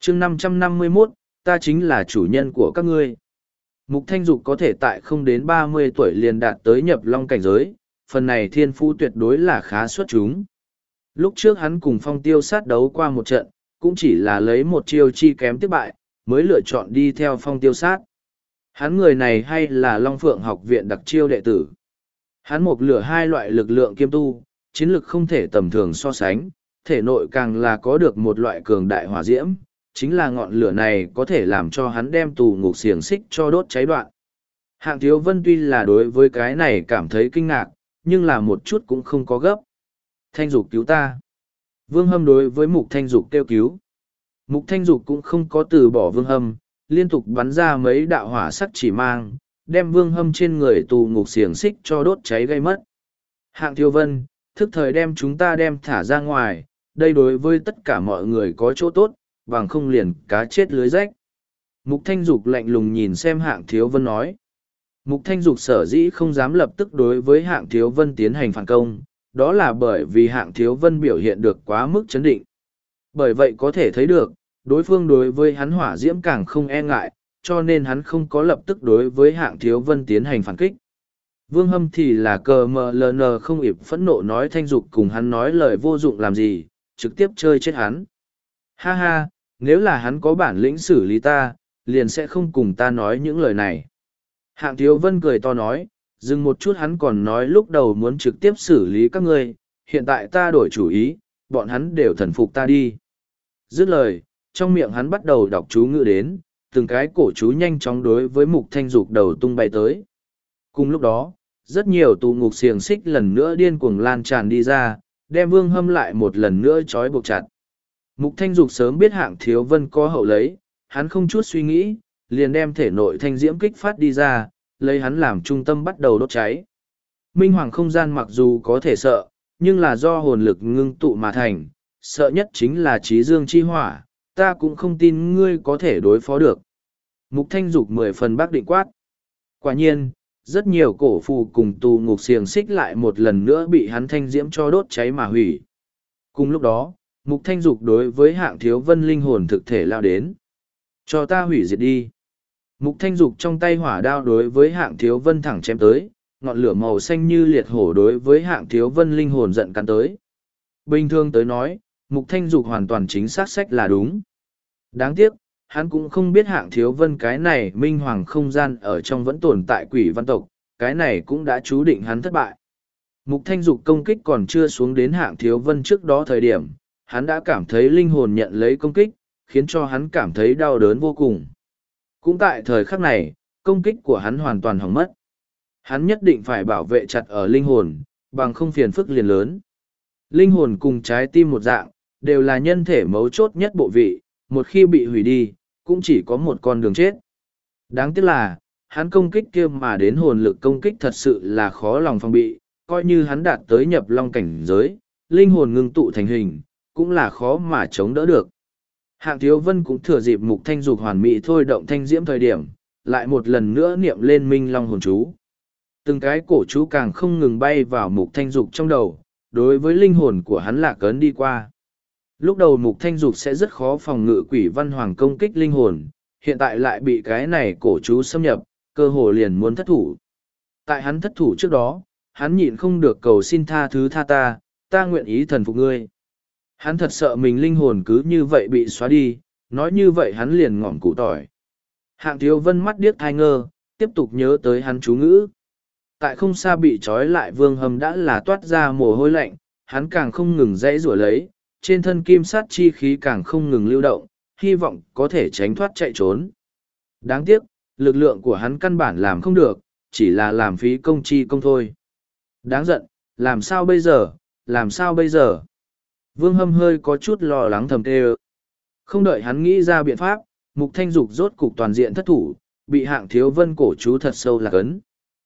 chương 551, ta chính là chủ nhân của các ngươi. Mục Thanh Dục có thể tại không đến 30 tuổi liền đạt tới nhập long cảnh giới, phần này thiên phú tuyệt đối là khá xuất chúng. Lúc trước hắn cùng Phong Tiêu sát đấu qua một trận, cũng chỉ là lấy một chiêu chi kém tiếp bại, mới lựa chọn đi theo Phong Tiêu sát. Hắn người này hay là Long Phượng học viện đặc chiêu đệ tử. Hắn một lửa hai loại lực lượng kiêm tu, chiến lực không thể tầm thường so sánh, thể nội càng là có được một loại cường đại hỏa diễm, chính là ngọn lửa này có thể làm cho hắn đem tù ngục xiềng xích cho đốt cháy đoạn. Hạng Thiếu Vân tuy là đối với cái này cảm thấy kinh ngạc, nhưng là một chút cũng không có gấp. Thanh Dục cứu ta. Vương Hâm đối với Mục Thanh Dục kêu cứu. Mục Thanh Dục cũng không có từ bỏ Vương Hâm, liên tục bắn ra mấy đạo hỏa sắc chỉ mang, đem Vương Hâm trên người tù ngục xiềng xích cho đốt cháy gây mất. Hạng Thiếu Vân, thức thời đem chúng ta đem thả ra ngoài, đây đối với tất cả mọi người có chỗ tốt, bằng không liền cá chết lưới rách. Mục Thanh Dục lạnh lùng nhìn xem Hạng Thiếu Vân nói. Mục Thanh Dục sở dĩ không dám lập tức đối với Hạng Thiếu Vân tiến hành phản công, đó là bởi vì Hạng Thiếu Vân biểu hiện được quá mức chấn định. Bởi vậy có thể thấy được, đối phương đối với hắn hỏa diễm càng không e ngại, cho nên hắn không có lập tức đối với Hạng Thiếu Vân tiến hành phản kích. Vương Hâm thì là cờ mờ ln không ịp phẫn nộ nói Thanh Dục cùng hắn nói lời vô dụng làm gì, trực tiếp chơi chết hắn. Ha ha, nếu là hắn có bản lĩnh xử lý ta, liền sẽ không cùng ta nói những lời này. Hạng Thiếu Vân cười to nói, dừng một chút hắn còn nói lúc đầu muốn trực tiếp xử lý các ngươi, hiện tại ta đổi chủ ý, bọn hắn đều thần phục ta đi. Dứt lời, trong miệng hắn bắt đầu đọc chú ngữ đến, từng cái cổ chú nhanh chóng đối với Mục Thanh Dục đầu tung bay tới. Cùng lúc đó, rất nhiều tù ngục xiềng xích lần nữa điên cuồng lan tràn đi ra, đem Vương Hâm lại một lần nữa trói buộc chặt. Mục Thanh Dục sớm biết Hạng Thiếu Vân có hậu lấy, hắn không chút suy nghĩ, liền đem thể nội thanh diễm kích phát đi ra, lấy hắn làm trung tâm bắt đầu đốt cháy. Minh Hoàng không gian mặc dù có thể sợ, nhưng là do hồn lực ngưng tụ mà thành, sợ nhất chính là trí dương chi hỏa, ta cũng không tin ngươi có thể đối phó được. Mục Thanh Dục 10 phần bác định quát. Quả nhiên, rất nhiều cổ phù cùng tù ngục xiềng xích lại một lần nữa bị hắn thanh diễm cho đốt cháy mà hủy. Cùng lúc đó, Mục Thanh Dục đối với Hạng Thiếu Vân linh hồn thực thể lao đến. Cho ta hủy diệt đi. Mục Thanh Dục trong tay hỏa đao đối với Hạng Thiếu Vân thẳng chém tới, ngọn lửa màu xanh như liệt hổ đối với Hạng Thiếu Vân linh hồn giận cắn tới. Bình thường tới nói, Mục Thanh Dục hoàn toàn chính xác sách là đúng. Đáng tiếc, hắn cũng không biết Hạng Thiếu Vân cái này minh hoàng không gian ở trong vẫn tồn tại quỷ văn tộc, cái này cũng đã chú định hắn thất bại. Mục Thanh Dục công kích còn chưa xuống đến Hạng Thiếu Vân trước đó thời điểm, hắn đã cảm thấy linh hồn nhận lấy công kích, khiến cho hắn cảm thấy đau đớn vô cùng. Cũng tại thời khắc này, công kích của hắn hoàn toàn hỏng mất. Hắn nhất định phải bảo vệ chặt ở linh hồn, bằng không phiền phức liền lớn. Linh hồn cùng trái tim một dạng, đều là nhân thể mấu chốt nhất bộ vị, một khi bị hủy đi, cũng chỉ có một con đường chết. Đáng tiếc là, hắn công kích kia mà đến hồn lực công kích thật sự là khó lòng phòng bị, coi như hắn đạt tới nhập long cảnh giới, linh hồn ngưng tụ thành hình, cũng là khó mà chống đỡ được. Hạng Thiếu Vân cũng thừa dịp Mục Thanh Dục hoàn mỹ thôi động thanh diễm thời điểm, lại một lần nữa niệm lên Minh Long hồn chú. Từng cái cổ chú càng không ngừng bay vào Mục Thanh Dục trong đầu, đối với linh hồn của hắn lạc ấn đi qua. Lúc đầu Mục Thanh Dục sẽ rất khó phòng ngự quỷ văn hoàng công kích linh hồn, hiện tại lại bị cái này cổ chú xâm nhập, cơ hồ liền muốn thất thủ. Tại hắn thất thủ trước đó, hắn nhịn không được cầu xin tha thứ tha ta, ta nguyện ý thần phục ngươi. Hắn thật sợ mình linh hồn cứ như vậy bị xóa đi, nói như vậy hắn liền ngỏm củ tỏi. Hạng Thiếu Vân mắt điếc thai ngơ, tiếp tục nhớ tới hắn chú ngữ. Tại không xa bị trói lại Vương Hâm đã là toát ra mồ hôi lạnh, hắn càng không ngừng dãy rủa lấy, trên thân kim sát chi khí càng không ngừng lưu động, hy vọng có thể tránh thoát chạy trốn. Đáng tiếc, lực lượng của hắn căn bản làm không được, chỉ là làm phí công chi công thôi. Đáng giận, làm sao bây giờ, làm sao bây giờ? Vương Hâm hơi có chút lo lắng thầm tê. Không đợi hắn nghĩ ra biện pháp, Mục Thanh Dục rốt cục toàn diện thất thủ, bị Hạng Thiếu Vân cổ chú thật sâu lạc ấn.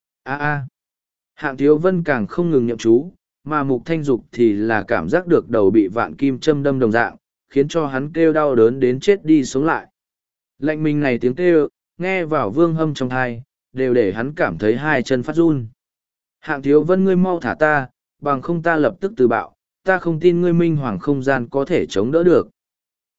Hạng Thiếu Vân càng không ngừng nhậm chú, mà Mục Thanh Dục thì là cảm giác được đầu bị vạn kim châm đâm đồng dạng, khiến cho hắn kêu đau đớn đến chết đi sống lại. Lạnh mình này tiếng kêu, nghe vào Vương Hâm trong tai, đều để hắn cảm thấy hai chân phát run. Hạng Thiếu Vân ngươi mau thả ta, bằng không ta lập tức từ bạo, ta không tin ngươi minh hoàng không gian có thể chống đỡ được.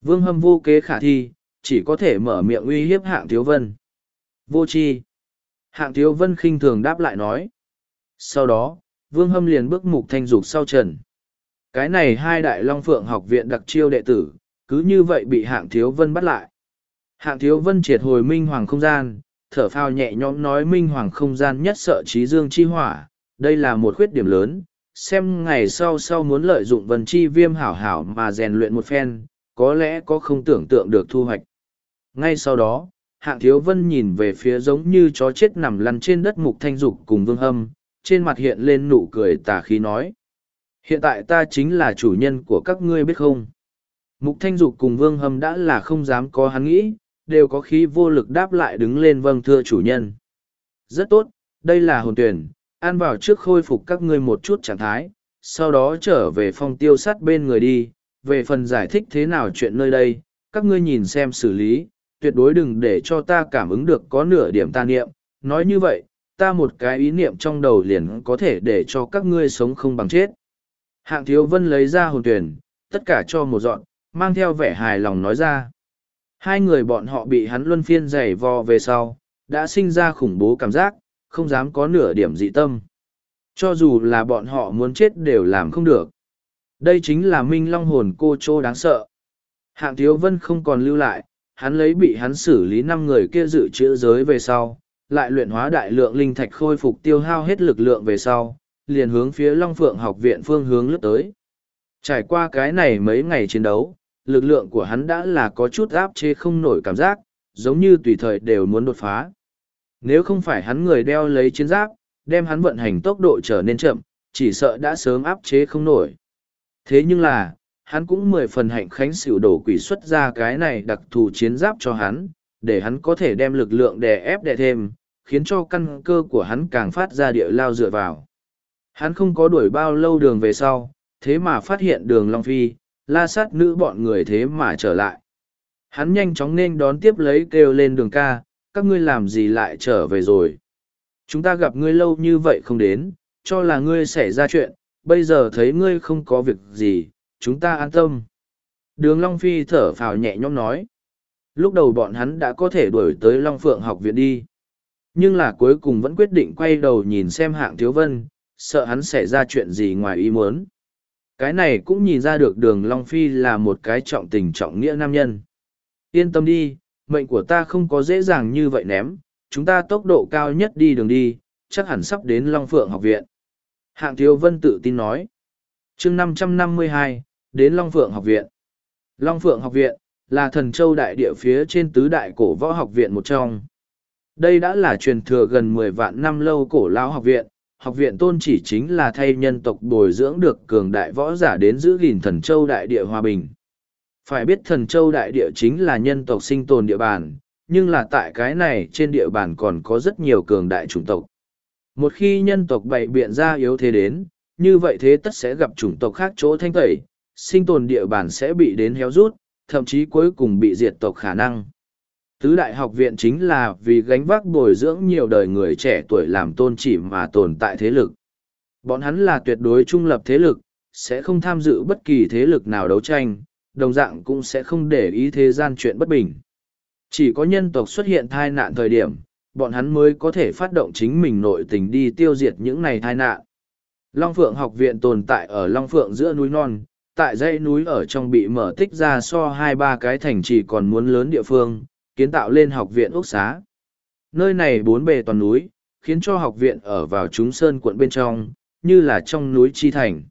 Vương Hâm vô kế khả thi, chỉ có thể mở miệng uy hiếp Hạng Thiếu Vân. Vô tri. Hạng Thiếu Vân khinh thường đáp lại nói. Sau đó, Vương Hâm liền bước Mục Thanh Dục sau trần. Cái này hai đại Long Phượng học viện đặc chiêu đệ tử, cứ như vậy bị Hạng Thiếu Vân bắt lại. Hạng Thiếu Vân triệt hồi Minh Hoàng không gian, thở phào nhẹ nhõm nói Minh Hoàng không gian nhất sợ trí dương chi hỏa, đây là một khuyết điểm lớn, xem ngày sau muốn lợi dụng Vân Chi Viêm hảo hảo mà rèn luyện một phen, có lẽ có không tưởng tượng được thu hoạch. Ngay sau đó, Hạng Thiếu Vân nhìn về phía giống như chó chết nằm lăn trên đất Mục Thanh Dục cùng Vương Hâm, trên mặt hiện lên nụ cười tà khí nói. Hiện tại ta chính là chủ nhân của các ngươi biết không? Mục Thanh Dục cùng Vương Hâm đã là không dám có hắn nghĩ, đều có khí vô lực đáp lại đứng lên vâng thưa chủ nhân. Rất tốt, đây là hồn tuyển, ăn vào trước khôi phục các ngươi một chút trạng thái, sau đó trở về phong tiêu sát bên người đi, về phần giải thích thế nào chuyện nơi đây, các ngươi nhìn xem xử lý, tuyệt đối đừng để cho ta cảm ứng được có nửa điểm tà niệm, nói như vậy, ta một cái ý niệm trong đầu liền có thể để cho các ngươi sống không bằng chết. Hạng Thiếu Vân lấy ra hồn tuyển, tất cả cho một dọn, mang theo vẻ hài lòng nói ra. Hai người bọn họ bị hắn luân phiên giày vò về sau, đã sinh ra khủng bố cảm giác, không dám có nửa điểm dị tâm. Cho dù là bọn họ muốn chết đều làm không được. Đây chính là Minh Long hồn cô trô đáng sợ. Hạng Thiếu Vân không còn lưu lại, hắn lấy bị hắn xử lý 5 người kia dự trữ giới về sau, lại luyện hóa đại lượng linh thạch khôi phục tiêu hao hết lực lượng về sau, liền hướng phía Long Phượng học viện phương hướng lướt tới. Trải qua cái này mấy ngày chiến đấu, lực lượng của hắn đã là có chút áp chế không nổi cảm giác, giống như tùy thời đều muốn đột phá. Nếu không phải hắn người đeo lấy chiến giáp, đem hắn vận hành tốc độ trở nên chậm, chỉ sợ đã sớm áp chế không nổi. Thế nhưng là, hắn cũng 10 phần hạnh khánh xỉu đổ quỷ xuất ra cái này đặc thù chiến giáp cho hắn, để hắn có thể đem lực lượng đè ép đè thêm, khiến cho căn cơ của hắn càng phát ra địa lao dựa vào. Hắn không có đuổi bao lâu đường về sau, thế mà phát hiện đường Long Phi, la sát nữ bọn người thế mà trở lại. Hắn nhanh chóng nên đón tiếp lấy kêu lên Đường ca, các ngươi làm gì lại trở về rồi. Chúng ta gặp ngươi lâu như vậy không đến, cho là ngươi xảy ra chuyện, bây giờ thấy ngươi không có việc gì, chúng ta an tâm. Đường Long Phi thở phào nhẹ nhõm nói. Lúc đầu bọn hắn đã có thể đuổi tới Long Phượng học viện đi. Nhưng là cuối cùng vẫn quyết định quay đầu nhìn xem Hạng Thiếu Vân, sợ hắn xảy ra chuyện gì ngoài ý muốn. Cái này cũng nhìn ra được Đường Long Phi là một cái trọng tình trọng nghĩa nam nhân. Yên tâm đi, mệnh của ta không có dễ dàng như vậy ném, chúng ta tốc độ cao nhất đi đường đi, chắc hẳn sắp đến Long Phượng học viện. Hạng Thiếu Vân tự tin nói. Chương 552, đến Long Phượng học viện. Long Phượng học viện là Thần Châu đại địa phía trên tứ đại cổ võ học viện một trong. Đây đã là truyền thừa gần 10 vạn năm lâu cổ lão học viện tôn chỉ chính là thay nhân tộc bồi dưỡng được cường đại võ giả đến giữ gìn Thần Châu đại địa hòa bình. Phải biết Thần Châu đại địa chính là nhân tộc sinh tồn địa bàn, nhưng là tại cái này trên địa bàn còn có rất nhiều cường đại chủng tộc. Một khi nhân tộc bày biện ra yếu thế đến, như vậy thế tất sẽ gặp chủng tộc khác chỗ thanh tẩy, sinh tồn địa bàn sẽ bị đến héo rút, thậm chí cuối cùng bị diệt tộc khả năng. Tứ đại học viện chính là vì gánh vác bồi dưỡng nhiều đời người trẻ tuổi làm tôn chỉ mà tồn tại thế lực. Bọn hắn là tuyệt đối trung lập thế lực, sẽ không tham dự bất kỳ thế lực nào đấu tranh, đồng dạng cũng sẽ không để ý thế gian chuyện bất bình. Chỉ có nhân tộc xuất hiện tai nạn thời điểm, bọn hắn mới có thể phát động chính mình nội tình đi tiêu diệt những này tai nạn. Long Phượng học viện tồn tại ở Long Phượng giữa núi non, tại dãy núi ở trong bị mở tích ra so 2-3 cái thành trì còn muốn lớn địa phương, kiến tạo lên học viện ốc xá. Nơi này bốn bề toàn núi, khiến cho học viện ở vào chúng sơn quận bên trong, như là trong núi chi thành.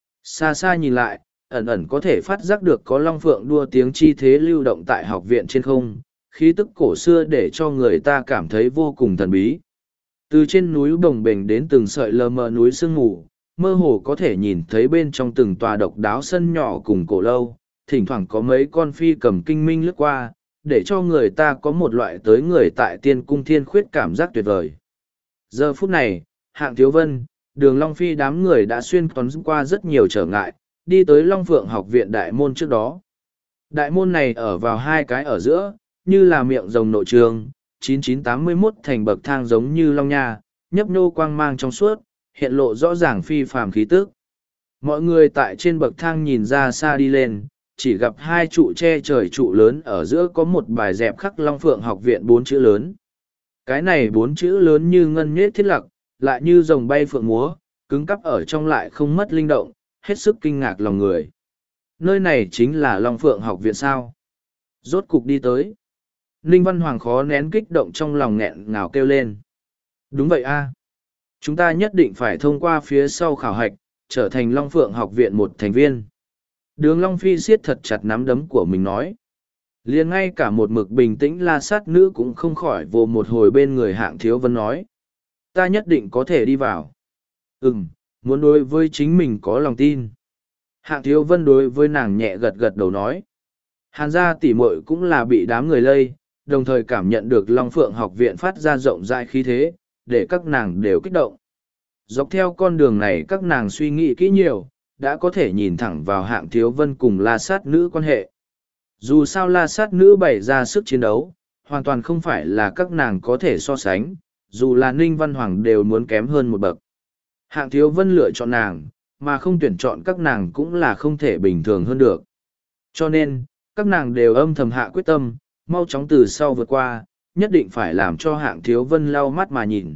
Xa xa nhìn lại, ẩn ẩn có thể phát giác được có Long Phượng đua tiếng chi thế lưu động tại học viện trên không, khí tức cổ xưa để cho người ta cảm thấy vô cùng thần bí. Từ trên núi bồng bềnh đến từng sợi lờ mờ núi sương mù, mơ hồ có thể nhìn thấy bên trong từng tòa độc đáo sân nhỏ cùng cổ lâu, thỉnh thoảng có mấy con phi cầm kinh minh lướt qua, để cho người ta có một loại tới người tại tiên cung thiên khuyết cảm giác tuyệt vời. Giờ phút này, Hạng Thiếu Vân, Đường Long Phi đám người đã xuyên toán qua rất nhiều trở ngại, đi tới Long Phượng học viện đại môn trước đó. Đại môn này ở vào hai cái ở giữa, như là miệng rồng nội trường, 9981 thành bậc thang giống như long nha, nhấp nhô quang mang trong suốt, hiện lộ rõ ràng phi phàm khí tức. Mọi người tại trên bậc thang nhìn ra xa đi lên, chỉ gặp hai trụ che trời trụ lớn ở giữa có một bài dẹp khắc Long Phượng học viện 4 chữ lớn. Cái này 4 chữ lớn như ngân nhết thiết lặc, lại như rồng bay phượng múa, cứng cắp ở trong lại không mất linh động, hết sức kinh ngạc lòng người. Nơi này chính là Long Phượng học viện sao? Rốt cục đi tới. Ninh Văn Hoàng khó nén kích động trong lòng nghẹn ngào kêu lên. Đúng vậy a, chúng ta nhất định phải thông qua phía sau khảo hạch, trở thành Long Phượng học viện một thành viên. Đường Long Phi siết thật chặt nắm đấm của mình nói. Liền ngay cả một mực bình tĩnh La Sát Nữ cũng không khỏi vồ một hồi bên người Hạng Thiếu Vân nói. Ta nhất định có thể đi vào. Muốn đối với chính mình có lòng tin. Hạng Thiếu Vân đối với nàng nhẹ gật gật đầu nói. Hàn gia tỷ muội cũng là bị đám người lây, đồng thời cảm nhận được Long Phượng học viện phát ra rộng rãi khí thế, để các nàng đều kích động. Dọc theo con đường này các nàng suy nghĩ kỹ nhiều, đã có thể nhìn thẳng vào Hạng Thiếu Vân cùng La Sát Nữ quan hệ. Dù sao La Sát Nữ bày ra sức chiến đấu, hoàn toàn không phải là các nàng có thể so sánh, dù là Ninh Văn Hoàng đều muốn kém hơn một bậc. Hạng Thiếu Vân lựa chọn nàng, mà không tuyển chọn các nàng cũng là không thể bình thường hơn được. Cho nên, các nàng đều âm thầm hạ quyết tâm, mau chóng từ sau vượt qua, nhất định phải làm cho Hạng Thiếu Vân lau mắt mà nhìn.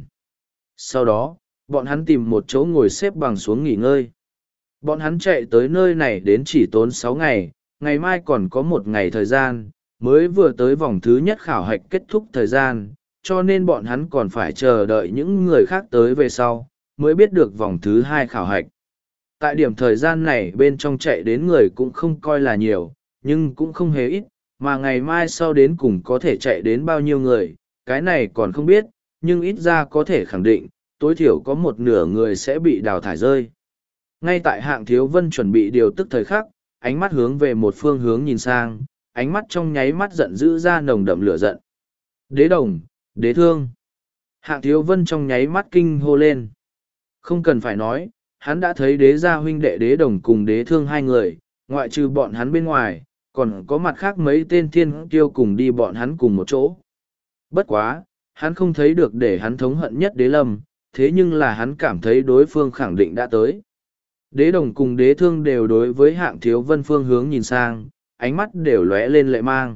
Sau đó, bọn hắn tìm một chỗ ngồi xếp bằng xuống nghỉ ngơi. Bọn hắn chạy tới nơi này đến chỉ tốn 6 ngày, ngày mai còn có 1 ngày thời gian, mới vừa tới vòng thứ nhất khảo hạch kết thúc thời gian, cho nên bọn hắn còn phải chờ đợi những người khác tới về sau, mới biết được vòng thứ 2 khảo hạch. Tại điểm thời gian này bên trong chạy đến người cũng không coi là nhiều, nhưng cũng không hề ít, mà ngày mai sau đến cùng có thể chạy đến bao nhiêu người, cái này còn không biết, nhưng ít ra có thể khẳng định, tối thiểu có 1/2 người sẽ bị đào thải rơi. Ngay tại Hạng Thiếu Vân chuẩn bị điều tức thời khắc, ánh mắt hướng về một phương hướng nhìn sang, ánh mắt trong nháy mắt giận dữ ra nồng đậm lửa giận. Đế Đồng, Đế Thương. Hạng Thiếu Vân trong nháy mắt kinh hô lên. Không cần phải nói, hắn đã thấy Đế gia huynh đệ Đế Đồng cùng Đế Thương hai người, ngoại trừ bọn hắn bên ngoài, còn có mặt khác mấy tên thiên kiêu cùng đi bọn hắn cùng một chỗ. Bất quá, hắn không thấy được để hắn thống hận nhất Đế Lâm, thế nhưng là hắn cảm thấy đối phương khẳng định đã tới. Đế Đồng cùng Đế Thương đều đối với Hạng Thiếu Vân phương hướng nhìn sang, ánh mắt đều lóe lên lệ mang.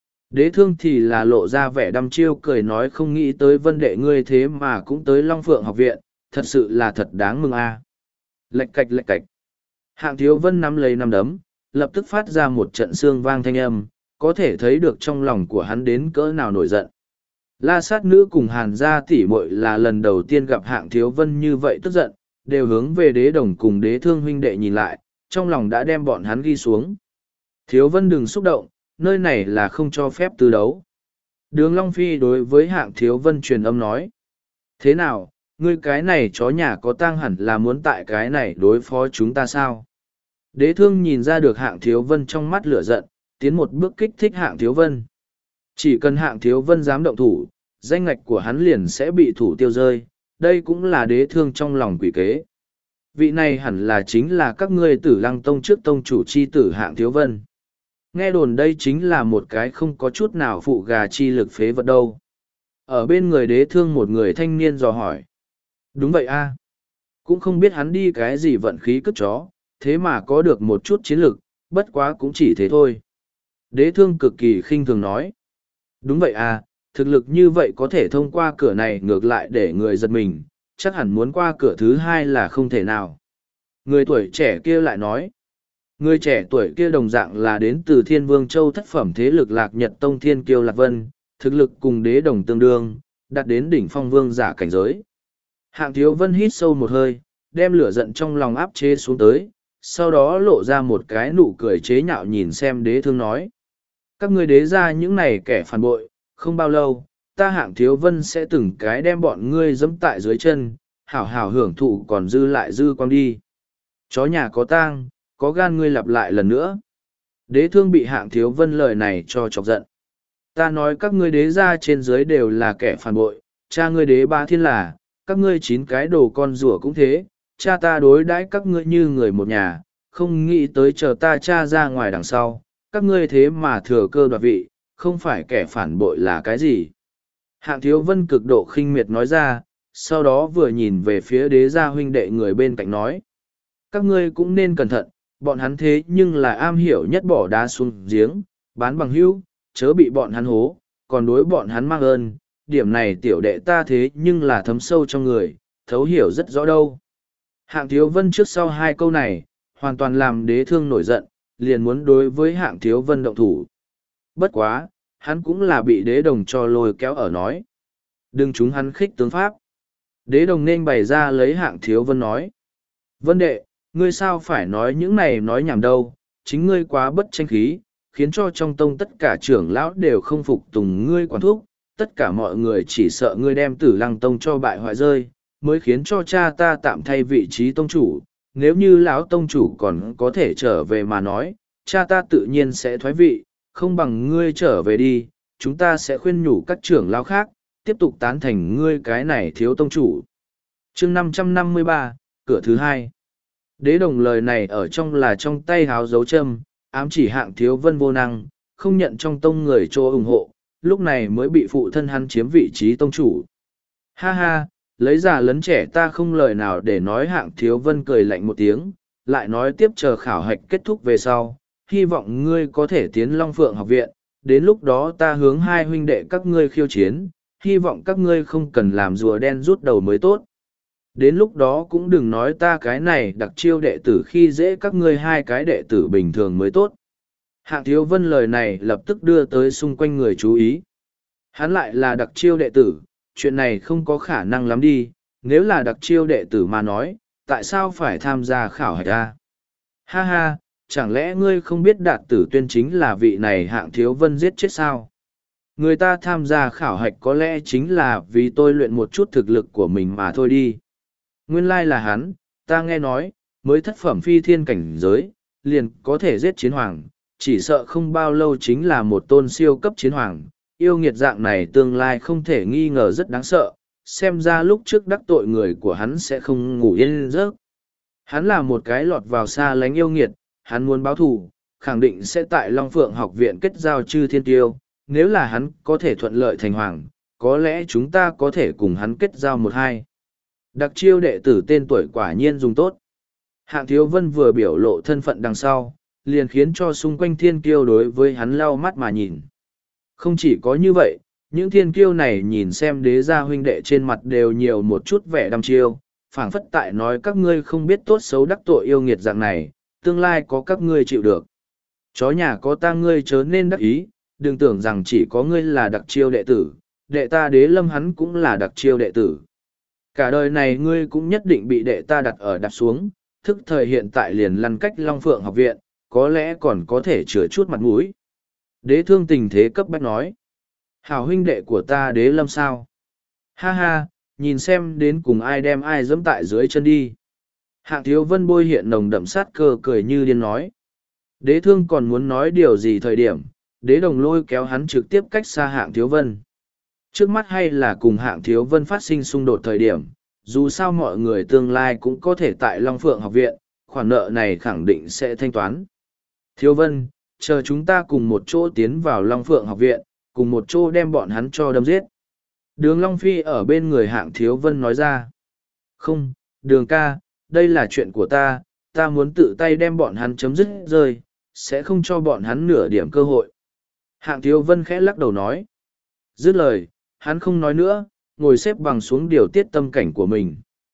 Đế Thương thì là lộ ra vẻ đăm chiêu cười nói không nghĩ tới Vân đệ ngươi thế mà cũng tới Long Phượng học viện, thật sự là thật đáng mừng a. Lạch cạch lạch cạch. Hạng Thiếu Vân nắm lấy nắm đấm, lập tức phát ra một trận xương vang thanh âm, có thể thấy được trong lòng của hắn đến cỡ nào nổi giận. La Sát Nữ cùng Hàn gia tỷ muội là lần đầu tiên gặp Hạng Thiếu Vân như vậy tức giận, đều hướng về Đế Đồng cùng Đế Thương huynh đệ nhìn lại, trong lòng đã đem bọn hắn ghi xuống. Thiếu Vân đừng xúc động, nơi này là không cho phép tư đấu. Đường Long Phi đối với Hạng Thiếu Vân truyền âm nói. Thế nào, ngươi cái này chó nhà có tang hẳn là muốn tại cái này đối phó chúng ta sao? Đế Thương nhìn ra được Hạng Thiếu Vân trong mắt lửa giận, tiến một bước kích thích Hạng Thiếu Vân. Chỉ cần Hạng Thiếu Vân dám động thủ, danh ngạch của hắn liền sẽ bị thủ tiêu rơi, đây cũng là Đế Thương trong lòng quỷ kế. Vị này hẳn là chính là các ngươi Tử Lăng Tông trước tông chủ chi tử Hạng Thiếu Vân. Nghe đồn đây chính là một cái không có chút nào phụ gà chi lực phế vật đâu. Ở bên người Đế Thương một người thanh niên dò hỏi. Đúng vậy a, cũng không biết hắn đi cái gì vận khí cất chó, thế mà có được một chút chiến lực, bất quá cũng chỉ thế thôi. Đế Thương cực kỳ khinh thường nói. Đúng vậy à, thực lực như vậy có thể thông qua cửa này ngược lại để người giật mình, chắc hẳn muốn qua cửa thứ 2 là không thể nào. Người tuổi trẻ kia lại nói. Người trẻ tuổi kia đồng dạng là đến từ Thiên Vương Châu thất phẩm thế lực Lạc Nhật Tông Thiên Kiêu Lạc Vân, thực lực cùng Đế Đồng tương đương, đạt đến đỉnh phong vương giả cảnh giới. Hạng Thiếu Vân hít sâu một hơi, đem lửa giận trong lòng áp chế xuống tới, sau đó lộ ra một cái nụ cười chế nhạo nhìn xem Đế Thương nói. Các ngươi Đế ra những này kẻ phản bội, không bao lâu, ta Hạng Thiếu Vân sẽ từng cái đem bọn ngươi giẫm tại dưới chân, hảo hảo hưởng thụ còn dư lại dư quang đi. Chó nhà có tang, có gan ngươi lặp lại lần nữa. Đế Thương bị Hạng Thiếu Vân lời này cho chọc giận. Ta nói các ngươi Đế ra trên dưới đều là kẻ phản bội, cha ngươi Đế Ba Thiên là, các ngươi 9 cái đồ con rủa cũng thế, cha ta đối đãi các ngươi như người một nhà, không nghĩ tới chờ ta cha ra ngoài đằng sau, các ngươi thế mà thừa cơ đoạt vị, không phải kẻ phản bội là cái gì. Hạng Thiếu Vân cực độ khinh miệt nói ra, sau đó vừa nhìn về phía Đế gia huynh đệ người bên cạnh nói. Các ngươi cũng nên cẩn thận, bọn hắn thế nhưng là am hiểu nhất bỏ đá xuống giếng, bán bằng hữu, chớ bị bọn hắn hố, còn đối bọn hắn mang ơn, điểm này tiểu đệ ta thế nhưng là thấm sâu trong người, thấu hiểu rất rõ đâu. Hạng Thiếu Vân trước sau hai câu này, hoàn toàn làm Đế Thương nổi giận, liền muốn đối với Hạng Thiếu Vân động thủ. Bất quá, hắn cũng là bị Đế Đồng cho lôi kéo ở nói. Đừng chúng hắn khích tướng pháp. Đế Đồng nên bày ra lấy Hạng Thiếu Vân nói. Vân đệ, ngươi sao phải nói những này nói nhảm đâu, chính ngươi quá bất tranh khí, khiến cho trong tông tất cả trưởng lão đều không phục tùng ngươi quản thúc, tất cả mọi người chỉ sợ ngươi đem Tử Lăng tông cho bại hoại rơi, mới khiến cho cha ta tạm thay vị trí tông chủ. Nếu như lão tông chủ còn có thể trở về mà nói, cha ta tự nhiên sẽ thoái vị, không bằng ngươi trở về đi, chúng ta sẽ khuyên nhủ các trưởng lão khác, tiếp tục tán thành ngươi cái này thiếu tông chủ. Chương 553, cửa thứ hai. Đế Đồng lời này ở trong là trong tay háo dấu châm, ám chỉ Hạng Thiếu Vân vô năng, không nhận trong tông người cho ủng hộ, lúc này mới bị phụ thân hắn chiếm vị trí tông chủ. Ha ha, lấy già lấn trẻ ta không lời nào để nói. Hạng Thiếu Vân cười lạnh một tiếng, lại nói tiếp chờ khảo hạch kết thúc về sau, hy vọng ngươi có thể tiến Long Phượng học viện, đến lúc đó ta hướng hai huynh đệ các ngươi khiêu chiến, hy vọng các ngươi không cần làm rùa đen rút đầu mới tốt. Đến lúc đó cũng đừng nói ta cái này đặc chiêu đệ tử khi dễ các ngươi hai cái đệ tử bình thường mới tốt. Hạng Thiếu Vân lời này lập tức đưa tới xung quanh người chú ý. Hắn lại là đặc chiêu đệ tử, chuyện này không có khả năng lắm đi, nếu là đặc chiêu đệ tử mà nói, tại sao phải tham gia khảo hạch a? Ha ha, chẳng lẽ ngươi không biết Đạt Tử Tuyên chính là vị này Hạng Thiếu Vân giết chết sao? Người ta tham gia khảo hạch có lẽ chính là vì tôi luyện một chút thực lực của mình mà thôi đi. Nguyên lai là hắn, ta nghe nói, mới thất phẩm phi thiên cảnh giới, liền có thể giết chiến hoàng, chỉ sợ không bao lâu chính là một tôn siêu cấp chiến hoàng, yêu nghiệt dạng này tương lai không thể nghi ngờ rất đáng sợ, xem ra lúc trước đắc tội người của hắn sẽ không ngủ yên giấc. Hắn là một cái lọt vào xa lánh yêu nghiệt, hắn muốn báo thù, khẳng định sẽ tại Long Phượng học viện kết giao Chư Thiên Tiêu, nếu là hắn có thể thuận lợi thành hoàng, có lẽ chúng ta có thể cùng hắn kết giao một hai. Đặc chiêu đệ tử tên tuổi quả nhiên dùng tốt. Hạng Thiếu Vân vừa biểu lộ thân phận đằng sau, liền khiến cho xung quanh thiên kiêu đối với hắn lau mắt mà nhìn. Không chỉ có như vậy, những thiên kiêu này nhìn xem Đế gia huynh đệ trên mặt đều nhiều một chút vẻ đăm chiêu, phảng phất tại nói các ngươi không biết tốt xấu đắc tội yêu nghiệt dạng này, tương lai có các ngươi chịu được. Chó nhà có tang ngươi chớ nên đắc ý, đừng tưởng rằng chỉ có ngươi là đặc chiêu đệ tử, đệ ta Đế Lâm hắn cũng là đặc chiêu đệ tử. Cả đời này ngươi cũng nhất định bị đệ ta đặt ở đạp xuống, thức thời hiện tại liền lăn cách Long Phượng học viện, có lẽ còn có thể chữa chút mặt mũi. Đế Thương tình thế cấp bách nói. Hảo huynh đệ của ta Đế Lâm sao? Ha ha, nhìn xem đến cùng ai đem ai dẫm tại dưới chân đi. Hạng Thiếu Vân bôi hiện nồng đậm sát cơ cười như điên nói. Đế Thương còn muốn nói điều gì thời điểm, Đế Đồng lôi kéo hắn trực tiếp cách xa Hạng Thiếu Vân. Trước mắt hay là cùng Hạng Thiếu Vân phát sinh xung đột thời điểm, dù sao mọi người tương lai cũng có thể tại Long Phượng học viện, khoản nợ này khẳng định sẽ thanh toán. Thiếu Vân, chờ chúng ta cùng một chỗ tiến vào Long Phượng học viện, cùng một chỗ đem bọn hắn cho đâm giết. Đường Long Phi ở bên người Hạng Thiếu Vân nói ra. Không, Đường ca, đây là chuyện của ta muốn tự tay đem bọn hắn chấm dứt rơi, sẽ không cho bọn hắn nửa điểm cơ hội. Hạng Thiếu Vân khẽ lắc đầu nói. Dứt lời, hắn không nói nữa, ngồi xếp bằng xuống điều tiết tâm cảnh của mình.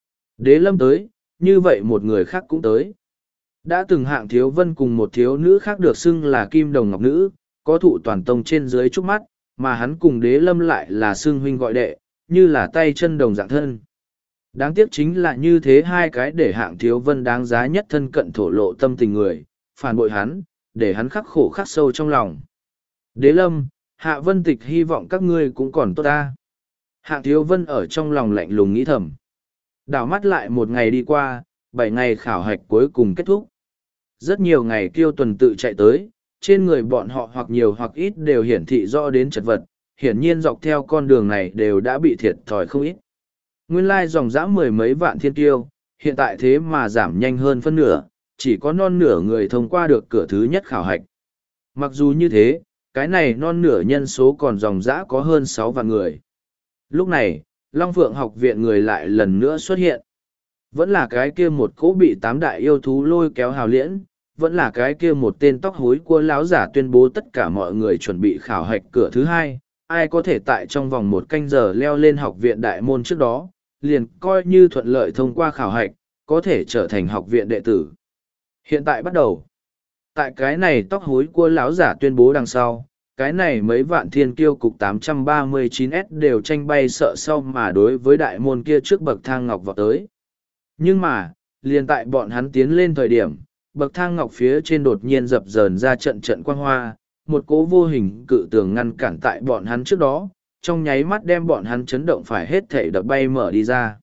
Đế Lâm tới, như vậy một người khác cũng tới. Đã từng Hạng Thiếu Vân cùng một thiếu nữ khác được xưng là Kim Đồng Ngọc Nữ, có thụ toàn tông trên dưới trúc mắt, mà hắn cùng Đế Lâm lại là xưng huynh gọi đệ, như là tay chân đồng dạng thân. Đáng tiếc chính là như thế hai cái để Hạng Thiếu Vân đáng giá nhất thân cận thổ lộ tâm tình người, phản bội hắn, để hắn khắc khổ khắc sâu trong lòng. Đế Lâm, Hạ Vân Tịch hy vọng các ngươi cũng còn tốt ta. Hạng Thiếu Vân ở trong lòng lạnh lùng nghĩ thầm. Đảo mắt lại một ngày đi qua, 7 ngày khảo hạch cuối cùng kết thúc. Rất nhiều ngày kiêu tuần tự chạy tới, trên người bọn họ hoặc nhiều hoặc ít đều hiển thị rõ đến chật vật, hiển nhiên dọc theo con đường này đều đã bị thiệt thòi không ít. Nguyên lai dòng dã mười mấy vạn thiên kiêu, hiện tại thế mà giảm nhanh hơn phân nửa, chỉ có non nửa người thông qua được cửa thứ nhất khảo hạch. Mặc dù như thế, cái này non nửa nhân số còn dòng dã có hơn 6 vạn người. Lúc này, Long Phượng học viện người lại lần nữa xuất hiện. Vẫn là cái kia một cỗ bị 8 đại yêu thú lôi kéo hào liễn, vẫn là cái kia một tên tóc hối của lão giả tuyên bố tất cả mọi người chuẩn bị khảo hạch cửa thứ hai, ai có thể tại trong vòng 1 canh giờ leo lên học viện đại môn trước đó, liền coi như thuận lợi thông qua khảo hạch, có thể trở thành học viện đệ tử. Hiện tại bắt đầu. Tại cái này tóc hối của lão giả tuyên bố đằng sau, cái này mấy vạn thiên kiêu cục 839S đều tranh bay sợ sau mà đối với đại môn kia trước bậc thang ngọc vọt tới. Nhưng mà, liền tại bọn hắn tiến lên thời điểm, bậc thang ngọc phía trên đột nhiên dập dờn ra trận trận quang hoa, một cỗ vô hình cự tường ngăn cản tại bọn hắn trước đó, trong nháy mắt đem bọn hắn chấn động phải hết thảy đập bay mở đi ra.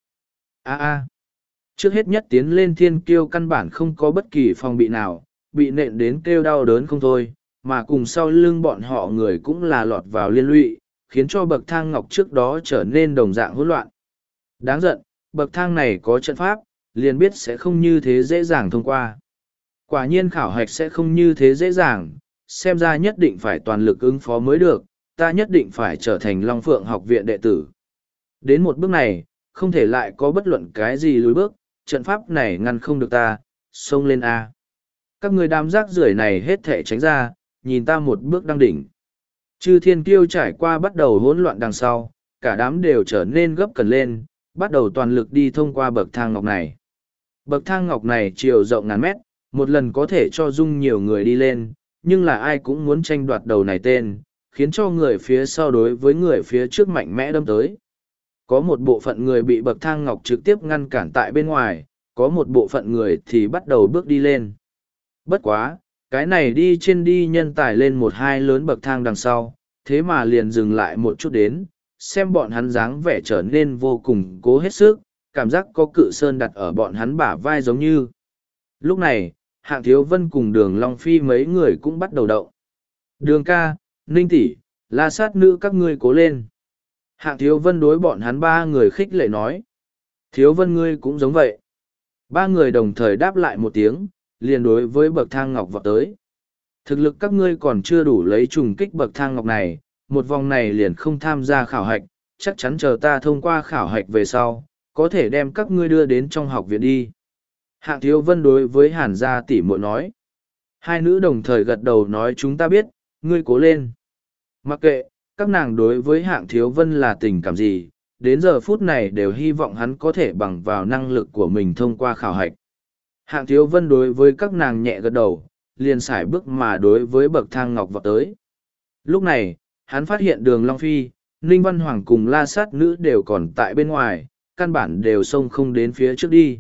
Trước hết nhất tiến lên thiên kiêu căn bản không có bất kỳ phòng bị nào, bị nện đến kêu đau đớn không thôi, mà cùng sau lưng bọn họ người cũng là lọt vào liên lụy, khiến cho bậc thang ngọc trước đó trở nên đồng dạng hỗn loạn. Đáng giận, bậc thang này có trận pháp, liền biết sẽ không như thế dễ dàng thông qua. Quả nhiên khảo hạch sẽ không như thế dễ dàng, xem ra nhất định phải toàn lực ứng phó mới được, ta nhất định phải trở thành Long Phượng học viện đệ tử. Đến một bước này, không thể lại có bất luận cái gì lùi bước, trận pháp này ngăn không được ta, xông lên A. Các người đám rác rưởi này hết thể tránh ra, nhìn ta một bước đăng đỉnh. Chư thiên kiêu trải qua bắt đầu hỗn loạn đằng sau, cả đám đều trở nên gấp cần lên, bắt đầu toàn lực đi thông qua bậc thang ngọc này. Bậc thang ngọc này chiều rộng ngàn mét, một lần có thể cho dung nhiều người đi lên, nhưng là ai cũng muốn tranh đoạt đầu này tên, khiến cho người phía sau đối với người phía trước mạnh mẽ đâm tới. Có một bộ phận người bị bậc thang ngọc trực tiếp ngăn cản tại bên ngoài, có một bộ phận người thì bắt đầu bước đi lên. Bất quá, cái này đi trên đi nhân tài lên một hai lớn bậc thang đằng sau, thế mà liền dừng lại một chút đến, xem bọn hắn dáng vẻ trở nên vô cùng cố hết sức, cảm giác có cự sơn đặt ở bọn hắn bả vai giống như. Lúc này, Hạng Thiếu Vân cùng Đường Long Phi mấy người cũng bắt đầu động. Đường ca, Ninh tỷ, La Sát nữ các ngươi cố lên. Hạng Thiếu Vân đối bọn hắn ba người khích lệ nói. Thiếu Vân ngươi cũng giống vậy. Ba người đồng thời đáp lại một tiếng, liền đối với bậc thang ngọc vọt tới. Thực lực các ngươi còn chưa đủ lấy trùng kích bậc thang ngọc này, một vòng này liền không tham gia khảo hạch, chắc chắn chờ ta thông qua khảo hạch về sau, có thể đem các ngươi đưa đến trong học viện đi. Hạng Thiếu Vân đối với Hàn gia tỷ muội nói. Hai nữ đồng thời gật đầu nói chúng ta biết, ngươi cố lên. Mặc kệ, các nàng đối với Hạng Thiếu Vân là tình cảm gì, đến giờ phút này đều hy vọng hắn có thể bằng vào năng lực của mình thông qua khảo hạch. Hạng Thiếu Vân đối với các nàng nhẹ gật đầu, liền sải bước mà đối với bậc thang ngọc vọt tới. Lúc này, hắn phát hiện Đường Long Phi, Ninh Văn Hoàng cùng La Sát nữ đều còn tại bên ngoài, căn bản đều xông không đến phía trước đi.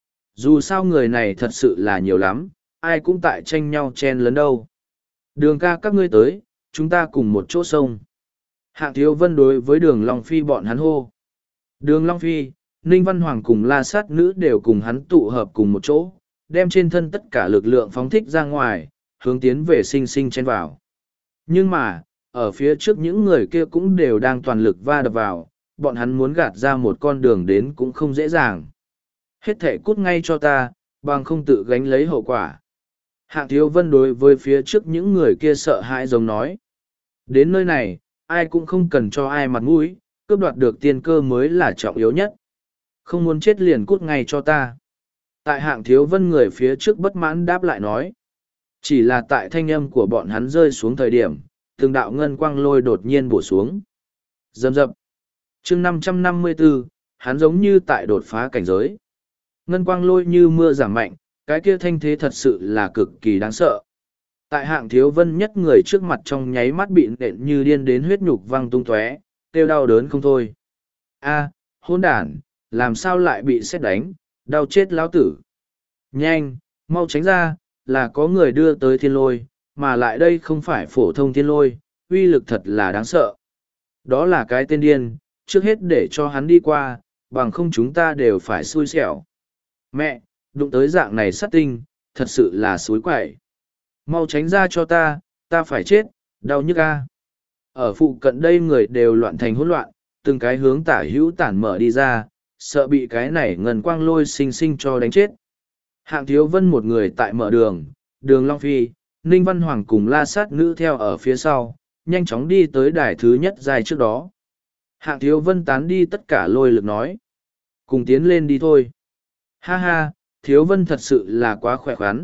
Dù sao người này thật sự là nhiều lắm, ai cũng tại tranh nhau chen lấn đâu. Đường ca các ngươi tới, chúng ta cùng một chỗ sông. Hạng Thiếu Vân đối với Đường Long Phi bọn hắn hô. Đường Long Phi, Ninh Văn Hoàng cùng La Sát nữ đều cùng hắn tụ hợp cùng một chỗ, đem trên thân tất cả lực lượng phóng thích ra ngoài, hướng tiến về sinh sinh chen vào. Nhưng mà, ở phía trước những người kia cũng đều đang toàn lực va đập vào, bọn hắn muốn gạt ra một con đường đến cũng không dễ dàng. Hết thể cút ngay cho ta, bằng không tự gánh lấy hậu quả. Hạng Thiếu Vân đối với phía trước những người kia sợ hãi giống nói. Đến nơi này, ai cũng không cần cho ai mặt mũi, cướp đoạt được tiên cơ mới là trọng yếu nhất. Không muốn chết liền cút ngay cho ta. Tại Hạng Thiếu Vân người phía trước bất mãn đáp lại nói. Chỉ là tại thanh âm của bọn hắn rơi xuống thời điểm, từng đạo ngân quang lôi đột nhiên bổ xuống. Dầm dập. Chương 554, hắn giống như tại đột phá cảnh giới. Ngân quang lôi như mưa giảm mạnh, cái kia thanh thế thật sự là cực kỳ đáng sợ. Tại Hạng Thiếu Vân nhất người trước mặt trong nháy mắt bị nện như điên đến huyết nhục văng tung tóe, kêu đau đớn không thôi. A, hỗn đản, làm sao lại bị sét đánh, đau chết lão tử. Nhanh, mau tránh ra, là có người đưa tới thiên lôi, mà lại đây không phải phổ thông thiên lôi, uy lực thật là đáng sợ. Đó là cái tên điên, trước hết để cho hắn đi qua, bằng không chúng ta đều phải xui xẻo. Mẹ, đụng tới dạng này sát tinh, thật sự là xối quậy. Mau tránh ra cho ta phải chết, đau nhức a. Ở phụ cận đây người đều loạn thành hỗn loạn, từng cái hướng tả hữu tản mở đi ra, sợ bị cái này ngân quang lôi xinh xinh cho đánh chết. Hạng Thiếu Vân một người tại mở đường, Đường Long Phi, Ninh Văn Hoàng cùng La Sát nữ theo ở phía sau, nhanh chóng đi tới đài thứ nhất dài trước đó. Hạng Thiếu Vân tán đi tất cả lôi lực nói. Cùng tiến lên đi thôi. Ha ha, Thiếu Vân thật sự là quá khỏe khoắn,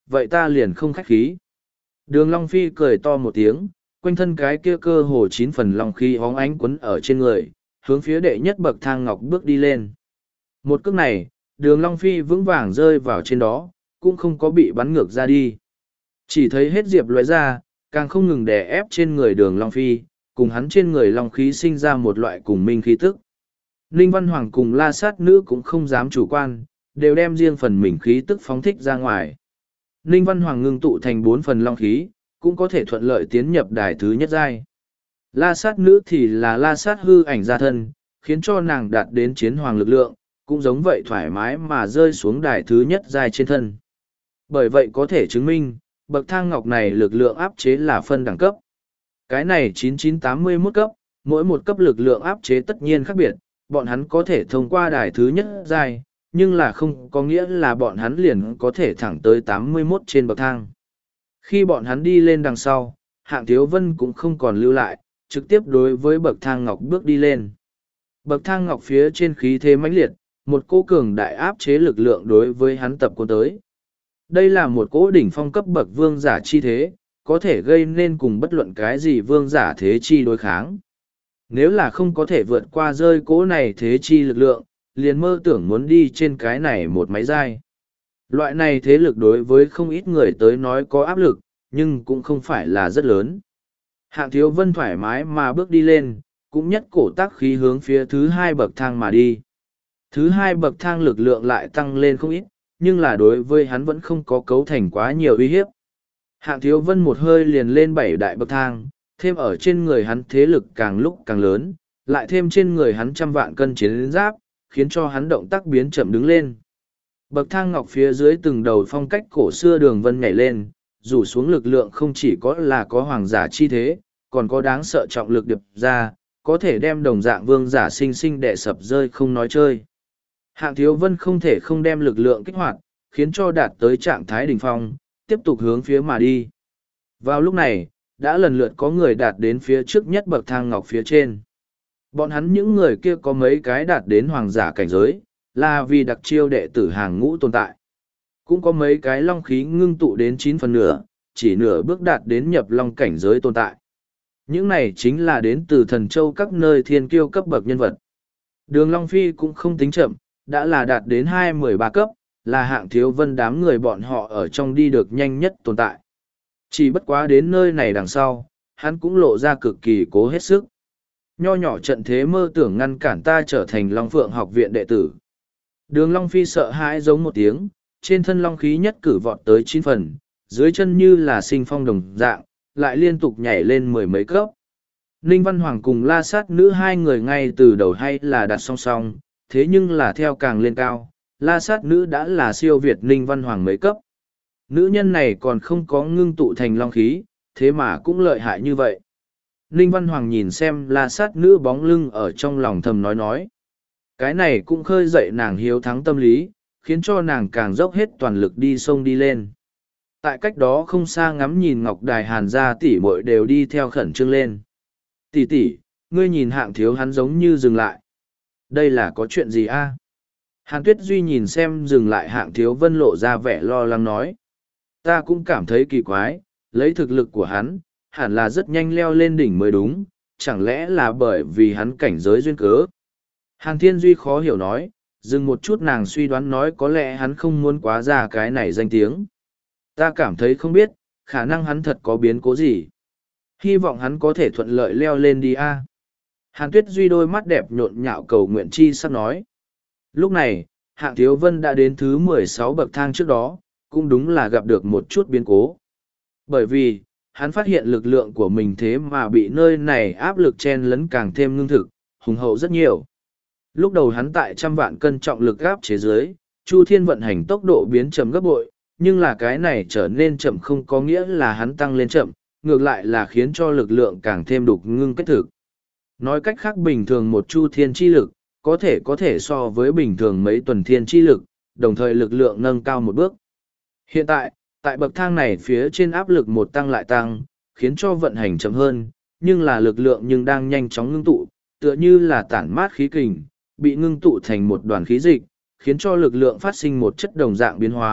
vậy ta liền không khách khí. Đường Long Phi cười to một tiếng, quanh thân cái kia cơ hồ 9 phần long khí hóng ánh quấn ở trên người, hướng phía đệ nhất bậc thang ngọc bước đi lên. Một cước này, đường Long Phi vững vàng rơi vào trên đó, cũng không có bị bắn ngược ra đi. Chỉ thấy hết diệp lóe ra, càng không ngừng đè ép trên người đường Long Phi, cùng hắn trên người long khí sinh ra một loại cùng minh khí tức. Ninh Văn Hoàng cùng La Sát Nữ cũng không dám chủ quan, đều đem riêng phần mình khí tức phóng thích ra ngoài. Ninh Văn Hoàng ngưng tụ thành 4 phần long khí, cũng có thể thuận lợi tiến nhập đài thứ nhất giai. La Sát Nữ thì là La Sát hư ảnh gia thân, khiến cho nàng đạt đến chiến hoàng lực lượng, cũng giống vậy thoải mái mà rơi xuống đài thứ nhất giai trên thân. Bởi vậy có thể chứng minh, bậc thang ngọc này lực lượng áp chế là phân đẳng cấp. Cái này 9981 cấp, mỗi một cấp lực lượng áp chế tất nhiên khác biệt, bọn hắn có thể thông qua đài thứ nhất giai, nhưng là không có nghĩa là bọn hắn liền có thể thẳng tới 81 trên bậc thang. Khi bọn hắn đi lên đằng sau, Hạng Thiếu Vân cũng không còn lưu lại, trực tiếp đối với bậc thang ngọc bước đi lên. Bậc thang ngọc phía trên khí thế mãnh liệt, một cỗ cường đại áp chế lực lượng đối với hắn tập cuốn tới. Đây là một cỗ đỉnh phong cấp bậc vương giả chi thế, có thể gây nên cùng bất luận cái gì vương giả thế chi đối kháng. Nếu là không có thể vượt qua rơi cỗ này thế chi lực lượng, liền mơ tưởng muốn đi trên cái này một máy dai. Loại này thế lực đối với không ít người tới nói có áp lực, nhưng cũng không phải là rất lớn. Hạng Thiếu Vân thoải mái mà bước đi lên, cũng nhất cổ tác khí hướng phía thứ 2 bậc thang mà đi. Thứ 2 bậc thang lực lượng lại tăng lên không ít, nhưng là đối với hắn vẫn không có cấu thành quá nhiều uy hiếp. Hạng Thiếu Vân một hơi liền lên 7 đại bậc thang, thêm ở trên người hắn thế lực càng lúc càng lớn, lại thêm trên người hắn 100 vạn cân chiến giáp, khiến cho hắn động tác biến chậm đứng lên. Bậc thang ngọc phía dưới từng đầu phong cách cổ xưa đường vân nhảy lên, rủ xuống lực lượng không chỉ là có hoàng giả chi thế, còn có đáng sợ trọng lực điệp ra, có thể đem đồng dạng vương giả sinh sinh đè sập rơi không nói chơi. Hạng Thiếu Vân không thể không đem lực lượng kích hoạt, khiến cho đạt tới trạng thái đỉnh phong, tiếp tục hướng phía mà đi. Vào lúc này, đã lần lượt có người đạt đến phía trước nhất bậc thang ngọc phía trên. Bọn hắn những người kia có mấy cái đạt đến hoàng giả cảnh giới, là vì đặc chiêu đệ tử hàng ngũ tồn tại. Cũng có mấy cái long khí ngưng tụ đến 9 phần nửa, chỉ nửa bước đạt đến nhập long cảnh giới tồn tại. Những này chính là đến từ thần châu các nơi thiên kiêu cấp bậc nhân vật. Đường Long Phi cũng không tính chậm, đã là đạt đến 213 cấp, là Hạng Thiếu Vân đám người bọn họ ở trong đi được nhanh nhất tồn tại. Chỉ bất quá đến nơi này đằng sau, hắn cũng lộ ra cực kỳ cố hết sức. Nho nhỏ trận thế mơ tưởng ngăn cản ta trở thành Long Phượng học viện đệ tử. Đường Long Phi sợ hãi giống một tiếng, trên thân long khí nhất cử vọt tới 9 phần, dưới chân như là sinh phong đồng dạng, lại liên tục nhảy lên 10 mấy cấp. Ninh Văn Hoàng cùng La Sát Nữ hai người ngay từ đầu hay là đặt song song, thế nhưng là theo càng lên cao, La Sát Nữ đã là siêu việt Ninh Văn Hoàng mấy cấp. Nữ nhân này còn không có ngưng tụ thành long khí, thế mà cũng lợi hại như vậy. Ninh Văn Hoàng nhìn xem La Sát Nữ bóng lưng ở trong lòng thầm nói. Cái này cũng khơi dậy nàng hiếu thắng tâm lý, khiến cho nàng càng dốc hết toàn lực đi sông đi lên. Tại cách đó không xa ngắm nhìn Ngọc Đài Hàn gia tỷ muội đều đi theo khẩn trương lên. Tỷ tỷ, ngươi nhìn Hạng Thiếu hắn giống như dừng lại. Đây là có chuyện gì a? Hàn Tuyết Duy nhìn xem dừng lại Hạng Thiếu Vân lộ ra vẻ lo lắng nói. Ta cũng cảm thấy kỳ quái, lấy thực lực của hắn, hẳn là rất nhanh leo lên đỉnh mới đúng, chẳng lẽ là bởi vì hắn cảnh giới duyên cớ. Hàn Thiên Duy khó hiểu nói, dừng một chút nàng suy đoán nói có lẽ hắn không muốn quá ra cái này danh tiếng. Ta cảm thấy không biết, khả năng hắn thật có biến cố gì. Hy vọng hắn có thể thuận lợi leo lên đi a. Hàn Tuyết Duy đôi mắt đẹp nhộn nhạo cầu nguyện chi sắp nói. Lúc này, Hạng Thiếu Vân đã đến thứ 16 bậc thang trước đó, cũng đúng là gặp được một chút biến cố. Bởi vì, hắn phát hiện lực lượng của mình thế mà bị nơi này áp lực chen lấn càng thêm ngưng thực, hùng hậu rất nhiều. Lúc đầu hắn tại 100 vạn cân trọng lực áp chế dưới, Chu Thiên vận hành tốc độ biến chậm gấp bội, nhưng là cái này trở nên chậm không có nghĩa là hắn tăng lên chậm, ngược lại là khiến cho lực lượng càng thêm đục ngưng kết thực. Nói cách khác bình thường một Chu Thiên chi lực, có thể so với bình thường mấy tuần thiên chi lực, đồng thời lực lượng nâng cao một bước. Hiện tại bậc thang này phía trên áp lực một tăng lại tăng, khiến cho vận hành chậm hơn, nhưng là lực lượng nhưng đang nhanh chóng ngưng tụ, tựa như là tản mát khí kình, bị ngưng tụ thành một đoàn khí dịch, khiến cho lực lượng phát sinh một chất đồng dạng biến hóa,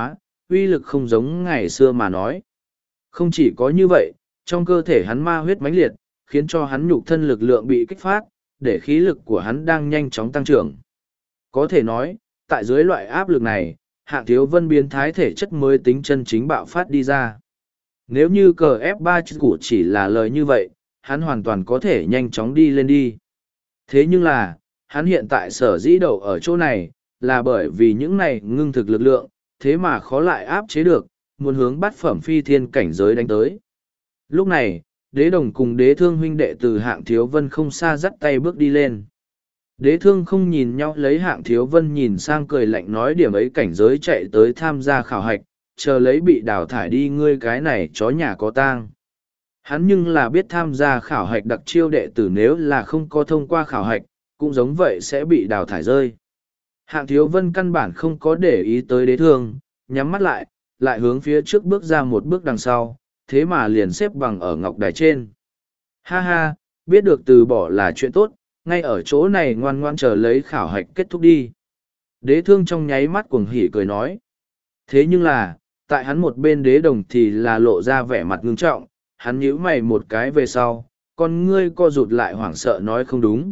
uy lực không giống ngày xưa mà nói. Không chỉ có như vậy, trong cơ thể hắn ma huyết mãnh liệt, khiến cho hắn nhục thân lực lượng bị kích phát, để khí lực của hắn đang nhanh chóng tăng trưởng. Có thể nói, tại dưới loại áp lực này, Hạng Thiếu Vân biến thái thể chất mới tính chân chính bạo phát đi ra. Nếu như cờ F3 của chỉ là lời như vậy, hắn hoàn toàn có thể nhanh chóng đi lên đi. Thế nhưng là, hắn hiện tại sở dĩ đậu ở chỗ này, là bởi vì những này ngưng thực lực lượng, thế mà khó lại áp chế được, muốn hướng bát phẩm phi thiên cảnh giới đánh tới. Lúc này, Đế Đồng cùng Đế Thương huynh đệ từ Hạng Thiếu Vân không xa dắt tay bước đi lên. Đế Thương không nhìn nhau lấy Hạng Thiếu Vân nhìn sang cười lạnh nói điểm ấy cảnh giới chạy tới tham gia khảo hạch, chờ lấy bị đào thải đi ngươi cái này chó nhà có tang. Hắn nhưng là biết tham gia khảo hạch đặc chiêu đệ tử nếu là không có thông qua khảo hạch, cũng giống vậy sẽ bị đào thải rơi. Hạng Thiếu Vân căn bản không có để ý tới Đế Thương, nhắm mắt lại hướng phía trước bước ra một bước đằng sau, thế mà liền xếp bằng ở ngọc đài trên. Ha ha, biết được từ bỏ là chuyện tốt, ngay ở chỗ này ngoan ngoan chờ lấy khảo hạch kết thúc đi. Đế Thương trong nháy mắt cuồng hỉ cười nói. Thế nhưng là, tại hắn một bên Đế Đồng thì là lộ ra vẻ mặt ngưng trọng, hắn nhíu mày một cái về sau, con ngươi co rụt lại hoảng sợ nói không đúng,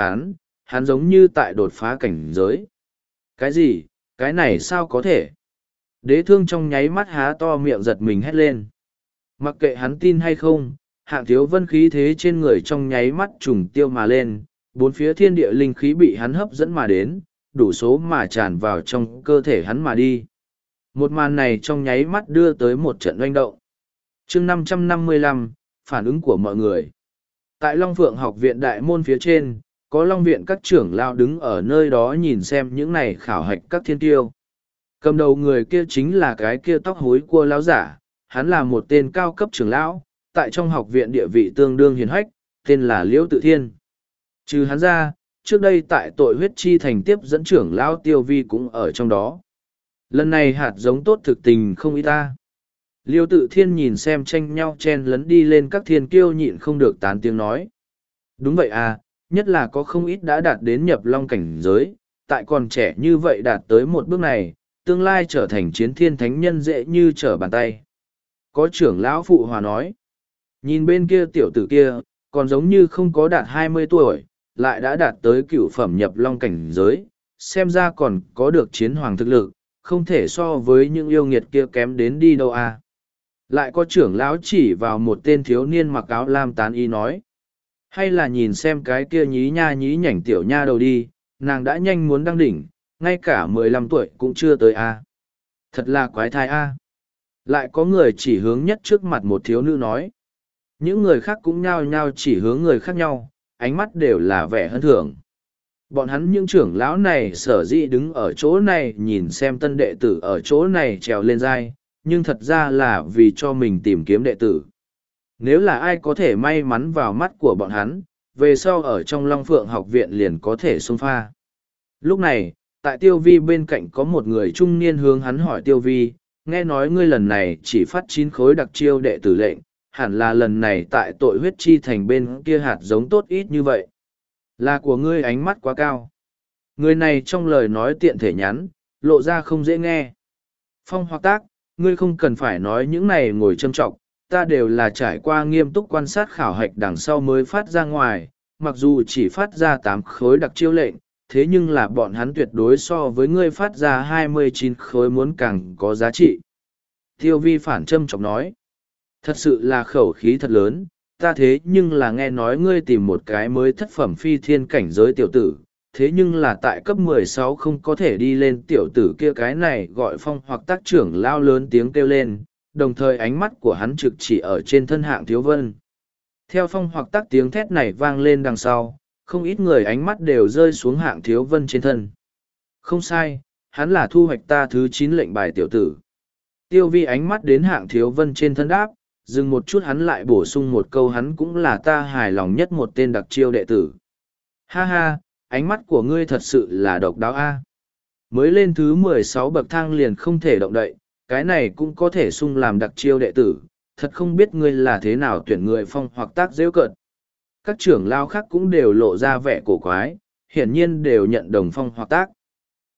hắn giống như tại đột phá cảnh giới. Cái gì, cái này sao có thể? Đế Thương trong nháy mắt há to miệng giật mình hét lên. Mặc kệ hắn tin hay không, Hạng Thiếu Vân khí thế trên người trong nháy mắt trùng tiêu mà lên, bốn phía thiên địa linh khí bị hắn hấp dẫn mà đến, đủ số mà tràn vào trong cơ thể hắn mà đi. Một màn này trong nháy mắt đưa tới một trận oanh động. Chương 555, phản ứng của mọi người. Tại Long Phượng học viện đại môn phía trên, có Long viện các trưởng lão đứng ở nơi đó nhìn xem những này khảo hạch các thiên tiêu. Cầm đầu người kia chính là cái kia tóc hối cua lão giả, hắn là một tên cao cấp trưởng lão, tại trong học viện địa vị tương đương hiền hách, tên là Liễu Tự Thiên. Trừ hắn ra, trước đây tại tội huyết chi thành tiếp dẫn trưởng lão Tiêu Vi cũng ở trong đó. Lần này hạt giống tốt thực tình không ít ta. Liêu Tự Thiên nhìn xem tranh nhau chen lấn đi lên các thiên kiêu nhịn không được tán tiếng nói. Đúng vậy à, nhất là có không ít đã đạt đến nhập long cảnh giới, tại còn trẻ như vậy đạt tới một bước này, tương lai trở thành chiến thiên thánh nhân dễ như trở bàn tay. Có trưởng lão phụ hòa nói, nhìn bên kia tiểu tử kia, còn giống như không có đạt 20 tuổi, lại đã đạt tới cựu phẩm nhập long cảnh giới, xem ra còn có được chiến hoàng thực lực, không thể so với những yêu nghiệt kia kém đến đi đâu à. Lại có trưởng lão chỉ vào một tên thiếu niên mặc áo lam tán y nói, hay là nhìn xem cái kia nhí nha nhí nhảnh tiểu nha đầu đi, nàng đã nhanh muốn đăng đỉnh, ngay cả 15 tuổi cũng chưa tới a. Thật là quái thai a. Lại có người chỉ hướng nhất trước mặt một thiếu nữ nói. Những người khác cũng nhao nhao chỉ hướng người khác nhau, ánh mắt đều là vẻ hân thưởng. Bọn hắn những trưởng lão này sở dĩ đứng ở chỗ này nhìn xem tân đệ tử ở chỗ này trèo lên giai, nhưng thật ra là vì cho mình tìm kiếm đệ tử. Nếu là ai có thể may mắn vào mắt của bọn hắn, về sau ở trong Long Phượng học viện liền có thể xông pha. Lúc này, tại Tiêu Vi bên cạnh có một người trung niên hướng hắn hỏi Tiêu Vi, nghe nói ngươi lần này chỉ phát 9 khối đặc chiêu đệ tử lệnh, hẳn là lần này tại tội huyết chi thành bên kia hạt giống tốt ít như vậy. Là của ngươi ánh mắt quá cao. Người này trong lời nói tiện thể nhắn, lộ ra không dễ nghe. Phong Hoặc Tác, ngươi không cần phải nói những này ngồi châm trọng, ta đều là trải qua nghiêm túc quan sát khảo hạch đằng sau mới phát ra ngoài, mặc dù chỉ phát ra 8 khối đặc chiêu lệnh, thế nhưng là bọn hắn tuyệt đối so với ngươi phát ra 29 khối muốn càng có giá trị. Tiêu Vi phản châm trọng nói, thật sự là khẩu khí thật lớn, ta thế nhưng là nghe nói ngươi tìm một cái mới thất phẩm phi thiên cảnh giới tiểu tử, thế nhưng là tại cấp 16 không có thể đi lên tiểu tử kia cái này gọi Phong Hoặc Tác trưởng lao lớn tiếng kêu lên, đồng thời ánh mắt của hắn trực chỉ ở trên thân Hạng Thiếu Vân. Theo Phong Hoặc Tác tiếng thét này vang lên đằng sau, không ít người ánh mắt đều rơi xuống Hạng Thiếu Vân trên thân. Không sai, hắn là thu hoạch ta thứ 9 lệnh bài tiểu tử. Tiêu Vi ánh mắt đến Hạng Thiếu Vân trên thân đáp, dừng một chút hắn lại bổ sung một câu hắn cũng là ta hài lòng nhất một tên đặc chiêu đệ tử. Ha ha, ánh mắt của ngươi thật sự là độc đáo a. Mới lên thứ 16 bậc thang liền không thể động đậy, cái này cũng có thể sung làm đặc chiêu đệ tử, thật không biết ngươi là thế nào tuyển người Phong Hoặc Tác rêu cợt. Các trưởng lao khác cũng đều lộ ra vẻ cổ quái, hiển nhiên đều nhận đồng Phong Hoặc Tác.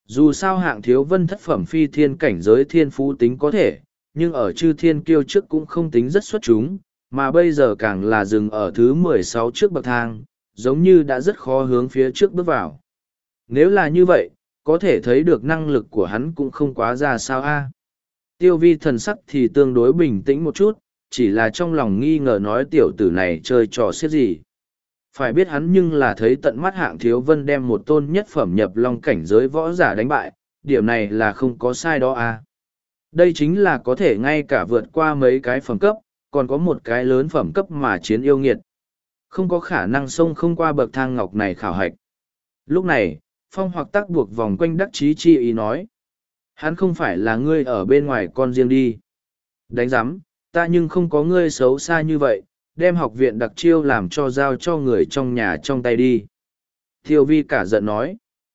Dù sao hạng thiếu vân thất phẩm phi thiên cảnh giới thiên phú tính có thể, nhưng ở chư thiên kiêu trước cũng không tính rất xuất chúng, mà bây giờ càng là dừng ở thứ 16 trước bậc thang, giống như đã rất khó hướng phía trước bước vào. Nếu là như vậy, có thể thấy được năng lực của hắn cũng không quá ra sao a. Tiêu vi thần sắc thì tương đối bình tĩnh một chút, chỉ là trong lòng nghi ngờ nói tiểu tử này chơi trò xiết gì. Phải biết hắn nhưng là thấy tận mắt hạng thiếu vân đem một tôn nhất phẩm nhập long cảnh giới võ giả đánh bại, điểm này là không có sai đó a. Đây chính là có thể ngay cả vượt qua mấy cái phẩm cấp, còn có một cái lớn phẩm cấp mà chiến yêu nghiệt. Không có khả năng xông không qua bậc thang ngọc này khảo hạch. Lúc này, Phong Hoặc Tắc buộc vòng quanh đắc chí chi ý nói. Hắn không phải là ngươi ở bên ngoài con riêng đi. Đánh giám, ta nhưng không có ngươi xấu xa như vậy, đem học viện đặc chiêu làm cho giao cho người trong nhà trong tay đi. Thiêu vi cả giận nói.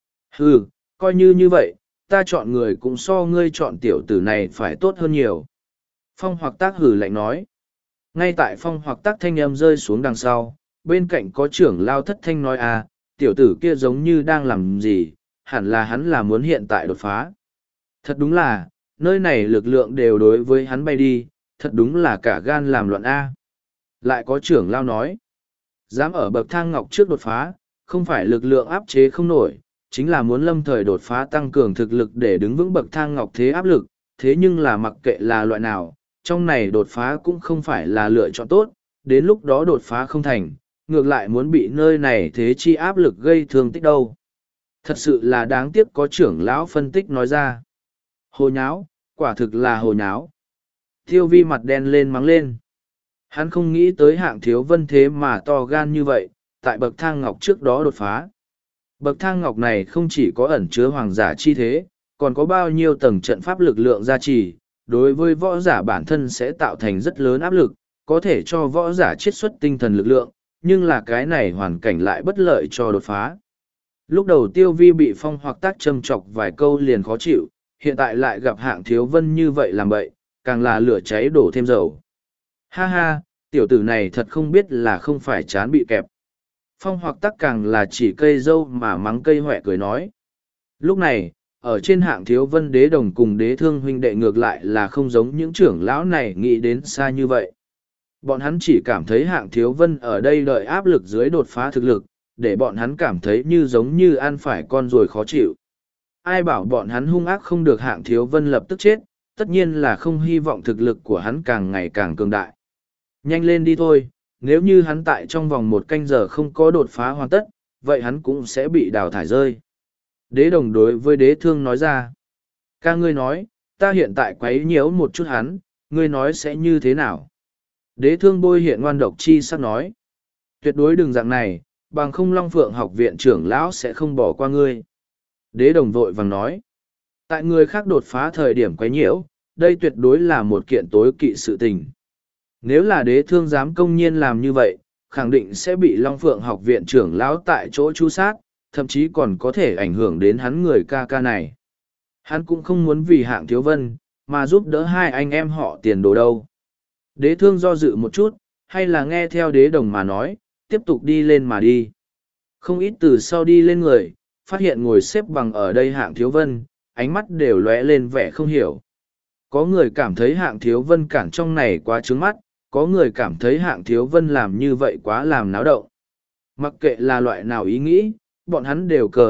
Ừ, coi như vậy, ta chọn người cũng so ngươi chọn tiểu tử này phải tốt hơn nhiều. Phong Hoặc Tác hử lạnh nói. Ngay tại Phong Hoặc Tác thanh âm rơi xuống đằng sau, bên cạnh có trưởng lao Thất Thanh nói à, tiểu tử kia giống như đang làm gì, hẳn là hắn là muốn hiện tại đột phá. Thật đúng là, nơi này lực lượng đều đối với hắn bay đi, thật đúng là cả gan làm loạn A. Lại có trưởng lao nói, dám ở bậc thang ngọc trước đột phá, không phải lực lượng áp chế không nổi, chính là muốn lâm thời đột phá tăng cường thực lực để đứng vững bậc thang ngọc thế áp lực, thế nhưng là mặc kệ là loại nào, trong này đột phá cũng không phải là lựa chọn tốt, đến lúc đó đột phá không thành, ngược lại muốn bị nơi này thế chi áp lực gây thương tích đâu. Thật sự là đáng tiếc có trưởng lão phân tích nói ra. Hồ nháo, quả thực là hồ nháo. Tiêu vi mặt đen lên mắng lên. Hắn không nghĩ tới hạng thiếu vân thế mà to gan như vậy, tại bậc thang ngọc trước đó đột phá. Bậc thang ngọc này không chỉ có ẩn chứa hoàng giả chi thế, còn có bao nhiêu tầng trận pháp lực lượng gia trì, đối với võ giả bản thân sẽ tạo thành rất lớn áp lực, có thể cho võ giả chiết xuất tinh thần lực lượng, nhưng là cái này hoàn cảnh lại bất lợi cho đột phá. Lúc đầu Tiêu Vi bị Phong Hoặc Tác châm chọc vài câu liền khó chịu, hiện tại lại gặp hạng thiếu vân như vậy làm bậy, càng là lửa cháy đổ thêm dầu. Ha ha, tiểu tử này thật không biết là không phải chán bị kẹp. Phong Hoặc Tác càng là chỉ cây dâu mà mắng cây hoẹ cười nói. Lúc này, ở trên hạng thiếu vân đế đồng cùng đế thương huynh đệ ngược lại là không giống những trưởng lão này nghĩ đến xa như vậy. Bọn hắn chỉ cảm thấy hạng thiếu vân ở đây đợi áp lực dưới đột phá thực lực, để bọn hắn cảm thấy như giống như ăn phải con ruồi khó chịu. Ai bảo bọn hắn hung ác không được hạng thiếu vân lập tức chết, tất nhiên là không hy vọng thực lực của hắn càng ngày càng cường đại. Nhanh lên đi thôi, nếu như hắn tại trong vòng 1 canh giờ không có đột phá hoàn tất, vậy hắn cũng sẽ bị đào thải rơi. Đế đồng đối với đế thương nói ra. Ca ngươi nói, ta hiện tại quấy nhiễu một chút hắn, ngươi nói sẽ như thế nào? Đế thương bôi hiện ngoan độc chi sắc nói. Tuyệt đối đừng dạng này, bằng không Long Phượng học viện trưởng lão sẽ không bỏ qua ngươi. Đế đồng vội vàng nói. Tại người khác đột phá thời điểm quấy nhiễu, đây tuyệt đối là một kiện tối kỵ sự tình. Nếu là đế thương dám công nhiên làm như vậy, khẳng định sẽ bị Long Phượng học viện trưởng lão tại chỗ tru sát, thậm chí còn có thể ảnh hưởng đến hắn người ca ca này. Hắn cũng không muốn vì hạng thiếu vân, mà giúp đỡ hai anh em họ tiền đồ đâu. Đế thương do dự một chút, hay là nghe theo đế đồng mà nói, tiếp tục đi lên mà đi. Không ít từ sau đi lên người, phát hiện ngồi xếp bằng ở đây hạng thiếu vân, ánh mắt đều lóe lên vẻ không hiểu. Có người cảm thấy hạng thiếu vân cản trong này quá trướng mắt, có người cảm thấy hạng thiếu vân làm như vậy quá làm náo động. Mặc kệ là loại nào ý nghĩ, bọn hắn đều cờ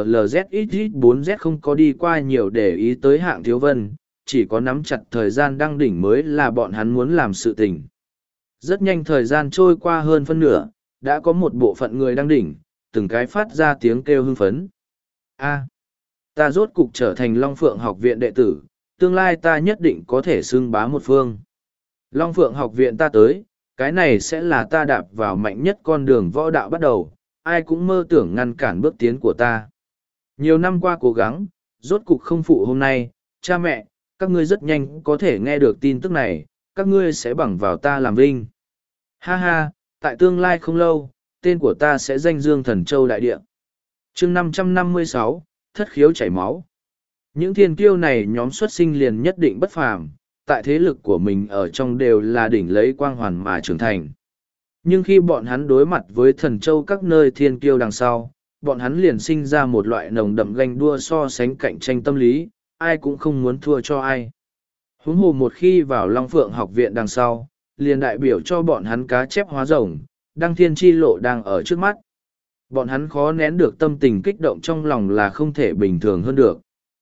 LZXX4Z không có đi qua nhiều để ý tới hạng thiếu vân, chỉ có nắm chặt thời gian đăng đỉnh mới là bọn hắn muốn làm sự tình. Rất nhanh thời gian trôi qua hơn phân nửa, đã có một bộ phận người đăng đỉnh, từng cái phát ra tiếng kêu hưng phấn. Ta rốt cục trở thành Long Phượng học viện đệ tử, tương lai ta nhất định có thể xưng bá một phương. Long Phượng học viện ta tới, cái này sẽ là ta đạp vào mạnh nhất con đường võ đạo bắt đầu, ai cũng mơ tưởng ngăn cản bước tiến của ta. Nhiều năm qua cố gắng, rốt cục không phụ hôm nay, cha mẹ, các ngươi rất nhanh có thể nghe được tin tức này, các ngươi sẽ bằng vào ta làm vinh. Ha ha, tại tương lai không lâu, tên của ta sẽ danh dương thần châu đại địa. chương 556, thất khiếu chảy máu. Những thiên kiêu này nhóm xuất sinh liền nhất định bất phàm, tại thế lực của mình ở trong đều là đỉnh lấy quang hoàn mà trưởng thành. Nhưng khi bọn hắn đối mặt với thần châu các nơi thiên kiêu đằng sau, bọn hắn liền sinh ra một loại nồng đậm ganh đua so sánh cạnh tranh tâm lý, ai cũng không muốn thua cho ai. Huống hồ một khi vào Long Phượng học viện đằng sau, liền đại biểu cho bọn hắn cá chép hóa rồng, đăng thiên chi lộ đang ở trước mắt. Bọn hắn khó nén được tâm tình kích động trong lòng là không thể bình thường hơn được.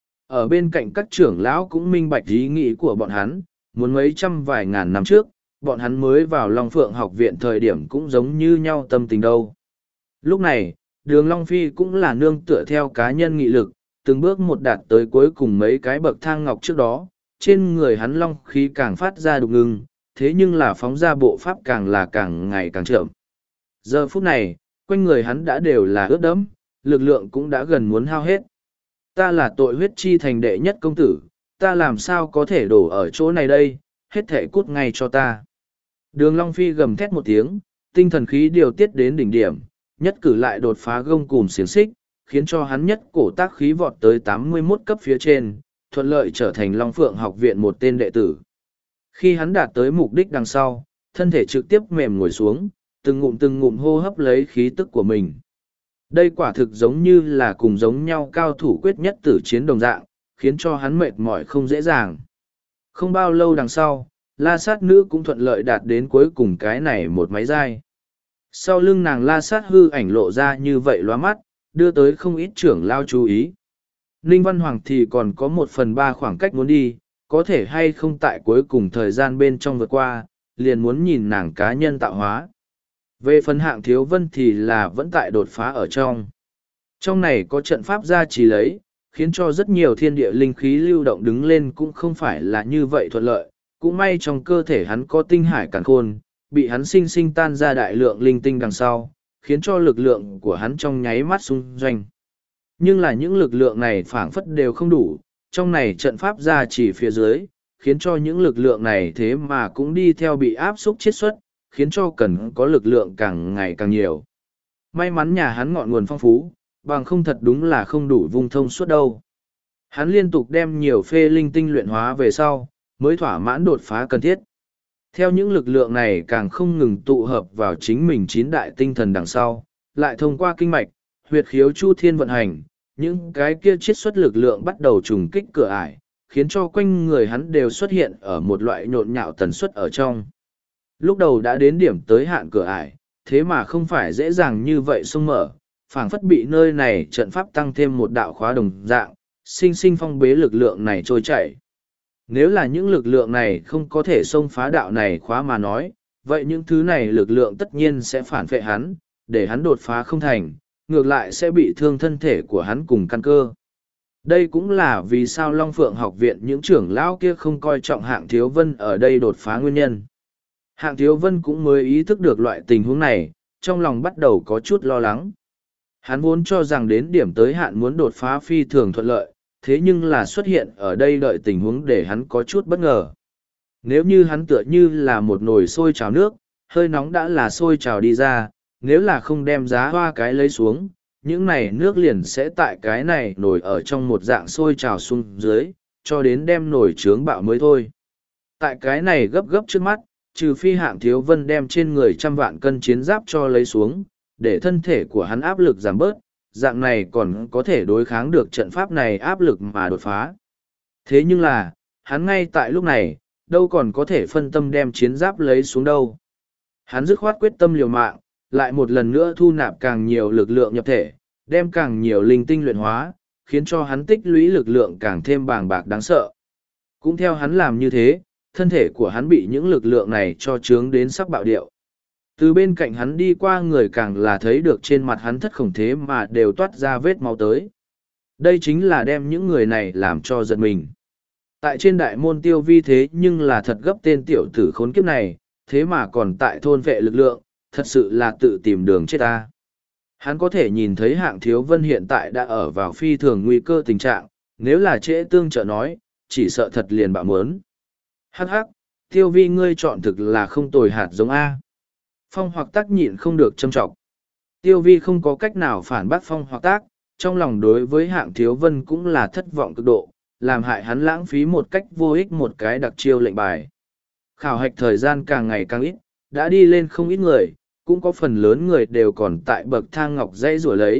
Ở bên cạnh các trưởng lão cũng minh bạch ý nghĩ của bọn hắn, muốn mấy trăm vài ngàn năm trước, bọn hắn mới vào Long Phượng học viện thời điểm cũng giống như nhau tâm tình đâu. Lúc này, Đường Long Phi cũng là nương tựa theo cá nhân nghị lực, từng bước một đạt tới cuối cùng mấy cái bậc thang ngọc trước đó, trên người hắn long khí càng phát ra đục ngưng, thế nhưng là phóng ra bộ pháp càng là càng ngày càng chậm. Giờ phút này, quanh người hắn đã đều là ướt đẫm, lực lượng cũng đã gần muốn hao hết. Ta là tội huyết chi thành đệ nhất công tử, ta làm sao có thể đổ ở chỗ này đây, hết thể cút ngay cho ta. Đường Long Phi gầm thét một tiếng, tinh thần khí điều tiết đến đỉnh điểm, nhất cử lại đột phá gông cùm xiềng xích, khiến cho hắn nhất cổ tác khí vọt tới 81 cấp phía trên, thuận lợi trở thành Long Phượng học viện một tên đệ tử. Khi hắn đạt tới mục đích đằng sau, thân thể trực tiếp mềm ngồi xuống, từng ngụm hô hấp lấy khí tức của mình. Đây quả thực giống như là cùng giống nhau cao thủ quyết nhất tử chiến đồng dạng, khiến cho hắn mệt mỏi không dễ dàng. Không bao lâu đằng sau, La Sát nữ cũng thuận lợi đạt đến cuối cùng cái này một máy dai. Sau lưng nàng La Sát hư ảnh lộ ra như vậy lóa mắt, đưa tới không ít trưởng lao chú ý. Ninh Văn Hoàng thì còn có 1/3 khoảng cách muốn đi, có thể hay không tại cuối cùng thời gian bên trong vượt qua, liền muốn nhìn nàng cá nhân tạo hóa. Về phần Hạng Thiếu Vân thì là vẫn tại đột phá ở trong. Trong này có trận pháp gia trì lấy, khiến cho rất nhiều thiên địa linh khí lưu động đứng lên cũng không phải là như vậy thuận lợi. Cũng may trong cơ thể hắn có tinh hải càn khôn, bị hắn sinh sinh tan ra đại lượng linh tinh đằng sau, khiến cho lực lượng của hắn trong nháy mắt xung doanh. Nhưng là những lực lượng này phảng phất đều không đủ, trong này trận pháp gia trì phía dưới, khiến cho những lực lượng này thế mà cũng đi theo bị áp xúc chiết xuất, khiến cho cần có lực lượng càng ngày càng nhiều. May mắn nhà hắn ngọn nguồn phong phú, bằng không thật đúng là không đủ vung thông suốt đâu. Hắn liên tục đem nhiều phê linh tinh luyện hóa về sau, mới thỏa mãn đột phá cần thiết. Theo những lực lượng này càng không ngừng tụ hợp vào chính mình 9 đại tinh thần đằng sau, lại thông qua kinh mạch, huyệt khiếu chu thiên vận hành, những cái kia chiết xuất lực lượng bắt đầu trùng kích cửa ải, khiến cho quanh người hắn đều xuất hiện ở một loại nhộn nhạo tần suất ở trong. Lúc đầu đã đến điểm tới hạn cửa ải, thế mà không phải dễ dàng như vậy xông mở, phảng phất bị nơi này trận pháp tăng thêm một đạo khóa đồng dạng, sinh sinh phong bế lực lượng này trôi chảy. Nếu là những lực lượng này không có thể xông phá đạo này khóa mà nói, vậy những thứ này lực lượng tất nhiên sẽ phản phệ hắn, để hắn đột phá không thành, ngược lại sẽ bị thương thân thể của hắn cùng căn cơ. Đây cũng là vì sao Long Phượng học viện những trưởng lão kia không coi trọng Hạng Thiếu Vân ở đây đột phá nguyên nhân. Hạng Thiếu Vân cũng mới ý thức được loại tình huống này, trong lòng bắt đầu có chút lo lắng. Hắn vốn cho rằng đến điểm tới hạn muốn đột phá phi thường thuận lợi, thế nhưng là xuất hiện ở đây đợi tình huống để hắn có chút bất ngờ. Nếu như hắn tựa như là một nồi sôi trào nước, hơi nóng đã là sôi trào đi ra, nếu là không đem giá hoa cái lấy xuống, những này nước liền sẽ tại cái này nổi ở trong một dạng sôi trào xuống dưới, cho đến đem nổi trướng bạo mới thôi. Tại cái này gấp gấp trước mắt, trừ phi Hạng Thiếu Vân đem trên người 100 vạn cân chiến giáp cho lấy xuống, để thân thể của hắn áp lực giảm bớt, dạng này còn có thể đối kháng được trận pháp này áp lực mà đột phá. Thế nhưng là, hắn ngay tại lúc này, đâu còn có thể phân tâm đem chiến giáp lấy xuống đâu. Hắn dứt khoát quyết tâm liều mạng, lại một lần nữa thu nạp càng nhiều lực lượng nhập thể, đem càng nhiều linh tinh luyện hóa, khiến cho hắn tích lũy lực lượng càng thêm bàng bạc đáng sợ. Cũng theo hắn làm như thế, thân thể của hắn bị những lực lượng này cho trướng đến sắp bạo điệu. Từ bên cạnh hắn đi qua người càng là thấy được trên mặt hắn thất khổng thế mà đều toát ra vết máu tới. Đây chính là đem những người này làm cho giật mình. Tại trên đại môn Tiêu Vi thế nhưng là thật gấp tên tiểu tử khốn kiếp này, thế mà còn tại thôn vệ lực lượng, thật sự là tự tìm đường chết ta. Hắn có thể nhìn thấy Hạng Thiếu Vân hiện tại đã ở vào phi thường nguy cơ tình trạng, nếu là trễ tương trợ nói, chỉ sợ thật liền bạo mớn. Hắc hắc, Tiêu Vi ngươi chọn thực là không tồi hạt giống A. Phong Hoặc Tác nhịn không được châm trọng. Tiêu Vi không có cách nào phản bác Phong Hoặc Tác, trong lòng đối với Hạng Thiếu Vân cũng là thất vọng cực độ, làm hại hắn lãng phí một cách vô ích một cái đặc chiêu lệnh bài. Khảo hạch thời gian càng ngày càng ít, đã đi lên không ít người, cũng có phần lớn người đều còn tại bậc thang ngọc dây rủa lấy,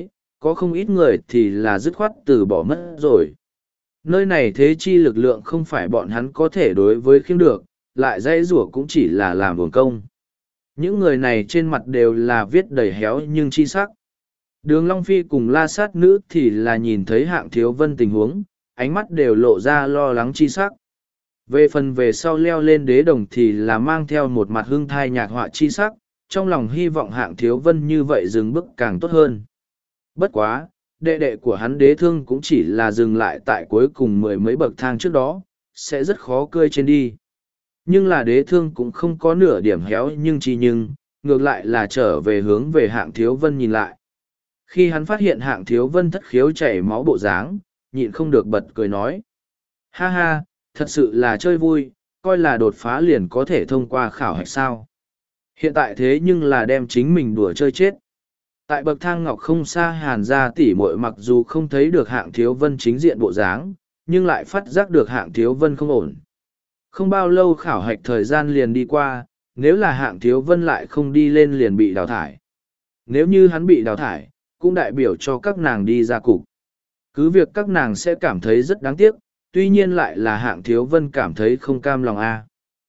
có không ít người thì là dứt khoát từ bỏ mất rồi. Nơi này thế chi lực lượng không phải bọn hắn có thể đối với khiêng được, lại dãy rủa cũng chỉ là làm buồn công. Những người này trên mặt đều là viết đầy héo nhưng chi sắc. Đường Long Phi cùng La Sát Nữ thì là nhìn thấy Hạng Thiếu Vân tình huống, ánh mắt đều lộ ra lo lắng chi sắc. Về phần về sau leo lên đế đồng thì là mang theo một mặt hưng thai nhạc họa chi sắc, trong lòng hy vọng Hạng Thiếu Vân như vậy dừng bước càng tốt hơn. Bất quá, đệ đệ của hắn Đế Thương cũng chỉ là dừng lại tại cuối cùng mười mấy bậc thang trước đó, sẽ rất khó cơi trên đi. Nhưng là Đế Thương cũng không có nửa điểm héo nhưng ngược lại là trở về hướng về Hạng Thiếu Vân nhìn lại. Khi hắn phát hiện Hạng Thiếu Vân thất khiếu chảy máu bộ dáng, nhịn không được bật cười nói. Ha ha, thật sự là chơi vui, coi là đột phá liền có thể thông qua khảo hạch sao. Hiện tại thế nhưng là đem chính mình đùa chơi chết. Tại bậc thang ngọc không xa Hàn gia tỷ muội mặc dù không thấy được Hạng Thiếu Vân chính diện bộ dáng, nhưng lại phát giác được Hạng Thiếu Vân không ổn. Không bao lâu khảo hạch thời gian liền đi qua, nếu là Hạng Thiếu Vân lại không đi lên liền bị đào thải. Nếu như hắn bị đào thải, cũng đại biểu cho các nàng đi ra cục. Cứ việc các nàng sẽ cảm thấy rất đáng tiếc, tuy nhiên lại là Hạng Thiếu Vân cảm thấy không cam lòng a.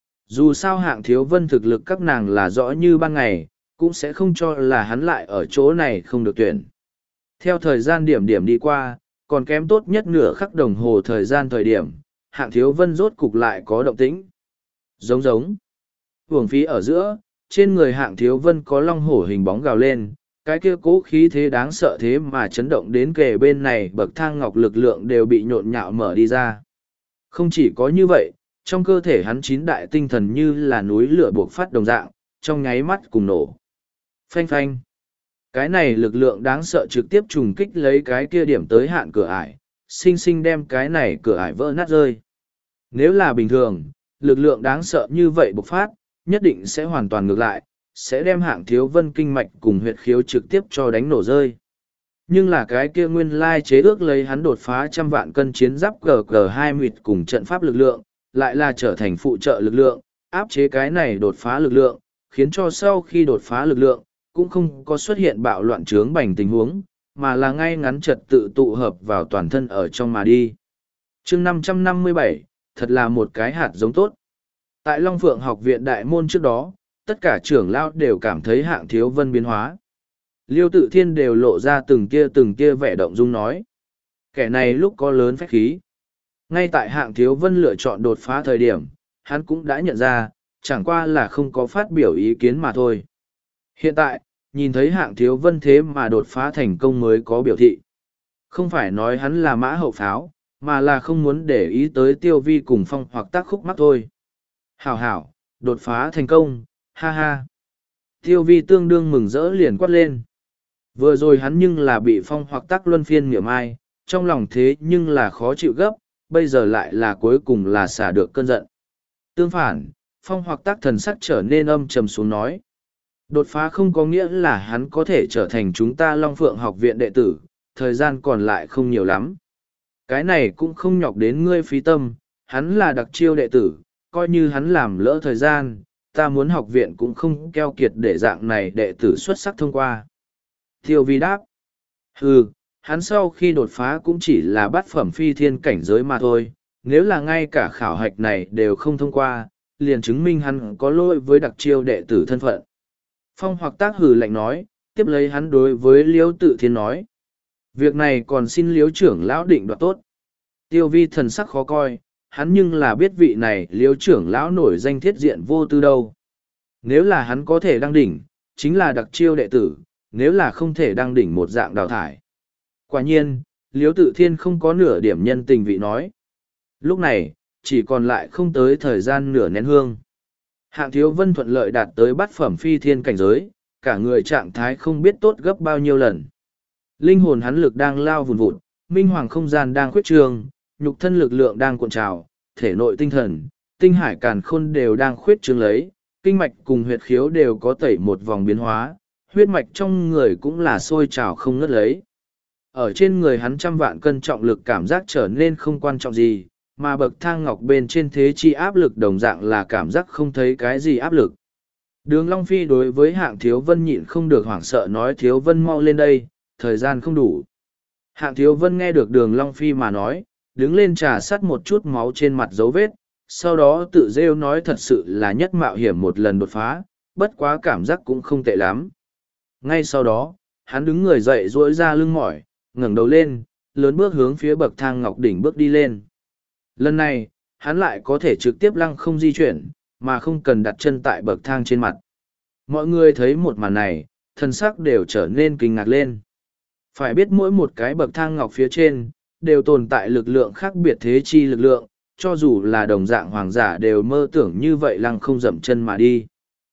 Dù sao Hạng Thiếu Vân thực lực các nàng là rõ như ban ngày, cũng sẽ không cho là hắn lại ở chỗ này không được tuyển. Theo thời gian điểm điểm đi qua, còn kém tốt nhất nửa khắc đồng hồ thời gian thời điểm, Hạng Thiếu Vân rốt cục lại có động tĩnh. Giống giống. Uổng phí ở giữa, trên người Hạng Thiếu Vân có long hổ hình bóng gào lên, cái kia cố khí thế đáng sợ thế mà chấn động đến kề bên này bậc thang ngọc lực lượng đều bị nhộn nhạo mở đi ra. Không chỉ có như vậy, trong cơ thể hắn chín đại tinh thần như là núi lửa buộc phát đồng dạng, trong nháy mắt cùng nổ. Phanh phanh. Cái này lực lượng đáng sợ trực tiếp trùng kích lấy cái kia điểm tới hạn cửa ải, sinh sinh đem cái này cửa ải vỡ nát rơi. Nếu là bình thường, lực lượng đáng sợ như vậy bộc phát, nhất định sẽ hoàn toàn ngược lại, sẽ đem Hạng Thiếu Vân kinh mạch cùng huyệt khiếu trực tiếp cho đánh nổ rơi. Nhưng là cái kia nguyên lai chế ước lấy hắn đột phá 100 vạn cân chiến giáp GG2 mịt cùng trận pháp lực lượng, lại là trở thành phụ trợ lực lượng, áp chế cái này đột phá lực lượng, khiến cho sau khi đột phá lực lượng, cũng không có xuất hiện bạo loạn trướng bành tình huống, mà là ngay ngắn trật tự tụ hợp vào toàn thân ở trong mà đi. chương 557, thật là một cái hạt giống tốt. Tại Long Phượng học viện đại môn trước đó, tất cả trưởng lão đều cảm thấy Hạng Thiếu Vân biến hóa. Liêu Tự Thiên đều lộ ra từng kia vẻ động dung nói. Kẻ này lúc có lớn phách khí. Ngay tại Hạng Thiếu Vân lựa chọn đột phá thời điểm, hắn cũng đã nhận ra, chẳng qua là không có phát biểu ý kiến mà thôi. Hiện tại, nhìn thấy Hạng Thiếu Vân thế mà đột phá thành công mới có biểu thị. Không phải nói hắn là mã hậu pháo, mà là không muốn để ý tới Tiêu Vi cùng Phong Hoặc Tác khúc mắc thôi. Hảo hảo, đột phá thành công, ha ha. Tiêu Vi tương đương mừng rỡ liền quát lên. Vừa rồi hắn nhưng là bị Phong Hoặc Tác luân phiên miệng ai, trong lòng thế nhưng là khó chịu gấp, bây giờ lại là cuối cùng là xả được cơn giận. Tương phản, Phong Hoặc Tác thần sắc trở nên âm trầm xuống nói. Đột phá không có nghĩa là hắn có thể trở thành chúng ta Long Phượng học viện đệ tử, thời gian còn lại không nhiều lắm. Cái này cũng không nhọc đến ngươi phí tâm, hắn là đặc chiêu đệ tử, coi như hắn làm lỡ thời gian, ta muốn học viện cũng không keo kiệt để dạng này đệ tử xuất sắc thông qua. Tiêu Vi đáp. Hắn sau khi đột phá cũng chỉ là bát phẩm phi thiên cảnh giới mà thôi, nếu là ngay cả khảo hạch này đều không thông qua, liền chứng minh hắn có lỗi với đặc chiêu đệ tử thân phận. Phong Hoặc Tác hừ lạnh nói, tiếp lấy hắn đối với Liêu Tự Thiên nói. Việc này còn xin Liêu trưởng lão định đoạt tốt. Tiêu Vi thần sắc khó coi, hắn nhưng là biết vị này Liêu trưởng lão nổi danh thiết diện vô tư đâu. Nếu là hắn có thể đăng đỉnh, chính là đặc chiêu đệ tử, nếu là không thể đăng đỉnh một dạng đào thải. Quả nhiên, Liêu Tự Thiên không có nửa điểm nhân tình vị nói. Lúc này, chỉ còn lại không tới thời gian nửa nén hương. Hạng Thiếu Vân thuận lợi đạt tới bát phẩm phi thiên cảnh giới, cả người trạng thái không biết tốt gấp bao nhiêu lần. Linh hồn hắn lực đang lao vùn vụt, minh hoàng không gian đang khuyết trường, nhục thân lực lượng đang cuộn trào, thể nội tinh thần, tinh hải càn khôn đều đang khuyết trường lấy, kinh mạch cùng huyệt khiếu đều có tẩy một vòng biến hóa, huyết mạch trong người cũng là sôi trào không ngớt lấy. Ở trên người hắn 100 vạn cân trọng lực cảm giác trở nên không quan trọng gì, mà bậc thang ngọc bên trên thế chi áp lực đồng dạng là cảm giác không thấy cái gì áp lực. Đường Long Phi đối với Hạng Thiếu Vân nhịn không được hoảng sợ nói Thiếu Vân mau lên đây, thời gian không đủ. Hạng Thiếu Vân nghe được Đường Long Phi mà nói, đứng lên trà sát một chút máu trên mặt dấu vết, sau đó tự rêu nói thật sự là nhất mạo hiểm một lần đột phá, bất quá cảm giác cũng không tệ lắm. Ngay sau đó, hắn đứng người dậy duỗi ra lưng mỏi, ngẩng đầu lên, lớn bước hướng phía bậc thang ngọc đỉnh bước đi lên. Lần này, hắn lại có thể trực tiếp lăng không di chuyển, mà không cần đặt chân tại bậc thang trên mặt. Mọi người thấy một màn này, thân sắc đều trở nên kinh ngạc lên. Phải biết mỗi một cái bậc thang ngọc phía trên, đều tồn tại lực lượng khác biệt thế chi lực lượng, cho dù là đồng dạng hoàng giả đều mơ tưởng như vậy lăng không dậm chân mà đi.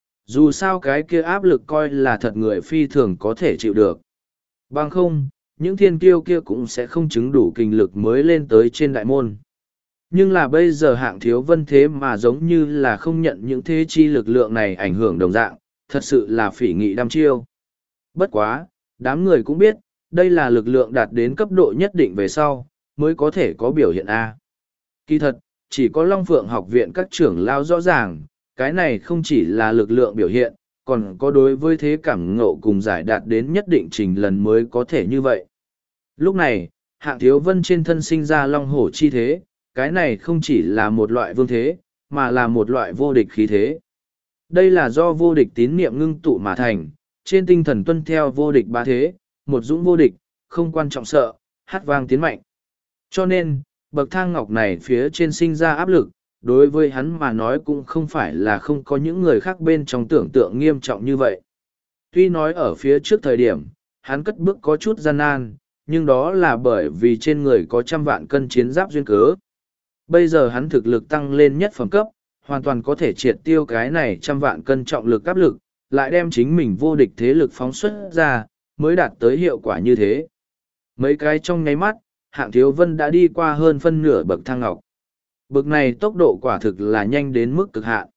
Dù sao cái kia áp lực coi là thật người phi thường có thể chịu được. Bằng không, những thiên kiêu kia cũng sẽ không chứng đủ kinh lực mới lên tới trên đại môn. Nhưng là bây giờ Hạng Thiếu Vân thế mà giống như là không nhận những thế chi lực lượng này ảnh hưởng đồng dạng, thật sự là phỉ nghị đăm chiêu. Bất quá, đám người cũng biết, đây là lực lượng đạt đến cấp độ nhất định về sau, mới có thể có biểu hiện A. Kỳ thật, chỉ có Long Phượng học viện các trưởng lao rõ ràng, cái này không chỉ là lực lượng biểu hiện, còn có đối với thế cảm ngộ cùng giải đạt đến nhất định trình lần mới có thể như vậy. Lúc này, Hạng Thiếu Vân trên thân sinh ra long hổ chi thế, cái này không chỉ là một loại vương thế, mà là một loại vô địch khí thế. Đây là do vô địch tín niệm ngưng tụ mà thành, trên tinh thần tuân theo vô địch ba thế, một dũng vô địch, không quan trọng sợ, hát vang tiến mạnh. Cho nên, bậc thang ngọc này phía trên sinh ra áp lực, đối với hắn mà nói cũng không phải là không có những người khác bên trong tưởng tượng nghiêm trọng như vậy. Tuy nói ở phía trước thời điểm, hắn cất bước có chút gian nan, nhưng đó là bởi vì trên người có 100 vạn cân chiến giáp duyên cớ. Bây giờ hắn thực lực tăng lên nhất phẩm cấp, hoàn toàn có thể triệt tiêu cái này 100 vạn cân trọng lực áp lực, lại đem chính mình vô địch thế lực phóng xuất ra, mới đạt tới hiệu quả như thế. Mấy cái trong nháy mắt, Hạng Thiếu Vân đã đi qua hơn phân nửa bậc thang ngọc. Bậc này tốc độ quả thực là nhanh đến mức cực hạn.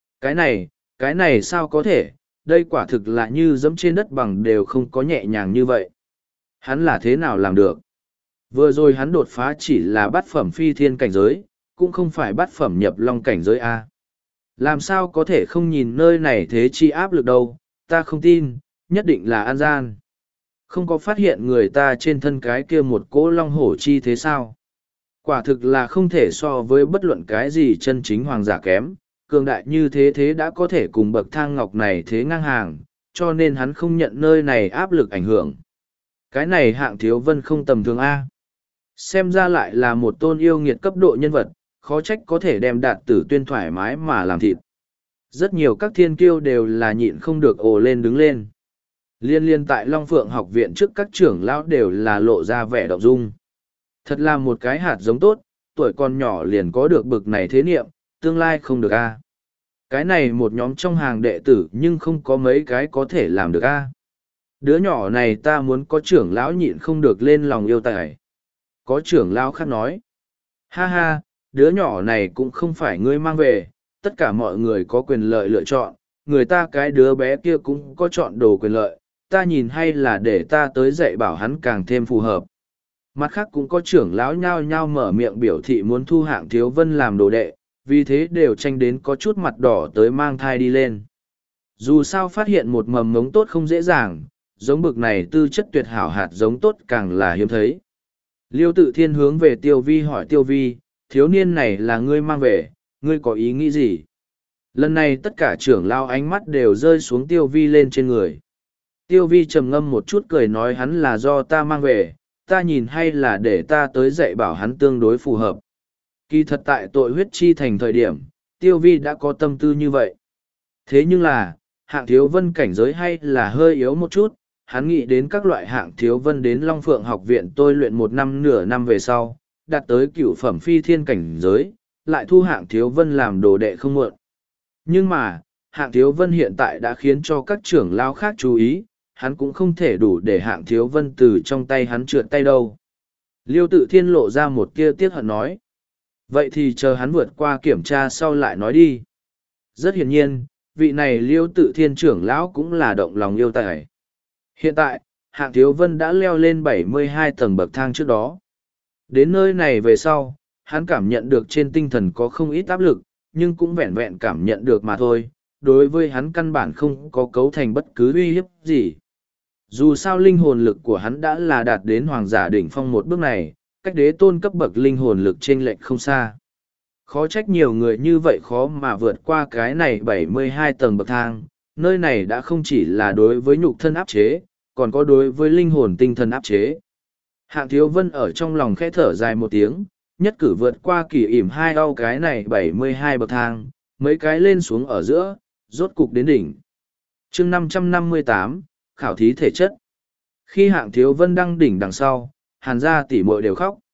Cái này sao có thể, đây quả thực là như dẫm trên đất bằng đều không có nhẹ nhàng như vậy. Hắn là thế nào làm được? Vừa rồi hắn đột phá chỉ là bát phẩm phi thiên cảnh giới, cũng không phải bát phẩm nhập long cảnh giới A. Làm sao có thể không nhìn nơi này thế chi áp lực đâu, ta không tin, nhất định là an gian. Không có phát hiện người ta trên thân cái kia một cỗ long hổ chi thế sao? Quả thực là không thể so với bất luận cái gì chân chính hoàng giả kém, cường đại như thế thế đã có thể cùng bậc thang ngọc này thế ngang hàng, cho nên hắn không nhận nơi này áp lực ảnh hưởng. Cái này Hạng Thiếu Vân không tầm thường A. Xem ra lại là một tôn yêu nghiệt cấp độ nhân vật, khó trách có thể đem Đạt Tử Tuyên thoải mái mà làm thịt. Rất nhiều các thiên kiêu đều là nhịn không được ồ lên đứng lên. Liên tại Long Phượng học viện trước các trưởng lão đều là lộ ra vẻ động dung. Thật là một cái hạt giống tốt, tuổi còn nhỏ liền có được bực này thế niệm, tương lai không được a. Cái này một nhóm trong hàng đệ tử nhưng không có mấy cái có thể làm được a. Đứa nhỏ này ta muốn có trưởng lão nhịn không được lên lòng yêu tài. Có trưởng lão khác nói. Ha ha, đứa nhỏ này cũng không phải ngươi mang về, tất cả mọi người có quyền lợi lựa chọn, người ta cái đứa bé kia cũng có chọn đồ quyền lợi, ta nhìn hay là để ta tới dạy bảo hắn càng thêm phù hợp. Mặt khác cũng có trưởng lão nhao nhao mở miệng biểu thị muốn thu Hạng Thiếu Vân làm đồ đệ, vì thế đều tranh đến có chút mặt đỏ tới mang thai đi lên. Dù sao phát hiện một mầm ngống tốt không dễ dàng, giống bực này tư chất tuyệt hảo hạt giống tốt càng là hiếm thấy. Liêu Tự Thiên hướng về Tiêu Vi hỏi Tiêu Vi, thiếu niên này là ngươi mang về, ngươi có ý nghĩ gì? Lần này tất cả trưởng lão ánh mắt đều rơi xuống Tiêu Vi lên trên người. Tiêu Vi trầm ngâm một chút cười nói hắn là do ta mang về, ta nhìn hay là để ta tới dạy bảo hắn tương đối phù hợp. Kỳ thật tại tội huyết chi thành thời điểm, Tiêu Vi đã có tâm tư như vậy. Thế nhưng là, Hạng Thiếu Vân cảnh giới hay là hơi yếu một chút, hắn nghĩ đến các loại Hạng Thiếu Vân đến Long Phượng học viện tôi luyện 1 năm nửa năm về sau, đạt tới cửu phẩm phi thiên cảnh giới, lại thu Hạng Thiếu Vân làm đồ đệ không muộn. Nhưng mà, Hạng Thiếu Vân hiện tại đã khiến cho các trưởng lao khác chú ý, hắn cũng không thể đủ để Hạng Thiếu Vân từ trong tay hắn trượt tay đâu. Liêu Tự Thiên lộ ra một tia tiếc hận nói. Vậy thì chờ hắn vượt qua kiểm tra sau lại nói đi. Rất hiển nhiên, vị này Liêu Tự Thiên trưởng lão cũng là động lòng yêu tài. Hiện tại, Hạng Thiếu Vân đã leo lên 72 tầng bậc thang trước đó. Đến nơi này về sau, hắn cảm nhận được trên tinh thần có không ít áp lực, nhưng cũng vẹn vẹn cảm nhận được mà thôi. Đối với hắn căn bản không có cấu thành bất cứ uy hiếp gì. Dù sao linh hồn lực của hắn đã là đạt đến hoàng giả đỉnh phong một bước này, cách đế tôn cấp bậc linh hồn lực chênh lệch không xa. Khó trách nhiều người như vậy khó mà vượt qua cái này 72 tầng bậc thang, nơi này đã không chỉ là đối với nhục thân áp chế, còn có đối với linh hồn tinh thần áp chế. Hạng Thiếu Vân ở trong lòng khẽ thở dài một tiếng, nhất cử vượt qua kỳ ỉm hai đau cái này 72 bậc thang, mấy cái lên xuống ở giữa, rốt cục đến đỉnh. chương 558, khảo thí thể chất. Khi Hạng Thiếu Vân đăng đỉnh đằng sau, Hàn gia tỷ muội đều khóc.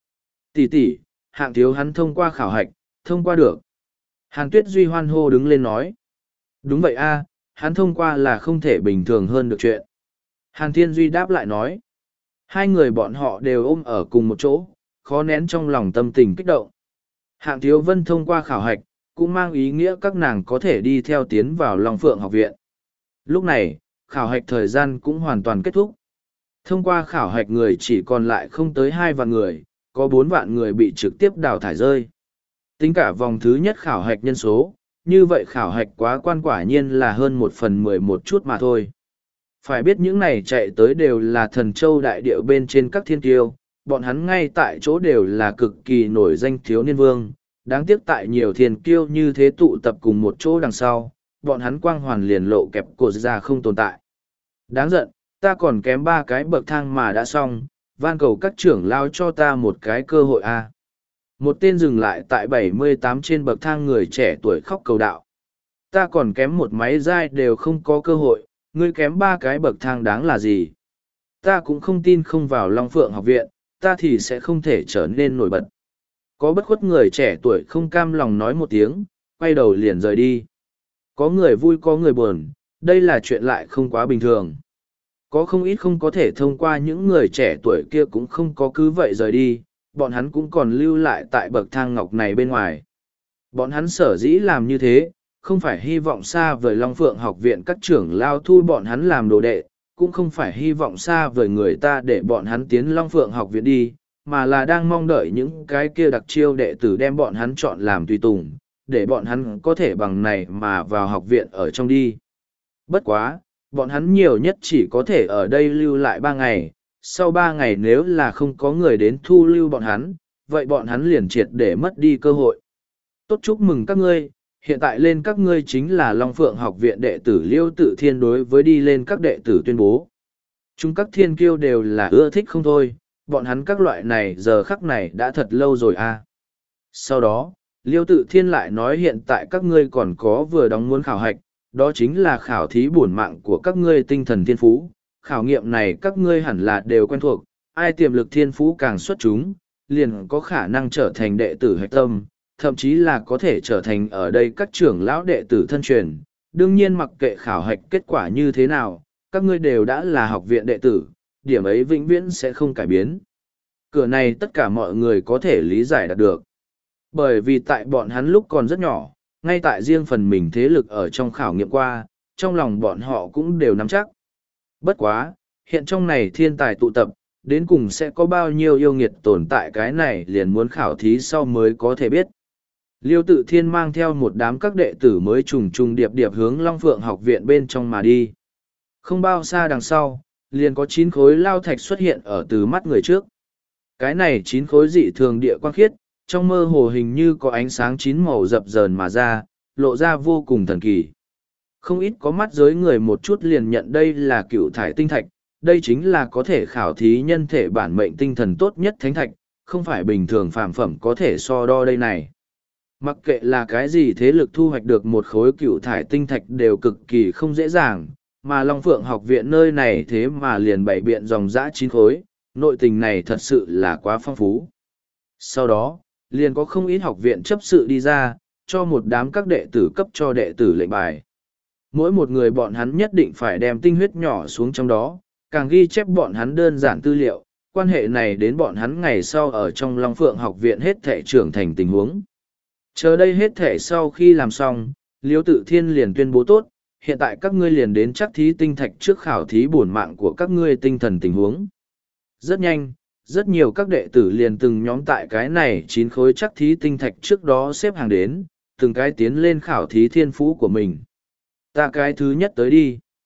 Tỷ, Hạng Thiếu hắn thông qua khảo hạch, thông qua được. Hàn Tuyết Duy hoan hô đứng lên nói. Đúng vậy a, hắn thông qua là không thể bình thường hơn được chuyện. Hàn Thiên Duy đáp lại nói. Hai người bọn họ đều ôm ở cùng một chỗ, khó nén trong lòng tâm tình kích động. Hạng Thiếu Vân thông qua khảo hạch, cũng mang ý nghĩa các nàng có thể đi theo tiến vào Long Phượng học viện. Lúc này, khảo hạch thời gian cũng hoàn toàn kết thúc. Thông qua khảo hạch người chỉ còn lại không tới 2 vạn người, có 4 vạn người bị trực tiếp đào thải rơi. Tính cả vòng thứ nhất khảo hạch nhân số, như vậy khảo hạch quá quan quả nhiên là hơn 1/11 chút mà thôi. Phải biết những này chạy tới đều là thần châu đại điệu bên trên các thiên tiêu, bọn hắn ngay tại chỗ đều là cực kỳ nổi danh thiếu niên vương. Đáng tiếc tại nhiều thiên kiêu như thế tụ tập cùng một chỗ đằng sau, bọn hắn quang hoàn liền lộ kẹp cột ra không tồn tại. Đáng giận, ta còn kém 3 cái bậc thang mà đã xong, van cầu các trưởng lao cho ta một cái cơ hội a. Một tên dừng lại tại 78 trên bậc thang người trẻ tuổi khóc cầu đạo. Ta còn kém một máy giai đều không có cơ hội, ngươi kém 3 cái bậc thang đáng là gì? Ta cũng không tin không vào Long Phượng học viện, ta thì sẽ không thể trở nên nổi bật. Có bất khuất người trẻ tuổi không cam lòng nói một tiếng, quay đầu liền rời đi. Có người vui có người buồn, đây là chuyện lại không quá bình thường. Có không ít không có thể thông qua những người trẻ tuổi kia cũng không có cứ vậy rời đi, bọn hắn cũng còn lưu lại tại bậc thang ngọc này bên ngoài. Bọn hắn sở dĩ làm như thế, không phải hy vọng xa vời Long Phượng học viện các trưởng lao thu bọn hắn làm đồ đệ, cũng không phải hy vọng xa vời người ta để bọn hắn tiến Long Phượng học viện đi, mà là đang mong đợi những cái kia đặc chiêu đệ tử đem bọn hắn chọn làm tùy tùng, để bọn hắn có thể bằng này mà vào học viện ở trong đi. Bất quá, bọn hắn nhiều nhất chỉ có thể ở đây lưu lại 3 ngày, sau 3 ngày nếu là không có người đến thu lưu bọn hắn, vậy bọn hắn liền triệt để mất đi cơ hội. Tốt, chúc mừng các ngươi, hiện tại lên các ngươi chính là Long Phượng học viện đệ tử Liêu Tự Thiên đối với đi lên các đệ tử tuyên bố. Chúng các thiên kiêu đều là ưa thích không thôi, bọn hắn các loại này giờ khắc này đã thật lâu rồi à. Sau đó, Liêu Tự Thiên lại nói hiện tại các ngươi còn có vừa đóng muốn khảo hạch, đó chính là khảo thí bổn mạng của các ngươi tinh thần thiên phú. Khảo nghiệm này các ngươi hẳn là đều quen thuộc, ai tiềm lực thiên phú càng xuất chúng, liền có khả năng trở thành đệ tử hạch tâm, thậm chí là có thể trở thành ở đây các trưởng lão đệ tử thân truyền. Đương nhiên mặc kệ khảo hạch kết quả như thế nào, các ngươi đều đã là học viện đệ tử, điểm ấy vĩnh viễn sẽ không cải biến. Cửa này tất cả mọi người có thể lý giải đạt được. Bởi vì tại bọn hắn lúc còn rất nhỏ, ngay tại riêng phần mình thế lực ở trong khảo nghiệm qua, trong lòng bọn họ cũng đều nắm chắc. Bất quá, hiện trong này thiên tài tụ tập, đến cùng sẽ có bao nhiêu yêu nghiệt tồn tại cái này liền muốn khảo thí sau mới có thể biết. Liêu Tự Thiên mang theo một đám các đệ tử mới trùng trùng điệp điệp hướng Long Phượng học viện bên trong mà đi. Không bao xa đằng sau, liền có 9 khối lao thạch xuất hiện ở từ mắt người trước. Cái này 9 khối dị thường địa quang khiết, trong mơ hồ hình như có ánh sáng 9 màu dập dờn mà ra, lộ ra vô cùng thần kỳ. Không ít có mắt giới người một chút liền nhận đây là cựu thải tinh thạch, đây chính là có thể khảo thí nhân thể bản mệnh tinh thần tốt nhất thánh thạch, không phải bình thường phàm phẩm có thể so đo đây này. Mặc kệ là cái gì thế lực thu hoạch được một khối cựu thải tinh thạch đều cực kỳ không dễ dàng, mà Long Phượng học viện nơi này thế mà liền bày biện dòng dã 9 khối, nội tình này thật sự là quá phong phú. Sau đó, liền có không ít học viện chấp sự đi ra, cho một đám các đệ tử cấp cho đệ tử lệnh bài. Mỗi một người bọn hắn nhất định phải đem tinh huyết nhỏ xuống trong đó, càng ghi chép bọn hắn đơn giản tư liệu, quan hệ này đến bọn hắn ngày sau ở trong Long Phượng học viện hết thể trưởng thành tình huống. Chờ đây hết thể sau khi làm xong, Liêu Tự Thiên liền tuyên bố tốt, hiện tại các ngươi liền đến chắc thí tinh thạch trước khảo thí bổn mạng của các ngươi tinh thần tình huống. Rất nhanh, rất nhiều các đệ tử liền từng nhóm tại cái này 9 khối chắc thí tinh thạch trước đó xếp hàng đến, từng cái tiến lên khảo thí thiên phú của mình. Ta cái thứ nhất tới đi.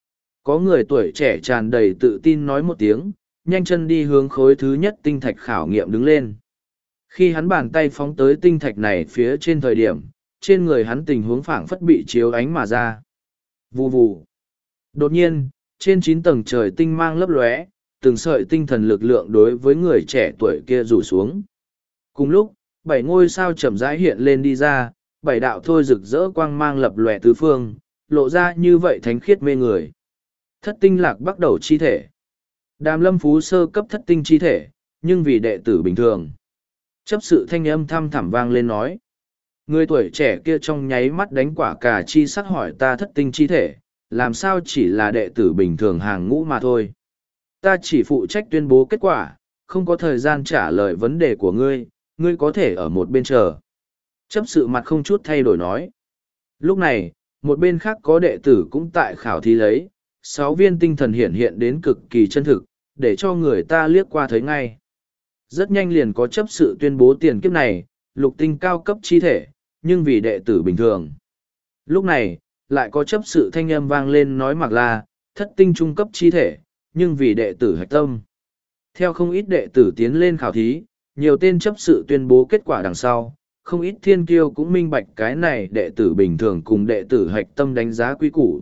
Có người tuổi trẻ tràn đầy tự tin nói một tiếng, nhanh chân đi hướng khối thứ nhất tinh thạch khảo nghiệm đứng lên. Khi hắn bàn tay phóng tới tinh thạch này phía trên thời điểm, trên người hắn tình huống phảng phất bị chiếu ánh mà ra. Vù vù. Đột nhiên, trên 9 tầng trời tinh mang lấp lóe, từng sợi tinh thần lực lượng đối với người trẻ tuổi kia rủ xuống. Cùng lúc, 7 ngôi sao chậm rãi hiện lên đi ra, 7 đạo thôi rực rỡ quang mang lập lòe tứ phương, lộ ra như vậy thánh khiết mê người. Thất tinh lạc bắt đầu chi thể. Đàm Lâm Phú sơ cấp thất tinh chi thể, nhưng vì đệ tử bình thường. Chấp sự thanh âm thăm thẳm vang lên nói. Người tuổi trẻ kia trong nháy mắt đánh quả cà chi sắc hỏi ta thất tinh chi thể, làm sao chỉ là đệ tử bình thường hàng ngũ mà thôi. Ta chỉ phụ trách tuyên bố kết quả, không có thời gian trả lời vấn đề của ngươi, ngươi có thể ở một bên chờ. Chấp sự mặt không chút thay đổi nói. Lúc này, một bên khác có đệ tử cũng tại khảo thí lấy, 6 viên tinh thần hiện đến cực kỳ chân thực, để cho người ta liếc qua thấy ngay. Rất nhanh liền có chấp sự tuyên bố tiền kiếp này, lục tinh cao cấp chi thể, nhưng vì đệ tử bình thường. Lúc này, lại có chấp sự thanh âm vang lên nói mặc là, thất tinh trung cấp chi thể, nhưng vì đệ tử hạch tâm. Theo không ít đệ tử tiến lên khảo thí, nhiều tên chấp sự tuyên bố kết quả đằng sau, không ít thiên kiêu cũng minh bạch cái này đệ tử bình thường cùng đệ tử hạch tâm đánh giá quy củ.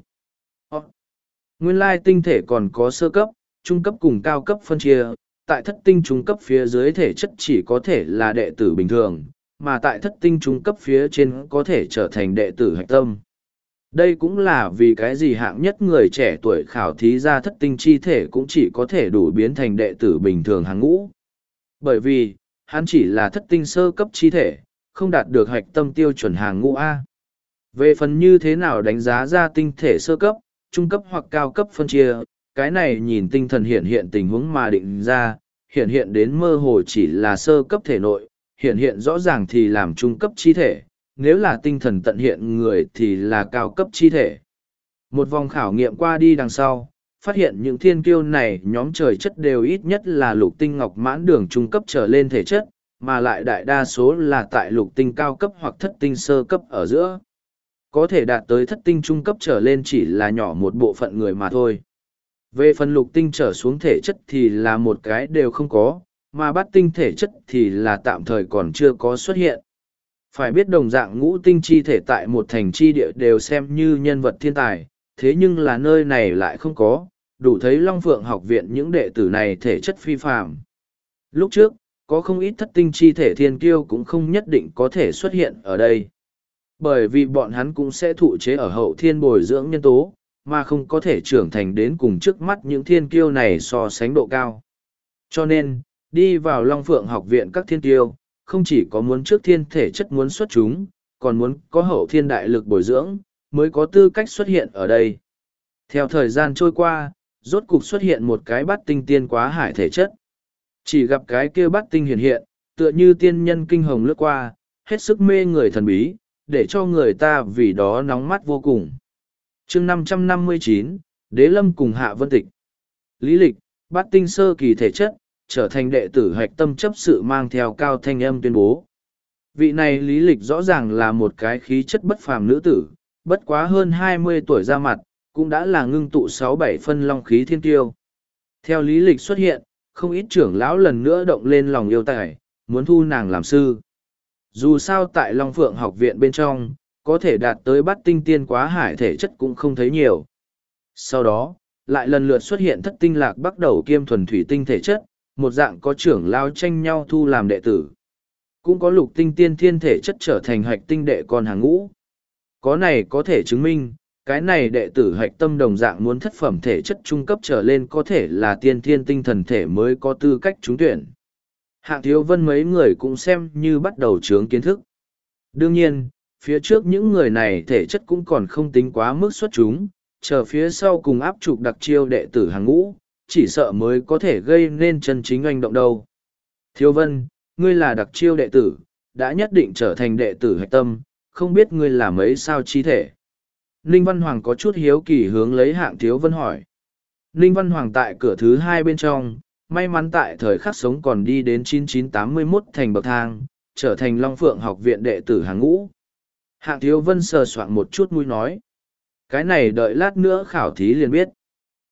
Nguyên lai tinh thể còn có sơ cấp, trung cấp cùng cao cấp phân chia, tại thất tinh trung cấp phía dưới thể chất chỉ có thể là đệ tử bình thường, mà tại thất tinh trung cấp phía trên có thể trở thành đệ tử hạch tâm. Đây cũng là vì cái gì hạng nhất người trẻ tuổi khảo thí ra thất tinh chi thể cũng chỉ có thể đủ biến thành đệ tử bình thường hàng ngũ. Bởi vì, hắn chỉ là thất tinh sơ cấp chi thể, không đạt được hạch tâm tiêu chuẩn hàng ngũ A. Về phần như thế nào đánh giá ra tinh thể sơ cấp, trung cấp hoặc cao cấp phân chia, cái này nhìn tinh thần hiện tình huống mà định ra, hiện đến mơ hồ chỉ là sơ cấp thể nội, hiện rõ ràng thì làm trung cấp chi thể, nếu là tinh thần tận hiện người thì là cao cấp chi thể. Một vòng khảo nghiệm qua đi đằng sau, phát hiện những thiên kiêu này nhóm trời chất đều ít nhất là lục tinh ngọc mãn đường trung cấp trở lên thể chất, mà lại đại đa số là tại lục tinh cao cấp hoặc thất tinh sơ cấp ở giữa. Có thể đạt tới thất tinh trung cấp trở lên chỉ là nhỏ một bộ phận người mà thôi. Về phần lục tinh trở xuống thể chất thì là một cái đều không có, mà bát tinh thể chất thì là tạm thời còn chưa có xuất hiện. Phải biết đồng dạng ngũ tinh chi thể tại một thành chi địa đều xem như nhân vật thiên tài, thế nhưng là nơi này lại không có, đủ thấy Long Phượng học viện những đệ tử này thể chất phi phàm. Lúc trước, có không ít thất tinh chi thể thiên kiêu cũng không nhất định có thể xuất hiện ở đây. Bởi vì bọn hắn cũng sẽ thụ chế ở hậu thiên bồi dưỡng nhân tố, mà không có thể trưởng thành đến cùng trước mắt những thiên kiêu này so sánh độ cao. Cho nên, đi vào Long Phượng học viện các thiên kiêu, không chỉ có muốn trước thiên thể chất muốn xuất chúng, còn muốn có hậu thiên đại lực bồi dưỡng, mới có tư cách xuất hiện ở đây. Theo thời gian trôi qua, rốt cục xuất hiện một cái bát tinh tiên quá hải thể chất. Chỉ gặp cái kia bát tinh hiện, tựa như tiên nhân kinh hồng lướt qua, hết sức mê người thần bí, để cho người ta vì đó nóng mắt vô cùng. Chương 559, Đế Lâm cùng Hạ Vân Tịch. Lý lịch, bát tinh sơ kỳ thể chất, trở thành đệ tử hạch tâm chấp sự mang theo cao thanh âm tuyên bố. Vị này lý lịch rõ ràng là một cái khí chất bất phàm nữ tử, bất quá hơn 20 tuổi ra mặt, cũng đã là ngưng tụ 6-7 phân long khí thiên tiêu. Theo lý lịch xuất hiện, không ít trưởng lão lần nữa động lên lòng yêu tài, muốn thu nàng làm sư. Dù sao tại Long Phượng học viện bên trong, có thể đạt tới bát tinh tiên quá hải thể chất cũng không thấy nhiều. Sau đó, lại lần lượt xuất hiện thất tinh lạc bắt đầu kiêm thuần thủy tinh thể chất, một dạng có trưởng lao tranh nhau thu làm đệ tử. Cũng có lục tinh tiên thiên thể chất trở thành hạch tinh đệ con hàng ngũ. Có này có thể chứng minh, cái này đệ tử hạch tâm đồng dạng muốn thất phẩm thể chất trung cấp trở lên có thể là tiên thiên tinh thần thể mới có tư cách trúng tuyển. Hạng Thiếu Vân mấy người cũng xem như bắt đầu chướng kiến thức. Đương nhiên, phía trước những người này thể chất cũng còn không tính quá mức xuất chúng, chờ phía sau cùng áp trục đặc chiêu đệ tử hàng ngũ, chỉ sợ mới có thể gây nên chân chính oanh động đâu. Thiếu Vân, ngươi là đặc chiêu đệ tử, đã nhất định trở thành đệ tử hạch tâm, không biết ngươi là mấy sao chi thể. Ninh Văn Hoàng có chút hiếu kỳ hướng lấy Hạng Thiếu Vân hỏi. Ninh Văn Hoàng tại cửa thứ 2 bên trong, may mắn tại thời khắc sống còn đi đến 9981 thành bậc thang, trở thành Long Phượng học viện đệ tử hàng ngũ. Hạng Thiếu Vân sờ soạn một chút mũi nói. Cái này đợi lát nữa khảo thí liền biết.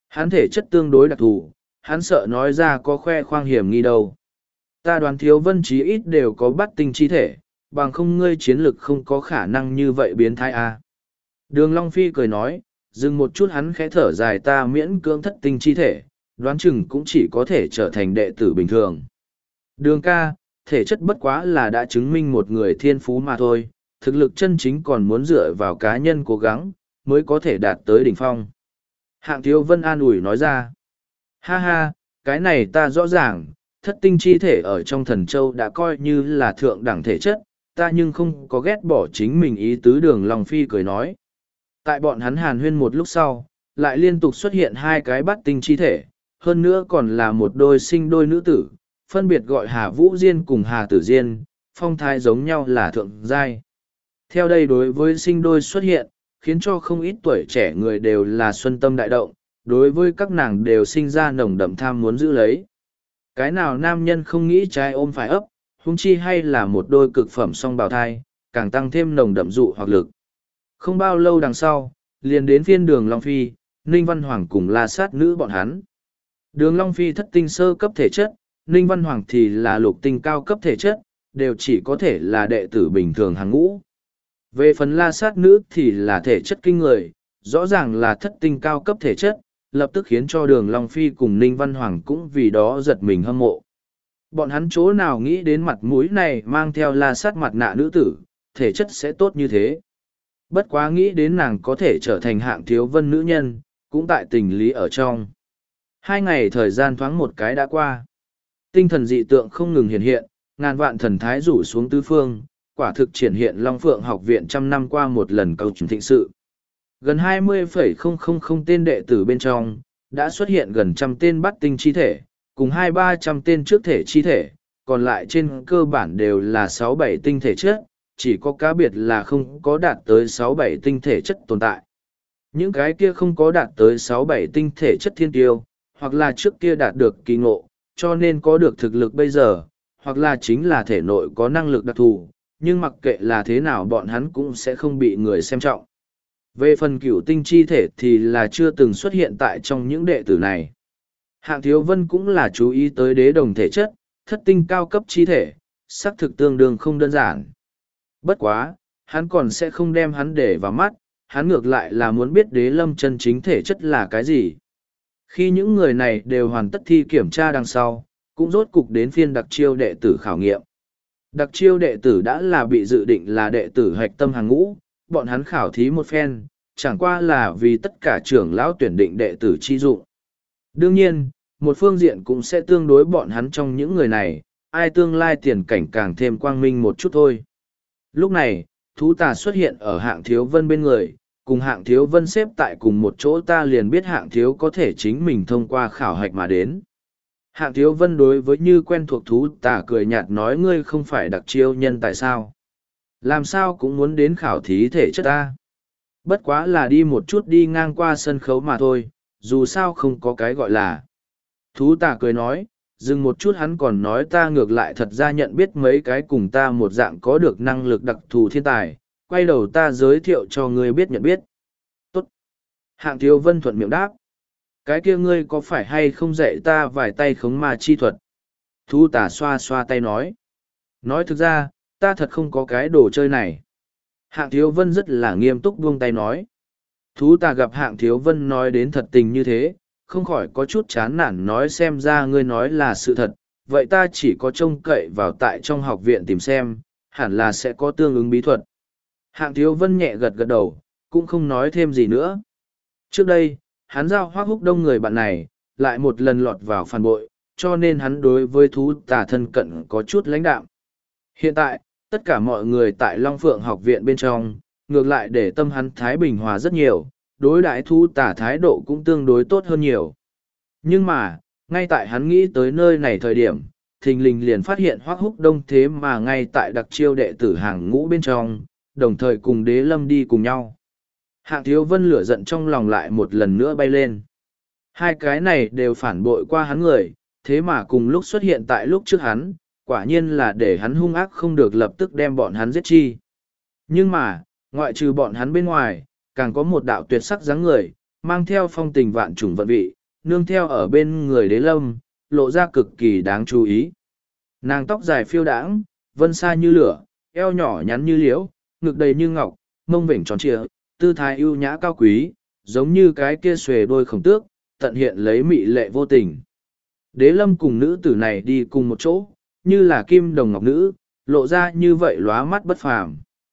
Hắn thể chất tương đối đặc thù, hắn sợ nói ra có khoe khoang hiểm nghi đâu. Ta đoán Thiếu Vân chí ít đều có bắt tinh chi thể, bằng không ngươi chiến lực không có khả năng như vậy biến thái a. Đường Long Phi cười nói, dừng một chút hắn khẽ thở dài, ta miễn cưỡng thất tinh chi thể, đoán chừng cũng chỉ có thể trở thành đệ tử bình thường. Đường ca, thể chất bất quá là đã chứng minh một người thiên phú mà thôi, thực lực chân chính còn muốn dựa vào cá nhân cố gắng, mới có thể đạt tới đỉnh phong. Hạng Thiếu Vân an ủi nói ra, ha ha, cái này ta rõ ràng, thất tinh chi thể ở trong thần châu đã coi như là thượng đẳng thể chất, ta nhưng không có ghét bỏ chính mình ý tứ. Đường Long Phi cười nói. Tại bọn hắn hàn huyên một lúc sau, lại liên tục xuất hiện hai cái bát tinh chi thể, hơn nữa còn là một đôi sinh đôi nữ tử, phân biệt gọi Hà Vũ Diên cùng Hà Tử Diên, phong thái giống nhau là thượng giai. Theo đây đối với sinh đôi xuất hiện, khiến cho không ít tuổi trẻ người đều là xuân tâm đại động, đối với các nàng đều sinh ra nồng đậm tham muốn giữ lấy. Cái nào nam nhân không nghĩ trai ôm phải ấp, huống chi hay là một đôi cực phẩm song bào thai, càng tăng thêm nồng đậm dụ hoặc lực. Không bao lâu đằng sau, liền đến phiên Đường Long Phi, Ninh Văn Hoàng cùng La Sát Nữ bọn hắn. Đường Long Phi thất tinh sơ cấp thể chất, Ninh Văn Hoàng thì là lục tinh cao cấp thể chất, đều chỉ có thể là đệ tử bình thường hàng ngũ. Về phần La Sát Nữ thì là thể chất kinh người, rõ ràng là thất tinh cao cấp thể chất, lập tức khiến cho Đường Long Phi cùng Ninh Văn Hoàng cũng vì đó giật mình hâm mộ. Bọn hắn chỗ nào nghĩ đến mặt mũi này mang theo La Sát mặt nạ nữ tử, thể chất sẽ tốt như thế. Bất quá nghĩ đến nàng có thể trở thành Hạng Thiếu Vân nữ nhân, cũng tại tình lý ở trong. 2 ngày thời gian thoáng một cái đã qua. Tinh thần dị tượng không ngừng hiện hiện, ngàn vạn thần thái rủ xuống tứ phương, quả thực triển hiện Long Phượng học viện trăm năm qua một lần cầu chứng thịnh sự. Gần 20,000 tên đệ tử bên trong, đã xuất hiện gần 100 tên bắt tinh chi thể, cùng 200-300 tên trước thể chi thể, còn lại trên cơ bản đều là 6-7 tinh thể chất, chỉ có cá biệt là không có đạt tới 6-7 tinh thể chất tồn tại. Những cái kia không có đạt tới 6-7 tinh thể chất thiên tiêu, hoặc là trước kia đạt được kỳ ngộ, cho nên có được thực lực bây giờ, hoặc là chính là thể nội có năng lực đặc thù, nhưng mặc kệ là thế nào bọn hắn cũng sẽ không bị người xem trọng. Về phần cửu tinh chi thể thì là chưa từng xuất hiện tại trong những đệ tử này. Hạng Thiếu Vân cũng là chú ý tới đế đồng thể chất, thất tinh cao cấp chi thể, xác thực tương đương không đơn giản. Bất quá, hắn còn sẽ không đem hắn để vào mắt, hắn ngược lại là muốn biết đế lâm chân chính thể chất là cái gì. Khi những người này đều hoàn tất thi kiểm tra đằng sau, cũng rốt cục đến phiên đặc chiêu đệ tử khảo nghiệm. Đặc chiêu đệ tử đã là bị dự định là đệ tử hạch tâm hàng ngũ, bọn hắn khảo thí một phen, chẳng qua là vì tất cả trưởng lão tuyển định đệ tử chi dụng. Đương nhiên, một phương diện cũng sẽ tương đối bọn hắn trong những người này, ai tương lai tiền cảnh càng thêm quang minh một chút thôi. Lúc này, thú tà xuất hiện ở Hạng Thiếu Vân bên người, cùng Hạng Thiếu Vân xếp tại cùng một chỗ, ta liền biết Hạng Thiếu có thể chính mình thông qua khảo hạch mà đến. Hạng Thiếu Vân đối với như quen thuộc thú tà cười nhạt nói, ngươi không phải đặc chiêu nhân tại sao? Làm sao cũng muốn đến khảo thí thể chất ta? Bất quá là đi một chút đi ngang qua sân khấu mà thôi, dù sao không có cái gọi là. Thú tà cười nói, dừng một chút hắn còn nói, ta ngược lại thật ra nhận biết mấy cái cùng ta một dạng có được năng lực đặc thù thiên tài, quay đầu ta giới thiệu cho ngươi biết nhận biết. Tốt. Hạng Thiếu Vân thuận miệng đáp. Cái kia ngươi có phải hay không dạy ta vài tay khống ma chi thuật? Thú tà xoa xoa tay nói. Nói thực ra, ta thật không có cái đồ chơi này. Hạng Thiếu Vân rất là nghiêm túc buông tay nói. Thú tà gặp Hạng Thiếu Vân nói đến thật tình như thế, không khỏi có chút chán nản nói, xem ra ngươi nói là sự thật, vậy ta chỉ có trông cậy vào tại trong học viện tìm xem, hẳn là sẽ có tương ứng bí thuật. Hạng Thiếu Vân nhẹ gật gật đầu, cũng không nói thêm gì nữa. Trước đây, hắn giao Hoác Húc Đông người bạn này, lại một lần lọt vào phản bội, cho nên hắn đối với thú tà thân cận có chút lãnh đạm. Hiện tại, tất cả mọi người tại Long Phượng học viện bên trong, ngược lại để tâm hắn thái bình hòa rất nhiều, đối đãi thú tà thái độ cũng tương đối tốt hơn nhiều. Nhưng mà, ngay tại hắn nghĩ tới nơi này thời điểm, thình lình liền phát hiện Hoác Húc Đông thế mà ngay tại đặc chiêu đệ tử hàng ngũ bên trong, đồng thời cùng Đế Lâm đi cùng nhau. Hạng Thiếu Vân lửa giận trong lòng lại một lần nữa bay lên. Hai cái này đều phản bội qua hắn người, thế mà cùng lúc xuất hiện tại lúc trước hắn, quả nhiên là để hắn hung ác không được lập tức đem bọn hắn giết chi. Nhưng mà, ngoại trừ bọn hắn bên ngoài, càng có một đạo tuyệt sắc dáng người, mang theo phong tình vạn trùng vận vị, nương theo ở bên người đế lâm, lộ ra cực kỳ đáng chú ý. Nàng tóc dài phiêu đãng, vân xa như lửa, eo nhỏ nhắn như liễu, ngực đầy như ngọc, mông vểnh tròn trịa, tư thái ưu nhã cao quý, giống như cái kia xuề đôi khổng tước, tận hiện lấy mị lệ vô tình. Đế lâm cùng nữ tử này đi cùng một chỗ, như là kim đồng ngọc nữ, lộ ra như vậy lóa mắt bất phàm.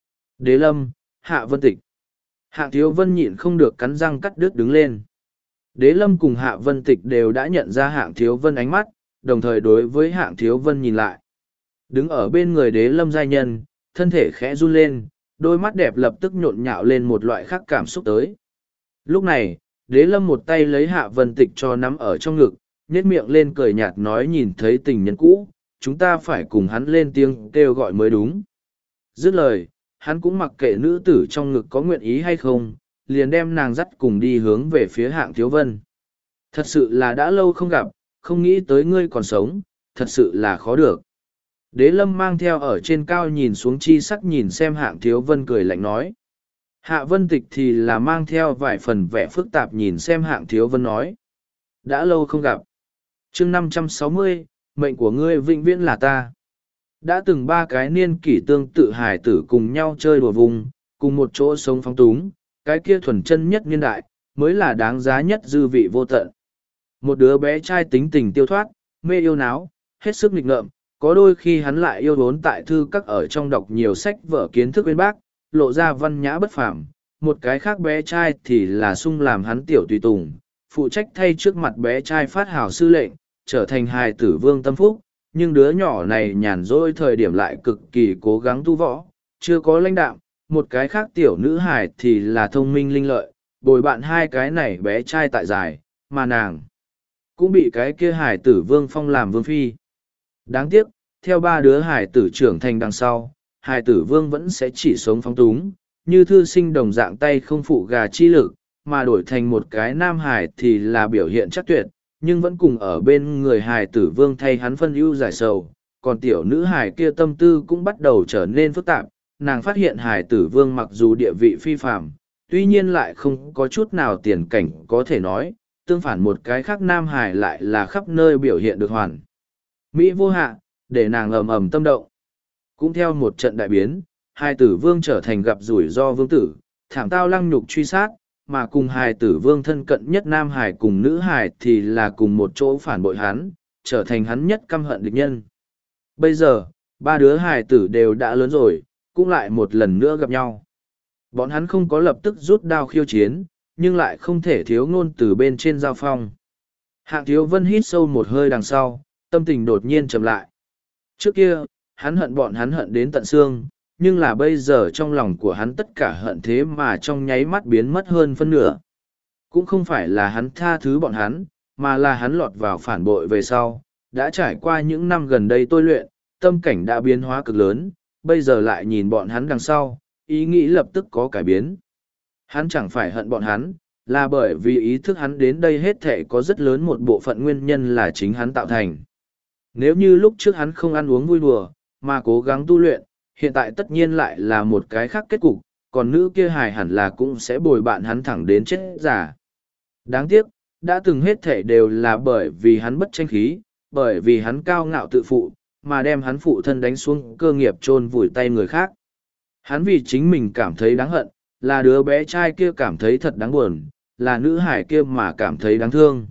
Đế lâm, Hạ Vân Tịch. Hạng Thiếu Vân nhịn không được cắn răng cắt đứt đứng lên. Đế lâm cùng Hạ Vân Tịch đều đã nhận ra Hạng Thiếu Vân ánh mắt, đồng thời đối với Hạng Thiếu Vân nhìn lại. Đứng ở bên người đế lâm giai nhân, thân thể khẽ run lên, đôi mắt đẹp lập tức nhộn nhạo lên một loại khác cảm xúc tới. Lúc này, đế lâm một tay lấy Hạ Vân Tịch cho nắm ở trong ngực, nhếch miệng lên cười nhạt nói nhìn thấy tình nhân cũ, chúng ta phải cùng hắn lên tiếng kêu gọi mới đúng. Dứt lời, hắn cũng mặc kệ nữ tử trong ngực có nguyện ý hay không, liền đem nàng dắt cùng đi hướng về phía Hạng Thiếu Vân. Thật sự là đã lâu không gặp, không nghĩ tới ngươi còn sống, thật sự là khó được. Đế lâm mang theo ở trên cao nhìn xuống chi sắc nhìn xem Hạng Thiếu Vân cười lạnh nói. Hạ Vân Tịch thì là mang theo vài phần vẻ phức tạp nhìn xem Hạng Thiếu Vân nói. Đã lâu không gặp. chương 560, mệnh của ngươi vĩnh viễn là ta. Đã từng ba cái niên kỷ tương tự hải tử cùng nhau chơi đùa vùng, cùng một chỗ sống phóng túng, cái kia thuần chân nhất niên đại, mới là đáng giá nhất dư vị vô tận. Một đứa bé trai tính tình tiêu thoát, mê yêu náo, hết sức nghịch ngợm, có đôi khi hắn lại yêu đốn tại thư các ở trong đọc nhiều sách vở kiến thức bên bác, lộ ra văn nhã bất phàm. Một cái khác bé trai thì là sung làm hắn tiểu tùy tùng, phụ trách thay trước mặt bé trai phát hào sư lệnh, trở thành hài tử vương tâm phúc, nhưng đứa nhỏ này nhàn rỗi thời điểm lại cực kỳ cố gắng tu võ, chưa có lãnh đạm, một cái khác tiểu nữ hài thì là thông minh linh lợi, bồi bạn hai cái này bé trai tại giải, mà nàng cũng bị cái kia hài tử vương phong làm vương phi. Đáng tiếc, theo ba đứa hài tử trưởng thành đằng sau, hài tử vương vẫn sẽ chỉ sống phóng túng, như thư sinh đồng dạng tay không phụ gà chi lực, mà đổi thành một cái nam hài thì là biểu hiện chắc tuyệt, nhưng vẫn cùng ở bên người hài tử vương thay hắn phân ưu giải sầu. Còn tiểu nữ hài kia tâm tư cũng bắt đầu trở nên phức tạp, nàng phát hiện hài tử vương mặc dù địa vị phi phạm, tuy nhiên lại không có chút nào tiền cảnh có thể nói, tương phản một cái khác nam hài lại là khắp nơi biểu hiện được hoàn mỹ vô hạ, để nàng ầm ầm tâm động. Cũng theo một trận đại biến, hài tử vương trở thành gặp rủi ro vương tử, thảm tao lăng nhục truy sát, mà cùng hài tử vương thân cận nhất nam hài cùng nữ hài thì là cùng một chỗ phản bội hắn, trở thành hắn nhất căm hận địch nhân. Bây giờ, ba đứa hài tử đều đã lớn rồi, cũng lại một lần nữa gặp nhau. Bọn hắn không có lập tức rút đao khiêu chiến, nhưng lại không thể thiếu ngôn từ bên trên giao phong. Hạng Thiếu Vân hít sâu một hơi đằng sau, tâm tình đột nhiên chậm lại. Trước kia, hắn hận bọn hắn hận đến tận xương, nhưng là bây giờ trong lòng của hắn tất cả hận thế mà trong nháy mắt biến mất hơn phân nửa. Cũng không phải là hắn tha thứ bọn hắn, mà là hắn lọt vào phản bội về sau, đã trải qua những năm gần đây tôi luyện, tâm cảnh đã biến hóa cực lớn, bây giờ lại nhìn bọn hắn đằng sau, ý nghĩ lập tức có cải biến. Hắn chẳng phải hận bọn hắn, là bởi vì ý thức hắn đến đây hết thể có rất lớn một bộ phận nguyên nhân là chính hắn tạo thành. Nếu như lúc trước hắn không ăn uống vui đùa, mà cố gắng tu luyện, hiện tại tất nhiên lại là một cái khác kết cục, còn nữ kia hài hẳn là cũng sẽ bồi bạn hắn thẳng đến chết giả. Đáng tiếc, đã từng hết thể đều là bởi vì hắn bất tranh khí, bởi vì hắn cao ngạo tự phụ, mà đem hắn phụ thân đánh xuống cơ nghiệp chôn vùi tay người khác. Hắn vì chính mình cảm thấy đáng hận, là đứa bé trai kia cảm thấy thật đáng buồn, là nữ hải kia mà cảm thấy đáng thương.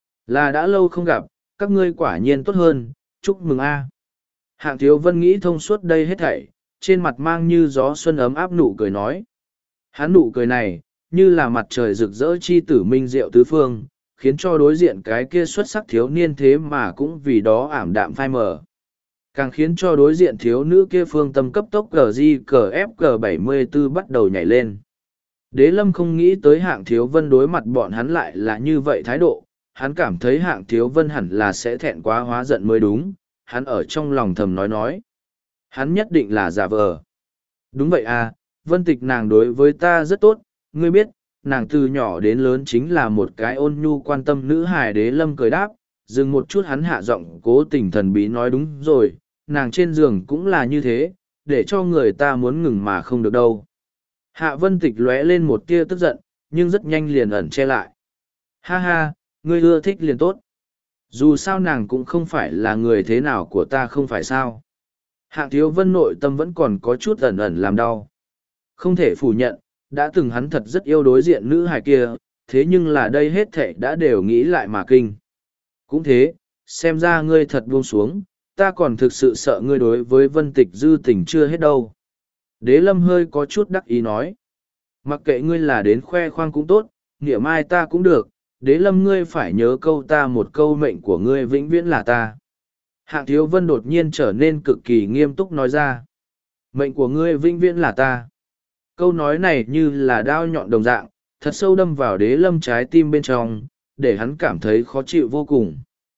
Là đã lâu không gặp, các ngươi quả nhiên tốt hơn, chúc mừng a. Hạng Thiếu Vân nghĩ thông suốt đây hết thảy, trên mặt mang như gió xuân ấm áp nụ cười nói. Hắn nụ cười này, như là mặt trời rực rỡ chi tử minh diệu tứ phương, khiến cho đối diện cái kia xuất sắc thiếu niên thế mà cũng vì đó ảm đạm phai mờ. Càng khiến cho đối diện thiếu nữ kia phương tâm cấp tốc GJCFG74 bắt đầu nhảy lên. Đế Lâm không nghĩ tới Hạng Thiếu Vân đối mặt bọn hắn lại là như vậy thái độ, hắn cảm thấy Hạng Thiếu Vân hẳn là sẽ thẹn quá hóa giận mới đúng, hắn ở trong lòng thầm nói. Hắn nhất định là giả vờ. Đúng vậy à, Vân Tịch nàng đối với ta rất tốt, ngươi biết, nàng từ nhỏ đến lớn chính là một cái ôn nhu quan tâm nữ hài. Đế Lâm cười đáp, dừng một chút hắn hạ giọng cố tình thần bí nói đúng rồi, nàng trên giường cũng là như thế, để cho người ta muốn ngừng mà không được đâu. Hạ Vân Tịch lóe lên một tia tức giận, nhưng rất nhanh liền ẩn che lại. Ha ha, Ngươi ưa thích liền tốt. Dù sao nàng cũng không phải là người thế nào của ta không phải sao. Hạng Thiếu Vân nội tâm vẫn còn có chút ẩn ẩn làm đau. Không thể phủ nhận, đã từng hắn thật rất yêu đối diện nữ hài kia, thế nhưng là đây hết thệ đã đều nghĩ lại mà kinh. Cũng thế, xem ra ngươi thật buông xuống, ta còn thực sự sợ ngươi đối với Vân Tịch dư tình chưa hết đâu. Đế Lâm hơi có chút đắc ý nói. Mặc kệ ngươi là đến khoe khoang cũng tốt, nghĩa mai ta cũng được, Đế Lâm ngươi phải nhớ câu ta một câu mệnh của ngươi vĩnh viễn là ta. Hạng Thiếu Vân đột nhiên trở nên cực kỳ nghiêm túc nói ra. Mệnh của ngươi vĩnh viễn là ta. Câu nói này như là đao nhọn đồng dạng, thật sâu đâm vào Đế Lâm trái tim bên trong, để hắn cảm thấy khó chịu vô cùng.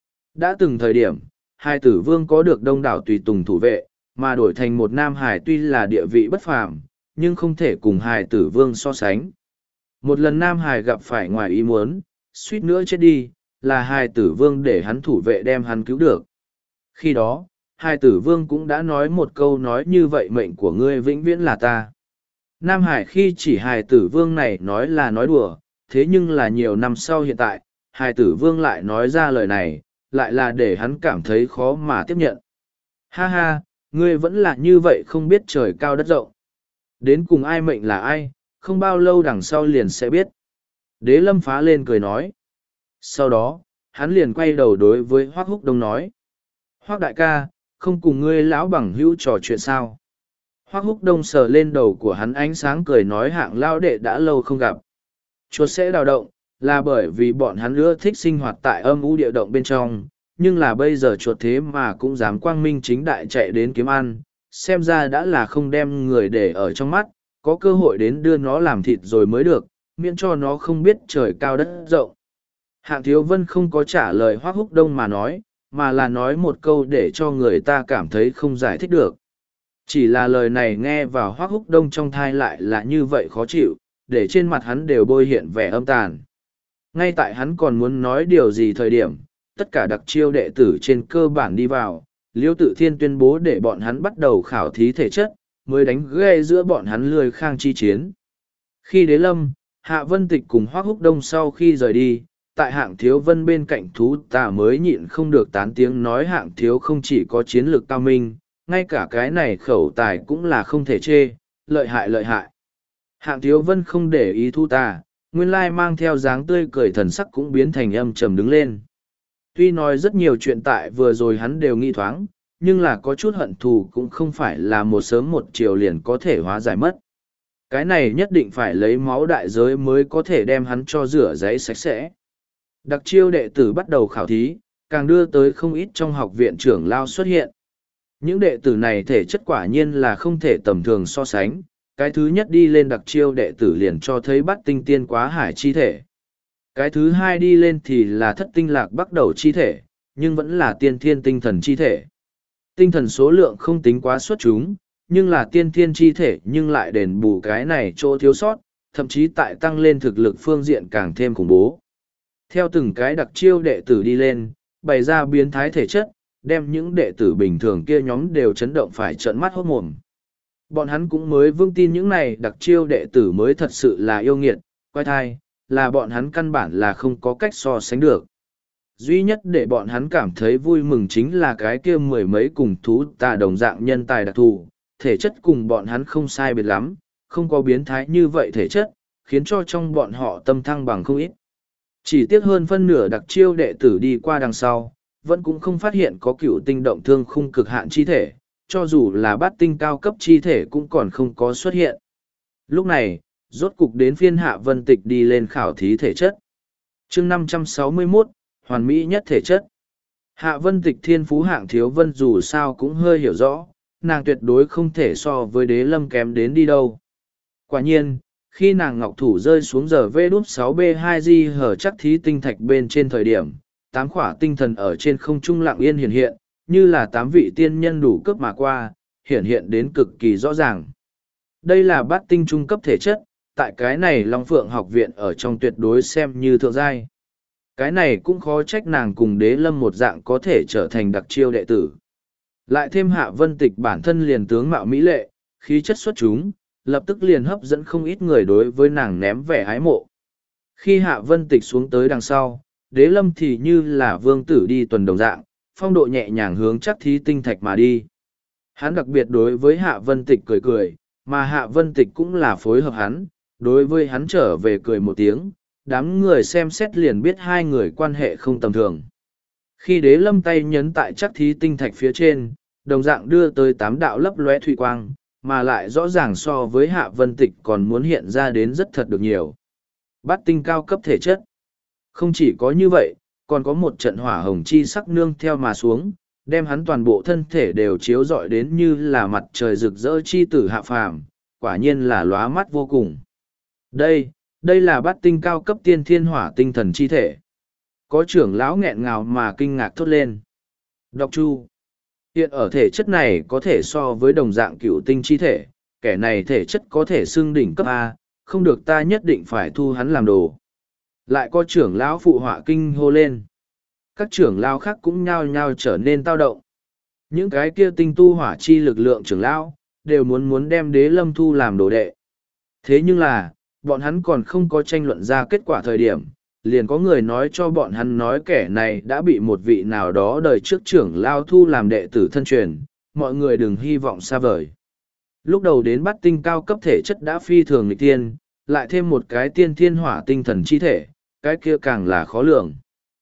Đã từng thời điểm, hai tử vương có được đông đảo tùy tùng thủ vệ, mà đổi thành một nam hải tuy là địa vị bất phàm, nhưng không thể cùng hài tử vương so sánh. Một lần nam hải gặp phải ngoài ý muốn, suýt nữa chết đi, là hài tử vương để hắn thủ vệ đem hắn cứu được. Khi đó, hài tử vương cũng đã nói một câu nói như vậy mệnh của ngươi vĩnh viễn là ta. Nam hải khi chỉ hài tử vương này nói là nói đùa, thế nhưng là nhiều năm sau hiện tại, hài tử vương lại nói ra lời này, lại là để hắn cảm thấy khó mà tiếp nhận. Ha ha, ngươi vẫn là như vậy không biết trời cao đất rộng. Đến cùng ai mệnh là ai, không bao lâu đằng sau liền sẽ biết. Đế Lâm phá lên cười nói. Sau đó, hắn liền quay đầu đối với Hoác Húc Đông nói. Hoác đại ca, không cùng ngươi lão bằng hữu trò chuyện sao. Hoác Húc Đông sờ lên đầu của hắn ánh sáng cười nói hạng lao đệ đã lâu không gặp. Chuột sẽ đào động, là bởi vì bọn hắn ưa thích sinh hoạt tại âm u địa động bên trong, nhưng là bây giờ chuột thế mà cũng dám quang minh chính đại chạy đến kiếm ăn, xem ra đã là không đem người để ở trong mắt, có cơ hội đến đưa nó làm thịt rồi mới được, miễn cho nó không biết trời cao đất rộng. Hạng Thiếu Vân không có trả lời Hoác Húc Đông mà nói, mà là nói một câu để cho người ta cảm thấy không giải thích được. Chỉ là lời này nghe vào Hoác Húc Đông trong thai lại là như vậy khó chịu, để trên mặt hắn đều bôi hiện vẻ âm tàn. Ngay tại hắn còn muốn nói điều gì thời điểm, tất cả đặc chiêu đệ tử trên cơ bản đi vào, Liêu Tự Thiên tuyên bố để bọn hắn bắt đầu khảo thí thể chất, mới đánh ghê giữa bọn hắn lười khang chi chiến. Khi Đế Lâm, Hạ Vân Tịch cùng Hoác Húc Đông sau khi rời đi, tại Hạng Thiếu Vân bên cạnh thú tà mới nhịn không được tán tiếng nói Hạng Thiếu không chỉ có chiến lược cao minh, ngay cả cái này khẩu tài cũng là không thể chê, lợi hại lợi hại. Hạng Thiếu Vân không để ý thu tà, nguyên lai mang theo dáng tươi cười thần sắc cũng biến thành âm trầm đứng lên. Tuy nói rất nhiều chuyện tại vừa rồi hắn đều nghĩ thoáng, nhưng là có chút hận thù cũng không phải là một sớm một chiều liền có thể hóa giải mất. Cái này nhất định phải lấy máu đại giới mới có thể đem hắn cho rửa giấy sạch sẽ. Đặc chiêu đệ tử bắt đầu khảo thí, càng đưa tới không ít trong học viện trưởng lao xuất hiện. Những đệ tử này thể chất quả nhiên là không thể tầm thường so sánh. Cái thứ nhất đi lên đặc chiêu đệ tử liền cho thấy bắt tinh tiên quá hải chi thể. Cái thứ hai đi lên thì là thất tinh lạc bắt đầu chi thể, nhưng vẫn là tiên thiên tinh thần chi thể. Tinh thần số lượng không tính quá xuất chúng, nhưng là tiên thiên chi thể nhưng lại đền bù cái này chỗ thiếu sót, thậm chí tại tăng lên thực lực phương diện càng thêm khủng bố. Theo từng cái đặc chiêu đệ tử đi lên, bày ra biến thái thể chất, đem những đệ tử bình thường kia nhóm đều chấn động phải trợn mắt hốt mồm. Bọn hắn cũng mới vững tin những này đặc chiêu đệ tử mới thật sự là yêu nghiệt, quay thai, là bọn hắn căn bản là không có cách so sánh được. Duy nhất để bọn hắn cảm thấy vui mừng chính là cái kia mười mấy cùng thú tà đồng dạng nhân tài đặc thù, thể chất cùng bọn hắn không sai biệt lắm, không có biến thái như vậy thể chất, khiến cho trong bọn họ tâm thăng bằng không ít. Chỉ tiếc hơn phân nửa đặc chiêu đệ tử đi qua đằng sau, vẫn cũng không phát hiện có cựu tinh động thương khung cực hạn chi thể, cho dù là bát tinh cao cấp chi thể cũng còn không có xuất hiện. Lúc này, rốt cục đến phiên Hạ Vân Tịch đi lên khảo thí thể chất. chương 561, hoàn mỹ nhất thể chất. Hạ Vân Tịch thiên phú Hạng Thiếu Vân dù sao cũng hơi hiểu rõ, nàng tuyệt đối không thể so với Đế Lâm kém đến đi đâu. Quả nhiên, khi nàng ngọc thủ rơi xuống giờ V6B2G hở chắc thí tinh thạch bên trên thời điểm, 8 khỏa tinh thần ở trên không trung lặng yên hiện, như là 8 vị tiên nhân đủ cấp mà qua, hiện đến cực kỳ rõ ràng. Đây là bát tinh trung cấp thể chất, tại cái này Long Phượng học viện ở trong tuyệt đối xem như thượng giai. Cái này cũng khó trách nàng cùng Đế Lâm một dạng có thể trở thành đặc chiêu đệ tử. Lại thêm Hạ Vân Tịch bản thân liền tướng mạo mỹ lệ, khí chất xuất chúng, lập tức liền hấp dẫn không ít người đối với nàng ném vẻ ái mộ. Khi Hạ Vân Tịch xuống tới đằng sau, Đế lâm thì như là vương tử đi tuần đồng dạng, phong độ nhẹ nhàng hướng chắc thí tinh thạch mà đi. Hắn đặc biệt đối với Hạ Vân Tịch cười cười, mà Hạ Vân Tịch cũng là phối hợp hắn, đối với hắn trở về cười một tiếng, đám người xem xét liền biết hai người quan hệ không tầm thường. Khi đế lâm tay nhấn tại chắc thí tinh thạch phía trên, đồng dạng đưa tới 8 đạo lấp lóe thủy quang, mà lại rõ ràng so với Hạ Vân Tịch còn muốn hiện ra đến rất thật được nhiều. Bát tinh cao cấp thể chất. Không chỉ có như vậy, còn có một trận hỏa hồng chi sắc nương theo mà xuống, đem hắn toàn bộ thân thể đều chiếu rọi đến như là mặt trời rực rỡ chi tử hạ phàm, quả nhiên là lóa mắt vô cùng. Đây là bát tinh cao cấp tiên thiên hỏa tinh thần chi thể. Có trưởng lão nghẹn ngào mà kinh ngạc thốt lên. Đọc chu. Hiện ở thể chất này có thể so với đồng dạng cựu tinh chi thể, kẻ này thể chất có thể xưng đỉnh cấp A, không được ta nhất định phải thu hắn làm đồ. Lại có trưởng lão phụ họa kinh hô lên. Các trưởng lão khác cũng nhao nhao trở nên tao động. Những cái kia tinh tu hỏa chi lực lượng trưởng lão, đều muốn đem đế lâm thu làm đồ đệ. Thế nhưng là, bọn hắn còn không có tranh luận ra kết quả thời điểm, liền có người nói cho bọn hắn nói kẻ này đã bị một vị nào đó đời trước trưởng lao thu làm đệ tử thân truyền, mọi người đừng hy vọng xa vời. Lúc đầu đến bắt tinh cao cấp thể chất đã phi thường nghịch tiên, lại thêm một cái tiên thiên hỏa tinh thần chi thể, cái kia càng là khó lường.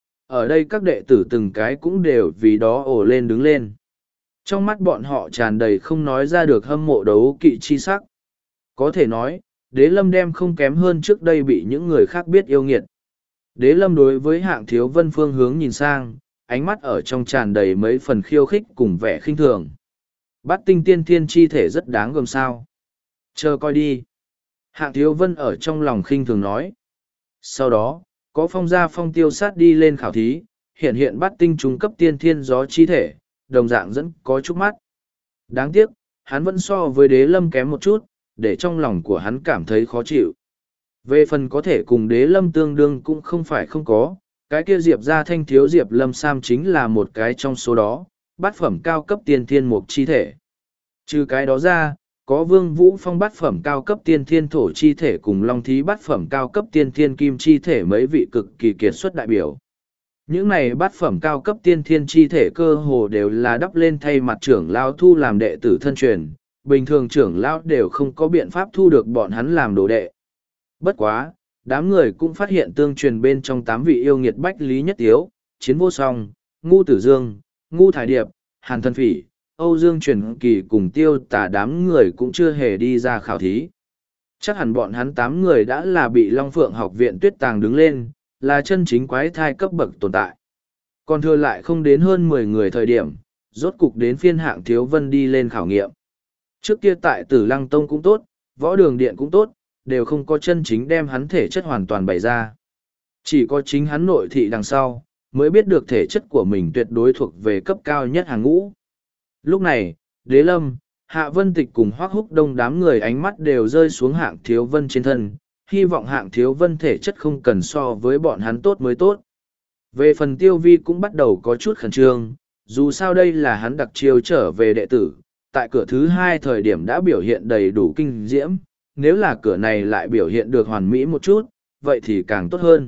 Ở đây các đệ tử từng cái cũng đều vì đó ồ lên đứng lên. Trong mắt bọn họ tràn đầy không nói ra được hâm mộ đấu kỵ chi sắc. Có thể nói, đế lâm đem không kém hơn trước đây bị những người khác biết yêu nghiệt. Đế lâm đối với Hạng Thiếu Vân phương hướng nhìn sang, ánh mắt ở trong tràn đầy mấy phần khiêu khích cùng vẻ khinh thường. Bát tinh tiên thiên chi thể rất đáng gờm sao. Chờ coi đi. Hạng Thiếu Vân ở trong lòng khinh thường nói. Sau đó, có phong gia phong tiêu sát đi lên khảo thí, hiện bát tinh trung cấp tiên thiên gió chi thể, đồng dạng dẫn có chút mắt. Đáng tiếc, hắn vẫn so với đế lâm kém một chút, để trong lòng của hắn cảm thấy khó chịu. Về phần có thể cùng đế lâm tương đương cũng không phải không có, cái kia diệp ra thanh thiếu diệp lâm sam chính là một cái trong số đó, bát phẩm cao cấp tiên thiên mục chi thể. Trừ cái đó ra, có vương vũ phong bát phẩm cao cấp tiên thiên thổ chi thể cùng long thí bát phẩm cao cấp tiên thiên kim chi thể mấy vị cực kỳ kiệt xuất đại biểu. Những này bát phẩm cao cấp tiên thiên chi thể cơ hồ đều là đắp lên thay mặt trưởng lao thu làm đệ tử thân truyền, bình thường trưởng lao đều không có biện pháp thu được bọn hắn làm đồ đệ. Bất quá, đám người cũng phát hiện tương truyền bên trong 8 vị yêu nghiệt bách lý nhất tiếu, chiến vô song, ngu tử dương, ngu thải điệp, hàn thân phỉ, Âu Dương truyền kỳ cùng tiêu tả đám người cũng chưa hề đi ra khảo thí. Chắc hẳn bọn hắn 8 người đã là bị Long Phượng học viện tuyết tàng đứng lên, là chân chính quái thai cấp bậc tồn tại. Còn thừa lại không đến hơn 10 người thời điểm, rốt cục đến phiên Hạng Thiếu Vân đi lên khảo nghiệm. Trước kia tại Tử Lăng Tông cũng tốt, Võ Đường Điện cũng tốt, đều không có chân chính đem hắn thể chất hoàn toàn bày ra. Chỉ có chính hắn nội thị đằng sau, mới biết được thể chất của mình tuyệt đối thuộc về cấp cao nhất hàng ngũ. Lúc này, Đế Lâm, Hạ Vân Tịch cùng Hoắc Húc Đông đám người ánh mắt đều rơi xuống Hạng Thiếu Vân trên thân, hy vọng Hạng Thiếu Vân thể chất không cần so với bọn hắn tốt mới tốt. Về phần Tiêu Vi cũng bắt đầu có chút khẩn trương, dù sao đây là hắn đặc chiêu trở về đệ tử, tại cửa thứ 2 thời điểm đã biểu hiện đầy đủ kinh diễm, nếu là cửa này lại biểu hiện được hoàn mỹ một chút, vậy thì càng tốt hơn.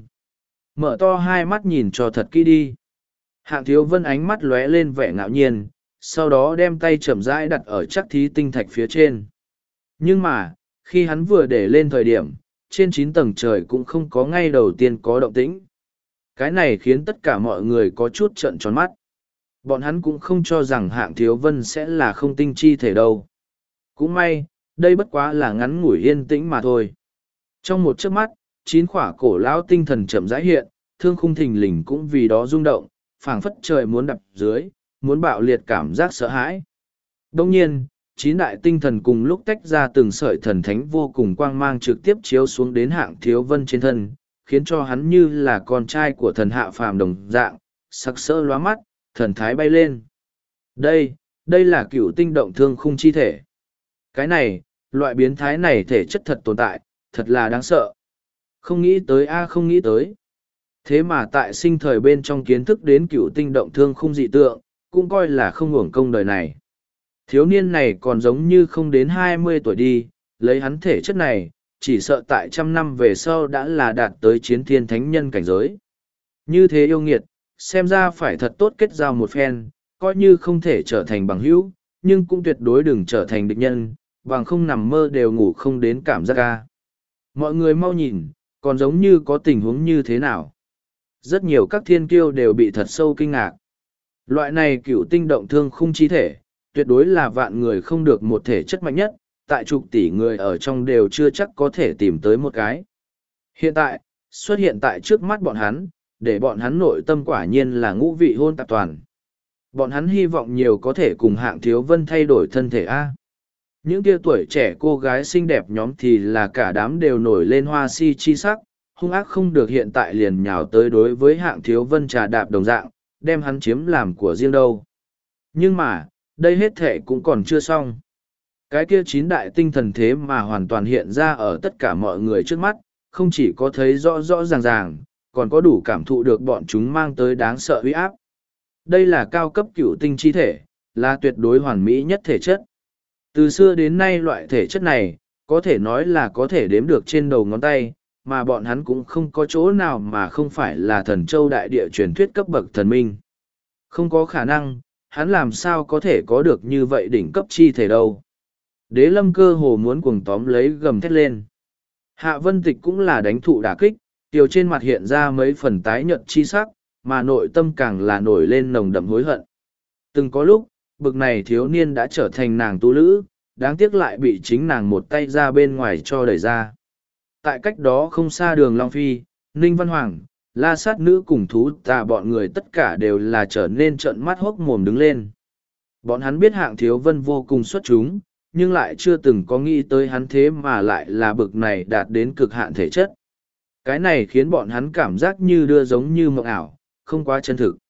Mở to hai mắt nhìn cho thật kỹ đi. Hạng Thiếu Vân ánh mắt lóe lên vẻ ngạo nhiên, sau đó đem tay chậm rãi đặt ở chắc thí tinh thạch phía trên. Nhưng mà, khi hắn vừa để lên thời điểm, trên 9 tầng trời cũng không có ngay đầu tiên có động tĩnh. Cái này khiến tất cả mọi người có chút trợn tròn mắt. Bọn hắn cũng không cho rằng Hạng Thiếu Vân sẽ là không tinh chi thể đâu. Cũng may, đây bất quá là ngắn ngủi yên tĩnh mà thôi. Trong một chớp mắt, 9 khỏa cổ lão tinh thần chậm rãi hiện, thương khung thình lình cũng vì đó rung động, phảng phất trời muốn đập dưới, muốn bạo liệt cảm giác sợ hãi. Đông nhiên, 9 đại tinh thần cùng lúc tách ra từng sợi thần thánh vô cùng quang mang trực tiếp chiếu xuống đến Hạng Thiếu Vân trên thân, khiến cho hắn như là con trai của thần hạ phàm đồng dạng, sắc sỡ lóa mắt, thần thái bay lên. Đây là cựu tinh động thương khung chi thể. Cái này, loại biến thái này thể chất thật tồn tại, thật là đáng sợ. Không nghĩ tới không nghĩ tới. Thế mà tại sinh thời bên trong kiến thức đến cựu tinh động thương khung dị tượng, cũng coi là không uổng công đời này. Thiếu niên này còn giống như không đến 20 tuổi đi, lấy hắn thể chất này, chỉ sợ tại 100 năm về sau đã là đạt tới chiến thiên thánh nhân cảnh giới. Như thế yêu nghiệt, xem ra phải thật tốt kết giao một phen, coi như không thể trở thành bằng hữu, nhưng cũng tuyệt đối đừng trở thành địch nhân, bằng không nằm mơ đều ngủ không đến cảm giác ca. Mọi người mau nhìn, còn giống như có tình huống như thế nào. Rất nhiều các thiên kiêu đều bị thật sâu kinh ngạc. Loại này cựu tinh động thương khung chi thể, tuyệt đối là vạn người không được một thể chất mạnh nhất, tại chục tỷ người ở trong đều chưa chắc có thể tìm tới một cái. Hiện tại, xuất hiện tại trước mắt bọn hắn, để bọn hắn nội tâm quả nhiên là ngũ vị hôn tạp toàn. Bọn hắn hy vọng nhiều có thể cùng Hạng Thiếu Vân thay đổi thân thể A. Những kia tuổi trẻ cô gái xinh đẹp nhóm thì là cả đám đều nổi lên hoa si chi sắc, hung ác không được hiện tại liền nhào tới đối với Hạng Thiếu Vân trà đạp đồng dạng, đem hắn chiếm làm của riêng đâu. Nhưng mà, đây hết thể cũng còn chưa xong. Cái kia chín đại tinh thần thế mà hoàn toàn hiện ra ở tất cả mọi người trước mắt, không chỉ có thấy rõ rõ ràng ràng, còn có đủ cảm thụ được bọn chúng mang tới đáng sợ uy áp. Đây là cao cấp cựu tinh chi thể, là tuyệt đối hoàn mỹ nhất thể chất. Từ xưa đến nay loại thể chất này, có thể nói là có thể đếm được trên đầu ngón tay, mà bọn hắn cũng không có chỗ nào mà không phải là thần châu đại địa truyền thuyết cấp bậc thần minh. Không có khả năng, hắn làm sao có thể có được như vậy đỉnh cấp chi thể đâu. Đế Lâm cơ hồ muốn cuồng tóm lấy gầm thét lên. Hạ Vân Tịch cũng là đánh thụ đả kích, tiêu trên mặt hiện ra mấy phần tái nhợt chi sắc, mà nội tâm càng là nổi lên nồng đậm hối hận. Từng có lúc, bực này thiếu niên đã trở thành nàng tu lữ, đáng tiếc lại bị chính nàng một tay ra bên ngoài cho đẩy ra. Tại cách đó không xa đường Long Phi, Ninh Văn Hoàng, La Sát Nữ cùng thú tà bọn người tất cả đều là trở nên trợn mắt hốc mồm đứng lên. Bọn hắn biết Hạng Thiếu Vân vô cùng xuất chúng, nhưng lại chưa từng có nghĩ tới hắn thế mà lại là bực này đạt đến cực hạn thể chất. Cái này khiến bọn hắn cảm giác như đưa giống như mộng ảo, không quá chân thực.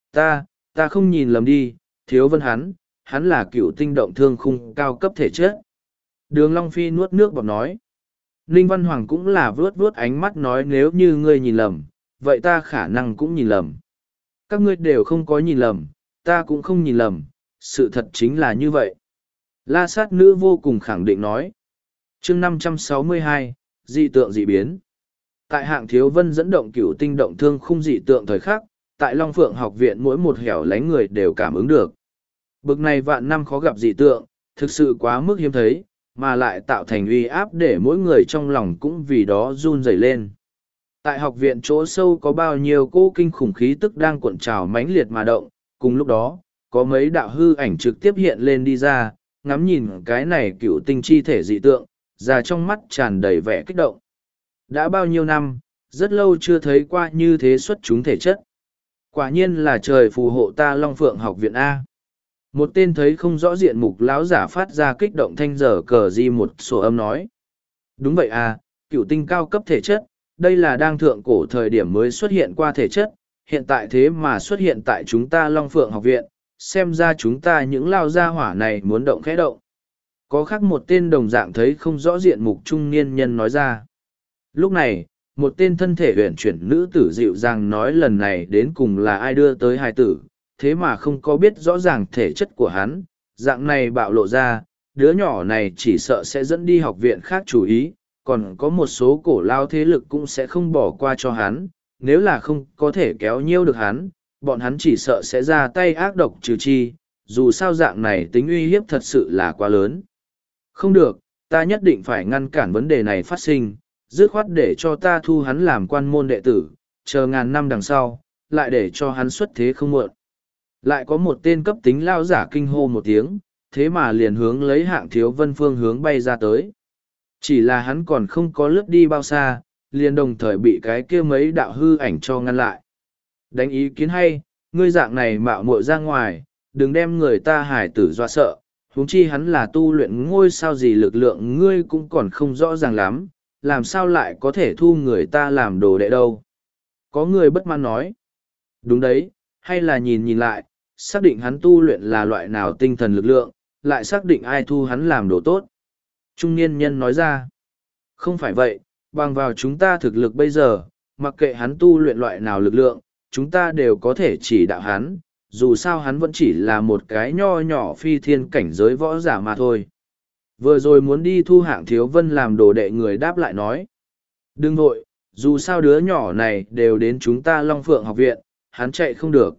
Ta không nhìn lầm đi, Thiếu Vân hắn là cựu tinh động thương khung cao cấp thể chất. Đường Long Phi nuốt nước bọt nói. Ninh Văn Hoàng cũng là vuốt vuốt ánh mắt nói nếu như ngươi nhìn lầm, vậy ta khả năng cũng nhìn lầm. Các ngươi đều không có nhìn lầm, ta cũng không nhìn lầm, sự thật chính là như vậy. La Sát Nữ vô cùng khẳng định nói. Chương 562, dị tượng dị biến. Tại Hạng Thiếu Vân dẫn động cửu tinh động thương khung dị tượng thời khắc, tại Long Phượng học viện mỗi một hẻo lánh người đều cảm ứng được. Bực này vạn năm khó gặp dị tượng, thực sự quá mức hiếm thấy, mà lại tạo thành uy áp để mỗi người trong lòng cũng vì đó run rẩy lên. Tại học viện chỗ sâu có bao nhiêu cô kinh khủng khí tức đang cuộn trào mãnh liệt mà động, cùng lúc đó, có mấy đạo hư ảnh trực tiếp hiện lên đi ra, ngắm nhìn cái này cựu tinh chi thể dị tượng, ra trong mắt tràn đầy vẻ kích động. Đã bao nhiêu năm, rất lâu chưa thấy qua như thế xuất chúng thể chất. Quả nhiên là trời phù hộ ta Long Phượng học viện A. Một tên thấy không rõ diện mục lão giả phát ra kích động thanh dở cờ di một sổ âm nói. Đúng vậy à, cựu tinh cao cấp thể chất, đây là đang thượng cổ thời điểm mới xuất hiện qua thể chất, hiện tại thế mà xuất hiện tại chúng ta Long Phượng học viện, xem ra chúng ta những lao gia hỏa này muốn động khẽ động. Có khác một tên đồng dạng thấy không rõ diện mục trung niên nhân nói ra. Lúc này, một tên thân thể huyền chuyển nữ tử dịu dàng nói lần này đến cùng là ai đưa tới hài tử, thế mà không có biết rõ ràng thể chất của hắn, dạng này bạo lộ ra, đứa nhỏ này chỉ sợ sẽ dẫn đi học viện khác chú ý, còn có một số cổ lao thế lực cũng sẽ không bỏ qua cho hắn, nếu là không có thể kéo nhiêu được hắn, bọn hắn chỉ sợ sẽ ra tay ác độc trừ chi, dù sao dạng này tính uy hiếp thật sự là quá lớn. Không được, ta nhất định phải ngăn cản vấn đề này phát sinh, dứt khoát để cho ta thu hắn làm quan môn đệ tử, chờ ngàn năm đằng sau, lại để cho hắn xuất thế không muộn. Lại có một tên cấp tính lao giả kinh hô một tiếng, thế mà liền hướng lấy Hạng Thiếu Vân phương hướng bay ra tới. Chỉ là hắn còn không có lướt đi bao xa, liền đồng thời bị cái kia mấy đạo hư ảnh cho ngăn lại. Đánh ý kiến hay, ngươi dạng này mạo muội ra ngoài, đừng đem người ta hải tử dọa sợ, huống chi hắn là tu luyện ngôi sao gì lực lượng ngươi cũng còn không rõ ràng lắm, làm sao lại có thể thu người ta làm đồ đệ đâu. Có người bất mãn nói, đúng đấy, hay là nhìn nhìn lại, xác định hắn tu luyện là loại nào tinh thần lực lượng, lại xác định ai thu hắn làm đồ tốt. Trung niên nhân nói ra, không phải vậy, bằng vào chúng ta thực lực bây giờ, mặc kệ hắn tu luyện loại nào lực lượng, chúng ta đều có thể chỉ đạo hắn, dù sao hắn vẫn chỉ là một cái nho nhỏ phi thiên cảnh giới võ giả mà thôi. Vừa rồi muốn đi thu Hạng Thiếu Vân làm đồ đệ người đáp lại nói. Đừng vội, dù sao đứa nhỏ này đều đến chúng ta Long Phượng học viện, hắn chạy không được.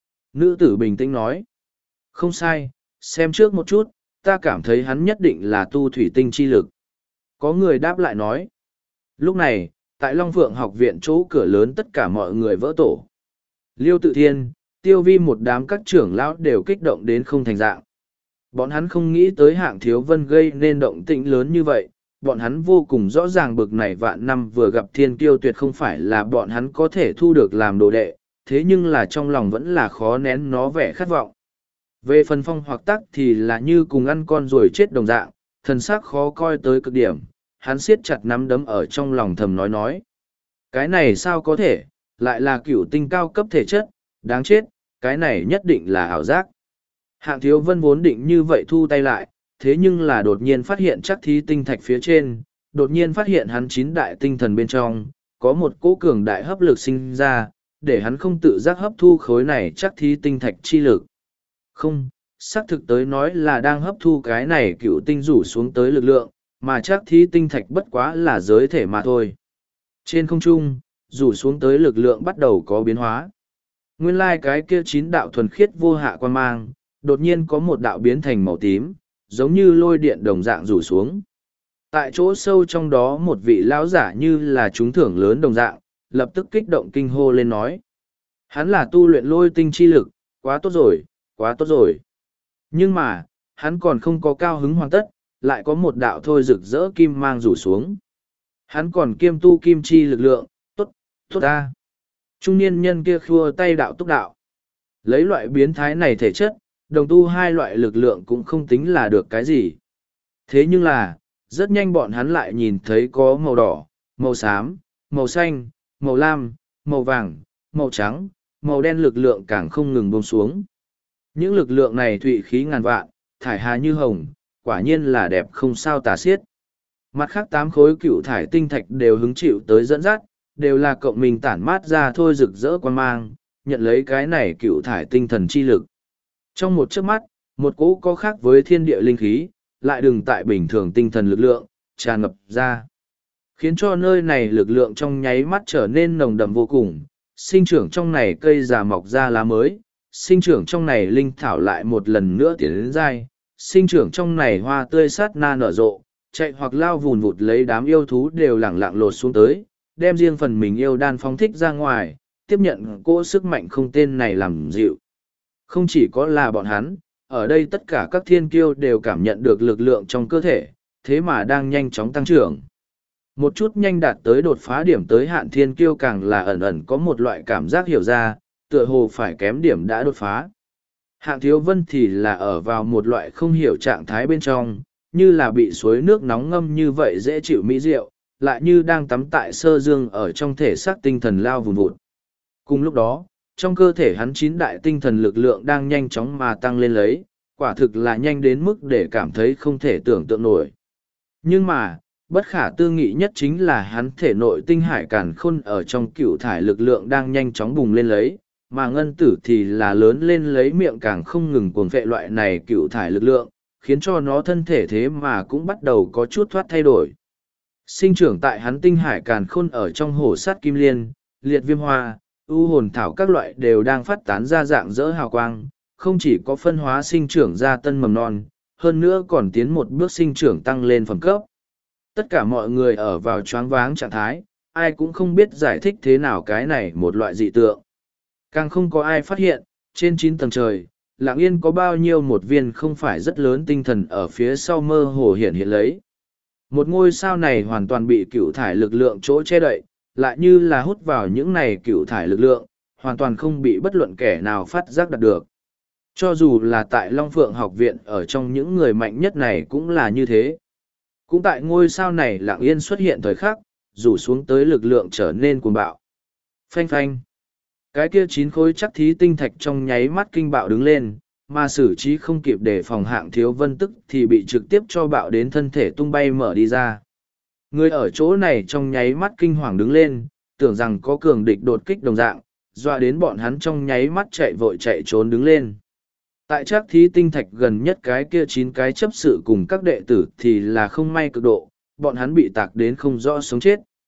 Nữ tử bình tĩnh nói. Không sai, xem trước một chút, ta cảm thấy hắn nhất định là tu thủy tinh chi lực. Có người đáp lại nói. Lúc này, tại Long Phượng học viện chỗ cửa lớn tất cả mọi người vỡ tổ. Liêu Tự Thiên, Tiêu Vi một đám các trưởng lão đều kích động đến không thành dạng. Bọn hắn không nghĩ tới Hạng Thiếu Vân gây nên động tĩnh lớn như vậy, bọn hắn vô cùng rõ ràng bực này vạn năm vừa gặp thiên kiêu tuyệt không phải là bọn hắn có thể thu được làm đồ đệ, thế nhưng là trong lòng vẫn là khó nén nó vẻ khát vọng. Về phần Phong Hoặc Tắc thì là như cùng ăn con rồi chết đồng dạng, thần sắc khó coi tới cực điểm, hắn siết chặt nắm đấm ở trong lòng thầm nói. Cái này sao có thể, lại là cửu tinh cao cấp thể chất, đáng chết, cái này nhất định là ảo giác. Hạng Thiếu Vân vốn định như vậy thu tay lại, thế nhưng là đột nhiên phát hiện chắc thí tinh thạch phía trên, đột nhiên phát hiện hắn 9 đại tinh thần bên trong, có một cỗ cường đại hấp lực sinh ra, để hắn không tự giác hấp thu khối này chắc thí tinh thạch chi lực. Không, xác thực tới nói là đang hấp thu cái này cựu tinh rủ xuống tới lực lượng, mà chắc thí tinh thạch bất quá là giới thể mà thôi. Trên không trung, rủ xuống tới lực lượng bắt đầu có biến hóa. Nguyên lai cái kia 9 đạo thuần khiết vô hạ quan mang, đột nhiên có một đạo biến thành màu tím, giống như lôi điện đồng dạng rủ xuống. Tại chỗ sâu trong đó một vị lão giả như là trúng thưởng lớn đồng dạng, lập tức kích động kinh hô lên nói. Hắn là tu luyện lôi tinh chi lực, quá tốt rồi, quá tốt rồi. Nhưng mà, hắn còn không có cao hứng hoàn tất, lại có một đạo thôi rực rỡ kim mang rủ xuống. Hắn còn kiêm tu kim chi lực lượng, tốt, tốt ta. Trung niên nhân kia khua tay đạo túc đạo. Lấy loại biến thái này thể chất, đồng tu hai loại lực lượng cũng không tính là được cái gì. Thế nhưng là, rất nhanh bọn hắn lại nhìn thấy có màu đỏ, màu xám, màu xanh, màu lam, màu vàng, màu trắng, màu đen lực lượng càng không ngừng buông xuống. Những lực lượng này thụy khí ngàn vạn, thải hà như hồng, quả nhiên là đẹp không sao tả xiết. Mặt khác 8 khối cựu thải tinh thạch đều hứng chịu tới dẫn dắt, đều là cộng mình tản mát ra thôi rực rỡ quan mang, nhận lấy cái này cựu thải tinh thần chi lực. Trong một chớp mắt, một cỗ có khác với thiên địa linh khí, lại đừng tại bình thường tinh thần lực lượng, tràn ngập ra. Khiến cho nơi này lực lượng trong nháy mắt trở nên nồng đậm vô cùng, sinh trưởng trong này cây già mọc ra lá mới, sinh trưởng trong này linh thảo lại một lần nữa tiến đến dai, sinh trưởng trong này hoa tươi sát na nở rộ, chạy hoặc lao vùn vụt lấy đám yêu thú đều lẳng lặng lột xuống tới, đem riêng phần mình yêu đan phóng thích ra ngoài, tiếp nhận cỗ sức mạnh không tên này làm dịu. Không chỉ có là bọn hắn, ở đây tất cả các thiên kiêu đều cảm nhận được lực lượng trong cơ thể, thế mà đang nhanh chóng tăng trưởng. Một chút nhanh đạt tới đột phá điểm tới hạn thiên kiêu càng là ẩn ẩn có một loại cảm giác hiểu ra, tựa hồ phải kém điểm đã đột phá. Hạng Thiếu Vân thì là ở vào một loại không hiểu trạng thái bên trong, như là bị suối nước nóng ngâm như vậy dễ chịu mỹ diệu, lại như đang tắm tại sơ dương ở trong thể xác tinh thần lao vùn vụt. Cùng lúc đó, trong cơ thể hắn 9 đại tinh thần lực lượng đang nhanh chóng mà tăng lên lấy, quả thực là nhanh đến mức để cảm thấy không thể tưởng tượng nổi. Nhưng mà, bất khả tư nghị nhất chính là hắn thể nội tinh hải càn khôn ở trong cựu thải lực lượng đang nhanh chóng bùng lên lấy, mà ngân tử thì là lớn lên lấy miệng càng không ngừng cuồng phệ loại này cựu thải lực lượng, khiến cho nó thân thể thế mà cũng bắt đầu có chút thoát thay đổi. Sinh trưởng tại hắn tinh hải càn khôn ở trong hồ sát kim liên, liệt viêm hoa, ưu hồn thảo các loại đều đang phát tán ra dạng dỡ hào quang, không chỉ có phân hóa sinh trưởng ra tân mầm non, hơn nữa còn tiến một bước sinh trưởng tăng lên phẩm cấp. Tất cả mọi người ở vào choáng váng trạng thái, ai cũng không biết giải thích thế nào cái này một loại dị tượng. Càng không có ai phát hiện, trên 9 tầng trời, lặng yên có bao nhiêu một viên không phải rất lớn tinh thần ở phía sau mơ hồ hiện hiện lấy. Một ngôi sao này hoàn toàn bị cựu thải lực lượng chỗ che đậy, lại như là hút vào những này cựu thải lực lượng, hoàn toàn không bị bất luận kẻ nào phát giác đạt được. Cho dù là tại Long Phượng học viện ở trong những người mạnh nhất này cũng là như thế. Cũng tại ngôi sao này lặng yên xuất hiện thời khắc, rủ xuống tới lực lượng trở nên cuồng bạo. Phanh phanh. Cái kia 9 khối chắc thí tinh thạch trong nháy mắt kinh bạo đứng lên, mà xử trí không kịp để phòng Hạng Thiếu Vân tức thì bị trực tiếp cho bạo đến thân thể tung bay mở đi ra. Người ở chỗ này trong nháy mắt kinh hoàng đứng lên, tưởng rằng có cường địch đột kích đồng dạng, dọa đến bọn hắn trong nháy mắt chạy vội chạy trốn đứng lên. Tại chắc thí tinh thạch gần nhất cái kia 9 cái chấp sự cùng các đệ tử thì là không may cực độ, bọn hắn bị tạc đến không rõ sống chết.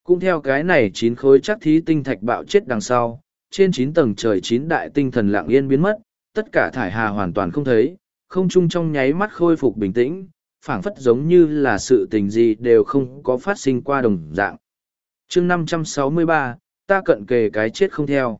Cũng theo cái này 9 khối chắc thí tinh thạch bạo chết đằng sau, trên 9 tầng trời 9 đại tinh thần lặng yên biến mất, tất cả thải hà hoàn toàn không thấy, không trung trong nháy mắt khôi phục bình tĩnh, phảng phất giống như là sự tình gì đều không có phát sinh qua đồng dạng. Chương 563, ta cận kề cái chết không theo.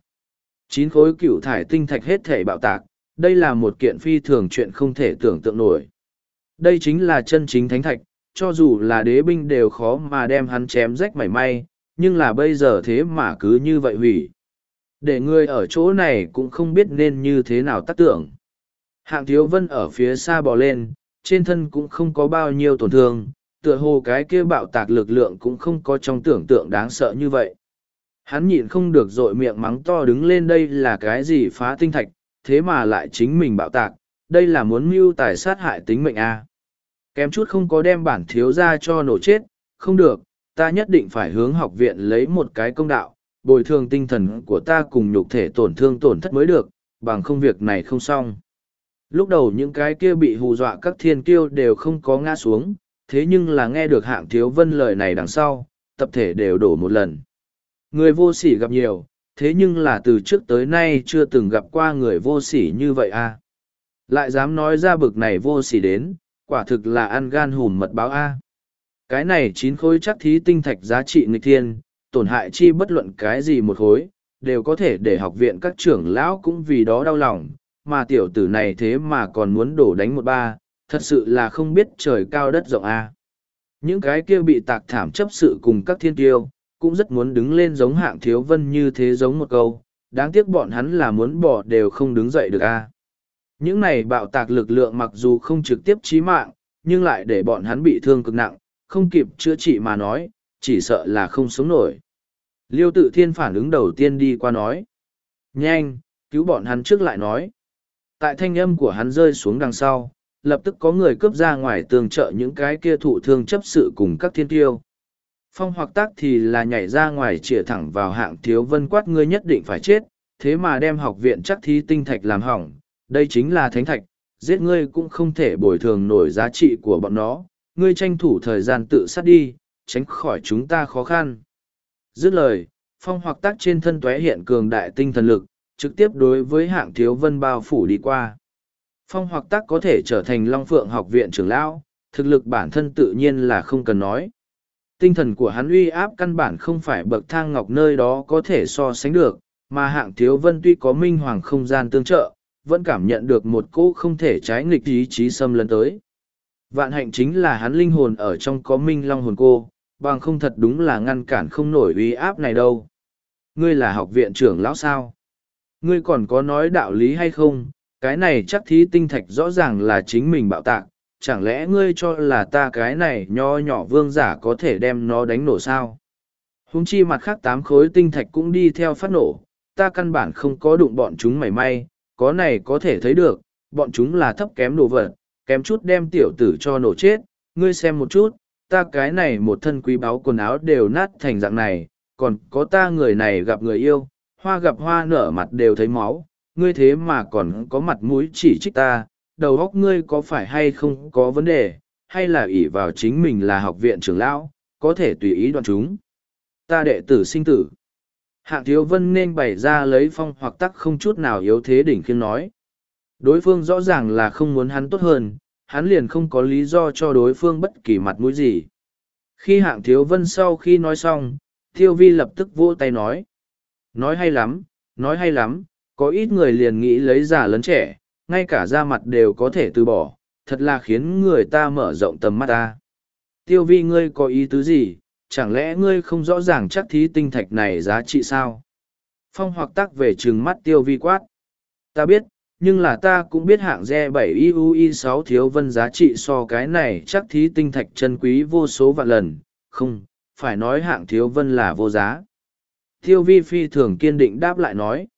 9 khối cựu thải tinh thạch hết thể bạo tạc, đây là một kiện phi thường chuyện không thể tưởng tượng nổi. Đây chính là chân chính thánh thạch, cho dù là đế binh đều khó mà đem hắn chém rách mảy may, nhưng là bây giờ thế mà cứ như vậy hủy. Để người ở chỗ này cũng không biết nên như thế nào tác tưởng. Hạng Thiếu Vân ở phía xa bò lên, trên thân cũng không có bao nhiêu tổn thương, tựa hồ cái kia bạo tạc lực lượng cũng không có trong tưởng tượng đáng sợ như vậy. Hắn nhịn không được dội miệng mắng to đứng lên, đây là cái gì phá tinh thạch, thế mà lại chính mình bạo tạc, đây là muốn mưu tài sát hại tính mệnh a. Kém chút không có đem bản thiếu ra cho nổ chết, không được, ta nhất định phải hướng học viện lấy một cái công đạo, bồi thường tinh thần của ta cùng nhục thể tổn thương tổn thất mới được, bằng không việc này không xong. Lúc đầu những cái kia bị hù dọa các thiên kiêu đều không có ngã xuống, thế nhưng là nghe được Hạng Thiếu Vân lời này đằng sau, tập thể đều đổ một lần. Người vô sỉ gặp nhiều, thế nhưng là từ trước tới nay chưa từng gặp qua người vô sỉ như vậy a. Lại dám nói ra bực này vô sỉ đến, quả thực là ăn gan hùm mật báo a. Cái này 9 khối chắc thí tinh thạch giá trị nghịch thiên, tổn hại chi bất luận cái gì một khối, đều có thể để học viện các trưởng lão cũng vì đó đau lòng, mà tiểu tử này thế mà còn muốn đổ đánh một ba, thật sự là không biết trời cao đất rộng a. Những cái kia bị tạc thảm chấp sự cùng các thiên tiêu, cũng rất muốn đứng lên giống Hạng Thiếu Vân như thế giống một câu, đáng tiếc bọn hắn là muốn bỏ đều không đứng dậy được a. Những này bạo tạc lực lượng mặc dù không trực tiếp chí mạng, nhưng lại để bọn hắn bị thương cực nặng, không kịp chữa trị mà nói, chỉ sợ là không sống nổi. Liêu Tự Thiên phản ứng đầu tiên đi qua nói. Nhanh, cứu bọn hắn trước lại nói. Tại thanh âm của hắn rơi xuống đằng sau, lập tức có người cướp ra ngoài tường trợ những cái kia thụ thương chấp sự cùng các thiên tiêu. Phong Hoặc Tác thì là nhảy ra ngoài chĩa thẳng vào Hạng Thiếu Vân quát, ngươi nhất định phải chết, thế mà đem học viện chắc thí tinh thạch làm hỏng, đây chính là thánh thạch, giết ngươi cũng không thể bồi thường nổi giá trị của bọn nó, ngươi tranh thủ thời gian tự sát đi, tránh khỏi chúng ta khó khăn. Dứt lời, Phong Hoặc Tác trên thân tóe hiện cường đại tinh thần lực, trực tiếp đối với Hạng Thiếu Vân bao phủ đi qua. Phong Hoặc Tác có thể trở thành Long Phượng học viện trưởng lão, thực lực bản thân tự nhiên là không cần nói. Tinh thần của hắn uy áp căn bản không phải bậc thang ngọc nơi đó có thể so sánh được, mà Hạng Thiếu Vân tuy có minh hoàng không gian tương trợ, vẫn cảm nhận được một cỗ không thể trái nghịch ý chí xâm lấn tới. Vạn hạnh chính là hắn linh hồn ở trong có minh long hồn cô, bằng không thật đúng là ngăn cản không nổi uy áp này đâu. Ngươi là học viện trưởng lão sao? Ngươi còn có nói đạo lý hay không? Cái này chắc thí tinh thạch rõ ràng là chính mình bạo tạc, chẳng lẽ ngươi cho là ta cái này nho nhỏ vương giả có thể đem nó đánh nổ sao? Huống chi mặt khác 8 khối tinh thạch cũng đi theo phát nổ, ta căn bản không có đụng bọn chúng mảy may, có này có thể thấy được, bọn chúng là thấp kém đồ vật, kém chút đem tiểu tử cho nổ chết, ngươi xem một chút, ta cái này một thân quý báu quần áo đều nát thành dạng này, còn có ta người này gặp người yêu, hoa gặp hoa nở mặt đều thấy máu, ngươi thế mà còn có mặt mũi chỉ trích ta, đầu óc ngươi có phải hay không có vấn đề, hay là ỷ vào chính mình là học viện trưởng lão, có thể tùy ý đoạn chúng. Ta đệ tử sinh tử. Hạng Thiếu Vân nên bày ra lấy Phong Hoặc Tác không chút nào yếu thế đỉnh khiêm nói. Đối phương rõ ràng là không muốn hắn tốt hơn, hắn liền không có lý do cho đối phương bất kỳ mặt mũi gì. Khi Hạng Thiếu Vân sau khi nói xong, Tiêu Vi lập tức vỗ tay nói. Nói hay lắm, có ít người liền nghĩ lấy già lấn trẻ, ngay cả da mặt đều có thể từ bỏ, thật là khiến người ta mở rộng tầm mắt ta. Tiêu Vi, ngươi có ý tứ gì, chẳng lẽ ngươi không rõ ràng chắc thí tinh thạch này giá trị sao? Phong Hoặc Tác về trừng mắt Tiêu Vi quát. Ta biết, nhưng là ta cũng biết hạng re 7 IUI 6 Thiếu Vân giá trị so cái này chắc thí tinh thạch chân quý vô số vạn lần, không, phải nói hạng Thiếu Vân là vô giá. Tiêu Vi phi thường kiên định đáp lại nói.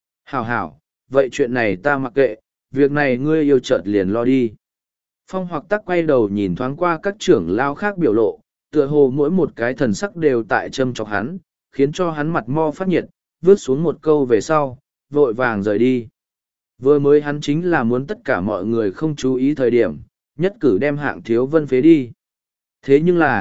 Hảo, vậy chuyện này ta mặc kệ, việc này ngươi yêu chợt liền lo đi. Phong Hoặc Tác quay đầu nhìn thoáng qua các trưởng lao khác biểu lộ, tựa hồ mỗi một cái thần sắc đều tại châm chọc hắn, khiến cho hắn mặt mo phát nhiệt, vứt xuống một câu về sau, vội vàng rời đi. Vừa mới hắn chính là muốn tất cả mọi người không chú ý thời điểm, nhất cử đem hạng Thiếu Vân phế đi. Thế nhưng là,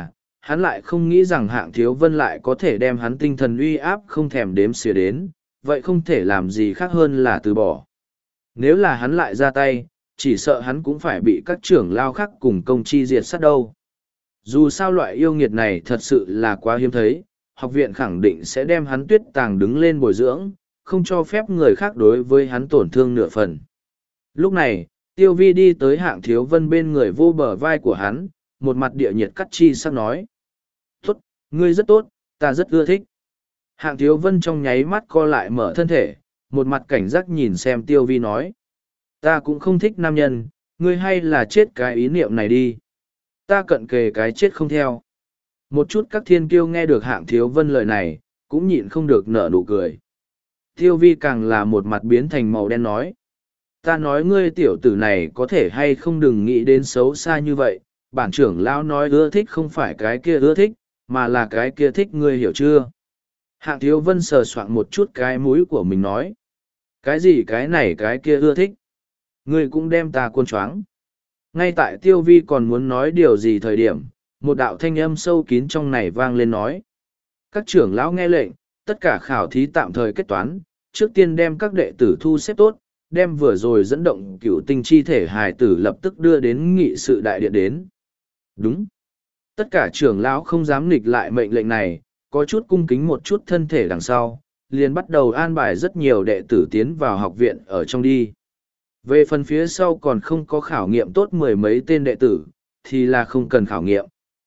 hắn lại không nghĩ rằng Hạng Thiếu Vân lại có thể đem hắn tinh thần uy áp không thèm đếm xỉa đến, vậy không thể làm gì khác hơn là từ bỏ. Nếu là hắn lại ra tay, chỉ sợ hắn cũng phải bị các trưởng lao khác cùng công chi diệt sát đâu. Dù sao loại yêu nghiệt này thật sự là quá hiếm thấy, học viện khẳng định sẽ đem hắn tuyết tàng đứng lên bồi dưỡng, không cho phép người khác đối với hắn tổn thương nửa phần. Lúc này, Tiêu Vi đi tới Hạng Thiếu Vân bên người vô bờ vai của hắn, một mặt địa nhiệt cắt chi sắc nói. Tốt, ngươi rất tốt, ta rất ưa thích. Hạng Thiếu Vân trong nháy mắt co lại mở thân thể, một mặt cảnh giác nhìn xem Tiêu Vi nói. Ta cũng không thích nam nhân, ngươi hay là chết cái ý niệm này đi. Ta cận kề cái chết không theo. Một chút các thiên kiêu nghe được Hạng Thiếu Vân lời này, cũng nhịn không được nở nụ cười. Tiêu Vi càng là một mặt biến thành màu đen nói. Ta nói ngươi tiểu tử này có thể hay không đừng nghĩ đến xấu xa như vậy, bản trưởng lão nói ưa thích không phải cái kia ưa thích, mà là cái kia thích ngươi hiểu chưa? Hạng Thiếu Vân sờ soạng một chút cái mũi của mình nói. Cái gì cái này cái kia ưa thích? Ngươi cũng đem ta cuốn choáng. Ngay tại Tiêu Vi còn muốn nói điều gì thời điểm, một đạo thanh âm sâu kín trong này vang lên nói. Các trưởng lão nghe lệnh, tất cả khảo thí tạm thời kết toán, trước tiên đem các đệ tử thu xếp tốt, đem vừa rồi dẫn động cửu tinh chi thể hài tử lập tức đưa đến nghị sự đại điện đến. Đúng. Tất cả trưởng lão không dám nghịch lại mệnh lệnh này, có chút cung kính một chút thân thể đằng sau, liền bắt đầu an bài rất nhiều đệ tử tiến vào học viện ở trong đi. Về phần phía sau còn không có khảo nghiệm tốt mười mấy tên đệ tử, thì là không cần khảo nghiệm.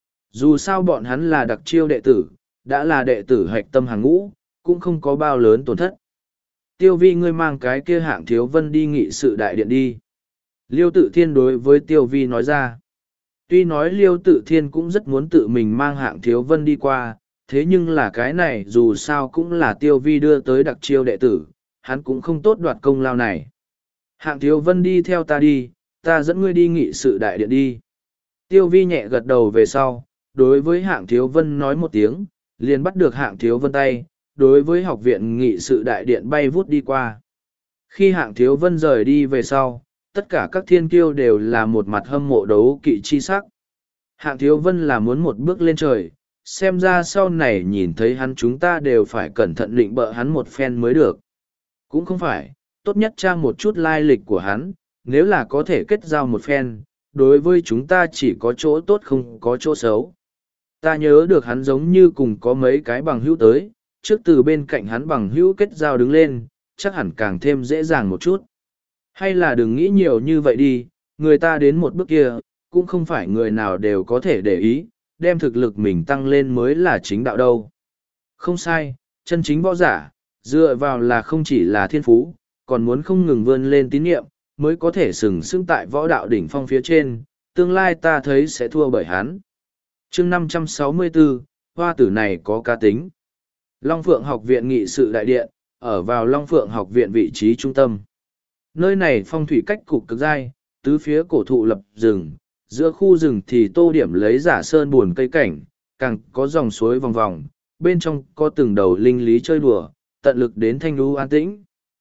Dù sao bọn hắn là đặc chiêu đệ tử, đã là đệ tử hạch tâm hàng ngũ, cũng không có bao lớn tổn thất. Tiêu Vi ngươi mang cái kia Hạng Thiếu Vân đi nghị sự đại điện đi. Liêu Tự Thiên đối với Tiêu Vi nói ra. Tuy nói Liêu Tự Thiên cũng rất muốn tự mình mang Hạng Thiếu Vân đi qua, thế nhưng là cái này dù sao cũng là Tiêu Vi đưa tới đặc chiêu đệ tử, hắn cũng không tốt đoạt công lao này. Hạng Thiếu Vân đi theo ta đi, ta dẫn ngươi đi nghị sự đại điện đi. Tiêu Vi nhẹ gật đầu về sau, đối với Hạng Thiếu Vân nói một tiếng, liền bắt được Hạng Thiếu Vân tay, đối với học viện nghị sự đại điện bay vút đi qua. Khi Hạng Thiếu Vân rời đi về sau, tất cả các thiên kiêu đều là một mặt hâm mộ đấu kỵ chi sắc. Hạng Thiếu Vân là muốn một bước lên trời, xem ra sau này nhìn thấy hắn chúng ta đều phải cẩn thận định bợ hắn một phen mới được. Cũng không phải, tốt nhất tra một chút lai lịch của hắn, nếu là có thể kết giao một phen, đối với chúng ta chỉ có chỗ tốt không có chỗ xấu. Ta nhớ được hắn giống như cùng có mấy cái bằng hữu tới, trước từ bên cạnh hắn bằng hữu kết giao đứng lên, chắc hẳn càng thêm dễ dàng một chút. Hay là đừng nghĩ nhiều như vậy đi, người ta đến một bước kia, cũng không phải người nào đều có thể để ý, đem thực lực mình tăng lên mới là chính đạo đâu. Không sai, chân chính võ giả, dựa vào là không chỉ là thiên phú, còn muốn không ngừng vươn lên tín nhiệm, mới có thể sừng sững tại võ đạo đỉnh phong phía trên, tương lai ta thấy sẽ thua bởi hắn. Chương 564, hoa tử này có cá tính. Long Phượng học viện nghị sự đại điện, ở vào Long Phượng học viện vị trí trung tâm. Nơi này phong thủy cách cục cực dai, tứ phía cổ thụ lập rừng, giữa khu rừng thì tô điểm lấy giả sơn buồn cây cảnh, càng có dòng suối vòng vòng, bên trong có từng đầu linh lý chơi đùa, tận lực đến thanh lưu an tĩnh.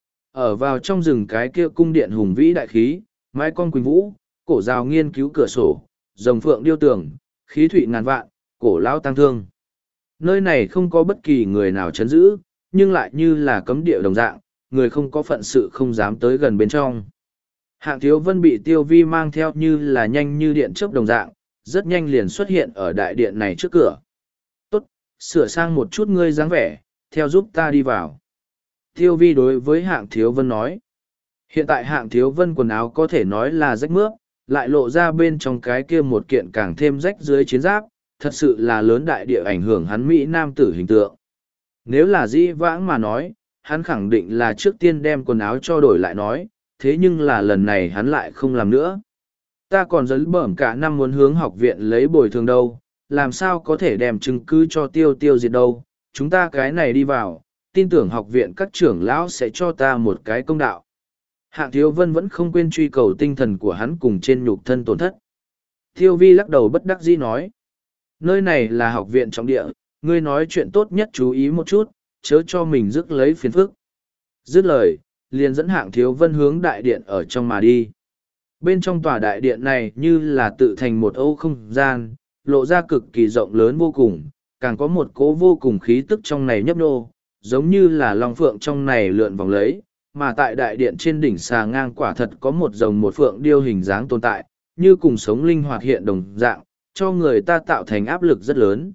Ở vào trong rừng cái kia cung điện hùng vĩ đại khí, mái con quỳnh vũ, cổ rào nghiên cứu cửa sổ, rồng phượng điêu tường, khí thụy ngàn vạn, cổ lao tăng thương. Nơi này không có bất kỳ người nào chấn giữ, nhưng lại như là cấm địa đồng dạng, người không có phận sự không dám tới gần bên trong. Hạng Thiếu Vân bị Tiêu Vi mang theo như là nhanh như điện chớp đồng dạng, rất nhanh liền xuất hiện ở đại điện này trước cửa. Tốt, sửa sang một chút ngươi dáng vẻ, theo giúp ta đi vào. Tiêu Vi đối với Hạng Thiếu Vân nói. Hiện tại Hạng Thiếu Vân quần áo có thể nói là rách mướp, lại lộ ra bên trong cái kia một kiện càng thêm rách dưới chiến giáp, thật sự là lớn đại địa ảnh hưởng hắn Mỹ Nam tử hình tượng. Nếu là dĩ vãng mà nói, hắn khẳng định là trước tiên đem quần áo cho đổi lại nói, thế nhưng là lần này hắn lại không làm nữa. Ta còn dẫn bẩm cả năm muốn hướng học viện lấy bồi thường đâu, làm sao có thể đem chứng cứ cho tiêu diệt đâu, chúng ta cái này đi vào, tin tưởng học viện các trưởng lão sẽ cho ta một cái công đạo. Hạng Thiếu Vân vẫn không quên truy cầu tinh thần của hắn cùng trên nhục thân tổn thất. Tiêu Vi lắc đầu bất đắc dĩ nói. Nơi này là học viện trọng địa, ngươi nói chuyện tốt nhất chú ý một chút, chớ cho mình rước lấy phiền phức. Dứt lời, liền dẫn Hạng Thiếu Vân hướng đại điện ở trong mà đi. Bên trong tòa đại điện này như là tự thành một âu không gian, lộ ra cực kỳ rộng lớn vô cùng, càng có một cỗ vô cùng khí tức trong này nhấp nhô, giống như là long phượng trong này lượn vòng lấy, mà tại đại điện trên đỉnh xà ngang quả thật có một rồng một phượng điêu hình dáng tồn tại, như cùng sống linh hoạt hiện đồng dạng, cho người ta tạo thành áp lực rất lớn.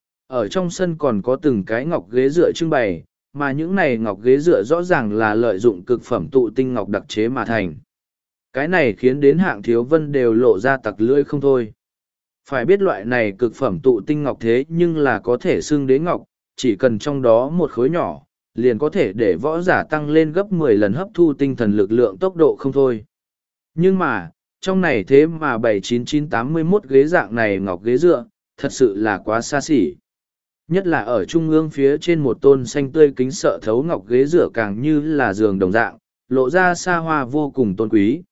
Ở trong sân còn có từng cái ngọc ghế dựa trưng bày, mà những này ngọc ghế dựa rõ ràng là lợi dụng cực phẩm tụ tinh ngọc đặc chế mà thành. Cái này khiến đến Hạng Thiếu Vân đều lộ ra tặc lưỡi không thôi. Phải biết loại này cực phẩm tụ tinh ngọc thế nhưng là có thể xưng đế ngọc, chỉ cần trong đó một khối nhỏ, liền có thể để võ giả tăng lên gấp 10 lần hấp thu tinh thần lực lượng tốc độ không thôi. Nhưng mà, trong này thế mà 79981 ghế dạng này ngọc ghế dựa, thật sự là quá xa xỉ. Nhất là ở trung ương phía trên một tôn xanh tươi kính sợ thấu ngọc ghế dựa càng như là giường đồng dạng, lộ ra xa hoa vô cùng tôn quý.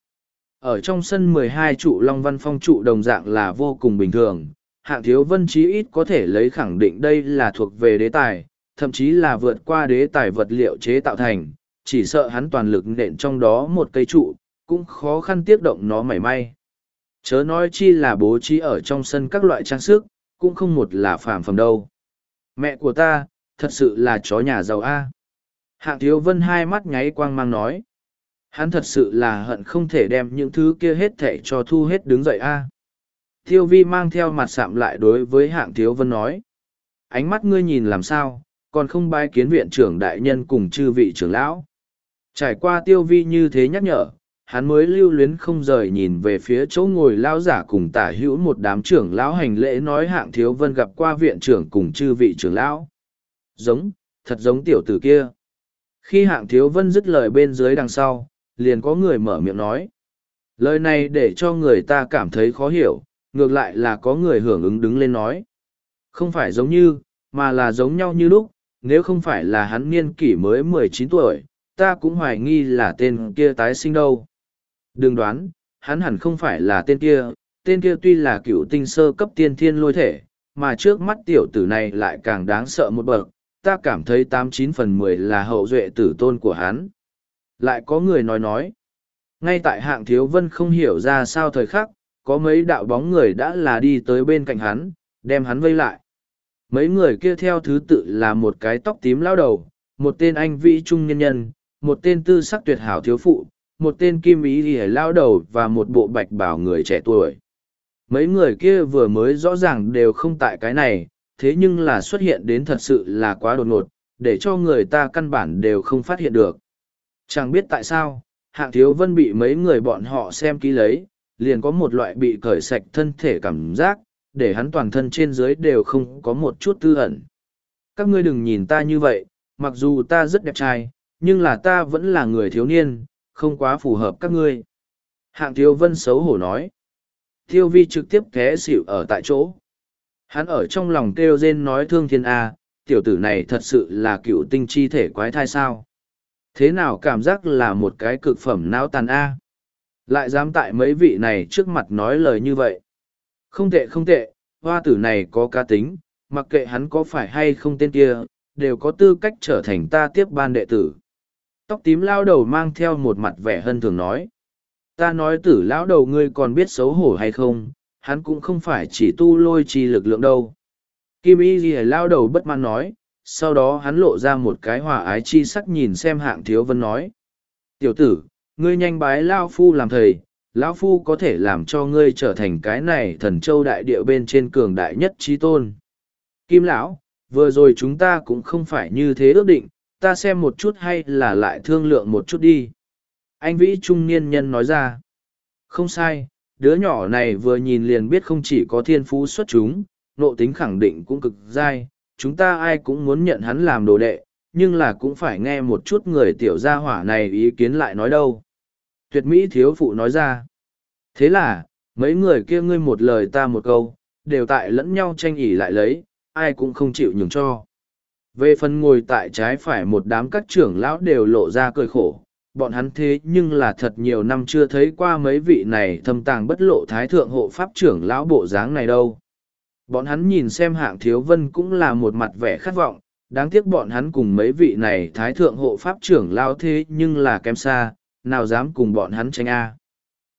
Ở trong sân 12 trụ Long Văn Phong trụ đồng dạng là vô cùng bình thường, Hạng Thiếu Vân chí ít có thể lấy khẳng định đây là thuộc về đế tài, thậm chí là vượt qua đế tài vật liệu chế tạo thành, chỉ sợ hắn toàn lực nện trong đó một cây trụ, cũng khó khăn tiếp động nó mảy may. Chớ nói chi là bố trí ở trong sân các loại trang sức, cũng không một là phàm phẩm đâu. Mẹ của ta, thật sự là chó nhà giàu a. Hạng Thiếu Vân hai mắt nháy quang mang nói. Hắn thật sự là hận không thể đem những thứ kia hết thảy cho thu hết đứng dậy a. Tiêu Vi mang theo mặt sạm lại đối với Hạng Thiếu Vân nói. Ánh mắt ngươi nhìn làm sao, còn không bái kiến viện trưởng đại nhân cùng chư vị trưởng lão. Trải qua Tiêu Vi như thế nhắc nhở, hắn mới lưu luyến không rời nhìn về phía chỗ ngồi lão giả cùng tả hữu một đám trưởng lão hành lễ nói Hạng Thiếu Vân gặp qua viện trưởng cùng chư vị trưởng lão. Giống, thật giống tiểu tử kia. Khi Hạng Thiếu Vân dứt lời bên dưới đằng sau, liền có người mở miệng nói. Lời này để cho người ta cảm thấy khó hiểu, ngược lại là có người hưởng ứng đứng lên nói. Không phải giống như, mà là giống nhau như lúc, nếu không phải là hắn niên kỷ mới 19 tuổi, ta cũng hoài nghi là tên kia tái sinh đâu. Đừng đoán, hắn hẳn không phải là tên kia tuy là cựu tinh sơ cấp tiên thiên lôi thể, mà trước mắt tiểu tử này lại càng đáng sợ một bậc, ta cảm thấy 89/10 là hậu duệ tử tôn của hắn. Lại có người nói, ngay tại Hạng Thiếu Vân không hiểu ra sao thời khắc, có mấy đạo bóng người đã là đi tới bên cạnh hắn, đem hắn vây lại. Mấy người kia theo thứ tự là một cái tóc tím lao đầu, một tên anh vĩ trung nhân nhân, một tên tư sắc tuyệt hảo thiếu phụ, một tên kim ý lìa lao đầu và một bộ bạch bảo người trẻ tuổi. Mấy người kia vừa mới rõ ràng đều không tại cái này, thế nhưng là xuất hiện đến thật sự là quá đột ngột, để cho người ta căn bản đều không phát hiện được. Chẳng biết tại sao, Hạng Thiếu Vân bị mấy người bọn họ xem kỹ lấy, liền có một loại bị cởi sạch thân thể cảm giác, để hắn toàn thân trên dưới đều không có một chút tư ẩn. Các ngươi đừng nhìn ta như vậy, mặc dù ta rất đẹp trai, nhưng là ta vẫn là người thiếu niên, không quá phù hợp các ngươi. Hạng Thiếu Vân xấu hổ nói. Tiêu Vi trực tiếp té xỉu ở tại chỗ. Hắn ở trong lòng kêu rên nói thương thiên A, tiểu tử này thật sự là cựu tinh chi thể quái thai sao. Thế nào cảm giác là một cái cực phẩm não tàn A. Lại dám tại mấy vị này trước mặt nói lời như vậy. Không tệ không tệ, hoa tử này có cá tính, mặc kệ hắn có phải hay không tên kia, đều có tư cách trở thành ta tiếp ban đệ tử. Tóc tím lao đầu mang theo một mặt vẻ hân thường nói. Ta nói tử lão đầu ngươi còn biết xấu hổ hay không, hắn cũng không phải chỉ tu lôi chi lực lượng đâu. Kim y ghi lao đầu bất mãn nói, sau đó hắn lộ ra một cái hòa ái chi sắc nhìn xem Hạng Thiếu Vân nói. Tiểu tử, ngươi nhanh bái Lao Phu làm thầy, Lão Phu có thể làm cho ngươi trở thành cái này thần châu đại địa bên trên cường đại nhất trí tôn. Kim Lão, vừa rồi chúng ta cũng không phải như thế ước định, ta xem một chút hay là lại thương lượng một chút đi. Anh vĩ trung niên nhân nói ra. Không sai, đứa nhỏ này vừa nhìn liền biết không chỉ có thiên phú xuất chúng, nộ tính khẳng định cũng cực dai, chúng ta ai cũng muốn nhận hắn làm đồ đệ, nhưng là cũng phải nghe một chút người tiểu gia hỏa này ý kiến lại nói đâu. Tuyệt mỹ thiếu phụ nói ra. Thế là, mấy người kia ngươi một lời ta một câu, đều tại lẫn nhau tranh ỉ lại lấy, ai cũng không chịu nhường cho. Về phần ngồi tại trái phải một đám các trưởng lão đều lộ ra cười khổ, bọn hắn thế nhưng là thật nhiều năm chưa thấy qua mấy vị này thâm tàng bất lộ thái thượng hộ pháp trưởng lão bộ dáng này đâu. Bọn hắn nhìn xem Hạng Thiếu Vân cũng là một mặt vẻ khát vọng, đáng tiếc bọn hắn cùng mấy vị này thái thượng hộ pháp trưởng lão thế nhưng là kém xa, nào dám cùng bọn hắn tranh A.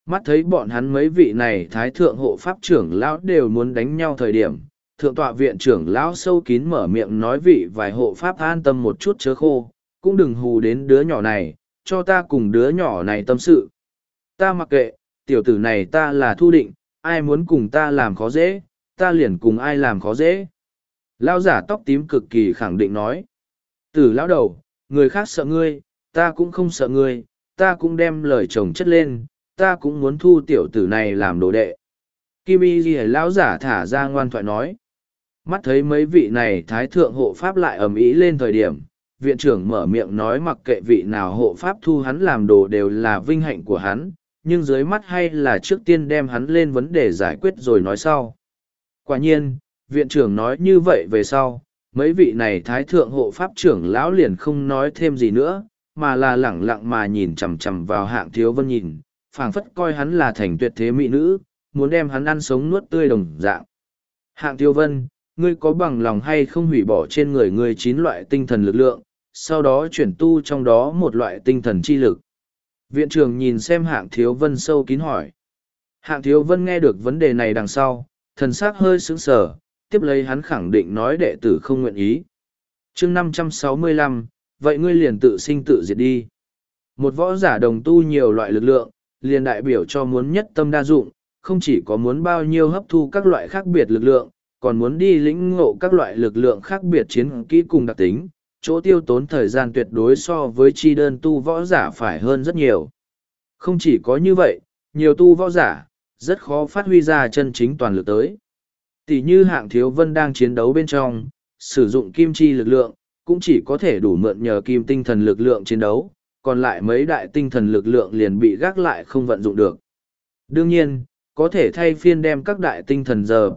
Mắt thấy bọn hắn mấy vị này thái thượng hộ pháp trưởng lão đều muốn đánh nhau thời điểm, thượng tọa viện trưởng lão sâu kín mở miệng nói vị vài hộ pháp an tâm một chút chớ khô, cũng đừng hù đến đứa nhỏ này, cho ta cùng đứa nhỏ này tâm sự. Ta mặc kệ, tiểu tử này ta là thu định, ai muốn cùng ta làm khó dễ, ta liền cùng ai làm khó dễ. Lão giả tóc tím cực kỳ khẳng định nói. Tử lão đầu, người khác sợ ngươi, ta cũng không sợ ngươi, ta cũng đem lời chồng chất lên, ta cũng muốn thu tiểu tử này làm đồ đệ. Kim y ghi lão giả thả ra ngoan thoại nói. Mắt thấy mấy vị này thái thượng hộ pháp lại ầm ĩ lên thời điểm, viện trưởng mở miệng nói mặc kệ vị nào hộ pháp thu hắn làm đồ đều là vinh hạnh của hắn, nhưng dưới mắt hay là trước tiên đem hắn lên vấn đề giải quyết rồi nói sau. Quả nhiên, viện trưởng nói như vậy về sau, mấy vị này thái thượng hộ pháp trưởng lão liền không nói thêm gì nữa, mà là lẳng lặng mà nhìn chằm chằm vào Hạng Thiếu Vân nhìn, phảng phất coi hắn là thành tuyệt thế mỹ nữ, muốn đem hắn ăn sống nuốt tươi đồng dạng. Hạng Thiếu Vân, ngươi có bằng lòng hay không hủy bỏ trên người ngươi 9 loại tinh thần lực lượng, sau đó chuyển tu trong đó một loại tinh thần chi lực? Viện trưởng nhìn xem Hạng Thiếu Vân sâu kín hỏi. Hạng Thiếu Vân nghe được vấn đề này đằng sau, thần sắc hơi sững sờ, tiếp lấy hắn khẳng định nói đệ tử không nguyện ý. Chương 565, vậy ngươi liền tự sinh tự diệt đi. Một võ giả đồng tu nhiều loại lực lượng, liền đại biểu cho muốn nhất tâm đa dụng, không chỉ có muốn bao nhiêu hấp thu các loại khác biệt lực lượng, còn muốn đi lĩnh ngộ các loại lực lượng khác biệt chiến kỹ cùng đặc tính, chỗ tiêu tốn thời gian tuyệt đối so với chi đơn tu võ giả phải hơn rất nhiều. Không chỉ có như vậy, nhiều tu võ giả, rất khó phát huy ra chân chính toàn lực tới. Tỷ như Hạng Thiếu Vân đang chiến đấu bên trong, sử dụng kim chi lực lượng, cũng chỉ có thể đủ mượn nhờ kim tinh thần lực lượng chiến đấu, còn lại mấy đại tinh thần lực lượng liền bị gác lại không vận dụng được. Đương nhiên, có thể thay phiên đem các đại tinh thần giờ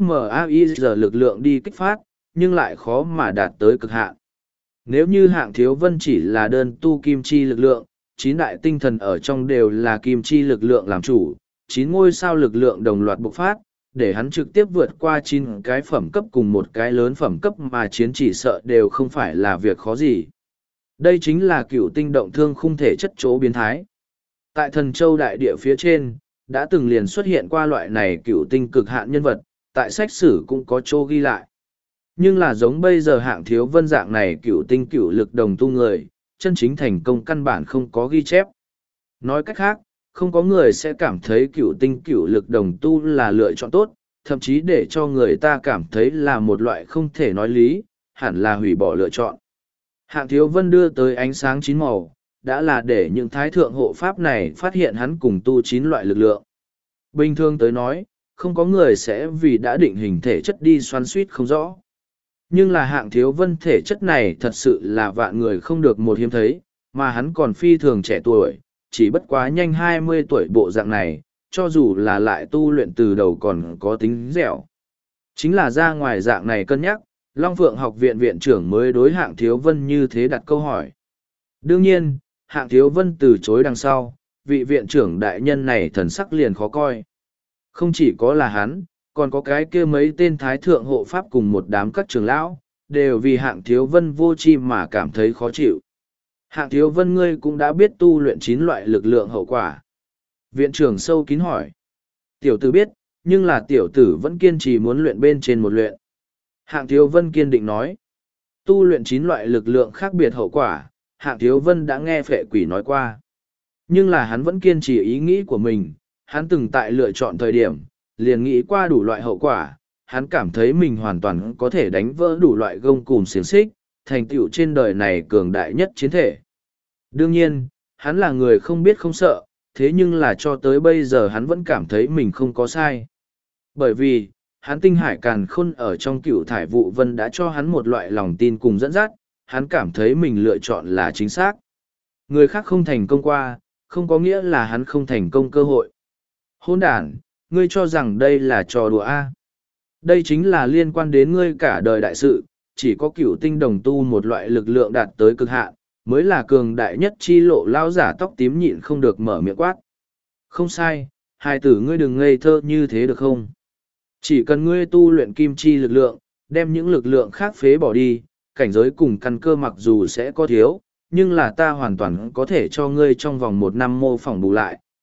giờ lực lượng đi kích phát, nhưng lại khó mà đạt tới cực hạn. Nếu như Hạng Thiếu Vân chỉ là đơn tu kim chi lực lượng, 9 đại tinh thần ở trong đều là kim chi lực lượng làm chủ, 9 ngôi sao lực lượng đồng loạt bộc phát, để hắn trực tiếp vượt qua 9 cái phẩm cấp cùng một cái lớn phẩm cấp mà chiến chỉ sợ đều không phải là việc khó gì. Đây chính là cựu tinh động thương khung thể chất chỗ biến thái. Tại Thần Châu đại địa phía trên, đã từng liền xuất hiện qua loại này cựu tinh cực hạn nhân vật, tại sách sử cũng có chỗ ghi lại. Nhưng là giống bây giờ Hạng Thiếu Vân dạng này cựu tinh cựu lực đồng tu người, chân chính thành công căn bản không có ghi chép. Nói cách khác, không có người sẽ cảm thấy cựu tinh cựu lực đồng tu là lựa chọn tốt, thậm chí để cho người ta cảm thấy là một loại không thể nói lý, hẳn là hủy bỏ lựa chọn. Hạng Thiếu Vân đưa tới ánh sáng 9 màu, đã là để những thái thượng hộ pháp này phát hiện hắn cùng tu 9 loại lực lượng. Bình thường tới nói, không có người sẽ vì đã định hình thể chất đi xoắn suýt không rõ. Nhưng là Hạng Thiếu Vân thể chất này thật sự là vạn người không được một hiếm thấy, mà hắn còn phi thường trẻ tuổi, chỉ bất quá nhanh 20 tuổi bộ dạng này, cho dù là lại tu luyện từ đầu còn có tính dẻo. Chính là ra ngoài dạng này cân nhắc, Long Phượng học viện viện trưởng mới đối Hạng Thiếu Vân như thế đặt câu hỏi. Đương nhiên, Hạng Thiếu Vân từ chối đằng sau, vị viện trưởng đại nhân này thần sắc liền khó coi. Không chỉ có là hắn, còn có cái kia mấy tên thái thượng hộ pháp cùng một đám các trưởng lão, đều vì Hạng Thiếu Vân vô tri mà cảm thấy khó chịu. Hạng Thiếu Vân ngươi cũng đã biết tu luyện 9 loại lực lượng hậu quả. Viện trưởng sâu kín hỏi. Tiểu tử biết, nhưng là tiểu tử vẫn kiên trì muốn luyện bên trên một luyện. Hạng Thiếu Vân kiên định nói. Tu luyện 9 loại lực lượng khác biệt hậu quả, Hạng Thiếu Vân đã nghe phệ quỷ nói qua. Nhưng là hắn vẫn kiên trì ý nghĩ của mình, hắn từng tại lựa chọn thời điểm, liền nghĩ qua đủ loại hậu quả, hắn cảm thấy mình hoàn toàn có thể đánh vỡ đủ loại gông cùm xiềng xích, thành tựu trên đời này cường đại nhất chiến thể. Đương nhiên, hắn là người không biết không sợ, thế nhưng là cho tới bây giờ hắn vẫn cảm thấy mình không có sai. Bởi vì, hắn tinh hải càn khôn ở trong cựu thải vụ vân đã cho hắn một loại lòng tin cùng dẫn dắt, hắn cảm thấy mình lựa chọn là chính xác. Người khác không thành công qua, không có nghĩa là hắn không thành công cơ hội. Hôn đàn, ngươi cho rằng đây là trò đùa A. Đây chính là liên quan đến ngươi cả đời đại sự, chỉ có cựu tinh đồng tu một loại lực lượng đạt tới cực hạn, mới là cường đại nhất chi lộ lao giả tóc tím nhịn không được mở miệng quát. Không sai, hài tử ngươi đừng ngây thơ như thế được không? Chỉ cần ngươi tu luyện kim chi lực lượng, đem những lực lượng khác phế bỏ đi, cảnh giới cùng căn cơ mặc dù sẽ có thiếu, nhưng là ta hoàn toàn có thể cho ngươi trong vòng 1 năm mô phỏng bù lại,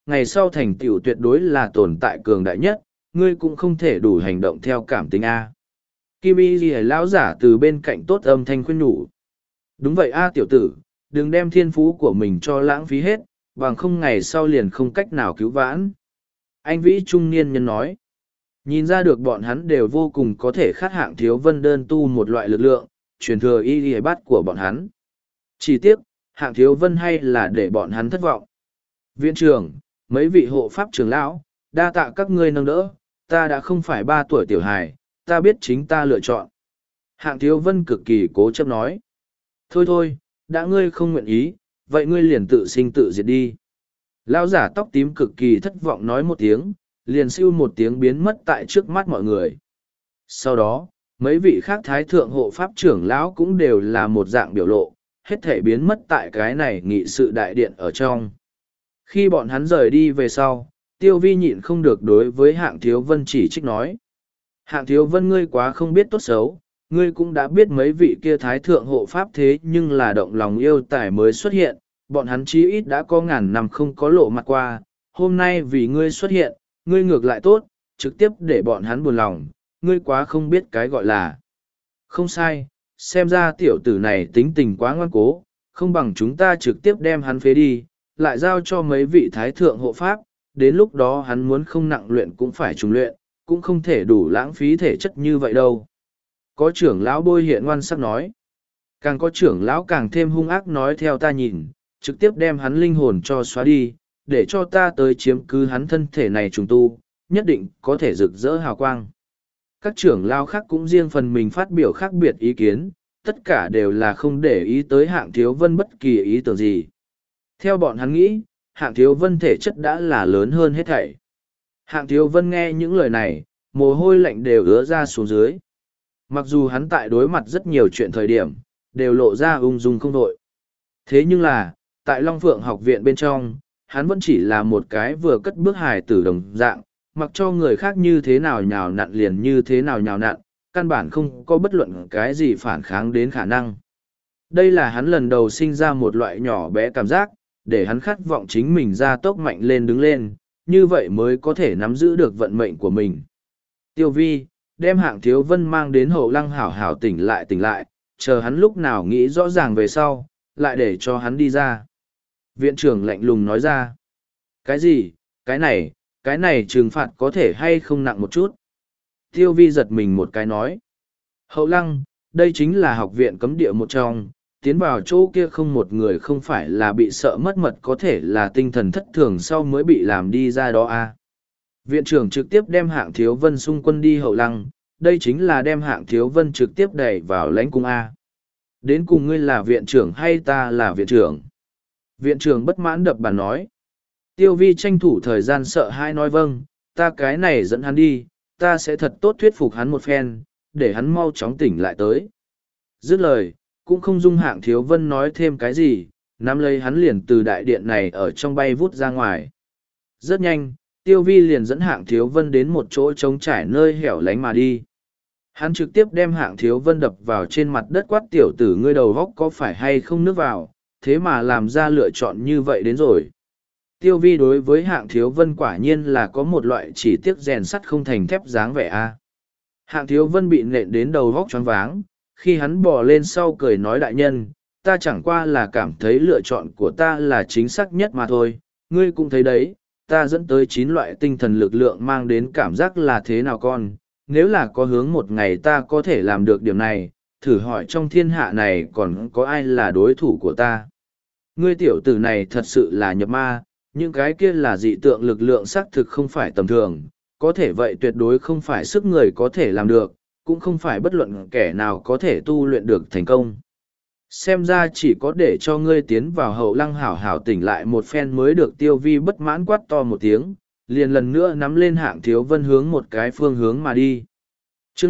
ngày sau thành tựu tuyệt đối là tồn tại cường đại nhất, ngươi cũng không thể đủ hành động theo cảm tính A. Kim Y Ghi lão giả từ bên cạnh tốt âm thanh khuyên nhủ. Đúng vậy A tiểu tử, đừng đem thiên phú của mình cho lãng phí hết, bằng không ngày sau liền không cách nào cứu vãn. Anh Vĩ trung niên nhân nói. Nhìn ra được bọn hắn đều vô cùng có thể khát hạng thiếu vân đơn tu một loại lực lượng, truyền thừa y y bát của bọn hắn. Chỉ tiếc, hạng thiếu vân hay là để bọn hắn thất vọng. Viện trưởng, mấy vị hộ pháp trưởng lão, đa tạ các ngươi nâng đỡ, ta đã không phải 3 tuổi tiểu hài, ta biết chính ta lựa chọn. Hạng thiếu vân cực kỳ cố chấp nói. Thôi thôi, đã ngươi không nguyện ý, vậy ngươi liền tự sinh tự diệt đi. Lão giả tóc tím cực kỳ thất vọng nói một tiếng, liền siêu một tiếng biến mất tại trước mắt mọi người. Sau đó, mấy vị khác thái thượng hộ pháp trưởng lão cũng đều là một dạng biểu lộ, hết thể biến mất tại cái này nghị sự đại điện ở trong. Khi bọn hắn rời đi về sau, Tiêu Vi nhịn không được đối với Hạng Thiếu Vân chỉ trích nói. Hạng Thiếu Vân ngươi quá không biết tốt xấu, ngươi cũng đã biết mấy vị kia thái thượng hộ pháp thế nhưng là động lòng yêu tài mới xuất hiện, bọn hắn chí ít đã có ngàn năm không có lộ mặt qua, hôm nay vì ngươi xuất hiện, ngươi ngược lại tốt, trực tiếp để bọn hắn buồn lòng, ngươi quá không biết cái gọi là. Không sai, xem ra tiểu tử này tính tình quá ngoan cố, không bằng chúng ta trực tiếp đem hắn phế đi, lại giao cho mấy vị thái thượng hộ pháp, đến lúc đó hắn muốn không nặng luyện cũng phải trùng luyện, cũng không thể đủ lãng phí thể chất như vậy đâu. Có trưởng lão Bôi hiện ngoan sắc nói. Càng có trưởng lão càng thêm hung ác nói theo ta nhìn, trực tiếp đem hắn linh hồn cho xóa đi, để cho ta tới chiếm cứ hắn thân thể này trùng tu, nhất định có thể rực rỡ hào quang. Các trưởng lão khác cũng riêng phần mình phát biểu khác biệt ý kiến, tất cả đều là không để ý tới Hạng Thiếu Vân bất kỳ ý tưởng gì. Theo bọn hắn nghĩ, Hạng Thiếu Vân thể chất đã là lớn hơn hết thảy. Hạng Thiếu Vân nghe những lời này, mồ hôi lạnh đều ứa ra xuống dưới. Mặc dù hắn tại đối mặt rất nhiều chuyện thời điểm, đều lộ ra ung dung không đội. Thế nhưng là, tại Long Phượng học viện bên trong, hắn vẫn chỉ là một cái vừa cất bước hài tử đồng dạng, mặc cho người khác như thế nào nhào nặn liền như thế nào nhào nặn, căn bản không có bất luận cái gì phản kháng đến khả năng. Đây là hắn lần đầu sinh ra một loại nhỏ bé cảm giác, để hắn khát vọng chính mình ra tốc mạnh lên đứng lên, như vậy mới có thể nắm giữ được vận mệnh của mình. Tiêu Vi, đem Hạng Thiếu Vân mang đến Hậu Lăng hảo hảo tỉnh lại, chờ hắn lúc nào nghĩ rõ ràng về sau, lại để cho hắn đi ra. Viện trưởng lạnh lùng nói ra. Cái gì, cái này trừng phạt có thể hay không nặng một chút. Tiêu Vi giật mình một cái nói. Hậu Lăng, đây chính là học viện cấm địa một trong, tiến vào chỗ kia không một người không phải là bị sợ mất mật, có thể là tinh thần thất thường sau mới bị làm đi ra đó à. Viện trưởng trực tiếp đem Hạng Thiếu Vân xung quân đi Hậu Lăng, đây chính là đem Hạng Thiếu Vân trực tiếp đẩy vào lãnh cung A. Đến cùng ngươi là viện trưởng hay ta là viện trưởng? Viện trưởng bất mãn đập bàn nói. Tiêu Vi tranh thủ thời gian sợ hãi nói vâng, ta cái này dẫn hắn đi, ta sẽ thật tốt thuyết phục hắn một phen, để hắn mau chóng tỉnh lại tới. Dứt lời, cũng không dung Hạng Thiếu Vân nói thêm cái gì, nắm lấy hắn liền từ đại điện này ở trong bay vút ra ngoài. Rất nhanh, Tiêu Vi liền dẫn Hạng Thiếu Vân đến một chỗ trống trải nơi hẻo lánh mà đi. Hắn trực tiếp đem Hạng Thiếu Vân đập vào trên mặt đất quát tiểu tử ngươi đầu góc có phải hay không nước vào, thế mà làm ra lựa chọn như vậy đến rồi. Tiêu Vi đối với Hạng Thiếu Vân quả nhiên là có một loại chỉ tiếc rèn sắt không thành thép dáng vẻ a. Hạng Thiếu Vân bị nện đến đầu góc choáng váng, khi hắn bò lên sau cười nói đại nhân, ta chẳng qua là cảm thấy lựa chọn của ta là chính xác nhất mà thôi, ngươi cũng thấy đấy, ta dẫn tới 9 loại tinh thần lực lượng mang đến cảm giác là thế nào con, nếu là có hướng một ngày ta có thể làm được điểm này, thử hỏi trong thiên hạ này còn có ai là đối thủ của ta. Ngươi tiểu tử này thật sự là nhập ma, những cái kia là dị tượng lực lượng xác thực không phải tầm thường, có thể vậy tuyệt đối không phải sức người có thể làm được, cũng không phải bất luận kẻ nào có thể tu luyện được thành công. Xem ra chỉ có để cho ngươi tiến vào Hậu Lăng hảo hảo tỉnh lại một phen mới được. Tiêu Vi bất mãn quát to một tiếng, liền lần nữa nắm lên Hạng Thiếu Vân hướng một cái phương hướng mà đi. chương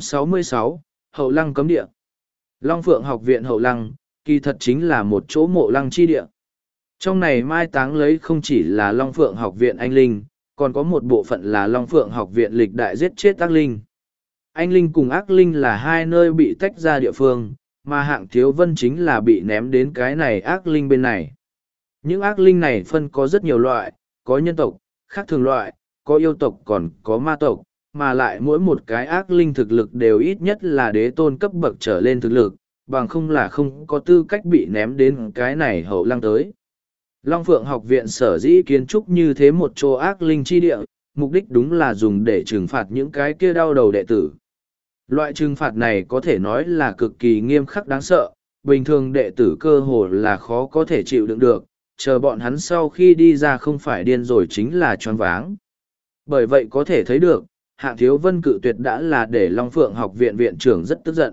566, Hậu Lăng cấm địa. Long Phượng học viện Hậu Lăng, kỳ thật chính là một chỗ mộ lăng chi địa. Trong này mai táng lấy không chỉ là Long Phượng học viện anh linh, còn có một bộ phận là Long Phượng học viện lịch đại giết chết ác linh. Anh linh cùng ác linh là hai nơi bị tách ra địa phương, mà Hạng Thiếu Vân chính là bị ném đến cái này ác linh bên này. Những ác linh này phân có rất nhiều loại, có nhân tộc, khác thường loại, có yêu tộc còn có ma tộc, mà lại mỗi một cái ác linh thực lực đều ít nhất là đế tôn cấp bậc trở lên thực lực, bằng không là không có tư cách bị ném đến cái này hậu lăng tới. Long Phượng học viện sở dĩ kiến trúc như thế một chỗ ác linh chi địa, mục đích đúng là dùng để trừng phạt những cái kia đau đầu đệ tử. Loại trừng phạt này có thể nói là cực kỳ nghiêm khắc đáng sợ, bình thường đệ tử cơ hồ là khó có thể chịu đựng được, chờ bọn hắn sau khi đi ra không phải điên rồi chính là choáng váng. Bởi vậy có thể thấy được, Hạng Thiếu Vân cự tuyệt đã là để Long Phượng học viện viện trưởng rất tức giận.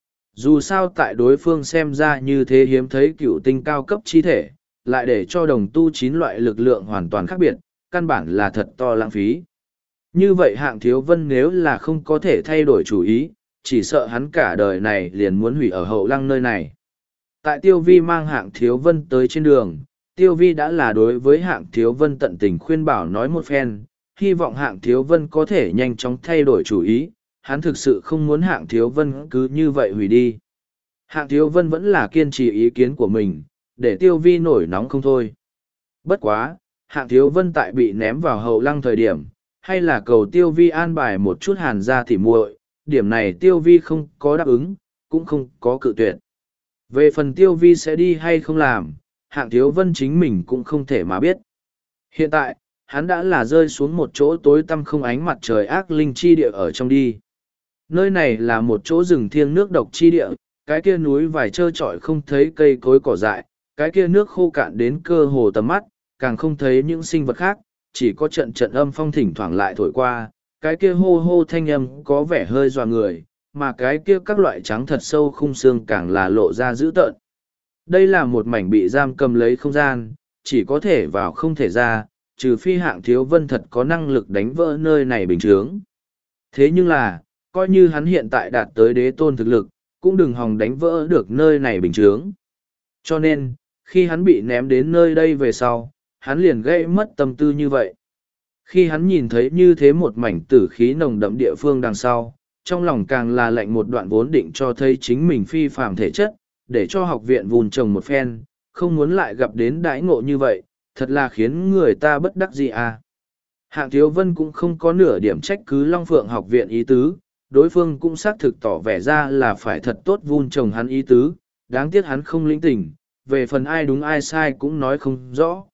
Dù sao tại đối phương xem ra như thế hiếm thấy cựu tinh cao cấp chi thể, lại để cho đồng tu 9 loại lực lượng hoàn toàn khác biệt, căn bản là thật to lãng phí. Như vậy Hạng Thiếu Vân nếu là không có thể thay đổi chủ ý, chỉ sợ hắn cả đời này liền muốn hủy ở hậu lăng nơi này. Tại Tiêu Vi mang Hạng Thiếu Vân tới trên đường, Tiêu Vi đã là đối với Hạng Thiếu Vân tận tình khuyên bảo nói một phen, hy vọng Hạng Thiếu Vân có thể nhanh chóng thay đổi chủ ý, hắn thực sự không muốn Hạng Thiếu Vân cứ như vậy hủy đi. Hạng Thiếu Vân vẫn là kiên trì ý kiến của mình, để Tiêu Vi nổi nóng không thôi. Bất quá, Hạng Thiếu Vân tại bị ném vào hậu lăng thời điểm, hay là cầu Tiêu Vi an bài một chút hàn ra thì muội, điểm này Tiêu Vi không có đáp ứng, cũng không có cự tuyệt. Về phần Tiêu Vi sẽ đi hay không làm, Hạng Thiếu Vân chính mình cũng không thể mà biết. Hiện tại, hắn đã là rơi xuống một chỗ tối tăm không ánh mặt trời ác linh chi địa ở trong đi. Nơi này là một chỗ rừng thiêng nước độc chi địa, cái kia núi vài trơ trọi không thấy cây cối cỏ dại, cái kia nước khô cạn đến cơ hồ tầm mắt, càng không thấy những sinh vật khác, chỉ có trận trận âm phong thỉnh thoảng lại thổi qua, cái kia hô hô thanh âm có vẻ hơi dọa người, mà cái kia các loại trắng thật sâu khung xương càng là lộ ra dữ tợn. Đây là một mảnh bị giam cầm lấy không gian, chỉ có thể vào không thể ra, trừ phi Hạng Thiếu Vân thật có năng lực đánh vỡ nơi này bình thường. Thế nhưng là, coi như hắn hiện tại đạt tới đế tôn thực lực, cũng đừng hòng đánh vỡ được nơi này bình thường. Cho nên, khi hắn bị ném đến nơi đây về sau, hắn liền gây mất tâm tư như vậy. Khi hắn nhìn thấy như thế một mảnh tử khí nồng đậm địa phương đằng sau, trong lòng càng là lạnh một đoạn vốn định cho thấy chính mình phi phàm thể chất, để cho học viện vùn trồng một phen, không muốn lại gặp đến đãi ngộ như vậy, thật là khiến người ta bất đắc dĩ à. Hạng Thiếu Vân cũng không có nửa điểm trách cứ Long Phượng học viện ý tứ, đối phương cũng xác thực tỏ vẻ ra là phải thật tốt vun trồng hắn ý tứ, đáng tiếc hắn không lĩnh tỉnh, về phần ai đúng ai sai cũng nói không rõ.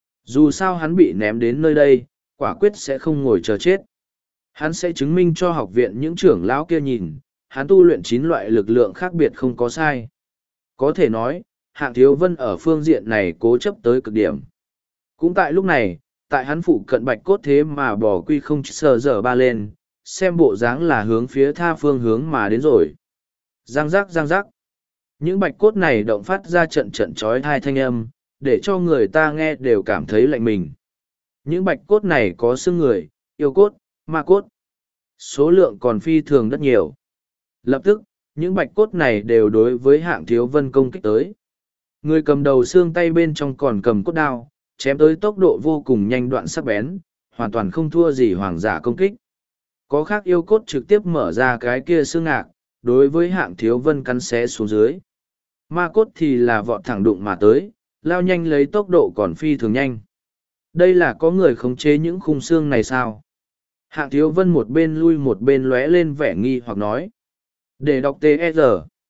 Dù sao hắn bị ném đến nơi đây, quả quyết sẽ không ngồi chờ chết. Hắn sẽ chứng minh cho học viện những trưởng lão kia nhìn, hắn tu luyện 9 loại lực lượng khác biệt không có sai. Có thể nói, Hạng Thiếu Vân ở phương diện này cố chấp tới cực điểm. Cũng tại lúc này, tại hắn phụ cận bạch cốt thế mà bỏ quy không sờ dở ba lên, xem bộ dáng là hướng phía tha phương hướng mà đến rồi. Giang giác giang giác. Những bạch cốt này động phát ra trận trận trói thai thanh âm, để cho người ta nghe đều cảm thấy lạnh mình. Những bạch cốt này có xương người, yêu cốt, ma cốt. Số lượng còn phi thường rất nhiều. Lập tức, những bạch cốt này đều đối với Hạng Thiếu Vân công kích tới. Người cầm đầu xương tay bên trong còn cầm cốt đao, chém tới tốc độ vô cùng nhanh đoạn sắc bén, hoàn toàn không thua gì hoàng giả công kích. Có khác yêu cốt trực tiếp mở ra cái kia xương ngạc, đối với Hạng Thiếu Vân cắn xé xuống dưới. Ma cốt thì là vọt thẳng đụng mà tới, lao nhanh lấy tốc độ còn phi thường nhanh. Đây là có người khống chế những khung xương này sao? Hạng Thiếu Vân một bên lui một bên lóe lên vẻ nghi hoặc nói. Để đọc TR.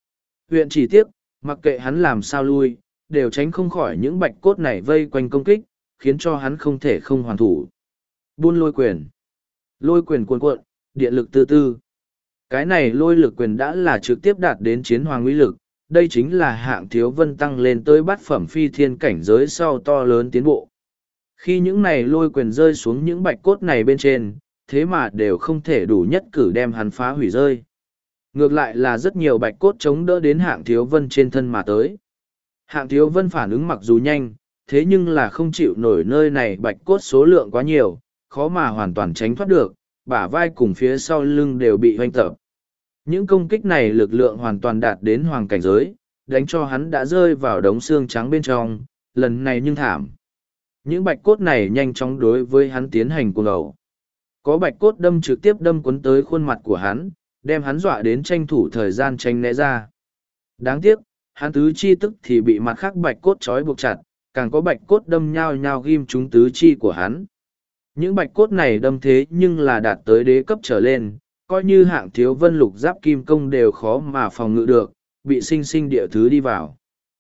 Huyện chỉ tiếc, mặc kệ hắn làm sao lui, đều tránh không khỏi những bạch cốt này vây quanh công kích, khiến cho hắn không thể không hoàn thủ. Buôn lôi quyền. Lôi quyền cuồn cuộn, điện lực tư tư. Cái này lôi lực quyền đã là trực tiếp đạt đến chiến hoàng uy lực, đây chính là Hạng Thiếu Vân tăng lên tới bát phẩm phi thiên cảnh giới sau to lớn tiến bộ. Khi những này lôi quyền rơi xuống những bạch cốt này bên trên, thế mà đều không thể đủ nhất cử đem hắn phá hủy rơi. Ngược lại là rất nhiều bạch cốt chống đỡ đến Hạng Thiếu Vân trên thân mà tới. Hạng Thiếu Vân phản ứng mặc dù nhanh, thế nhưng là không chịu nổi nơi này bạch cốt số lượng quá nhiều, khó mà hoàn toàn tránh thoát được, bả vai cùng phía sau lưng đều bị hoanh tập. Những công kích này lực lượng hoàn toàn đạt đến hoàng cảnh giới, đánh cho hắn đã rơi vào đống xương trắng bên trong, lần này nhưng thảm. Những bạch cốt này nhanh chóng đối với hắn tiến hành cuồng ẩu. Có bạch cốt đâm trực tiếp đâm cuốn tới khuôn mặt của hắn, đem hắn dọa đến tranh thủ thời gian tranh né ra. Đáng tiếc, hắn tứ chi tức thì bị mặt khác bạch cốt trói buộc chặt, càng có bạch cốt đâm nhao nhao ghim trúng tứ chi của hắn. Những bạch cốt này đâm thế nhưng là đạt tới đế cấp trở lên, coi như hạng thiếu vân lục giáp kim công đều khó mà phòng ngự được, bị sinh sinh địa thứ đi vào.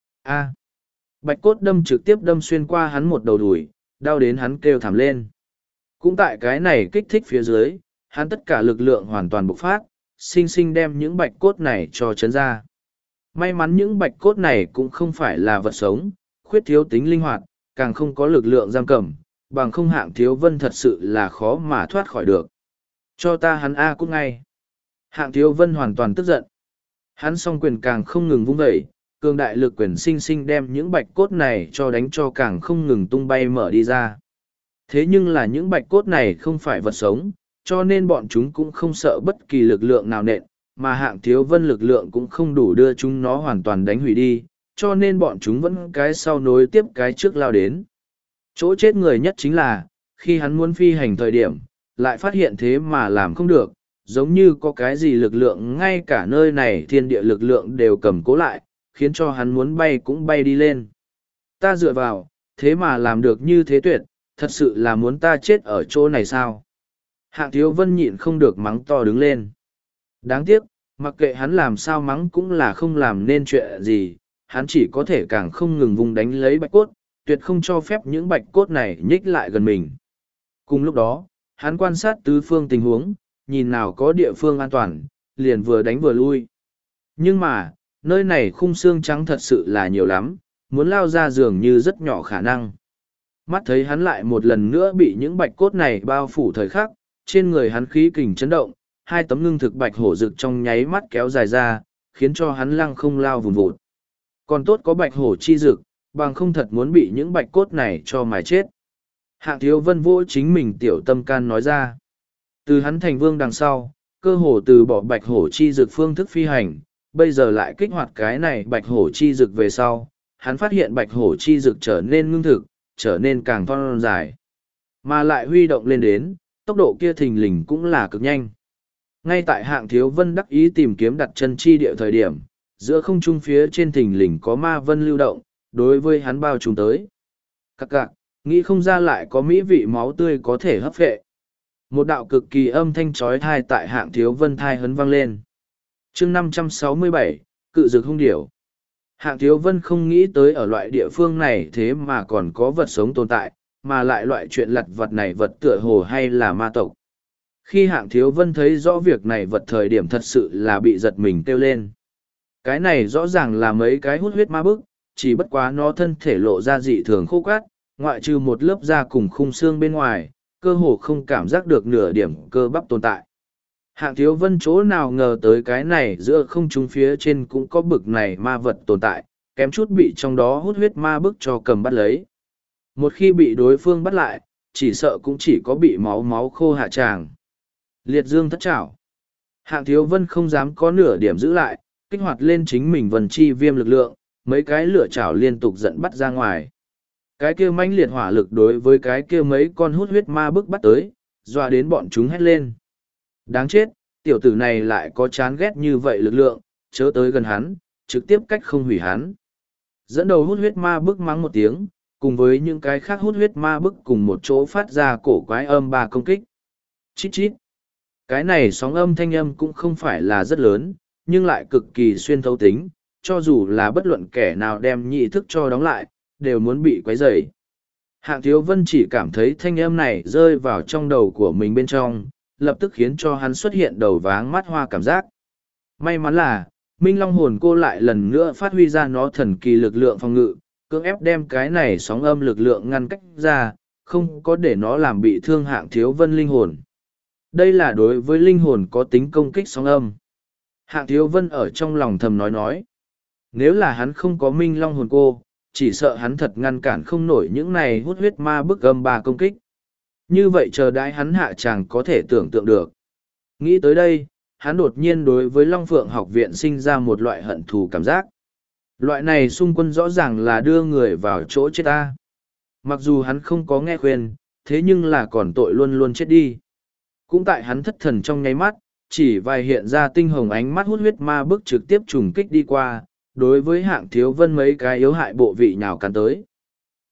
A. Bạch cốt đâm trực tiếp đâm xuyên qua hắn một đầu đùi, đau đến hắn kêu thảm lên. Cũng tại cái này kích thích phía dưới, hắn tất cả lực lượng hoàn toàn bộc phát, sinh sinh đem những bạch cốt này cho chấn ra. May mắn những bạch cốt này cũng không phải là vật sống, khuyết thiếu tính linh hoạt, càng không có lực lượng giam cầm, bằng không hạng thiếu vân thật sự là khó mà thoát khỏi được. Cho ta hắn A cút ngay. Hạng thiếu vân hoàn toàn tức giận. Hắn song quyền càng không ngừng vung vẩy, cường đại lực quyền sinh sinh đem những bạch cốt này cho đánh cho càng không ngừng tung bay mở đi ra. Thế nhưng là những bạch cốt này không phải vật sống, cho nên bọn chúng cũng không sợ bất kỳ lực lượng nào nện, mà hạng thiếu vân lực lượng cũng không đủ đưa chúng nó hoàn toàn đánh hủy đi, cho nên bọn chúng vẫn cái sau nối tiếp cái trước lao đến. Chỗ chết người nhất chính là, khi hắn muốn phi hành thời điểm, lại phát hiện thế mà làm không được, giống như có cái gì lực lượng ngay cả nơi này thiên địa lực lượng đều cầm cố lại, khiến cho hắn muốn bay cũng bay đi lên. Ta dựa vào, thế mà làm được như thế tuyệt, thật sự là muốn ta chết ở chỗ này sao? Hạng thiếu vân nhịn không được mắng to đứng lên. Đáng tiếc, mặc kệ hắn làm sao mắng cũng là không làm nên chuyện gì, hắn chỉ có thể càng không ngừng vùng đánh lấy bạch cốt, tuyệt không cho phép những bạch cốt này nhích lại gần mình. Cùng lúc đó, hắn quan sát tứ phương tình huống, nhìn nào có địa phương an toàn, liền vừa đánh vừa lui. Nhưng mà, nơi này khung xương trắng thật sự là nhiều lắm, muốn lao ra dường như rất nhỏ khả năng. Mắt thấy hắn lại một lần nữa bị những bạch cốt này bao phủ thời khắc, trên người hắn khí kình chấn động, hai tấm ngưng thực bạch hổ rực trong nháy mắt kéo dài ra, khiến cho hắn lăng không lao vùng vụt. Còn tốt có bạch hổ chi rực, bằng không thật muốn bị những bạch cốt này cho mài chết. Hạng thiếu vân vỗ chính mình tiểu tâm can nói ra. Từ hắn thành vương đằng sau, cơ hồ từ bỏ bạch hổ chi rực phương thức phi hành, bây giờ lại kích hoạt cái này bạch hổ chi rực về sau, hắn phát hiện bạch hổ chi rực trở nên ngưng thực, trở nên càng thon dài. Mà lại huy động lên đến, tốc độ kia thình lình cũng là cực nhanh. Ngay tại hạng thiếu vân đắc ý tìm kiếm đặt chân chi địa thời điểm, giữa không trung phía trên thình lình có ma vân lưu động, đối với hắn bao trùm tới. Cặc cặc, nghĩ không ra lại có mỹ vị máu tươi có thể hấp phệ. Một đạo cực kỳ âm thanh trói thai tại hạng thiếu vân thai hấn vang lên. chương 567, cự dược hung điểu. Hạng thiếu vân không nghĩ tới ở loại địa phương này thế mà còn có vật sống tồn tại, mà lại loại chuyện lặt vật này vật tựa hồ hay là ma tộc. Khi hạng thiếu vân thấy rõ việc này vật thời điểm thật sự là bị giật mình kêu lên. Cái này rõ ràng là mấy cái hút huyết ma bức, chỉ bất quá nó thân thể lộ ra dị thường khô cát, ngoại trừ một lớp da cùng khung xương bên ngoài, cơ hồ không cảm giác được nửa điểm cơ bắp tồn tại. Hạng thiếu vân chỗ nào ngờ tới cái này giữa không trung phía trên cũng có bực này ma vật tồn tại, kém chút bị trong đó hút huyết ma bức cho cầm bắt lấy. Một khi bị đối phương bắt lại, chỉ sợ cũng chỉ có bị máu máu khô hạ tràng. Liệt dương thất trảo. Hạng thiếu vân không dám có nửa điểm giữ lại, kích hoạt lên chính mình vần chi viêm lực lượng, mấy cái lửa chảo liên tục dẫn bắt ra ngoài. Cái kia mãnh liệt hỏa lực đối với cái kia mấy con hút huyết ma bức bắt tới, dọa đến bọn chúng hét lên. Đáng chết, tiểu tử này lại có chán ghét như vậy lực lượng, chớ tới gần hắn, trực tiếp cách không hủy hắn. Dẫn đầu hút huyết ma bức mắng một tiếng, cùng với những cái khác hút huyết ma bức cùng một chỗ phát ra cổ quái âm ba công kích. Chít chít. Cái này sóng âm thanh âm cũng không phải là rất lớn, nhưng lại cực kỳ xuyên thấu tính, cho dù là bất luận kẻ nào đem nhị thức cho đóng lại, đều muốn bị quấy rầy. Hạng thiếu vân chỉ cảm thấy thanh âm này rơi vào trong đầu của mình bên trong, lập tức khiến cho hắn xuất hiện đầu váng mắt hoa cảm giác. May mắn là, Minh Long hồn cô lại lần nữa phát huy ra nó thần kỳ lực lượng phòng ngự, cưỡng ép đem cái này sóng âm lực lượng ngăn cách ra, không có để nó làm bị thương hạng thiếu vân linh hồn. Đây là đối với linh hồn có tính công kích sóng âm. Hạng thiếu vân ở trong lòng thầm nói. Nếu là hắn không có Minh Long hồn cô, chỉ sợ hắn thật ngăn cản không nổi những này hút huyết ma bức âm ba công kích. Như vậy chờ đãi hắn hạ chàng có thể tưởng tượng được. Nghĩ tới đây, hắn đột nhiên đối với Long Phượng học viện sinh ra một loại hận thù cảm giác. Loại này xung quân rõ ràng là đưa người vào chỗ chết ta. Mặc dù hắn không có nghe khuyên, thế nhưng là còn tội luôn luôn chết đi. Cũng tại hắn thất thần trong nháy mắt, chỉ vài hiện ra tinh hồng ánh mắt hút huyết ma bức trực tiếp trùng kích đi qua, đối với hạng thiếu vân mấy cái yếu hại bộ vị nhào cắn tới.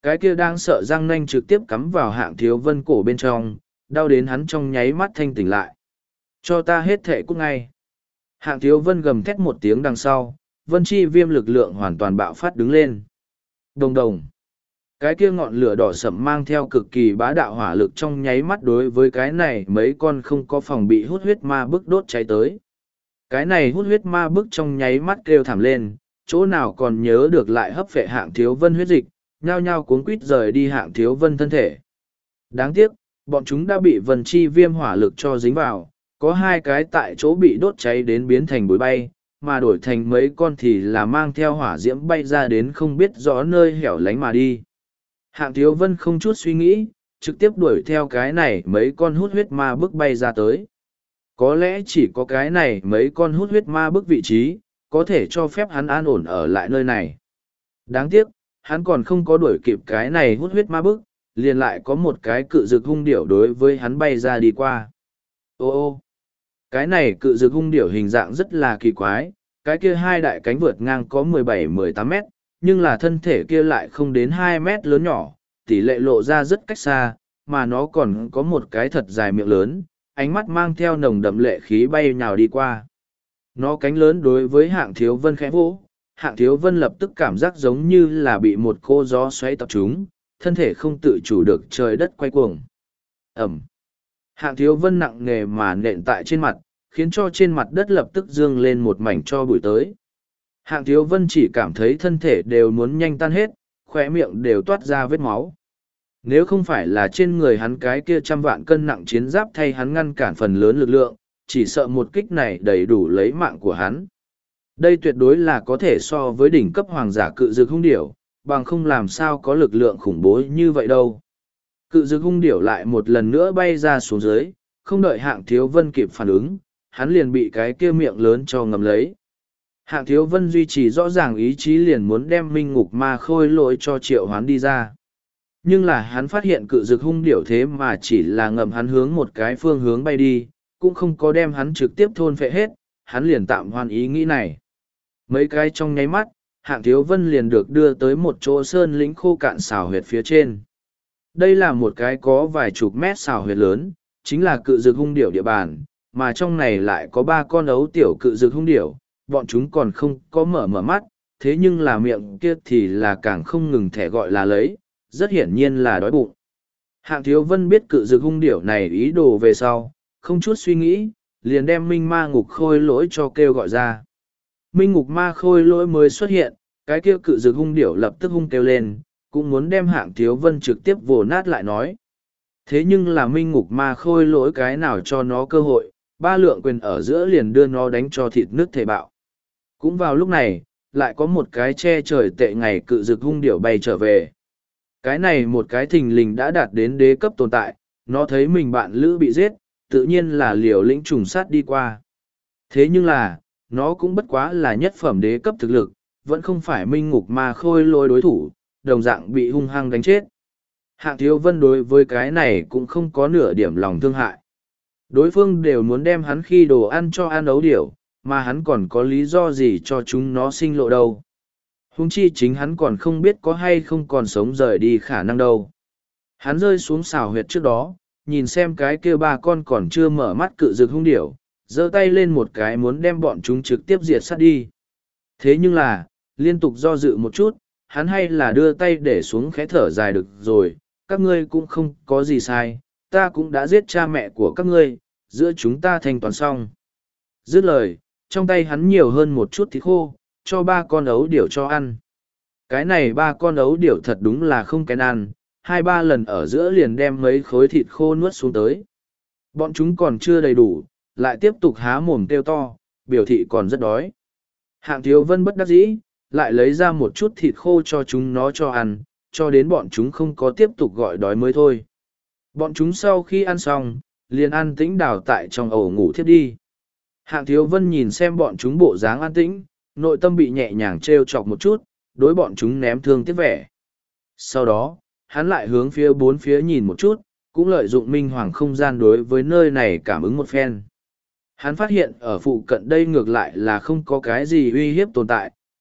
Cái kia đang sợ răng nanh trực tiếp cắm vào Hạng Thiếu Vân cổ bên trong, đau đến hắn trong nháy mắt thanh tỉnh lại. Cho ta hết thệ cút ngay. Hạng Thiếu Vân gầm thét một tiếng đằng sau, Vân Chi Viêm lực lượng hoàn toàn bạo phát đứng lên. Đồng đồng. Cái kia ngọn lửa đỏ sẫm mang theo cực kỳ bá đạo hỏa lực trong nháy mắt đối với cái này mấy con không có phòng bị hút huyết ma bức đốt cháy tới. Cái này hút huyết ma bức trong nháy mắt kêu thảm lên, chỗ nào còn nhớ được lại hấp phệ Hạng Thiếu Vân huyết dịch, nhao nhao cuống quít rời đi Hạng Thiếu Vân thân thể. Đáng tiếc, bọn chúng đã bị Vân Chi Viêm hỏa lực cho dính vào, có hai cái tại chỗ bị đốt cháy đến biến thành bụi bay, mà đổi thành mấy con thì là mang theo hỏa diễm bay ra đến không biết rõ nơi hẻo lánh mà đi. Hạng Thiếu Vân không chút suy nghĩ, trực tiếp đuổi theo cái này mấy con hút huyết ma bức bay ra tới. Có lẽ chỉ có cái này mấy con hút huyết ma bức vị trí, có thể cho phép hắn an ổn ở lại nơi này. Đáng tiếc, hắn còn không có đuổi kịp cái này hút huyết ma bức, liền lại có một cái cự dực hung điểu đối với hắn bay ra đi qua. Ô ô! Cái này cự dực hung điểu hình dạng rất là kỳ quái, cái kia hai đại cánh vượt ngang có 17-18 mét, nhưng là thân thể kia lại không đến 2 mét lớn nhỏ, tỷ lệ lộ ra rất cách xa, mà nó còn có một cái thật dài miệng lớn, ánh mắt mang theo nồng đậm lệ khí bay nhào đi qua. Nó cánh lớn đối với Hạng Thiếu Vân khẽ vỗ, Hạng Thiếu Vân lập tức cảm giác giống như là bị một cô gió xoáy tập trúng, thân thể không tự chủ được trời đất quay cuồng. Ẩm. Hạng Thiếu Vân nặng nề mà nện tại trên mặt, khiến cho trên mặt đất lập tức dương lên một mảnh tro bụi tới. Hạng Thiếu Vân chỉ cảm thấy thân thể đều muốn nhanh tan hết, khóe miệng đều toát ra vết máu. Nếu không phải là trên người hắn cái kia 100 vạn cân nặng chiến giáp thay hắn ngăn cản phần lớn lực lượng, chỉ sợ một kích này đầy đủ lấy mạng của hắn. Đây tuyệt đối là có thể so với đỉnh cấp hoàng giả cự dực hung điểu, bằng không làm sao có lực lượng khủng bố như vậy đâu. Cự dực hung điểu lại một lần nữa bay ra xuống dưới, không đợi Hạng Thiếu Vân kịp phản ứng, hắn liền bị cái kia miệng lớn cho ngầm lấy. Hạng Thiếu Vân duy trì rõ ràng ý chí liền muốn đem minh ngục ma khôi lỗi cho triệu hoán đi ra. Nhưng là hắn phát hiện cự dực hung điểu thế mà chỉ là ngầm hắn hướng một cái phương hướng bay đi, cũng không có đem hắn trực tiếp thôn phệ hết, hắn liền tạm hoan ý nghĩ này. Mấy cái trong nháy mắt, Hạng Thiếu Vân liền được đưa tới một chỗ sơn lĩnh khô cạn xào huyệt phía trên. Đây là một cái có vài chục mét xào huyệt lớn, chính là cự dực hung điểu địa bàn, mà trong này lại có 3 con ấu tiểu cự dực hung điểu, bọn chúng còn không có mở mắt, thế nhưng là miệng kia thì là càng không ngừng thẻ gọi là lấy, rất hiển nhiên là đói bụng. Hạng Thiếu Vân biết cự dực hung điểu này ý đồ về sau, không chút suy nghĩ, liền đem minh ma ngục khôi lỗi cho kêu gọi ra. Minh ngục ma khôi lỗi mới xuất hiện, cái kia cự dực hung điểu lập tức hung kêu lên, cũng muốn đem Hạng Thiếu Vân trực tiếp vồ nát lại nói. Thế nhưng là minh ngục ma khôi lỗi cái nào cho nó cơ hội, 3 lượng quyền ở giữa liền đưa nó đánh cho thịt nước thể bạo. Cũng vào lúc này, lại có một cái che trời tệ ngày cự dực hung điểu bay trở về. Cái này một cái thình lình đã đạt đến đế cấp tồn tại, nó thấy mình bạn lữ bị giết, tự nhiên là liều lĩnh trùng sát đi qua. Thế nhưng là, nó cũng bất quá là nhất phẩm đế cấp thực lực, vẫn không phải minh ngục ma khôi lôi đối thủ, đồng dạng bị hung hăng đánh chết. Hạng Thiếu Vân đối với cái này cũng không có nửa điểm lòng thương hại. Đối phương đều muốn đem hắn khi đồ ăn cho ăn ấu điểu, mà hắn còn có lý do gì cho chúng nó sinh lộ đâu. Huống chi chính hắn còn không biết có hay không còn sống rời đi khả năng đâu. Hắn rơi xuống xào huyệt trước đó, nhìn xem cái kia 3 con còn chưa mở mắt cự dực hung điểu, giơ tay lên một cái muốn đem bọn chúng trực tiếp diệt sát đi. Thế nhưng là, liên tục do dự một chút, hắn hay là đưa tay để xuống khẽ thở dài được rồi, các ngươi cũng không có gì sai, ta cũng đã giết cha mẹ của các ngươi, giữa chúng ta thanh toán xong. Dứt lời, trong tay hắn nhiều hơn một chút thịt khô, cho 3 con ấu điểu cho ăn. Cái này 3 con ấu điểu thật đúng là không kén ăn, 2-3 lần ở giữa liền đem mấy khối thịt khô nuốt xuống tới. Bọn chúng còn chưa đầy đủ, lại tiếp tục há mồm kêu to, biểu thị còn rất đói. Hạng Thiếu Vân bất đắc dĩ, lại lấy ra một chút thịt khô cho chúng nó cho ăn, cho đến bọn chúng không có tiếp tục gọi đói mới thôi. Bọn chúng sau khi ăn xong, liền an tĩnh đào tại trong ổ ngủ thiếp đi. Hạng Thiếu Vân nhìn xem bọn chúng bộ dáng an tĩnh, nội tâm bị nhẹ nhàng trêu chọc một chút, đối bọn chúng ném thương tiếc vẻ. Sau đó, hắn lại hướng phía 4 phía nhìn một chút, cũng lợi dụng minh hoàng không gian đối với nơi này cảm ứng một phen. Hắn phát hiện ở phụ cận đây ngược lại là không có cái gì uy hiếp tồn tại,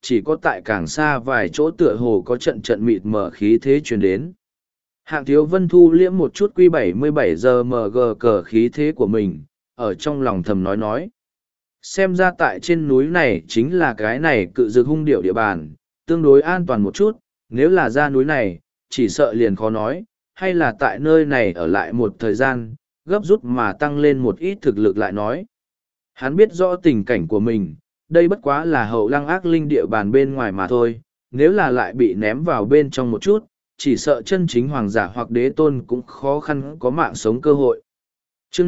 chỉ có tại càng xa vài chỗ tựa hồ có trận trận mịt mở khí thế truyền đến. Hạng Thiếu Vân thu liễm một chút Q77 giờ MG cờ khí thế của mình, ở trong lòng thầm nói. Xem ra tại trên núi này chính là cái này cự dược hung điệu địa bàn, tương đối an toàn một chút, nếu là ra núi này, chỉ sợ liền khó nói, hay là tại nơi này ở lại một thời gian, gấp rút mà tăng lên một ít thực lực lại nói. Hắn biết rõ tình cảnh của mình, đây bất quá là hậu lăng ác linh địa bàn bên ngoài mà thôi, nếu là lại bị ném vào bên trong một chút, chỉ sợ chân chính hoàng giả hoặc đế tôn cũng khó khăn có mạng sống cơ hội. chương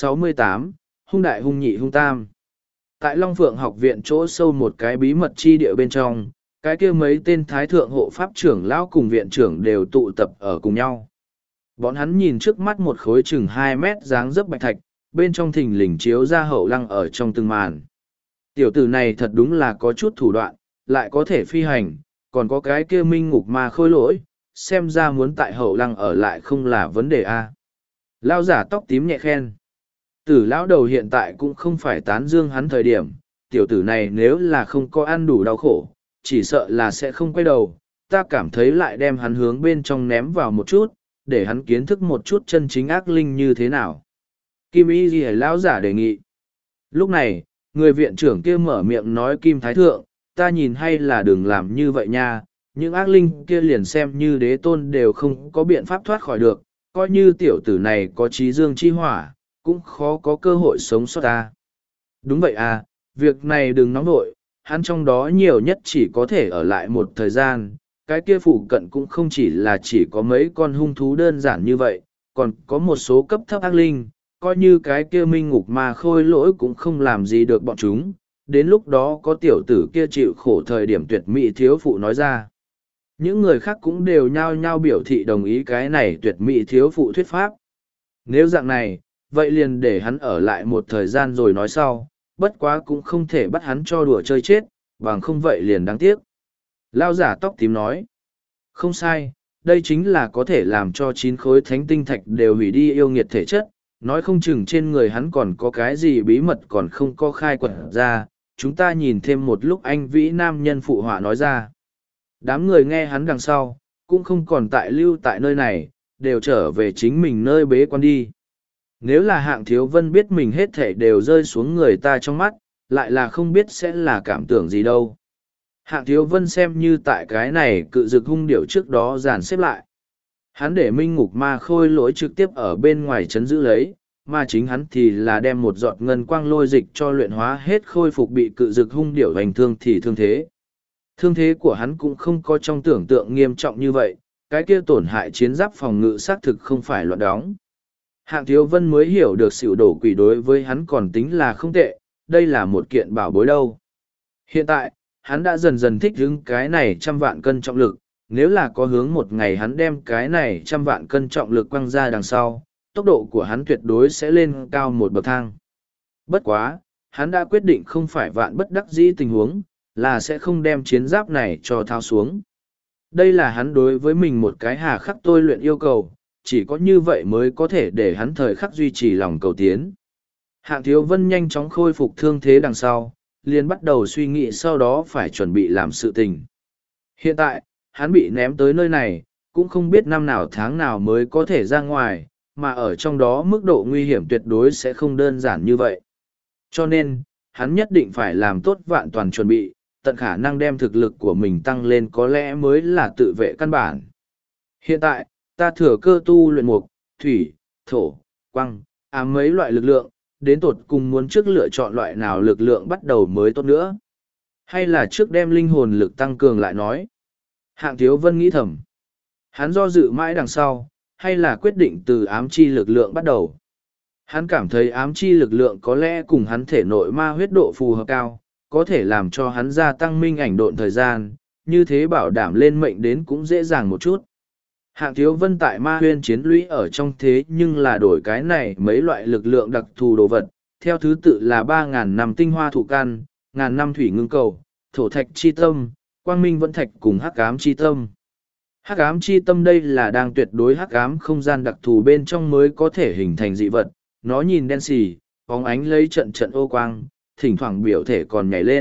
568, hung đại hung nhị hung tam. Tại Long Phượng học viện chỗ sâu một cái bí mật chi địa bên trong, cái kia mấy tên thái thượng hộ pháp trưởng lão cùng viện trưởng đều tụ tập ở cùng nhau. Bọn hắn nhìn trước mắt một khối chừng 2 mét dáng dấp bạch thạch, bên trong thình lình chiếu ra hậu lăng ở trong từng màn. Tiểu tử này thật đúng là có chút thủ đoạn, lại có thể phi hành, còn có cái kia minh ngục ma khôi lỗi, xem ra muốn tại hậu lăng ở lại không là vấn đề a. Lao giả tóc tím nhẹ khen. Tử lão đầu hiện tại cũng không phải tán dương hắn thời điểm, tiểu tử này nếu là không có ăn đủ đau khổ, chỉ sợ là sẽ không quay đầu, ta cảm thấy lại đem hắn hướng bên trong ném vào một chút, để hắn kiến thức một chút chân chính ác linh như thế nào. Kim Y Ghi lão giả đề nghị. Lúc này, người viện trưởng kia mở miệng nói Kim Thái Thượng, ta nhìn hay là đừng làm như vậy nha, những ác linh kia liền xem như đế tôn đều không có biện pháp thoát khỏi được, coi như tiểu tử này có trí dương chi hỏa, cũng khó có cơ hội sống sót ta. Đúng vậy à, việc này đừng nóng nội, hắn trong đó nhiều nhất chỉ có thể ở lại một thời gian, cái kia phụ cận cũng không chỉ là chỉ có mấy con hung thú đơn giản như vậy, còn có một số cấp thấp ác linh, coi như cái kia minh ngục ma khôi lỗi cũng không làm gì được bọn chúng, đến lúc đó có tiểu tử kia chịu khổ thời điểm tuyệt mỹ thiếu phụ nói ra. Những người khác cũng đều nhao nhao biểu thị đồng ý cái này tuyệt mỹ thiếu phụ thuyết pháp. Nếu dạng này, vậy liền để hắn ở lại một thời gian rồi nói sau, bất quá cũng không thể bắt hắn cho đùa chơi chết, bằng không vậy liền đáng tiếc. Lao giả tóc tím nói, không sai, đây chính là có thể làm cho 9 khối thánh tinh thạch đều hủy đi yêu nghiệt thể chất, nói không chừng trên người hắn còn có cái gì bí mật còn không có khai quật ra, chúng ta nhìn thêm một lúc anh vĩ nam nhân phụ họa nói ra. Đám người nghe hắn đằng sau, cũng không còn tại lưu tại nơi này, đều trở về chính mình nơi bế quan đi. Nếu là Hạng Thiếu Vân biết mình hết thể đều rơi xuống người ta trong mắt, lại là không biết sẽ là cảm tưởng gì đâu. Hạng Thiếu Vân xem như tại cái này cự dực hung điệu trước đó dàn xếp lại. Hắn để minh ngục ma khôi lỗi trực tiếp ở bên ngoài chấn giữ lấy, mà chính hắn thì là đem một giọt ngân quang lôi dịch cho luyện hóa hết khôi phục bị cự dực hung điệu hành thương thì thương thế. Thương thế của hắn cũng không có trong tưởng tượng nghiêm trọng như vậy, cái kia tổn hại chiến giáp phòng ngự xác thực không phải loạn đóng. Hạng Thiếu Vân mới hiểu được xỉu đổ quỷ đối với hắn còn tính là không tệ, đây là một kiện bảo bối đâu. Hiện tại, hắn đã dần dần thích ứng cái này 100 vạn cân trọng lực, nếu là có hướng một ngày hắn đem cái này 100 vạn cân trọng lực quăng ra đằng sau, tốc độ của hắn tuyệt đối sẽ lên cao một bậc thang. Bất quá, hắn đã quyết định không phải vạn bất đắc dĩ tình huống, là sẽ không đem chiến giáp này cho thao xuống. Đây là hắn đối với mình một cái hà khắc tôi luyện yêu cầu, chỉ có như vậy mới có thể để hắn thời khắc duy trì lòng cầu tiến. Hạng Thiếu Vân nhanh chóng khôi phục thương thế đằng sau, liền bắt đầu suy nghĩ sau đó phải chuẩn bị làm sự tình. Hiện tại, hắn bị ném tới nơi này, cũng không biết năm nào tháng nào mới có thể ra ngoài, mà ở trong đó mức độ nguy hiểm tuyệt đối sẽ không đơn giản như vậy. Cho nên, hắn nhất định phải làm tốt vạn toàn chuẩn bị, tận khả năng đem thực lực của mình tăng lên có lẽ mới là tự vệ căn bản. Hiện tại, ta thừa cơ tu luyện mục, thủy, thổ, quăng, ám mấy loại lực lượng, đến tột cùng muốn trước lựa chọn loại nào lực lượng bắt đầu mới tốt nữa. Hay là trước đem linh hồn lực tăng cường lại nói. Hạng Thiếu Vân nghĩ thầm. Hắn do dự mãi đằng sau, hay là quyết định từ ám chi lực lượng bắt đầu. Hắn cảm thấy ám chi lực lượng có lẽ cùng hắn thể nội ma huyết độ phù hợp cao, có thể làm cho hắn gia tăng minh ảnh độn thời gian, như thế bảo đảm lên mệnh đến cũng dễ dàng một chút. Hạng Thiếu Vân tại ma huyên chiến lũy ở trong thế nhưng là đổi cái này mấy loại lực lượng đặc thù đồ vật, theo thứ tự là 3.000 năm tinh hoa thụ can, 1.000 năm thủy ngưng cầu, thổ thạch chi tâm, quang minh vẫn thạch cùng hắc ám chi tâm. Hắc ám chi tâm đây là đang tuyệt đối hắc ám không gian đặc thù bên trong mới có thể hình thành dị vật, nó nhìn đen xì, bóng ánh lấy trận trận ô quang, thỉnh thoảng biểu thể còn nhảy lên,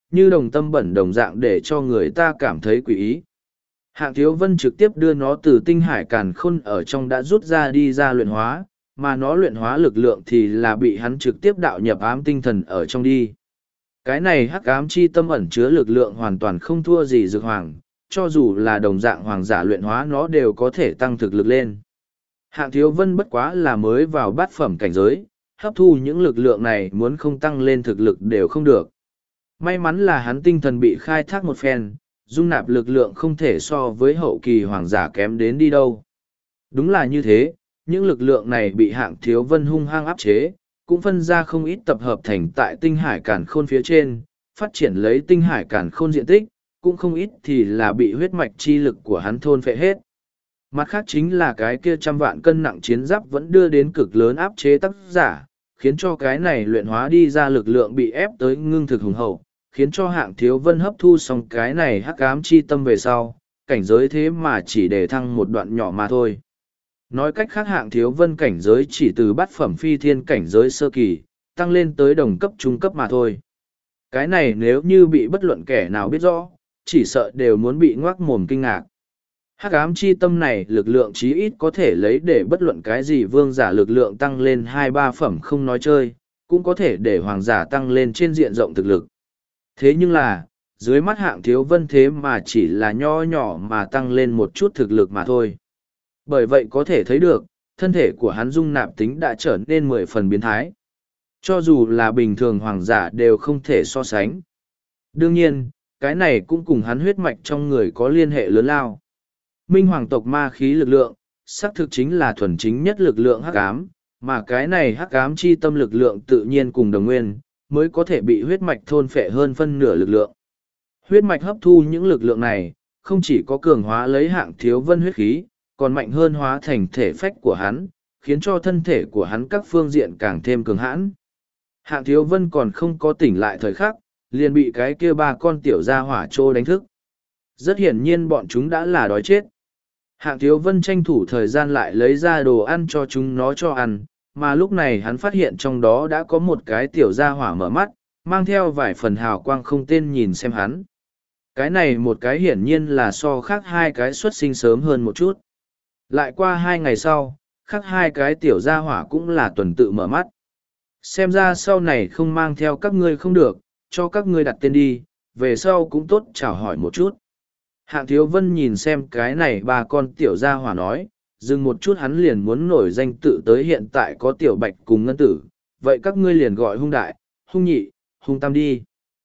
như đồng tâm bẩn đồng dạng để cho người ta cảm thấy quỷ ý. Hạng Thiếu Vân trực tiếp đưa nó từ tinh hải càn khôn ở trong đã rút ra đi ra luyện hóa, mà nó luyện hóa lực lượng thì là bị hắn trực tiếp đạo nhập ám tinh thần ở trong đi. Cái này hắc ám chi tâm ẩn chứa lực lượng hoàn toàn không thua gì dược hoàng, cho dù là đồng dạng hoàng giả luyện hóa nó đều có thể tăng thực lực lên. Hạng Thiếu Vân bất quá là mới vào bát phẩm cảnh giới, hấp thu những lực lượng này muốn không tăng lên thực lực đều không được. May mắn là hắn tinh thần bị khai thác một phen, dung nạp lực lượng không thể so với hậu kỳ hoàng giả kém đến đi đâu. Đúng là như thế, những lực lượng này bị Hạng Thiếu Vân hung hăng áp chế, cũng phân ra không ít tập hợp thành tại tinh hải càn khôn phía trên, phát triển lấy tinh hải càn khôn diện tích, cũng không ít thì là bị huyết mạch chi lực của hắn thôn phệ hết. Mặt khác chính là cái kia 100 vạn cân nặng chiến giáp vẫn đưa đến cực lớn áp chế tác giả, khiến cho cái này luyện hóa đi ra lực lượng bị ép tới ngưng thực hùng hậu, khiến cho Hạng Thiếu Vân hấp thu xong cái này hắc ám chi tâm về sau, cảnh giới thế mà chỉ để thăng một đoạn nhỏ mà thôi. Nói cách khác Hạng Thiếu Vân cảnh giới chỉ từ bát phẩm phi thiên cảnh giới sơ kỳ, tăng lên tới đồng cấp trung cấp mà thôi. Cái này nếu như bị bất luận kẻ nào biết rõ, chỉ sợ đều muốn bị ngoác mồm kinh ngạc. Hắc ám chi tâm này lực lượng chí ít có thể lấy để bất luận cái gì vương giả lực lượng tăng lên 2-3 phẩm không nói chơi, cũng có thể để hoàng giả tăng lên trên diện rộng thực lực. Thế nhưng là, dưới mắt Hạng Thiếu Vân thế mà chỉ là nho nhỏ mà tăng lên một chút thực lực mà thôi. Bởi vậy có thể thấy được, thân thể của hắn dung nạp tính đã trở nên 10 phần biến thái. Cho dù là bình thường hoàng giả đều không thể so sánh. Đương nhiên, cái này cũng cùng hắn huyết mạch trong người có liên hệ lớn lao. Minh hoàng tộc ma khí lực lượng, xác thực chính là thuần chính nhất lực lượng hắc ám, mà cái này hắc ám chi tâm lực lượng tự nhiên cùng đồng nguyên, mới có thể bị huyết mạch thôn phệ hơn phân nửa lực lượng. Huyết mạch hấp thu những lực lượng này, không chỉ có cường hóa lấy Hạng Thiếu Vân huyết khí, còn mạnh hơn hóa thành thể phách của hắn, khiến cho thân thể của hắn các phương diện càng thêm cường hãn. Hạng Thiếu Vân còn không có tỉnh lại thời khắc, liền bị cái kia 3 con tiểu gia hỏa trô đánh thức. Rất hiển nhiên bọn chúng đã là đói chết. Hạng Thiếu Vân tranh thủ thời gian lại lấy ra đồ ăn cho chúng nó cho ăn, mà lúc này hắn phát hiện trong đó đã có một cái tiểu gia hỏa mở mắt, mang theo vài phần hào quang không tên nhìn xem hắn. Cái này một cái hiển nhiên là so khác 2 cái xuất sinh sớm hơn một chút. Lại qua 2 ngày sau, khác 2 cái tiểu gia hỏa cũng là tuần tự mở mắt. Xem ra sau này không mang theo các ngươi không được, cho các ngươi đặt tên đi, về sau cũng tốt chào hỏi một chút. Hạng Thiếu Vân nhìn xem cái này 3 con tiểu gia hỏa nói, dừng một chút hắn liền muốn nổi danh tự tới hiện tại có tiểu bạch cùng ngân tử, vậy các ngươi liền gọi hung đại, hung nhị, hung tam đi.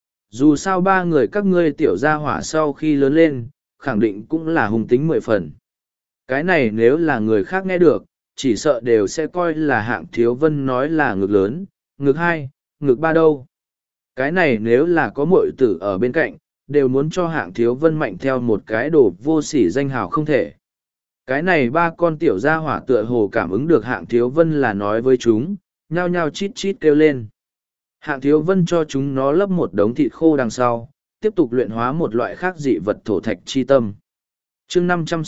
Dù sao 3 người các ngươi tiểu gia hỏa sau khi lớn lên, khẳng định cũng là hung tính 10 phần. Cái này nếu là người khác nghe được, chỉ sợ đều sẽ coi là Hạng Thiếu Vân nói là ngực lớn, ngực 2, ngực 3 đâu. Cái này nếu là có muội tử ở bên cạnh, đều muốn cho Hạng Thiếu Vân mạnh theo một cái đồ vô sỉ danh hào không thể. Cái này 3 con tiểu gia hỏa tựa hồ cảm ứng được Hạng Thiếu Vân là nói với chúng, nhao nhao chít chít kêu lên. Hạng Thiếu Vân cho chúng nó lấp một đống thịt khô đằng sau, tiếp tục luyện hóa một loại khác dị vật thổ thạch chi tâm. Chương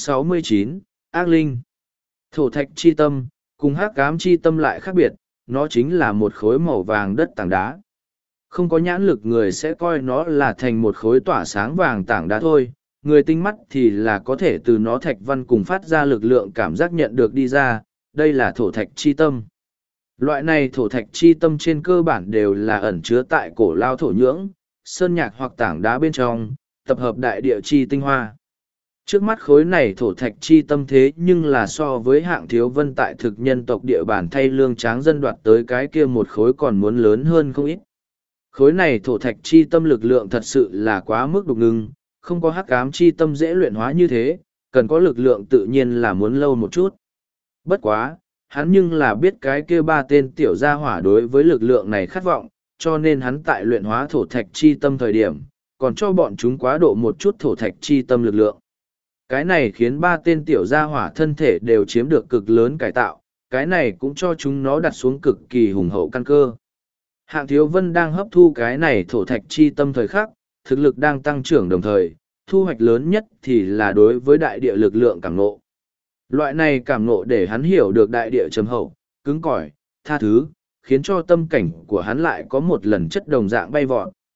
569, Ác Linh. Thổ thạch chi tâm, cùng hắc ám chi tâm lại khác biệt, nó chính là một khối màu vàng đất tảng đá. Không có nhãn lực người sẽ coi nó là thành một khối tỏa sáng vàng tảng đá thôi, người tinh mắt thì là có thể từ nó thạch văn cùng phát ra lực lượng cảm giác nhận được đi ra, đây là thổ thạch chi tâm. Loại này thổ thạch chi tâm trên cơ bản đều là ẩn chứa tại cổ lao thổ nhưỡng, sơn nhạc hoặc tảng đá bên trong, tập hợp đại địa chi tinh hoa. Trước mắt khối này thổ thạch chi tâm thế nhưng là so với Hạng Thiếu Vân tại thực nhân tộc địa bàn thay lương tráng dân đoạt tới cái kia một khối còn muốn lớn hơn không ít. Khối này thổ thạch chi tâm lực lượng thật sự là quá mức đục ngưng, không có hắc ám chi tâm dễ luyện hóa như thế, cần có lực lượng tự nhiên là muốn lâu một chút. Bất quá, hắn nhưng là biết cái kia 3 tên tiểu gia hỏa đối với lực lượng này khát vọng, cho nên hắn tại luyện hóa thổ thạch chi tâm thời điểm, còn cho bọn chúng quá độ một chút thổ thạch chi tâm lực lượng. Cái này khiến 3 tên tiểu gia hỏa thân thể đều chiếm được cực lớn cải tạo, cái này cũng cho chúng nó đặt xuống cực kỳ hùng hậu căn cơ. Hạng Thiếu Vân đang hấp thu cái này thổ thạch chi tâm thời khắc, thực lực đang tăng trưởng đồng thời, thu hoạch lớn nhất thì là đối với đại địa lực lượng cảm ngộ. Loại này cảm ngộ để hắn hiểu được đại địa trầm hậu, cứng cỏi, tha thứ, khiến cho tâm cảnh của hắn lại có một lần chất đồng dạng bay vọt.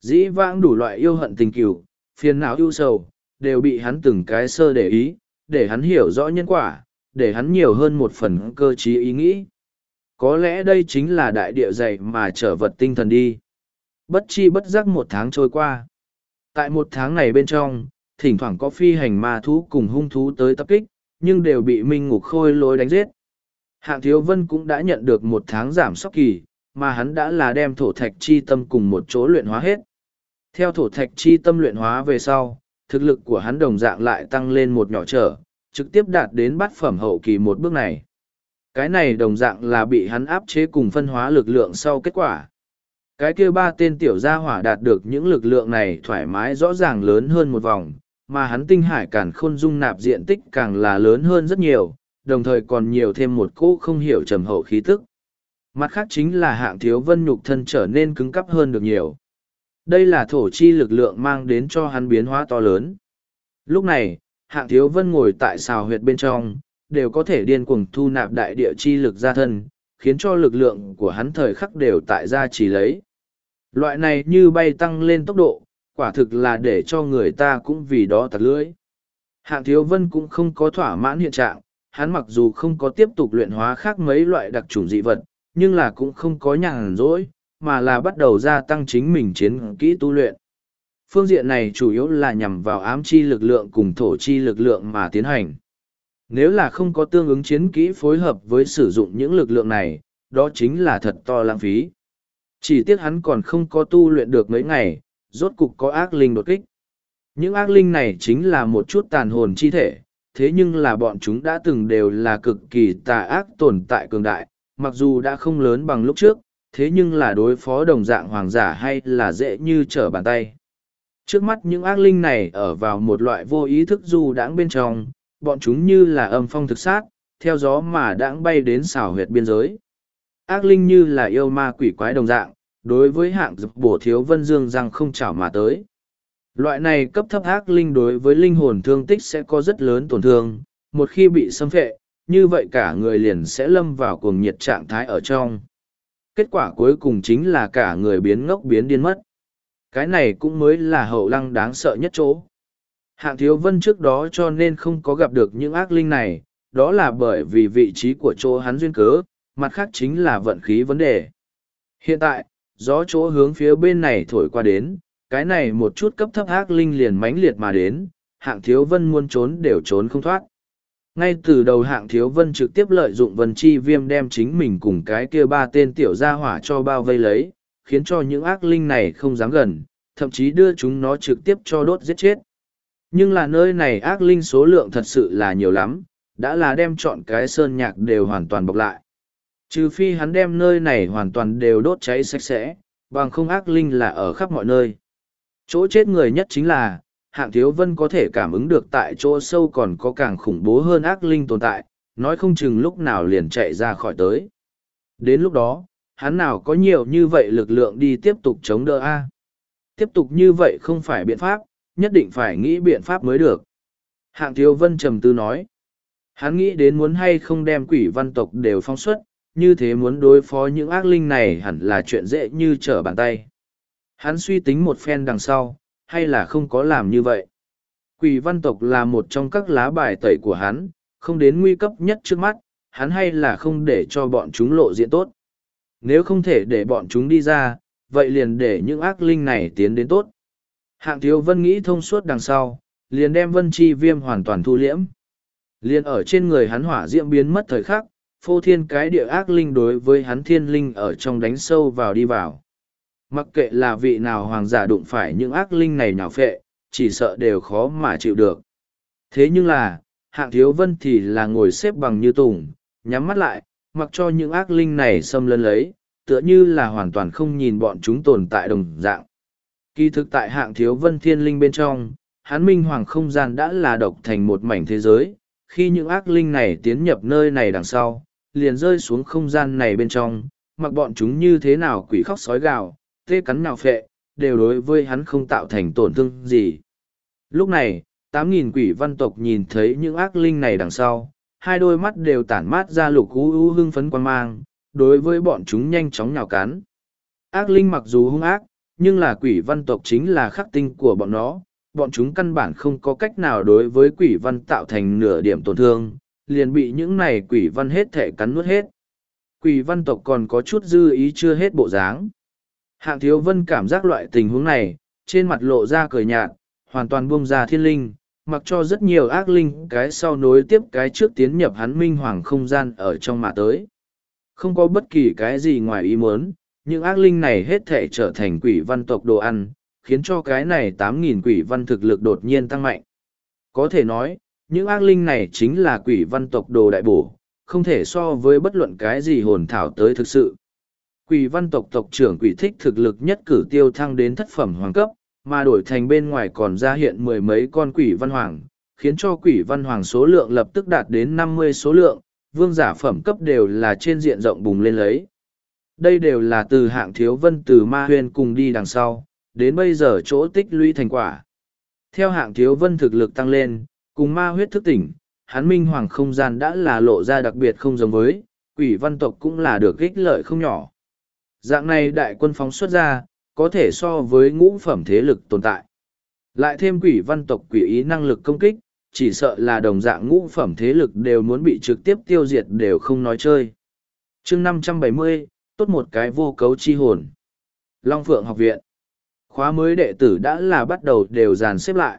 Dĩ vãng đủ loại yêu hận tình cừu, phiền não ưu sầu, đều bị hắn từng cái sơ để ý, để hắn hiểu rõ nhân quả, để hắn nhiều hơn một phần cơ trí ý nghĩ. Có lẽ đây chính là đại địa dày mà trở vật tinh thần đi. Bất chi bất giác một tháng trôi qua. Tại một tháng này bên trong, thỉnh thoảng có phi hành ma thú cùng hung thú tới tập kích, nhưng đều bị Minh Ngục Khôi Lỗi đánh giết. Hạng Thiếu Vân cũng đã nhận được một tháng giảm sóc kỳ, mà hắn đã là đem thổ thạch chi tâm cùng một chỗ luyện hóa hết. Theo thổ thạch chi tâm luyện hóa về sau, thực lực của hắn đồng dạng lại tăng lên một nhỏ trở, trực tiếp đạt đến bát phẩm hậu kỳ một bước này. Cái này đồng dạng là bị hắn áp chế cùng phân hóa lực lượng sau kết quả. Cái kia ba tên tiểu gia hỏa đạt được những lực lượng này thoải mái rõ ràng lớn hơn một vòng, mà hắn tinh hải càn khôn dung nạp diện tích càng là lớn hơn rất nhiều, đồng thời còn nhiều thêm một cỗ không hiểu trầm hậu khí tức. Mặt khác chính là Hạng Thiếu Vân nhục thân trở nên cứng cắp hơn được nhiều. Đây là thổ chi lực lượng mang đến cho hắn biến hóa to lớn. Lúc này, Hạng Thiếu Vân ngồi tại xào huyệt bên trong, đều có thể điên cuồng thu nạp đại địa chi lực ra thân, khiến cho lực lượng của hắn thời khắc đều tại gia trì lấy. Loại này như bay tăng lên tốc độ, quả thực là để cho người ta cũng vì đó tặc lưỡi. Hạng Thiếu Vân cũng không có thỏa mãn hiện trạng, hắn mặc dù không có tiếp tục luyện hóa khác mấy loại đặc chủng dị vật, nhưng là cũng không có nhàn rỗi, mà là bắt đầu gia tăng chính mình chiến kỹ tu luyện. Phương diện này chủ yếu là nhằm vào ám chi lực lượng cùng thổ chi lực lượng mà tiến hành. Nếu là không có tương ứng chiến kỹ phối hợp với sử dụng những lực lượng này, đó chính là thật to lãng phí. Chỉ tiếc hắn còn không có tu luyện được mấy ngày, rốt cục có ác linh đột kích. Những ác linh này chính là một chút tàn hồn chi thể, thế nhưng là bọn chúng đã từng đều là cực kỳ tà ác tồn tại cường đại, mặc dù đã không lớn bằng lúc trước, thế nhưng là đối phó đồng dạng hoàng giả hay là dễ như trở bàn tay. Trước mắt những ác linh này ở vào một loại vô ý thức du đãng bên trong, bọn chúng như là âm phong thực sát, theo gió mà đãng bay đến xảo huyệt biên giới. Ác linh như là yêu ma quỷ quái đồng dạng, đối với Hạng Bổ Thiếu Vân dương răng không chảo mà tới. Loại này cấp thấp ác linh đối với linh hồn thương tích sẽ có rất lớn tổn thương, một khi bị xâm phệ, như vậy cả người liền sẽ lâm vào cuồng nhiệt trạng thái ở trong. Kết quả cuối cùng chính là cả người biến ngốc biến điên mất. Cái này cũng mới là hậu lăng đáng sợ nhất chỗ. Hạng Thiếu Vân trước đó cho nên không có gặp được những ác linh này, đó là bởi vì vị trí của chỗ hắn duyên cớ, mặt khác chính là vận khí vấn đề. Hiện tại, gió chỗ hướng phía bên này thổi qua đến, cái này một chút cấp thấp ác linh liền mãnh liệt mà đến, Hạng Thiếu Vân muốn trốn đều trốn không thoát. Ngay từ đầu Hạng Thiếu Vân trực tiếp lợi dụng Vân Chi Viêm đem chính mình cùng cái kia ba tên tiểu gia hỏa cho bao vây lấy, khiến cho những ác linh này không dám gần, thậm chí đưa chúng nó trực tiếp cho đốt giết chết. Nhưng là nơi này ác linh số lượng thật sự là nhiều lắm, đã là đem chọn cái sơn nhạc đều hoàn toàn bọc lại. Trừ phi hắn đem nơi này hoàn toàn đều đốt cháy sạch sẽ, bằng không ác linh là ở khắp mọi nơi. Chỗ chết người nhất chính là, Hạng Thiếu Vân có thể cảm ứng được tại chỗ sâu còn có càng khủng bố hơn ác linh tồn tại, nói không chừng lúc nào liền chạy ra khỏi tới. Đến lúc đó, hắn nào có nhiều như vậy lực lượng đi tiếp tục chống đỡ a? Tiếp tục như vậy không phải biện pháp, nhất định phải nghĩ biện pháp mới được. Hạng Thiếu Vân trầm tư nói. Hắn nghĩ đến muốn hay không đem quỷ văn tộc đều phóng xuất, như thế muốn đối phó những ác linh này hẳn là chuyện dễ như trở bàn tay. Hắn suy tính một phen đằng sau, hay là không có làm như vậy. Quỷ văn tộc là một trong các lá bài tẩy của hắn, không đến nguy cấp nhất trước mắt, hắn hay là không để cho bọn chúng lộ diện tốt. Nếu không thể để bọn chúng đi ra, vậy liền để những ác linh này tiến đến tốt. Hạng Thiếu Vân nghĩ thông suốt đằng sau, liền đem Vân Chi Viêm hoàn toàn thu liễm. Liền ở trên người hắn hỏa diễm biến mất thời khắc, phô thiên cái địa ác linh đối với hắn thiên linh ở trong đánh sâu vào đi vào. Mặc kệ là vị nào hoàng giả đụng phải những ác linh này nhào phệ, chỉ sợ đều khó mà chịu được. Thế nhưng là, Hạng Thiếu Vân thì là ngồi xếp bằng như tùng, nhắm mắt lại, mặc cho những ác linh này xâm lấn lấy, tựa như là hoàn toàn không nhìn bọn chúng tồn tại đồng dạng. Kỳ thực tại Hạng Thiếu Vân thiên linh bên trong, hắn minh hoàng không gian đã là độc thành một mảnh thế giới, khi những ác linh này tiến nhập nơi này đằng sau, liền rơi xuống không gian này bên trong, mặc bọn chúng như thế nào quỷ khóc sói gào, tê cắn nào phệ, đều đối với hắn không tạo thành tổn thương gì. Lúc này, 8.000 quỷ văn tộc nhìn thấy những ác linh này đằng sau, hai đôi mắt đều tản mát ra lục u hưng phấn quan mang, đối với bọn chúng nhanh chóng nhào cắn. Ác linh mặc dù hung ác, nhưng là quỷ văn tộc chính là khắc tinh của bọn nó, bọn chúng căn bản không có cách nào đối với quỷ văn tạo thành nửa điểm tổn thương, liền bị những này quỷ văn hết thể cắn nuốt hết. Quỷ văn tộc còn có chút dư ý chưa hết bộ dáng. Hạng Thiếu Vân cảm giác loại tình huống này, trên mặt lộ ra cười nhạt, hoàn toàn buông ra thiên linh, mặc cho rất nhiều ác linh cái sau nối tiếp cái trước tiến nhập hắn minh hoàng không gian ở trong mà tới. Không có bất kỳ cái gì ngoài ý muốn, những ác linh này hết thể trở thành quỷ văn tộc đồ ăn, khiến cho cái này 8.000 quỷ văn thực lực đột nhiên tăng mạnh. Có thể nói, những ác linh này chính là quỷ văn tộc đồ đại bổ, không thể so với bất luận cái gì hồn thảo tới thực sự. Quỷ văn tộc tộc trưởng quỷ thích thực lực nhất cử tiêu thăng đến thất phẩm hoàng cấp, mà đổi thành bên ngoài còn ra hiện mười mấy con quỷ văn hoàng, khiến cho quỷ văn hoàng số lượng lập tức đạt đến 50 số lượng, vương giả phẩm cấp đều là trên diện rộng bùng lên lấy. Đây đều là từ Hạng Thiếu Vân từ ma huyên cùng đi đằng sau, đến bây giờ chỗ tích lũy thành quả. Theo Hạng Thiếu Vân thực lực tăng lên, cùng ma huyết thức tỉnh, hắn minh hoàng không gian đã là lộ ra đặc biệt không giống với, quỷ văn tộc cũng là được ích lợi không nhỏ. Dạng này đại quân phóng xuất ra, có thể so với ngũ phẩm thế lực tồn tại. Lại thêm quỷ văn tộc quỷ ý năng lực công kích, chỉ sợ là đồng dạng ngũ phẩm thế lực đều muốn bị trực tiếp tiêu diệt đều không nói chơi. chương 570, tốt một cái vô cấu chi hồn. Long Phượng học viện. Khóa mới đệ tử đã là bắt đầu đều dàn xếp lại.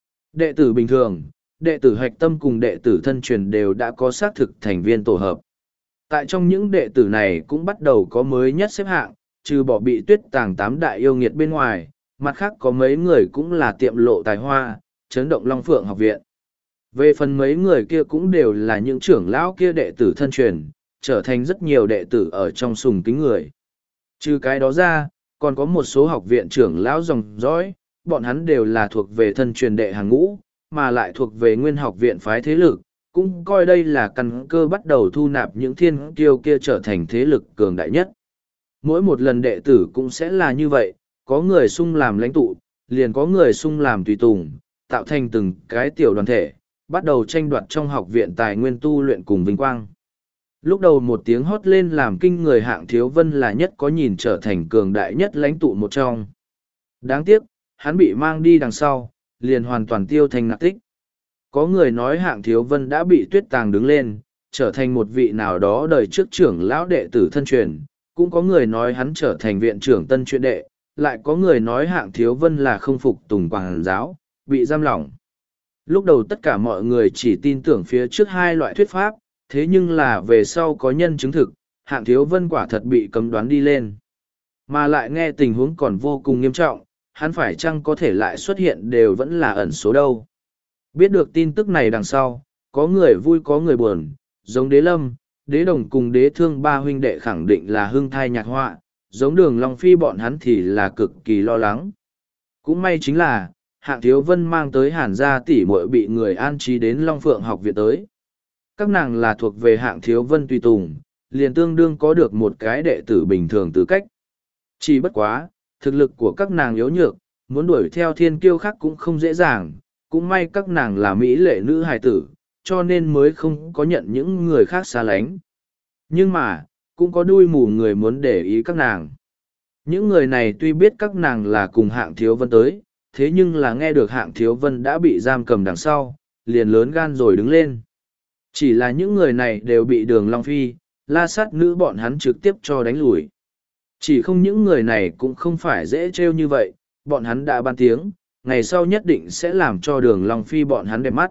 Đệ tử bình thường, đệ tử hạch tâm cùng đệ tử thân truyền đều đã có xác thực thành viên tổ hợp. Tại trong những đệ tử này cũng bắt đầu có mới nhất xếp hạng, trừ bỏ bị tuyết tàng 8 đại yêu nghiệt bên ngoài, mặt khác có mấy người cũng là tiệm lộ tài hoa, chấn động Long Phượng học viện. Về phần mấy người kia cũng đều là những trưởng lão kia đệ tử thân truyền, trở thành rất nhiều đệ tử ở trong sùng kính người. Trừ cái đó ra, còn có một số học viện trưởng lão dòng dõi, bọn hắn đều là thuộc về thân truyền đệ hàng ngũ, mà lại thuộc về nguyên học viện phái thế lực, cũng coi đây là căn cơ bắt đầu thu nạp những thiên kiêu kia trở thành thế lực cường đại nhất. Mỗi một lần đệ tử cũng sẽ là như vậy, có người sung làm lãnh tụ, liền có người sung làm tùy tùng, tạo thành từng cái tiểu đoàn thể, bắt đầu tranh đoạt trong học viện tài nguyên tu luyện cùng vinh quang. Lúc đầu một tiếng hót lên làm kinh người Hạng Thiếu Vân là nhất có nhìn trở thành cường đại nhất lãnh tụ một trong. Đáng tiếc, hắn bị mang đi đằng sau, liền hoàn toàn tiêu thành nạp tích. Có người nói Hạng Thiếu Vân đã bị tuyết tàng đứng lên, trở thành một vị nào đó đời trước trưởng lão đệ tử thân truyền, cũng có người nói hắn trở thành viện trưởng tân truyện đệ, lại có người nói Hạng Thiếu Vân là không phục tùng quảng giáo, bị giam lỏng. Lúc đầu tất cả mọi người chỉ tin tưởng phía trước hai loại thuyết pháp, thế nhưng là về sau có nhân chứng thực, Hạng Thiếu Vân quả thật bị cấm đoán đi lên. Mà lại nghe tình huống còn vô cùng nghiêm trọng, hắn phải chăng có thể lại xuất hiện đều vẫn là ẩn số đâu. Biết được tin tức này đằng sau, có người vui có người buồn, giống Đế Lâm, Đế Đồng cùng Đế Thương ba huynh đệ khẳng định là hương thai nhạc họa, giống Đường Long Phi bọn hắn thì là cực kỳ lo lắng. Cũng may chính là, Hạng Thiếu Vân mang tới Hàn gia tỷ muội bị người an trí đến Long Phượng học viện tới. Các nàng là thuộc về Hạng Thiếu Vân tùy tùng, liền tương đương có được một cái đệ tử bình thường tư cách. Chỉ bất quá, thực lực của các nàng yếu nhược, muốn đuổi theo thiên kiêu khác cũng không dễ dàng, cũng may các nàng là mỹ lệ nữ hài tử, cho nên mới không có nhận những người khác xa lánh. Nhưng mà, cũng có đuôi mù người muốn để ý các nàng. Những người này tuy biết các nàng là cùng Hạng Thiếu Vân tới, thế nhưng là nghe được Hạng Thiếu Vân đã bị giam cầm đằng sau, liền lớn gan rồi đứng lên. Chỉ là những người này đều bị Đường Long Phi, La Sát Nữ bọn hắn trực tiếp cho đánh lùi. Chỉ không những người này cũng không phải dễ trêu như vậy, bọn hắn đã ban tiếng, ngày sau nhất định sẽ làm cho Đường Long Phi bọn hắn đẹp mắt.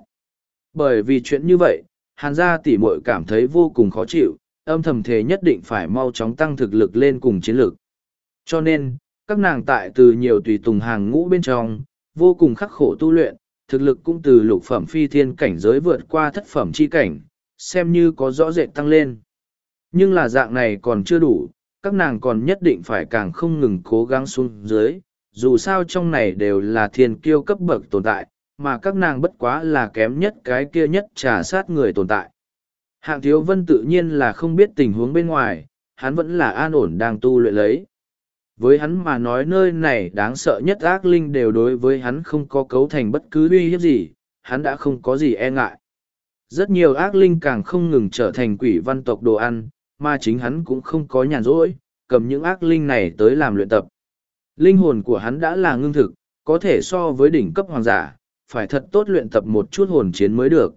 Bởi vì chuyện như vậy, Hàn gia tỷ muội cảm thấy vô cùng khó chịu, âm thầm thề nhất định phải mau chóng tăng thực lực lên cùng chiến lược. Cho nên, các nàng tại từ nhiều tùy tùng hàng ngũ bên trong, vô cùng khắc khổ tu luyện, thực lực cũng từ lục phẩm phi thiên cảnh giới vượt qua thất phẩm chi cảnh, xem như có rõ rệt tăng lên. Nhưng là dạng này còn chưa đủ, các nàng còn nhất định phải càng không ngừng cố gắng xuống dưới, dù sao trong này đều là thiên kiêu cấp bậc tồn tại, mà các nàng bất quá là kém nhất cái kia nhất trà sát người tồn tại. Hạng Thiếu Vân tự nhiên là không biết tình huống bên ngoài, hắn vẫn là an ổn đang tu luyện lấy. Với hắn mà nói nơi này đáng sợ nhất ác linh đều đối với hắn không có cấu thành bất cứ uy hiếp gì, hắn đã không có gì e ngại. Rất nhiều ác linh càng không ngừng trở thành quỷ văn tộc đồ ăn, mà chính hắn cũng không có nhàn rỗi, cầm những ác linh này tới làm luyện tập. Linh hồn của hắn đã là ngưng thực, có thể so với đỉnh cấp hoàng giả, phải thật tốt luyện tập một chút hồn chiến mới được.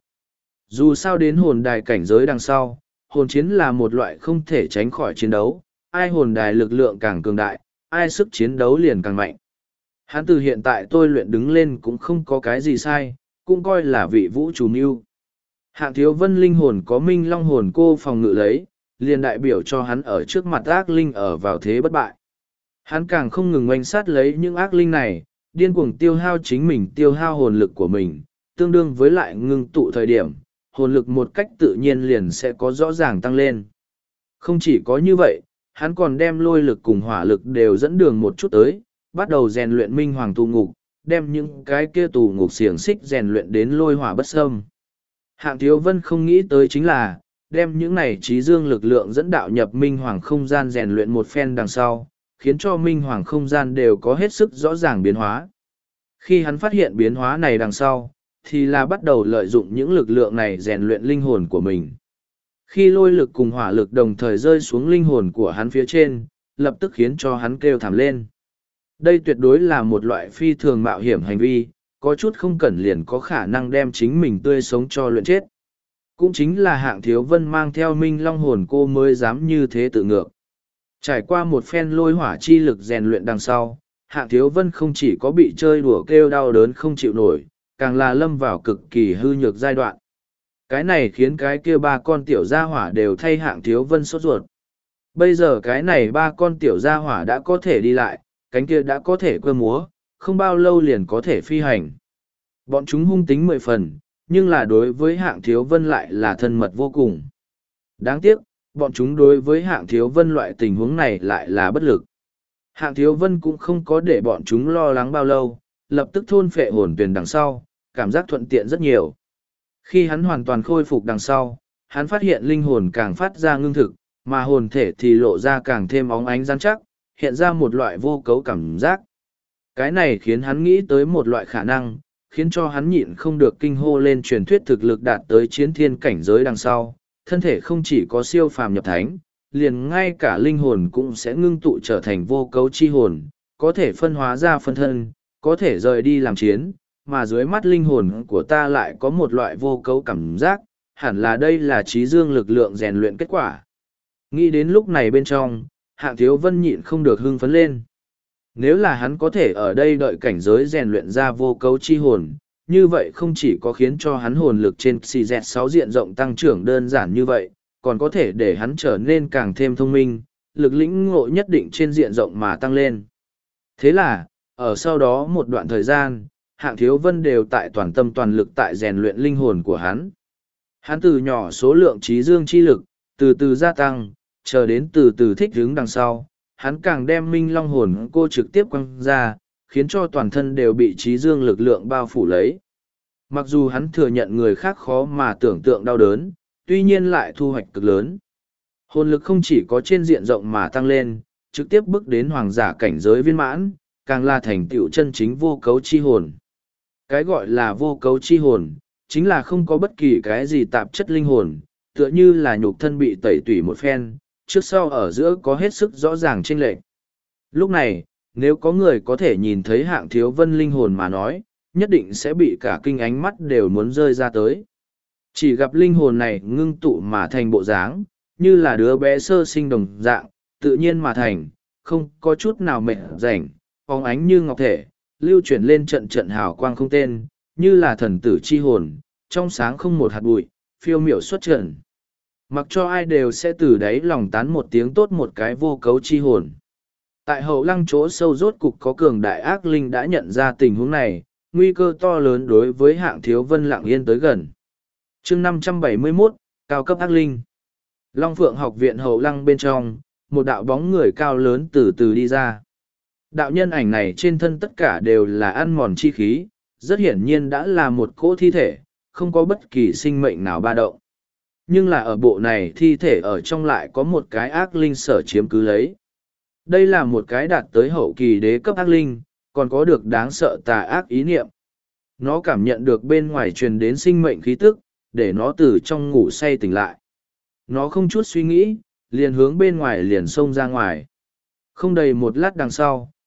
Dù sao đến hồn đài cảnh giới đằng sau, hồn chiến là một loại không thể tránh khỏi chiến đấu, ai hồn đài lực lượng càng cường đại, ai sức chiến đấu liền càng mạnh. Hắn từ hiện tại tôi luyện đứng lên cũng không có cái gì sai, cũng coi là vị vũ chủ mưu. Hạng Thiếu Vân linh hồn có Minh Long hồn cô phòng ngự lấy, liền đại biểu cho hắn ở trước mặt ác linh ở vào thế bất bại. Hắn càng không ngừng oanh sát lấy những ác linh này, điên cuồng tiêu hao chính mình, tiêu hao hồn lực của mình, tương đương với lại ngưng tụ thời điểm, hồn lực một cách tự nhiên liền sẽ có rõ ràng tăng lên. Không chỉ có như vậy, hắn còn đem lôi lực cùng hỏa lực đều dẫn đường một chút tới, bắt đầu rèn luyện minh hoàng tù ngục, đem những cái kia tù ngục xiềng xích rèn luyện đến lôi hỏa bất xâm. Hạng Thiếu Vân không nghĩ tới chính là, đem những này trí dương lực lượng dẫn đạo nhập minh hoàng không gian rèn luyện một phen đằng sau, khiến cho minh hoàng không gian đều có hết sức rõ ràng biến hóa. Khi hắn phát hiện biến hóa này đằng sau, thì là bắt đầu lợi dụng những lực lượng này rèn luyện linh hồn của mình. Khi lôi lực cùng hỏa lực đồng thời rơi xuống linh hồn của hắn phía trên, lập tức khiến cho hắn kêu thảm lên. Đây tuyệt đối là một loại phi thường mạo hiểm hành vi, có chút không cần liền có khả năng đem chính mình tươi sống cho luyện chết. Cũng chính là Hạng Thiếu Vân mang theo Minh Long hồn cô mới dám như thế tự ngược. Trải qua một phen lôi hỏa chi lực rèn luyện đằng sau, Hạng Thiếu Vân không chỉ có bị chơi đùa kêu đau đớn không chịu nổi, càng là lâm vào cực kỳ hư nhược giai đoạn. Cái này khiến cái kia ba con tiểu gia hỏa đều thay Hạng Thiếu Vân sốt ruột. Bây giờ cái này ba con tiểu gia hỏa đã có thể đi lại, cánh kia đã có thể quơ múa, không bao lâu liền có thể phi hành. Bọn chúng hung tính 10 phần, nhưng là đối với Hạng Thiếu Vân lại là thân mật vô cùng. Đáng tiếc, bọn chúng đối với Hạng Thiếu Vân loại tình huống này lại là bất lực. Hạng Thiếu Vân cũng không có để bọn chúng lo lắng bao lâu, lập tức thôn phệ hồn tuyền đằng sau, cảm giác thuận tiện rất nhiều. Khi hắn hoàn toàn khôi phục đằng sau, hắn phát hiện linh hồn càng phát ra ngưng thực, mà hồn thể thì lộ ra càng thêm óng ánh rắn chắc, hiện ra một loại vô cấu cảm giác. Cái này khiến hắn nghĩ tới một loại khả năng, khiến cho hắn nhịn không được kinh hô lên truyền thuyết thực lực đạt tới chiến thiên cảnh giới đằng sau. Thân thể không chỉ có siêu phàm nhập thánh, liền ngay cả linh hồn cũng sẽ ngưng tụ trở thành vô cấu chi hồn, có thể phân hóa ra phân thân, có thể rời đi làm chiến, mà dưới mắt linh hồn của ta lại có một loại vô cấu cảm giác, hẳn là đây là trí dương lực lượng rèn luyện kết quả. Nghĩ đến lúc này bên trong, Hạng Thiếu Vân nhịn không được hưng phấn lên. Nếu là hắn có thể ở đây đợi cảnh giới rèn luyện ra vô cấu chi hồn, như vậy không chỉ có khiến cho hắn hồn lực trên CZ6 diện rộng tăng trưởng đơn giản như vậy, còn có thể để hắn trở nên càng thêm thông minh, lực lĩnh ngộ nhất định trên diện rộng mà tăng lên. Thế là, ở sau đó một đoạn thời gian, Hạng Thiếu Vân đều tại toàn tâm toàn lực tại rèn luyện linh hồn của hắn. Hắn từ nhỏ số lượng trí dương chi lực, từ từ gia tăng, chờ đến từ từ thích ứng đằng sau, hắn càng đem Minh Long hồn cô trực tiếp quăng ra, khiến cho toàn thân đều bị trí dương lực lượng bao phủ lấy. Mặc dù hắn thừa nhận người khác khó mà tưởng tượng đau đớn, tuy nhiên lại thu hoạch cực lớn. Hồn lực không chỉ có trên diện rộng mà tăng lên, trực tiếp bước đến hoàng giả cảnh giới viên mãn, càng là thành tựu chân chính vô cấu chi hồn. Cái gọi là vô cấu chi hồn, chính là không có bất kỳ cái gì tạp chất linh hồn, tựa như là nhục thân bị tẩy tủy một phen, trước sau ở giữa có hết sức rõ ràng chênh lệch. Lúc này, nếu có người có thể nhìn thấy Hạng Thiếu Vân linh hồn mà nói, nhất định sẽ bị cả kinh ánh mắt đều muốn rơi ra tới. Chỉ gặp linh hồn này ngưng tụ mà thành bộ dáng, như là đứa bé sơ sinh đồng dạng, tự nhiên mà thành, không có chút nào mệt rảnh, phóng ánh như ngọc thể, lưu chuyển lên trận trận hào quang không tên, như là thần tử chi hồn, trong sáng không một hạt bụi, phiêu miểu xuất trận. Mặc cho ai đều sẽ từ đáy lòng tán một tiếng tốt một cái vô cấu chi hồn. Tại hậu lăng chỗ sâu rốt cục có cường đại ác linh đã nhận ra tình huống này, nguy cơ to lớn đối với Hạng Thiếu Vân lặng yên tới gần. chương 571, cao cấp ác linh. Long Phượng học viện hậu lăng bên trong, một đạo bóng người cao lớn từ từ đi ra. Đạo nhân ảnh này trên thân tất cả đều là ăn mòn chi khí, rất hiển nhiên đã là một cỗ thi thể, không có bất kỳ sinh mệnh nào ba động. Nhưng là ở bộ này thi thể ở trong lại có một cái ác linh sở chiếm cứ lấy. Đây là một cái đạt tới hậu kỳ đế cấp ác linh, còn có được đáng sợ tà ác ý niệm. Nó cảm nhận được bên ngoài truyền đến sinh mệnh khí tức, để nó từ trong ngủ say tỉnh lại. Nó không chút suy nghĩ, liền hướng bên ngoài liền xông ra ngoài. Không đầy một lát đằng sau,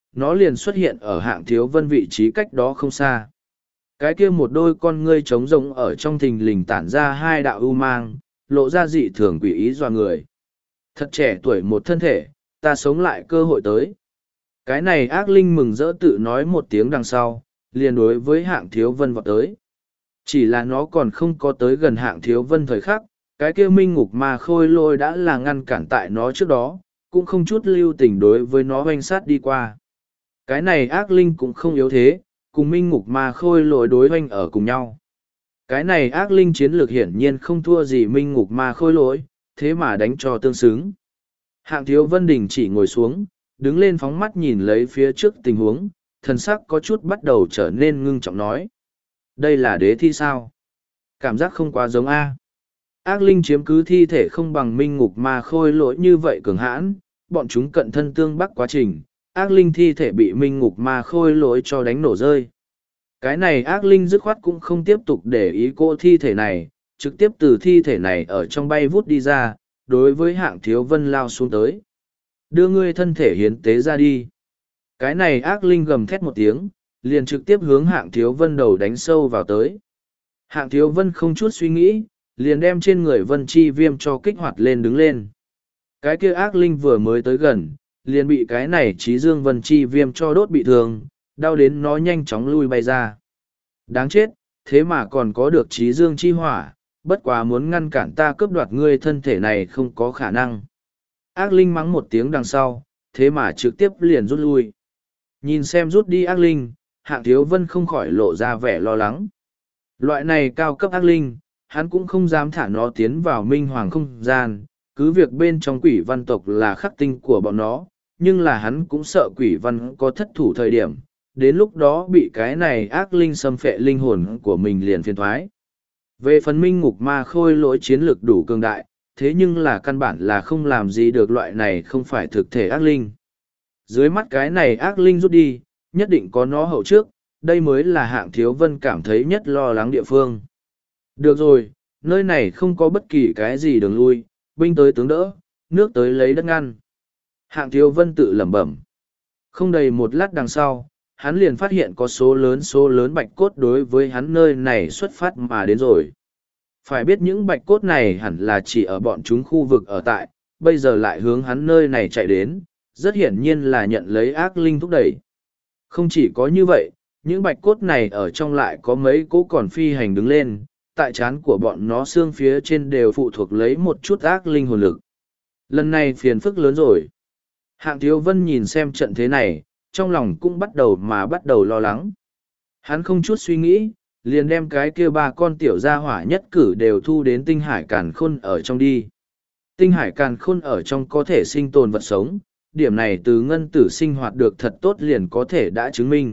nó liền xuất hiện ở Hạng Thiếu Vân vị trí cách đó không xa. Cái kia một đôi con ngươi trống rỗng ở trong thình lình tản ra hai đạo ưu mang, lộ ra dị thường quỷ ý dọa người. Thật trẻ tuổi một thân thể, ta sống lại cơ hội tới. Cái này ác linh mừng rỡ tự nói một tiếng đằng sau, liền đối với Hạng Thiếu Vân vọt tới. Chỉ là nó còn không có tới gần Hạng Thiếu Vân thời khắc, cái kia minh ngục ma khôi lôi đã là ngăn cản tại nó trước đó, cũng không chút lưu tình đối với nó oanh sát đi qua. Cái này ác linh cũng không yếu thế, cùng minh ngục ma khôi lôi đối oanh ở cùng nhau. Cái này ác linh chiến lược hiển nhiên không thua gì minh ngục ma khôi lỗi, thế mà đánh cho tương xứng. Hạng Thiếu Vân đình chỉ ngồi xuống, đứng lên phóng mắt nhìn lấy phía trước tình huống, thần sắc có chút bắt đầu trở nên ngưng trọng nói. Đây là đế thi sao? Cảm giác không quá giống A. Ác linh chiếm cứ thi thể không bằng minh ngục ma khôi lỗi như vậy cường hãn, bọn chúng cận thân tương bắc quá trình, ác linh thi thể bị minh ngục ma khôi lỗi cho đánh nổ rơi. Cái này ác linh dứt khoát cũng không tiếp tục để ý cô thi thể này, trực tiếp từ thi thể này ở trong bay vút đi ra, đối với Hạng Thiếu Vân lao xuống tới. Đưa ngươi thân thể hiến tế ra đi. Cái này ác linh gầm thét một tiếng, liền trực tiếp hướng Hạng Thiếu Vân đầu đánh sâu vào tới. Hạng Thiếu Vân không chút suy nghĩ, liền đem trên người Vân Chi Viêm cho kích hoạt lên đứng lên. Cái kia ác linh vừa mới tới gần, liền bị cái này Trí Dương Vân Chi Viêm cho đốt bị thương, đau đến nó nhanh chóng lui bay ra. Đáng chết, thế mà còn có được Trí Dương Chi Hỏa, bất quá muốn ngăn cản ta cướp đoạt ngươi thân thể này không có khả năng. Ác linh mắng một tiếng đằng sau, thế mà trực tiếp liền rút lui. Nhìn xem rút đi ác linh, Hạng Thiếu Vân không khỏi lộ ra vẻ lo lắng. Loại này cao cấp ác linh, hắn cũng không dám thả nó tiến vào minh hoàng không gian, cứ việc bên trong quỷ văn tộc là khắc tinh của bọn nó, nhưng là hắn cũng sợ quỷ văn có thất thủ thời điểm, đến lúc đó bị cái này ác linh xâm phệ linh hồn của mình liền phiền thoái. Về phần minh ngục ma khôi lỗi chiến lược đủ cường đại, thế nhưng là căn bản là không làm gì được loại này không phải thực thể ác linh. Dưới mắt cái này ác linh rút đi, nhất định có nó hậu trước, đây mới là Hạng Thiếu Vân cảm thấy nhất lo lắng địa phương. Được rồi, nơi này không có bất kỳ cái gì đường lui, binh tới tướng đỡ, nước tới lấy đất ngăn. Hạng Thiếu Vân tự lẩm bẩm. Không đầy một lát đằng sau, hắn liền phát hiện có số lớn bạch cốt đối với hắn nơi này xuất phát mà đến rồi. Phải biết những bạch cốt này hẳn là chỉ ở bọn chúng khu vực ở tại, bây giờ lại hướng hắn nơi này chạy đến, rất hiển nhiên là nhận lấy ác linh thúc đẩy. Không chỉ có như vậy, những bạch cốt này ở trong lại có mấy cỗ còn phi hành đứng lên, tại trán của bọn nó xương phía trên đều phụ thuộc lấy một chút ác linh hồn lực. Lần này phiền phức lớn rồi. Hạng Thiếu Vân nhìn xem trận thế này, trong lòng cũng bắt đầu lo lắng. Hắn không chút suy nghĩ, liền đem cái kia ba con tiểu gia hỏa nhất cử đều thu đến tinh hải càn khôn ở trong đi. Tinh hải càn khôn ở trong có thể sinh tồn vật sống, điểm này từ ngân tử sinh hoạt được thật tốt liền có thể đã chứng minh.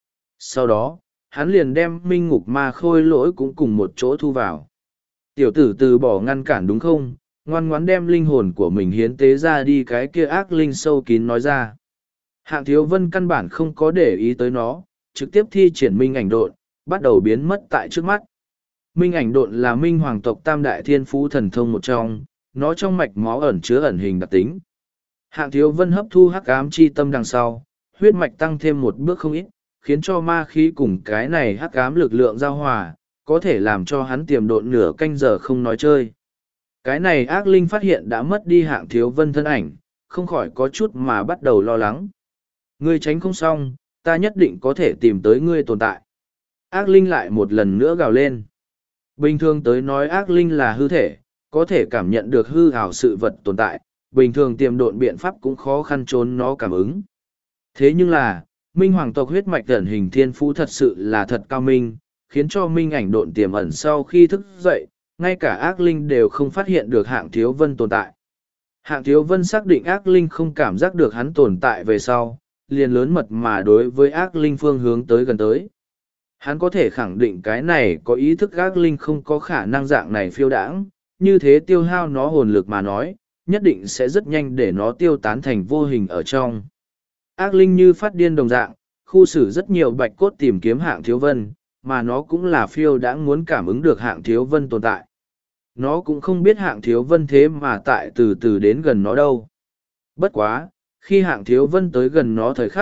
Sau đó, hắn liền đem minh ngục ma khôi lỗi cũng cùng một chỗ thu vào. Tiểu tử từ bỏ ngăn cản đúng không, ngoan ngoãn đem linh hồn của mình hiến tế ra đi, cái kia ác linh sâu kín nói ra. Hạng Thiếu Vân căn bản không có để ý tới nó, trực tiếp thi triển minh ảnh độn, bắt đầu biến mất tại trước mắt. Minh ảnh độn là minh hoàng tộc tam đại thiên phú thần thông một trong, nó trong mạch máu ẩn chứa ẩn hình đặc tính. Hạng Thiếu Vân hấp thu hắc ám chi tâm đằng sau, huyết mạch tăng thêm một bước không ít, khiến cho ma khí cùng cái này hắc ám lực lượng giao hòa, có thể làm cho hắn tiềm độn nửa canh giờ không nói chơi. Cái này ác linh phát hiện đã mất đi Hạng Thiếu Vân thân ảnh, không khỏi có chút mà bắt đầu lo lắng. Ngươi tránh không xong, ta nhất định có thể tìm tới ngươi tồn tại. Ác linh lại một lần nữa gào lên. Bình thường tới nói ác linh là hư thể, có thể cảm nhận được hư ảo sự vật tồn tại, bình thường tiềm độn biện pháp cũng khó khăn trốn nó cảm ứng. Thế nhưng là, minh hoàng tộc huyết mạch ẩn hình thiên phú thật sự là thật cao minh, khiến cho minh ảnh độn tiềm ẩn sau khi thức dậy, ngay cả ác linh đều không phát hiện được Hạng Thiếu Vân tồn tại. Hạng Thiếu Vân xác định ác linh không cảm giác được hắn tồn tại về sau, liền lớn mật mà đối với ác linh phương hướng tới gần tới. Hắn có thể khẳng định cái này có ý thức ác linh không có khả năng dạng này phiêu đãng, như thế tiêu hao nó hồn lực mà nói, nhất định sẽ rất nhanh để nó tiêu tán thành vô hình ở trong. Ác linh như phát điên đồng dạng, khu xử rất nhiều bạch cốt tìm kiếm Hạng Thiếu Vân, mà nó cũng là phiêu đãng muốn cảm ứng được Hạng Thiếu Vân tồn tại. Nó cũng không biết Hạng Thiếu Vân thế mà tại từ từ đến gần nó đâu. Bất quá, khi Hạng Thiếu Vân tới gần nó thời khắc,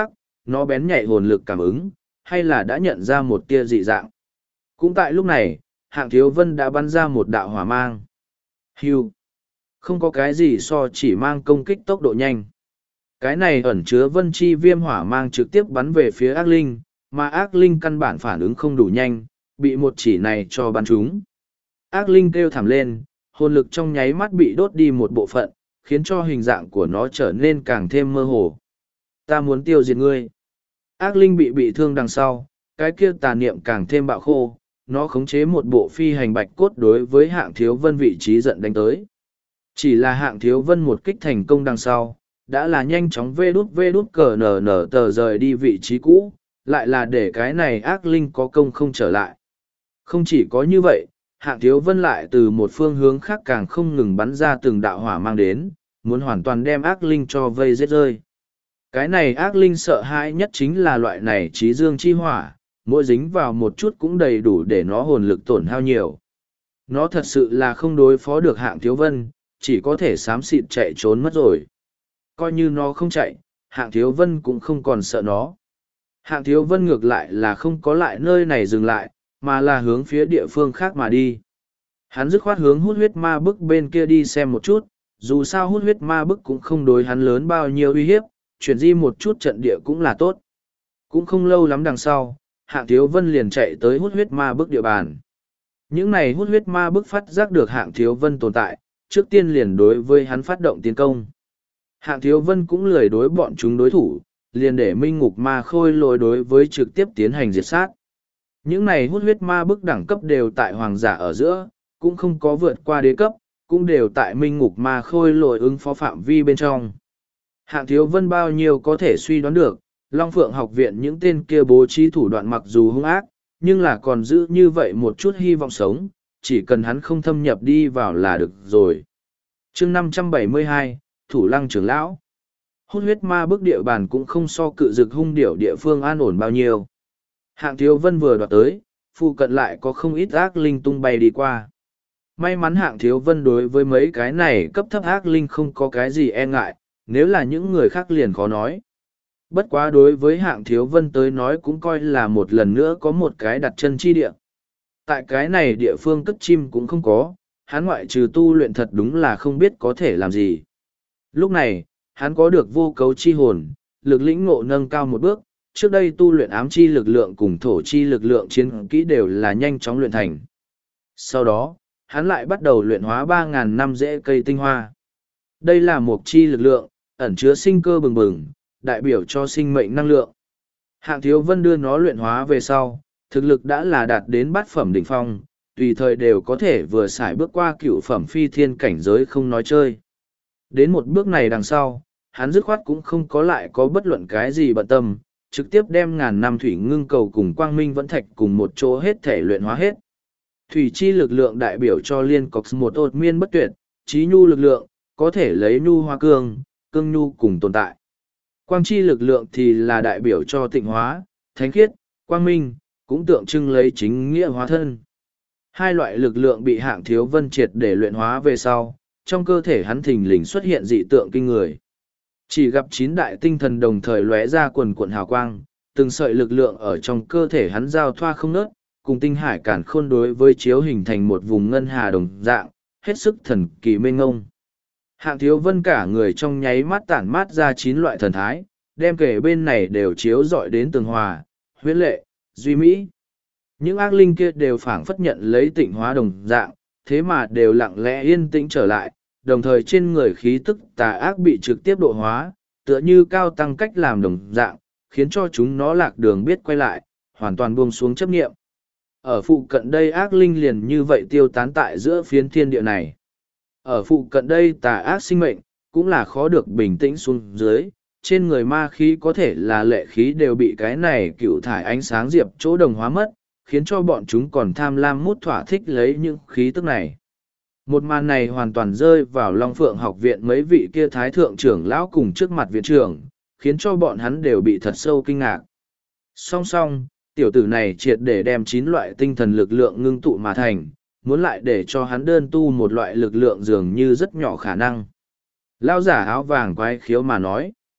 nó bén nhạy hồn lực cảm ứng, hay là đã nhận ra một tia dị dạng. Cũng tại lúc này, Hạng Thiếu Vân đã bắn ra một đạo hỏa mang. Hưu! Không có cái gì so chỉ mang công kích tốc độ nhanh. Cái này ẩn chứa vân chi viêm hỏa mang trực tiếp bắn về phía ác linh, mà ác linh căn bản phản ứng không đủ nhanh, bị một chỉ này cho bắn trúng. Ác linh kêu thảm lên, hồn lực trong nháy mắt bị đốt đi một bộ phận, khiến cho hình dạng của nó trở nên càng thêm mơ hồ. Ta muốn tiêu diệt ngươi. Ác linh bị thương đằng sau, cái kia tà niệm càng thêm bạo khô, nó khống chế một bộ phi hành bạch cốt đối với Hạng Thiếu Vân vị trí giận đánh tới. Chỉ là Hạng Thiếu Vân một kích thành công đằng sau, đã là nhanh chóng vê đút cờ nở tờ rời đi vị trí cũ, lại là để cái này ác linh có công không trở lại. Không chỉ có như vậy, Hạng Thiếu Vân lại từ một phương hướng khác càng không ngừng bắn ra từng đạo hỏa mang đến, muốn hoàn toàn đem ác linh cho vây giết rơi. Cái này ác linh sợ hãi nhất chính là loại này trí dương chi hỏa, mỗi dính vào một chút cũng đầy đủ để nó hồn lực tổn hao nhiều. Nó thật sự là không đối phó được Hạng Thiếu Vân, chỉ có thể xám xịt chạy trốn mất rồi. Coi như nó không chạy, Hạng Thiếu Vân cũng không còn sợ nó. Hạng Thiếu Vân ngược lại là không có lại nơi này dừng lại, mà là hướng phía địa phương khác mà đi. Hắn dứt khoát hướng hút huyết ma bức bên kia đi xem một chút, dù sao hút huyết ma bức cũng không đối hắn lớn bao nhiêu uy hiếp, chuyển di một chút trận địa cũng là tốt. Cũng không lâu lắm đằng sau, Hạng Thiếu Vân liền chạy tới hút huyết ma bức địa bàn. Những này hút huyết ma bức phát giác được Hạng Thiếu Vân tồn tại, trước tiên liền đối với hắn phát động tiến công. Hạng Thiếu Vân cũng lười đối bọn chúng đối thủ, liền để Minh Ngục Ma Khôi Lỗi đối với trực tiếp tiến hành diệt sát. Những này hút huyết ma bức đẳng cấp đều tại hoàng giả ở giữa, cũng không có vượt qua đế cấp, cũng đều tại Minh Ngục Ma Khôi Lỗi ứng phó phạm vi bên trong. Hạng Thiếu Vân bao nhiêu có thể suy đoán được, Long Phượng học viện những tên kia bố trí thủ đoạn mặc dù hung ác, nhưng là còn giữ như vậy một chút hy vọng sống, chỉ cần hắn không thâm nhập đi vào là được rồi. chương 572, Thủ Lăng trưởng lão. Hút huyết ma bức địa bàn cũng không so cự dực hung điểu địa phương an ổn bao nhiêu. Hạng Thiếu Vân vừa đoạt tới, phụ cận lại có không ít ác linh tung bay đi qua. May mắn Hạng Thiếu Vân đối với mấy cái này cấp thấp ác linh không có cái gì e ngại, nếu là những người khác liền khó nói. Bất quá đối với Hạng Thiếu Vân tới nói cũng coi là một lần nữa có một cái đặt chân chi địa. Tại cái này địa phương cất chim cũng không có, hắn ngoại trừ tu luyện thật đúng là không biết có thể làm gì. Lúc này, hắn có được vô cấu chi hồn, lực lĩnh ngộ nâng cao một bước, trước đây tu luyện ám chi lực lượng cùng thổ chi lực lượng chiến kỹ đều là nhanh chóng luyện thành. Sau đó, hắn lại bắt đầu luyện hóa 3.000 năm rễ cây tinh hoa. Đây là một chi lực lượng, ẩn chứa sinh cơ bừng bừng, đại biểu cho sinh mệnh năng lượng. Hạng Thiếu Vân đưa nó luyện hóa về sau, thực lực đã là đạt đến bát phẩm đỉnh phong, tùy thời đều có thể vừa xài bước qua cựu phẩm phi thiên cảnh giới không nói chơi. Đến một bước này đằng sau, hắn dứt khoát cũng không có lại có bất luận cái gì bận tâm, trực tiếp đem 1000 năm thủy ngưng cầu cùng quang minh vẫn thạch cùng một chỗ hết thể luyện hóa hết. Thủy chi lực lượng đại biểu cho liên cọc một ột miên bất tuyệt, trí nhu lực lượng, có thể lấy nhu hóa cương, cương nhu cùng tồn tại. Quang chi lực lượng thì là đại biểu cho tịnh hóa, thánh khiết, quang minh, cũng tượng trưng lấy chính nghĩa hóa thân. Hai loại lực lượng bị Hạng Thiếu Vân triệt để luyện hóa về sau, trong cơ thể hắn thình lình xuất hiện dị tượng kinh người. Chỉ gặp 9 đại tinh thần đồng thời lóe ra quần cuộn hào quang, từng sợi lực lượng ở trong cơ thể hắn giao thoa không nớt, cùng tinh hải cản khôn đối với chiếu hình thành một vùng ngân hà đồng dạng, hết sức thần kỳ mênh ngông. Hạng Thiếu Vân cả người trong nháy mắt tản mát ra 9 loại thần thái, đem kể bên này đều chiếu dọi đến tường hòa, huyễn lệ, duy mỹ. Những ác linh kia đều phảng phất nhận lấy tịnh hóa đồng dạng, thế mà đều lặng lẽ yên tĩnh trở lại, đồng thời trên người khí tức tà ác bị trực tiếp độ hóa, tựa như cao tăng cách làm đồng dạng, khiến cho chúng nó lạc đường biết quay lại, hoàn toàn buông xuống chấp nghiệm. Ở phụ cận đây ác linh liền như vậy tiêu tán tại giữa phiến thiên địa này. Ở phụ cận đây tà ác sinh mệnh, cũng là khó được bình tĩnh xuống dưới, trên người ma khí có thể là lệ khí đều bị cái này cựu thải ánh sáng diệp chỗ đồng hóa mất, khiến cho bọn chúng còn tham lam mút thỏa thích lấy những khí tức này. Một màn này hoàn toàn rơi vào Long Phượng học viện mấy vị kia thái thượng trưởng lão cùng trước mặt viện trưởng, khiến cho bọn hắn đều bị thật sâu kinh ngạc. Song song, tiểu tử này triệt để đem 9 loại tinh thần lực lượng ngưng tụ mà thành, muốn lại để cho hắn đơn tu một loại lực lượng dường như rất nhỏ khả năng. Lão giả áo vàng quái khiếu mà nói.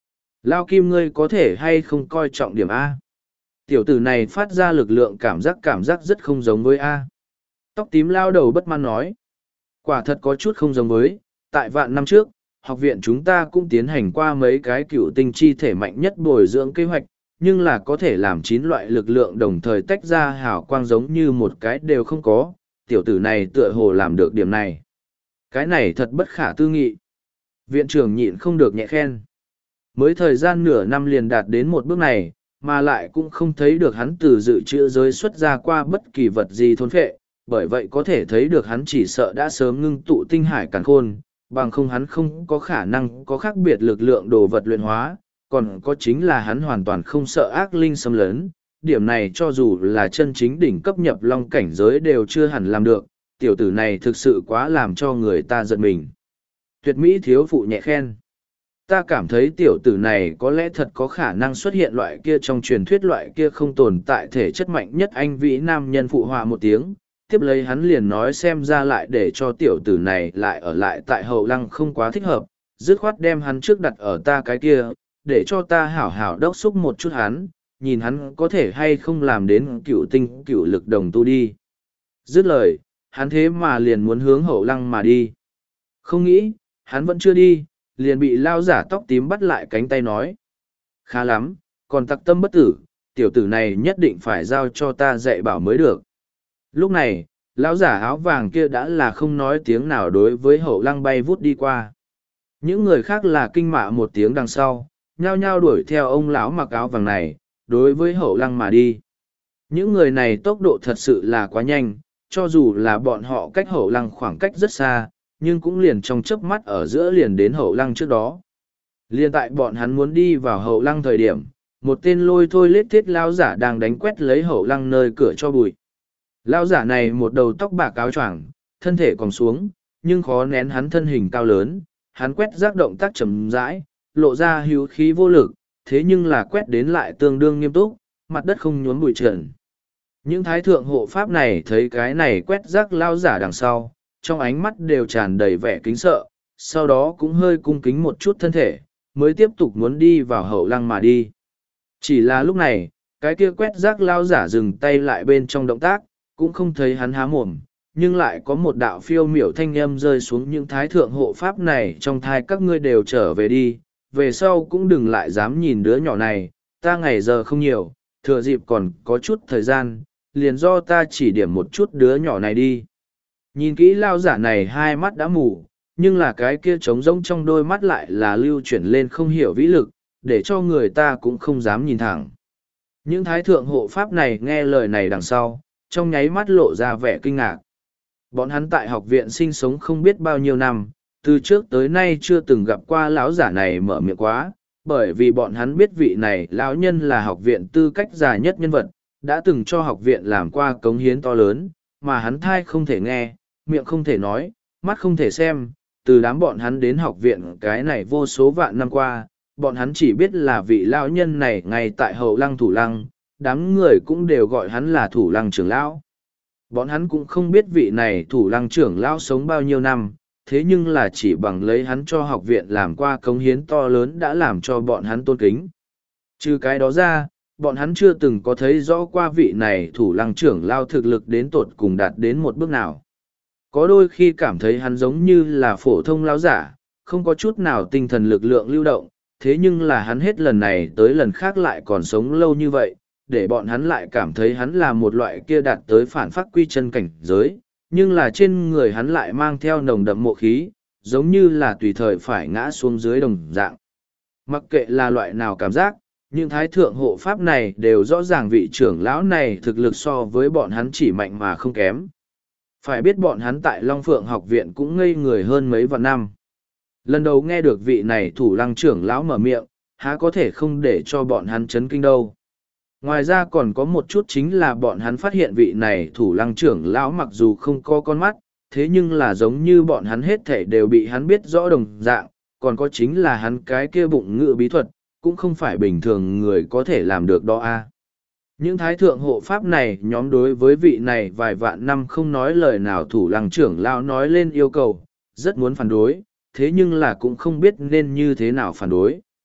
Lao Kim ngươi có thể hay không coi trọng điểm A. Tiểu tử này phát ra lực lượng cảm giác rất không giống với A. Tóc tím lao đầu bất mãn nói. Quả thật có chút không giống với, tại vạn năm trước, học viện chúng ta cũng tiến hành qua mấy cái cựu tinh chi thể mạnh nhất bồi dưỡng kế hoạch, nhưng là có thể làm 9 loại lực lượng đồng thời tách ra hào quang giống như một cái đều không có, tiểu tử này tựa hồ làm được điểm này. Cái này thật bất khả tư nghị. Viện trưởng nhịn không được nhẹ khen. Mới thời gian nửa năm liền đạt đến một bước này, mà lại cũng không thấy được hắn từ dự trữ giới xuất ra qua bất kỳ vật gì thôn phệ, bởi vậy có thể thấy được hắn chỉ sợ đã sớm ngưng tụ tinh hải càn khôn, bằng không hắn không có khả năng có khác biệt lực lượng đồ vật luyện hóa, còn có chính là hắn hoàn toàn không sợ ác linh xâm lấn. Điểm này cho dù là chân chính đỉnh cấp nhập long cảnh giới đều chưa hẳn làm được, tiểu tử này thực sự quá làm cho người ta giận mình. Tuyệt mỹ thiếu phụ nhẹ khen. Ta cảm thấy tiểu tử này có lẽ thật có khả năng xuất hiện loại kia trong truyền thuyết loại kia không tồn tại thể chất mạnh nhất anh vĩ nam nhân phụ họa một tiếng. Tiếp lấy hắn liền nói xem ra lại để cho tiểu tử này lại ở lại tại hậu lăng không quá thích hợp, dứt khoát đem hắn trước đặt ở ta cái kia, để cho ta hảo hảo đốc xúc một chút hắn, nhìn hắn có thể hay không làm đến cựu tinh cựu lực đồng tu đi. Dứt lời, hắn thế mà liền muốn hướng hậu lăng mà đi. Không nghĩ, hắn vẫn chưa đi, liền bị lao giả tóc tím bắt lại cánh tay nói. Khá lắm, còn tặc tâm bất tử, tiểu tử này nhất định phải giao cho ta dạy bảo mới được. Lúc này, lão giả áo vàng kia đã là không nói tiếng nào đối với hậu lăng bay vút đi qua. Những người khác là kinh mạ một tiếng đằng sau, nhao nhao đuổi theo ông lão mặc áo vàng này, đối với hậu lăng mà đi. Những người này tốc độ thật sự là quá nhanh, cho dù là bọn họ cách hậu lăng khoảng cách rất xa, nhưng cũng liền trong chớp mắt ở giữa liền đến hậu lăng trước đó. Liên tại bọn hắn muốn đi vào hậu lăng thời điểm, một tên lôi thôi lết thiết lão giả đang đánh quét lấy hậu lăng nơi cửa cho bụi. Lão giả này một đầu tóc bạc áo choàng, thân thể còn xuống, nhưng khó nén hắn thân hình cao lớn, hắn quét rác động tác chậm rãi, lộ ra hữu khí vô lực, thế nhưng là quét đến lại tương đương nghiêm túc, mặt đất không nhuốm bụi trần. Những thái thượng hộ pháp này thấy cái này quét rác lão giả đằng sau, trong ánh mắt đều tràn đầy vẻ kính sợ, sau đó cũng hơi cung kính một chút thân thể, mới tiếp tục muốn đi vào hậu lăng mà đi. Chỉ là lúc này, cái kia quét rác lão giả dừng tay lại bên trong động tác, cũng không thấy hắn há mồm, nhưng lại có một đạo phiêu miểu thanh âm rơi xuống những thái thượng hộ pháp này trong thai các ngươi đều trở về đi, về sau cũng đừng lại dám nhìn đứa nhỏ này, ta ngày giờ không nhiều, thừa dịp còn có chút thời gian, liền do ta chỉ điểm một chút đứa nhỏ này đi. Nhìn kỹ lao giả này hai mắt đã mù, nhưng là cái kia trống rỗng trong đôi mắt lại là lưu chuyển lên không hiểu vĩ lực, để cho người ta cũng không dám nhìn thẳng. Những thái thượng hộ pháp này nghe lời này đằng sau, trong nháy mắt lộ ra vẻ kinh ngạc. Bọn hắn tại học viện sinh sống không biết bao nhiêu năm, từ trước tới nay chưa từng gặp qua lão giả này mở miệng quá, bởi vì bọn hắn biết vị này lão nhân là học viện tư cách già nhất nhân vật, đã từng cho học viện làm qua cống hiến to lớn, mà hắn thai không thể nghe, miệng không thể nói, mắt không thể xem, từ đám bọn hắn đến học viện cái này vô số vạn năm qua, bọn hắn chỉ biết là vị lão nhân này ngay tại hậu lăng thủ lăng, đám người cũng đều gọi hắn là thủ lăng trưởng lão. Bọn hắn cũng không biết vị này thủ lăng trưởng lão sống bao nhiêu năm, thế nhưng là chỉ bằng lấy hắn cho học viện làm qua cống hiến to lớn đã làm cho bọn hắn tôn kính. Trừ cái đó ra, bọn hắn chưa từng có thấy rõ qua vị này thủ lăng trưởng lão thực lực đến tột cùng đạt đến một bước nào. Có đôi khi cảm thấy hắn giống như là phổ thông lão giả, không có chút nào tinh thần lực lượng lưu động, thế nhưng là hắn hết lần này tới lần khác lại còn sống lâu như vậy, để bọn hắn lại cảm thấy hắn là một loại kia đạt tới phản phát quy chân cảnh giới, nhưng là trên người hắn lại mang theo nồng đậm mộ khí, giống như là tùy thời phải ngã xuống dưới đồng dạng. Mặc kệ là loại nào cảm giác, những thái thượng hộ pháp này đều rõ ràng vị trưởng lão này thực lực so với bọn hắn chỉ mạnh mà không kém. Phải biết bọn hắn tại Long Phượng học viện cũng ngây người hơn mấy vạn năm. Lần đầu nghe được vị này thủ lăng trưởng lão mở miệng, há có thể không để cho bọn hắn chấn kinh đâu. Ngoài ra còn có một chút chính là bọn hắn phát hiện vị này thủ lăng trưởng lão mặc dù không có con mắt, thế nhưng là giống như bọn hắn hết thể đều bị hắn biết rõ đồng dạng, còn có chính là hắn cái kia bụng ngự bí thuật, cũng không phải bình thường người có thể làm được đó a. Những thái thượng hộ pháp này nhóm đối với vị này vài vạn năm không nói lời nào thủ lăng trưởng lão nói lên yêu cầu, rất muốn phản đối, thế nhưng là cũng không biết nên như thế nào phản đối.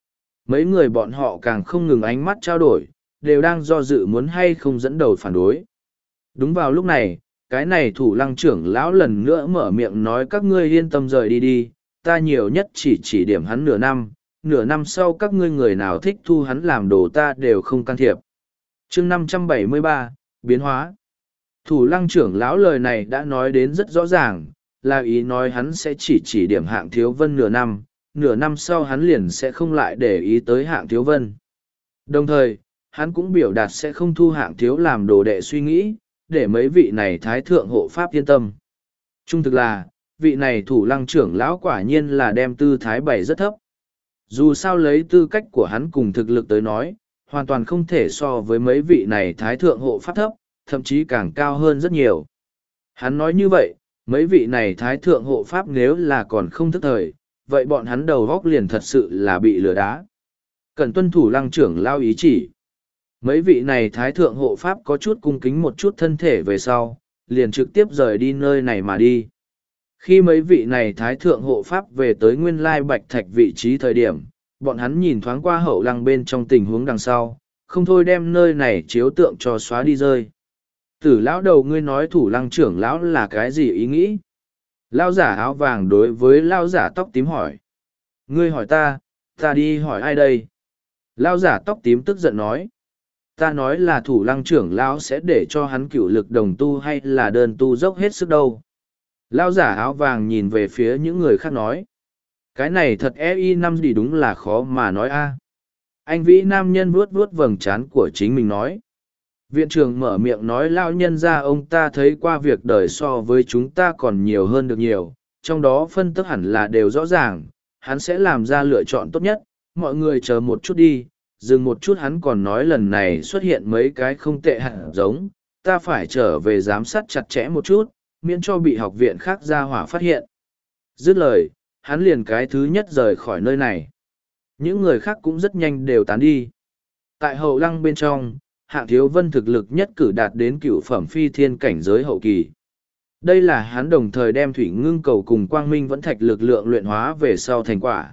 Mấy người bọn họ càng không ngừng ánh mắt trao đổi, đều đang do dự muốn hay không dẫn đầu phản đối. Đúng vào lúc này, cái này thủ lăng trưởng lão lần nữa mở miệng nói các ngươi yên tâm rời đi đi, ta nhiều nhất chỉ điểm hắn nửa năm sau các ngươi người nào thích thu hắn làm đồ ta đều không can thiệp. chương 573, biến hóa. Thủ lăng trưởng lão lời này đã nói đến rất rõ ràng, là ý nói hắn sẽ chỉ điểm Hạng Thiếu Vân nửa năm sau hắn liền sẽ không lại để ý tới Hạng Thiếu Vân. Đồng thời, hắn cũng biểu đạt sẽ không thu Hạng Thiếu làm đồ đệ suy nghĩ, để mấy vị này thái thượng hộ pháp yên tâm. Trung thực là, vị này thủ lăng trưởng lão quả nhiên là đem tư thái bày rất thấp. Dù sao lấy tư cách của hắn cùng thực lực tới nói, hoàn toàn không thể so với mấy vị này thái thượng hộ pháp thấp, thậm chí càng cao hơn rất nhiều. Hắn nói như vậy, mấy vị này thái thượng hộ pháp nếu là còn không thức thời, vậy bọn hắn đầu góc liền thật sự là bị lừa đá. Cần tuân thủ lăng trưởng lao ý chỉ. Mấy vị này thái thượng hộ pháp có chút cung kính một chút thân thể về sau, liền trực tiếp rời đi nơi này mà đi. Khi mấy vị này thái thượng hộ pháp về tới nguyên lai bạch thạch vị trí thời điểm, bọn hắn nhìn thoáng qua hậu lăng bên trong tình huống đằng sau, không thôi đem nơi này chiếu tượng cho xóa đi rơi. Tử lão đầu ngươi nói thủ lăng trưởng lão là cái gì ý nghĩ? Lão giả áo vàng đối với lão giả tóc tím hỏi. Ngươi hỏi ta đi hỏi ai đây? Lão giả tóc tím tức giận nói. Ta nói là thủ lăng trưởng lão sẽ để cho hắn cựu lực đồng tu hay là đơn tu dốc hết sức đâu. Lão giả áo vàng nhìn về phía những người khác nói. Cái này thật EI5 thì đúng là khó mà nói a. Anh vĩ nam nhân vuốt vuốt vầng trán của chính mình nói. Viện trưởng mở miệng nói lao nhân ra ông ta thấy qua việc đời so với chúng ta còn nhiều hơn được nhiều, trong đó phân tức hẳn là đều rõ ràng, hắn sẽ làm ra lựa chọn tốt nhất, mọi người chờ một chút đi, dừng một chút hắn còn nói lần này xuất hiện mấy cái không tệ hẳn giống, ta phải trở về giám sát chặt chẽ một chút, miễn cho bị học viện khác ra hỏa phát hiện. Dứt lời, hắn liền cái thứ nhất rời khỏi nơi này. Những người khác cũng rất nhanh đều tán đi. Tại hậu lăng bên trong, Hạng Thiếu Vân thực lực nhất cử đạt đến cựu phẩm phi thiên cảnh giới hậu kỳ. Đây là hắn đồng thời đem thủy ngưng cầu cùng quang minh vẫn thạch lực lượng luyện hóa về sau thành quả.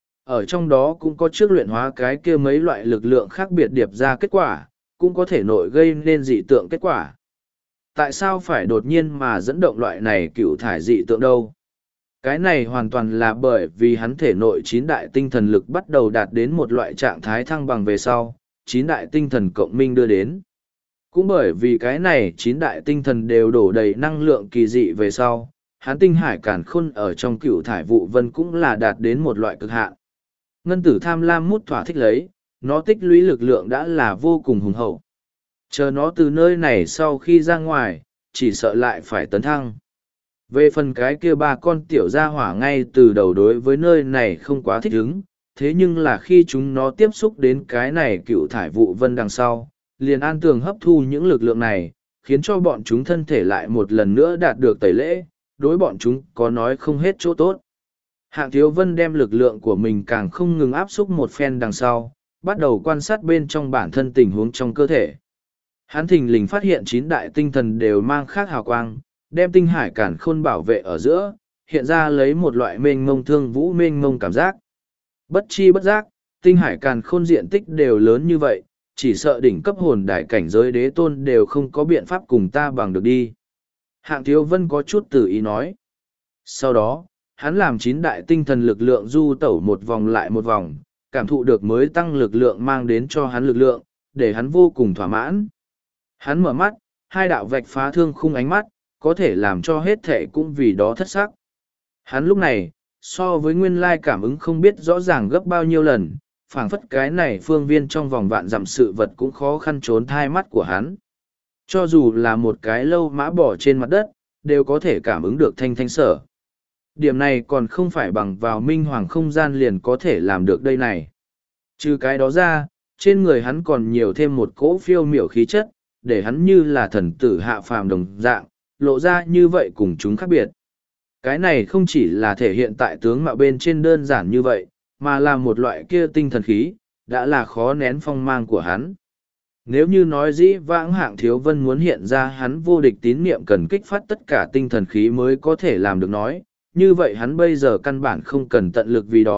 Ở trong đó cũng có trước luyện hóa cái kia mấy loại lực lượng khác biệt điệp ra kết quả, cũng có thể nội gây nên dị tượng kết quả. Tại sao phải đột nhiên mà dẫn động loại này cựu thải dị tượng đâu? Cái này hoàn toàn là bởi vì hắn thể nội chín đại tinh thần lực bắt đầu đạt đến một loại trạng thái thăng bằng về sau, chín đại tinh thần cộng minh đưa đến. Cũng bởi vì cái này chín đại tinh thần đều đổ đầy năng lượng kỳ dị về sau, hắn tinh hải cản khôn ở trong cựu thải vụ vân cũng là đạt đến một loại cực hạn. Ngân tử tham lam mút thỏa thích lấy, nó tích lũy lực lượng đã là vô cùng hùng hậu. Chờ nó từ nơi này sau khi ra ngoài, chỉ sợ lại phải tấn thăng. Về phần cái kia ba con tiểu gia hỏa ngay từ đầu đối với nơi này không quá thích ứng, thế nhưng là khi chúng nó tiếp xúc đến cái này cựu thải vụ vân đằng sau, liền an tường hấp thu những lực lượng này, khiến cho bọn chúng thân thể lại một lần nữa đạt được tẩy lễ, đối bọn chúng có nói không hết chỗ tốt. Hạng Thiếu Vân đem lực lượng của mình càng không ngừng áp xúc một phen đằng sau, bắt đầu quan sát bên trong bản thân tình huống trong cơ thể. Hắn thình lình phát hiện chín đại tinh thần đều mang khác hào quang, đem tinh hải cản khôn bảo vệ ở giữa, hiện ra lấy một loại mênh mông thương vũ mênh mông cảm giác. Bất chi bất giác, tinh hải càn khôn diện tích đều lớn như vậy, chỉ sợ đỉnh cấp hồn đại cảnh giới đế tôn đều không có biện pháp cùng ta bằng được đi. Hạng Thiếu Vân có chút tự ý nói. Sau đó, hắn làm chín đại tinh thần lực lượng du tẩu một vòng lại một vòng, cảm thụ được mới tăng lực lượng mang đến cho hắn lực lượng, để hắn vô cùng thỏa mãn. Hắn mở mắt, hai đạo vạch phá thương khung ánh mắt, có thể làm cho hết thể cũng vì đó thất sắc. Hắn lúc này, so với nguyên lai cảm ứng không biết rõ ràng gấp bao nhiêu lần, phảng phất cái này phương viên trong vòng vạn dặm sự vật cũng khó khăn trốn thai mắt của hắn. Cho dù là một cái lâu mã bỏ trên mặt đất, đều có thể cảm ứng được thanh thanh sở. Điểm này còn không phải bằng vào minh hoàng không gian liền có thể làm được đây này. Trừ cái đó ra, trên người hắn còn nhiều thêm một cỗ phiêu miểu khí chất, để hắn như là thần tử hạ phàm đồng dạng, lộ ra như vậy cùng chúng khác biệt. Cái này không chỉ là thể hiện tại tướng mạo bên trên đơn giản như vậy, mà là một loại kia tinh thần khí, đã là khó nén phong mang của hắn. Nếu như nói dĩ vãng Hạng Thiếu Vân muốn hiện ra hắn vô địch tín niệm cần kích phát tất cả tinh thần khí mới có thể làm được nói, như vậy hắn bây giờ căn bản không cần tận lực vì đó,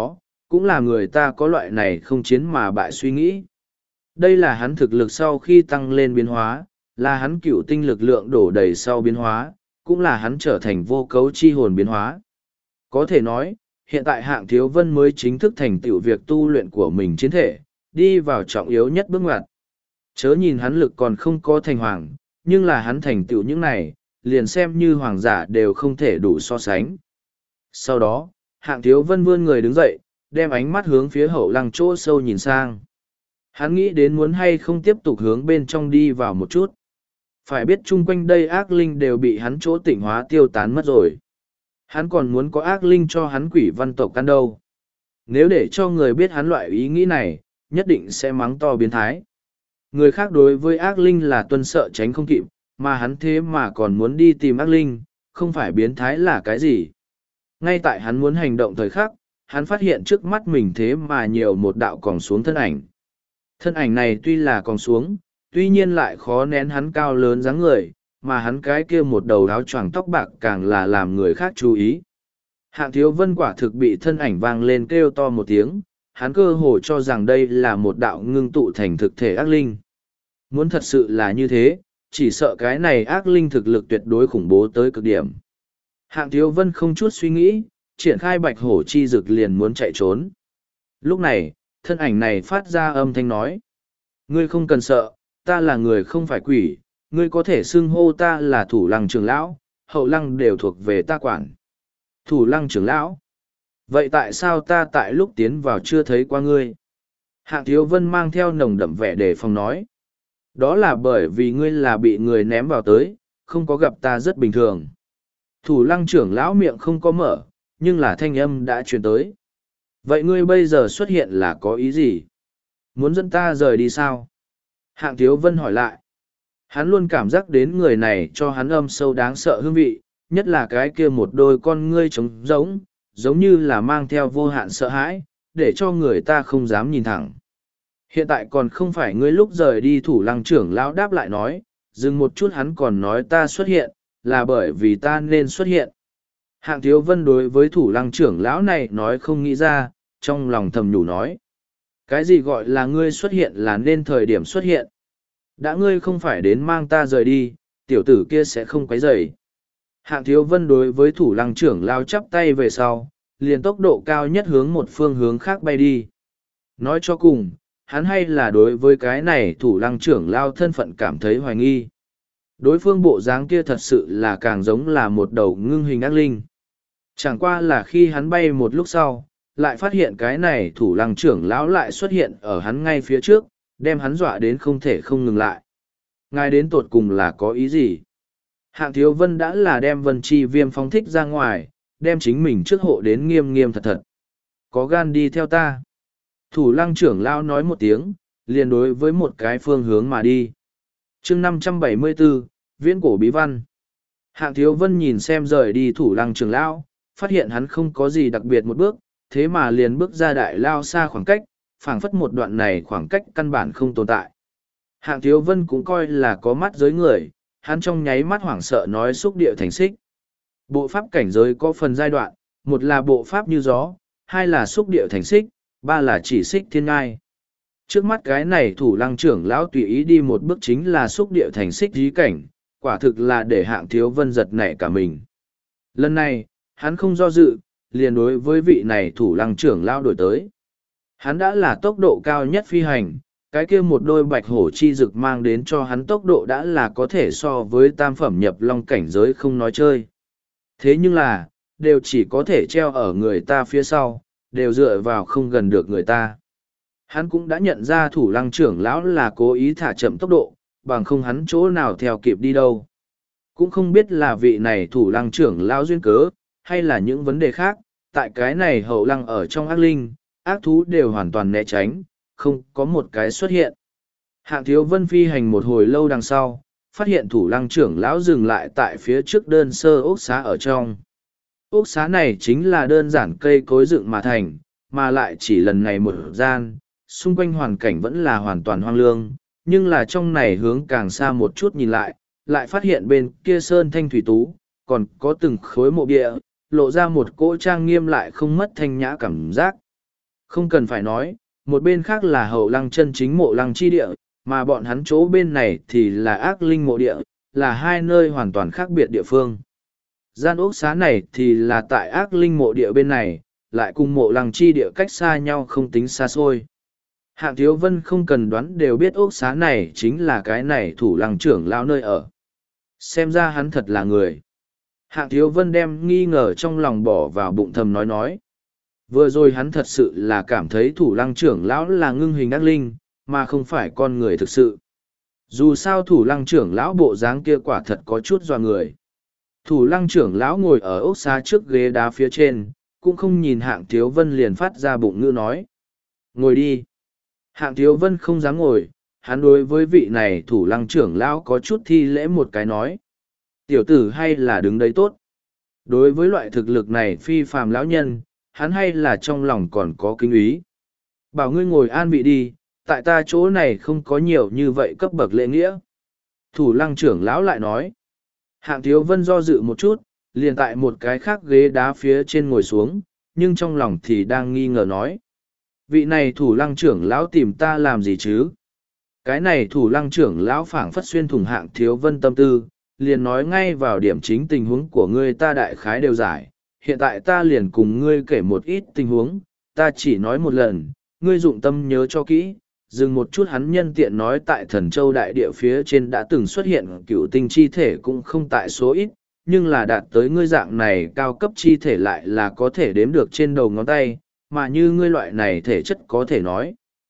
cũng là người ta có loại này không chiến mà bại suy nghĩ. Đây là hắn thực lực sau khi tăng lên biến hóa, là hắn cựu tinh lực lượng đổ đầy sau biến hóa, cũng là hắn trở thành vô cấu chi hồn biến hóa. Có thể nói, hiện tại Hạng Thiếu Vân mới chính thức thành tựu việc tu luyện của mình chiến thể, đi vào trọng yếu nhất bước ngoặt. Chớ nhìn hắn lực còn không có thành hoàng, nhưng là hắn thành tựu những này, liền xem như hoàng giả đều không thể đủ so sánh. Sau đó, Hạng Thiếu Vân vươn người đứng dậy, đem ánh mắt hướng phía Hậu Lăng chỗ sâu nhìn sang. Hắn nghĩ đến muốn hay không tiếp tục hướng bên trong đi vào một chút. Phải biết chung quanh đây ác linh đều bị hắn chỗ tịnh hóa tiêu tán mất rồi. Hắn còn muốn có ác linh cho hắn quỷ văn tộc ăn đâu. Nếu để cho người biết hắn loại ý nghĩ này, nhất định sẽ mắng to biến thái. Người khác đối với ác linh là tuân sợ tránh không kịp, mà hắn thế mà còn muốn đi tìm ác linh, không phải biến thái là cái gì. Ngay tại hắn muốn hành động thời khắc, hắn phát hiện trước mắt mình thế mà nhiều một đạo còng xuống thân ảnh. Thân ảnh này tuy là còng xuống, tuy nhiên lại khó nén hắn cao lớn dáng người, mà hắn cái kia một đầu áo choàng tóc bạc càng là làm người khác chú ý. Hạng Thiếu Vân quả thực bị thân ảnh vang lên kêu to một tiếng, hắn cơ hồ cho rằng đây là một đạo ngưng tụ thành thực thể ác linh. Muốn thật sự là như thế, chỉ sợ cái này ác linh thực lực tuyệt đối khủng bố tới cực điểm. Hạng Thiếu Vân không chút suy nghĩ, triển khai bạch hổ chi dực liền muốn chạy trốn. Lúc này, thân ảnh này phát ra âm thanh nói. Ngươi không cần sợ, ta là người không phải quỷ, ngươi có thể xưng hô ta là Thủ Lăng trưởng lão, Hậu Lăng đều thuộc về ta quản. Thủ Lăng trưởng lão? Vậy tại sao ta tại lúc tiến vào chưa thấy qua ngươi? Hạng Thiếu Vân mang theo nồng đậm vẻ đề phòng nói. Đó là bởi vì ngươi là bị người ném vào tới, không có gặp ta rất bình thường. Thủ Lăng trưởng lão miệng không có mở, nhưng là thanh âm đã truyền tới. Vậy ngươi bây giờ xuất hiện là có ý gì? Muốn dẫn ta rời đi sao? Hạng Thiếu Vân hỏi lại. Hắn luôn cảm giác đến người này cho hắn âm sâu đáng sợ hương vị, nhất là cái kia một đôi con ngươi trống rỗng, giống như là mang theo vô hạn sợ hãi, để cho người ta không dám nhìn thẳng. Hiện tại còn không phải ngươi lúc rời đi. Thủ Lăng trưởng lão đáp lại nói, dừng một chút hắn còn nói ta xuất hiện, là bởi vì ta nên xuất hiện. Hạng Thiếu Vân đối với Thủ Lăng trưởng lão này nói không nghĩ ra, trong lòng thầm nhủ nói. Cái gì gọi là ngươi xuất hiện là nên thời điểm xuất hiện. Đã ngươi không phải đến mang ta rời đi, tiểu tử kia sẽ không quấy rầy. Hạng Thiếu Vân đối với Thủ Lăng trưởng lão chắp tay về sau, liền tốc độ cao nhất hướng một phương hướng khác bay đi. Nói cho cùng, hắn hay là đối với cái này Thủ Lăng trưởng lão thân phận cảm thấy hoài nghi. Đối phương bộ dáng kia thật sự là càng giống là một đầu ngưng hình ác linh. Chẳng qua là khi hắn bay một lúc sau, lại phát hiện cái này Thủ Lăng trưởng lão lại xuất hiện ở hắn ngay phía trước, đem hắn dọa đến không thể không ngừng lại. Ngài đến tột cùng là có ý gì? Hạng Thiếu Vân đã là đem Vân Chi Viêm phóng thích ra ngoài, đem chính mình trước hộ đến nghiêm nghiêm thật thật. Có gan đi theo ta. Thủ Lăng trưởng lão nói một tiếng, liền đối với một cái phương hướng mà đi. chương 574, Viễn cổ bí văn. Hạng Thiếu Vân nhìn xem rời đi Thủ Lăng trưởng lão, phát hiện hắn không có gì đặc biệt một bước, thế mà liền bước ra đại lao xa khoảng cách, phảng phất một đoạn này khoảng cách căn bản không tồn tại. Hạng Thiếu Vân cũng coi là có mắt giới người, hắn trong nháy mắt hoảng sợ nói xúc địa thành xích. Bộ pháp cảnh giới có phần giai đoạn, một là bộ pháp như gió, hai là xúc địa thành xích, ba là chỉ xích thiên ngai. Trước mắt cái này Thủ Lăng trưởng lão tùy ý đi một bước chính là xúc địa thành xích dí cảnh, quả thực là để Hạng Thiếu Vân giật nảy cả mình. Lần này, hắn không do dự, liền đối với vị này Thủ Lăng trưởng lão đổi tới. Hắn đã là tốc độ cao nhất phi hành, cái kia một đôi bạch hổ chi dực mang đến cho hắn tốc độ đã là có thể so với tam phẩm nhập long cảnh giới không nói chơi. Thế nhưng là, đều chỉ có thể treo ở người ta phía sau, đều dựa vào không gần được người ta. Hắn cũng đã nhận ra Thủ Lăng trưởng lão là cố ý thả chậm tốc độ, bằng không hắn chỗ nào theo kịp đi đâu. Cũng không biết là vị này Thủ Lăng trưởng lão duyên cớ, hay là những vấn đề khác, tại cái này Hậu Lăng ở trong ác linh, ác thú đều hoàn toàn né tránh, không có một cái xuất hiện. Hạng Thiếu Vân phi hành một hồi lâu đằng sau, phát hiện Thủ Lăng trưởng lão dừng lại tại phía trước đơn sơ ốc xá ở trong. Ốc xá này chính là đơn giản cây cối dựng mà thành, mà lại chỉ lần này một gian, xung quanh hoàn cảnh vẫn là hoàn toàn hoang lương, nhưng là trong này hướng càng xa một chút nhìn lại, lại phát hiện bên kia sơn thanh thủy tú, còn có từng khối mộ địa, lộ ra một cỗ trang nghiêm lại không mất thanh nhã cảm giác. Không cần phải nói, một bên khác là hậu lăng chân chính mộ lăng chi địa, mà bọn hắn chỗ bên này thì là ác linh mộ địa, là hai nơi hoàn toàn khác biệt địa phương. Gian ốc xá này thì là tại ác linh mộ địa bên này, lại cùng mộ lăng chi địa cách xa nhau không tính xa xôi. Hạng Thiếu Vân không cần đoán đều biết ốc xá này chính là cái này thủ lăng trưởng lão nơi ở. Xem ra hắn thật là người. Hạng Thiếu Vân đem nghi ngờ trong lòng bỏ vào bụng thầm nói. Vừa rồi hắn thật sự là cảm thấy thủ lăng trưởng lão là ngưng hình ác linh, mà không phải con người thực sự. Dù sao thủ lăng trưởng lão bộ dáng kia quả thật có chút dọa người. Thủ lăng trưởng lão ngồi ở ốc xá trước ghế đá phía trên, cũng không nhìn Hạng Thiếu Vân liền phát ra bụng ngữ nói. Ngồi đi. Hạng Thiếu Vân không dám ngồi, hắn đối với vị này thủ lăng trưởng lão có chút thi lễ một cái nói. Tiểu tử hay là đứng đấy tốt. Đối với loại thực lực này phi phàm lão nhân, hắn hay là trong lòng còn có kính ý. Bảo ngươi ngồi an vị đi, tại ta chỗ này không có nhiều như vậy cấp bậc lễ nghĩa. Thủ lăng trưởng lão lại nói. Hạng Thiếu Vân do dự một chút, liền tại một cái khác ghế đá phía trên ngồi xuống, nhưng trong lòng thì đang nghi ngờ nói. Vị này thủ lăng trưởng lão tìm ta làm gì chứ? Cái này thủ lăng trưởng lão phảng phất xuyên thủng Hạng Thiếu Vân tâm tư, liền nói ngay vào điểm chính tình huống của ngươi ta đại khái đều giải. Hiện tại ta liền cùng ngươi kể một ít tình huống, ta chỉ nói một lần, ngươi dụng tâm nhớ cho kỹ. Dừng một chút hắn nhân tiện nói tại Thần Châu đại địa phía trên đã từng xuất hiện cựu tinh chi thể cũng không tại số ít, nhưng là đạt tới ngươi dạng này cao cấp chi thể lại là có thể đếm được trên đầu ngón tay, mà như ngươi loại này thể chất có thể nói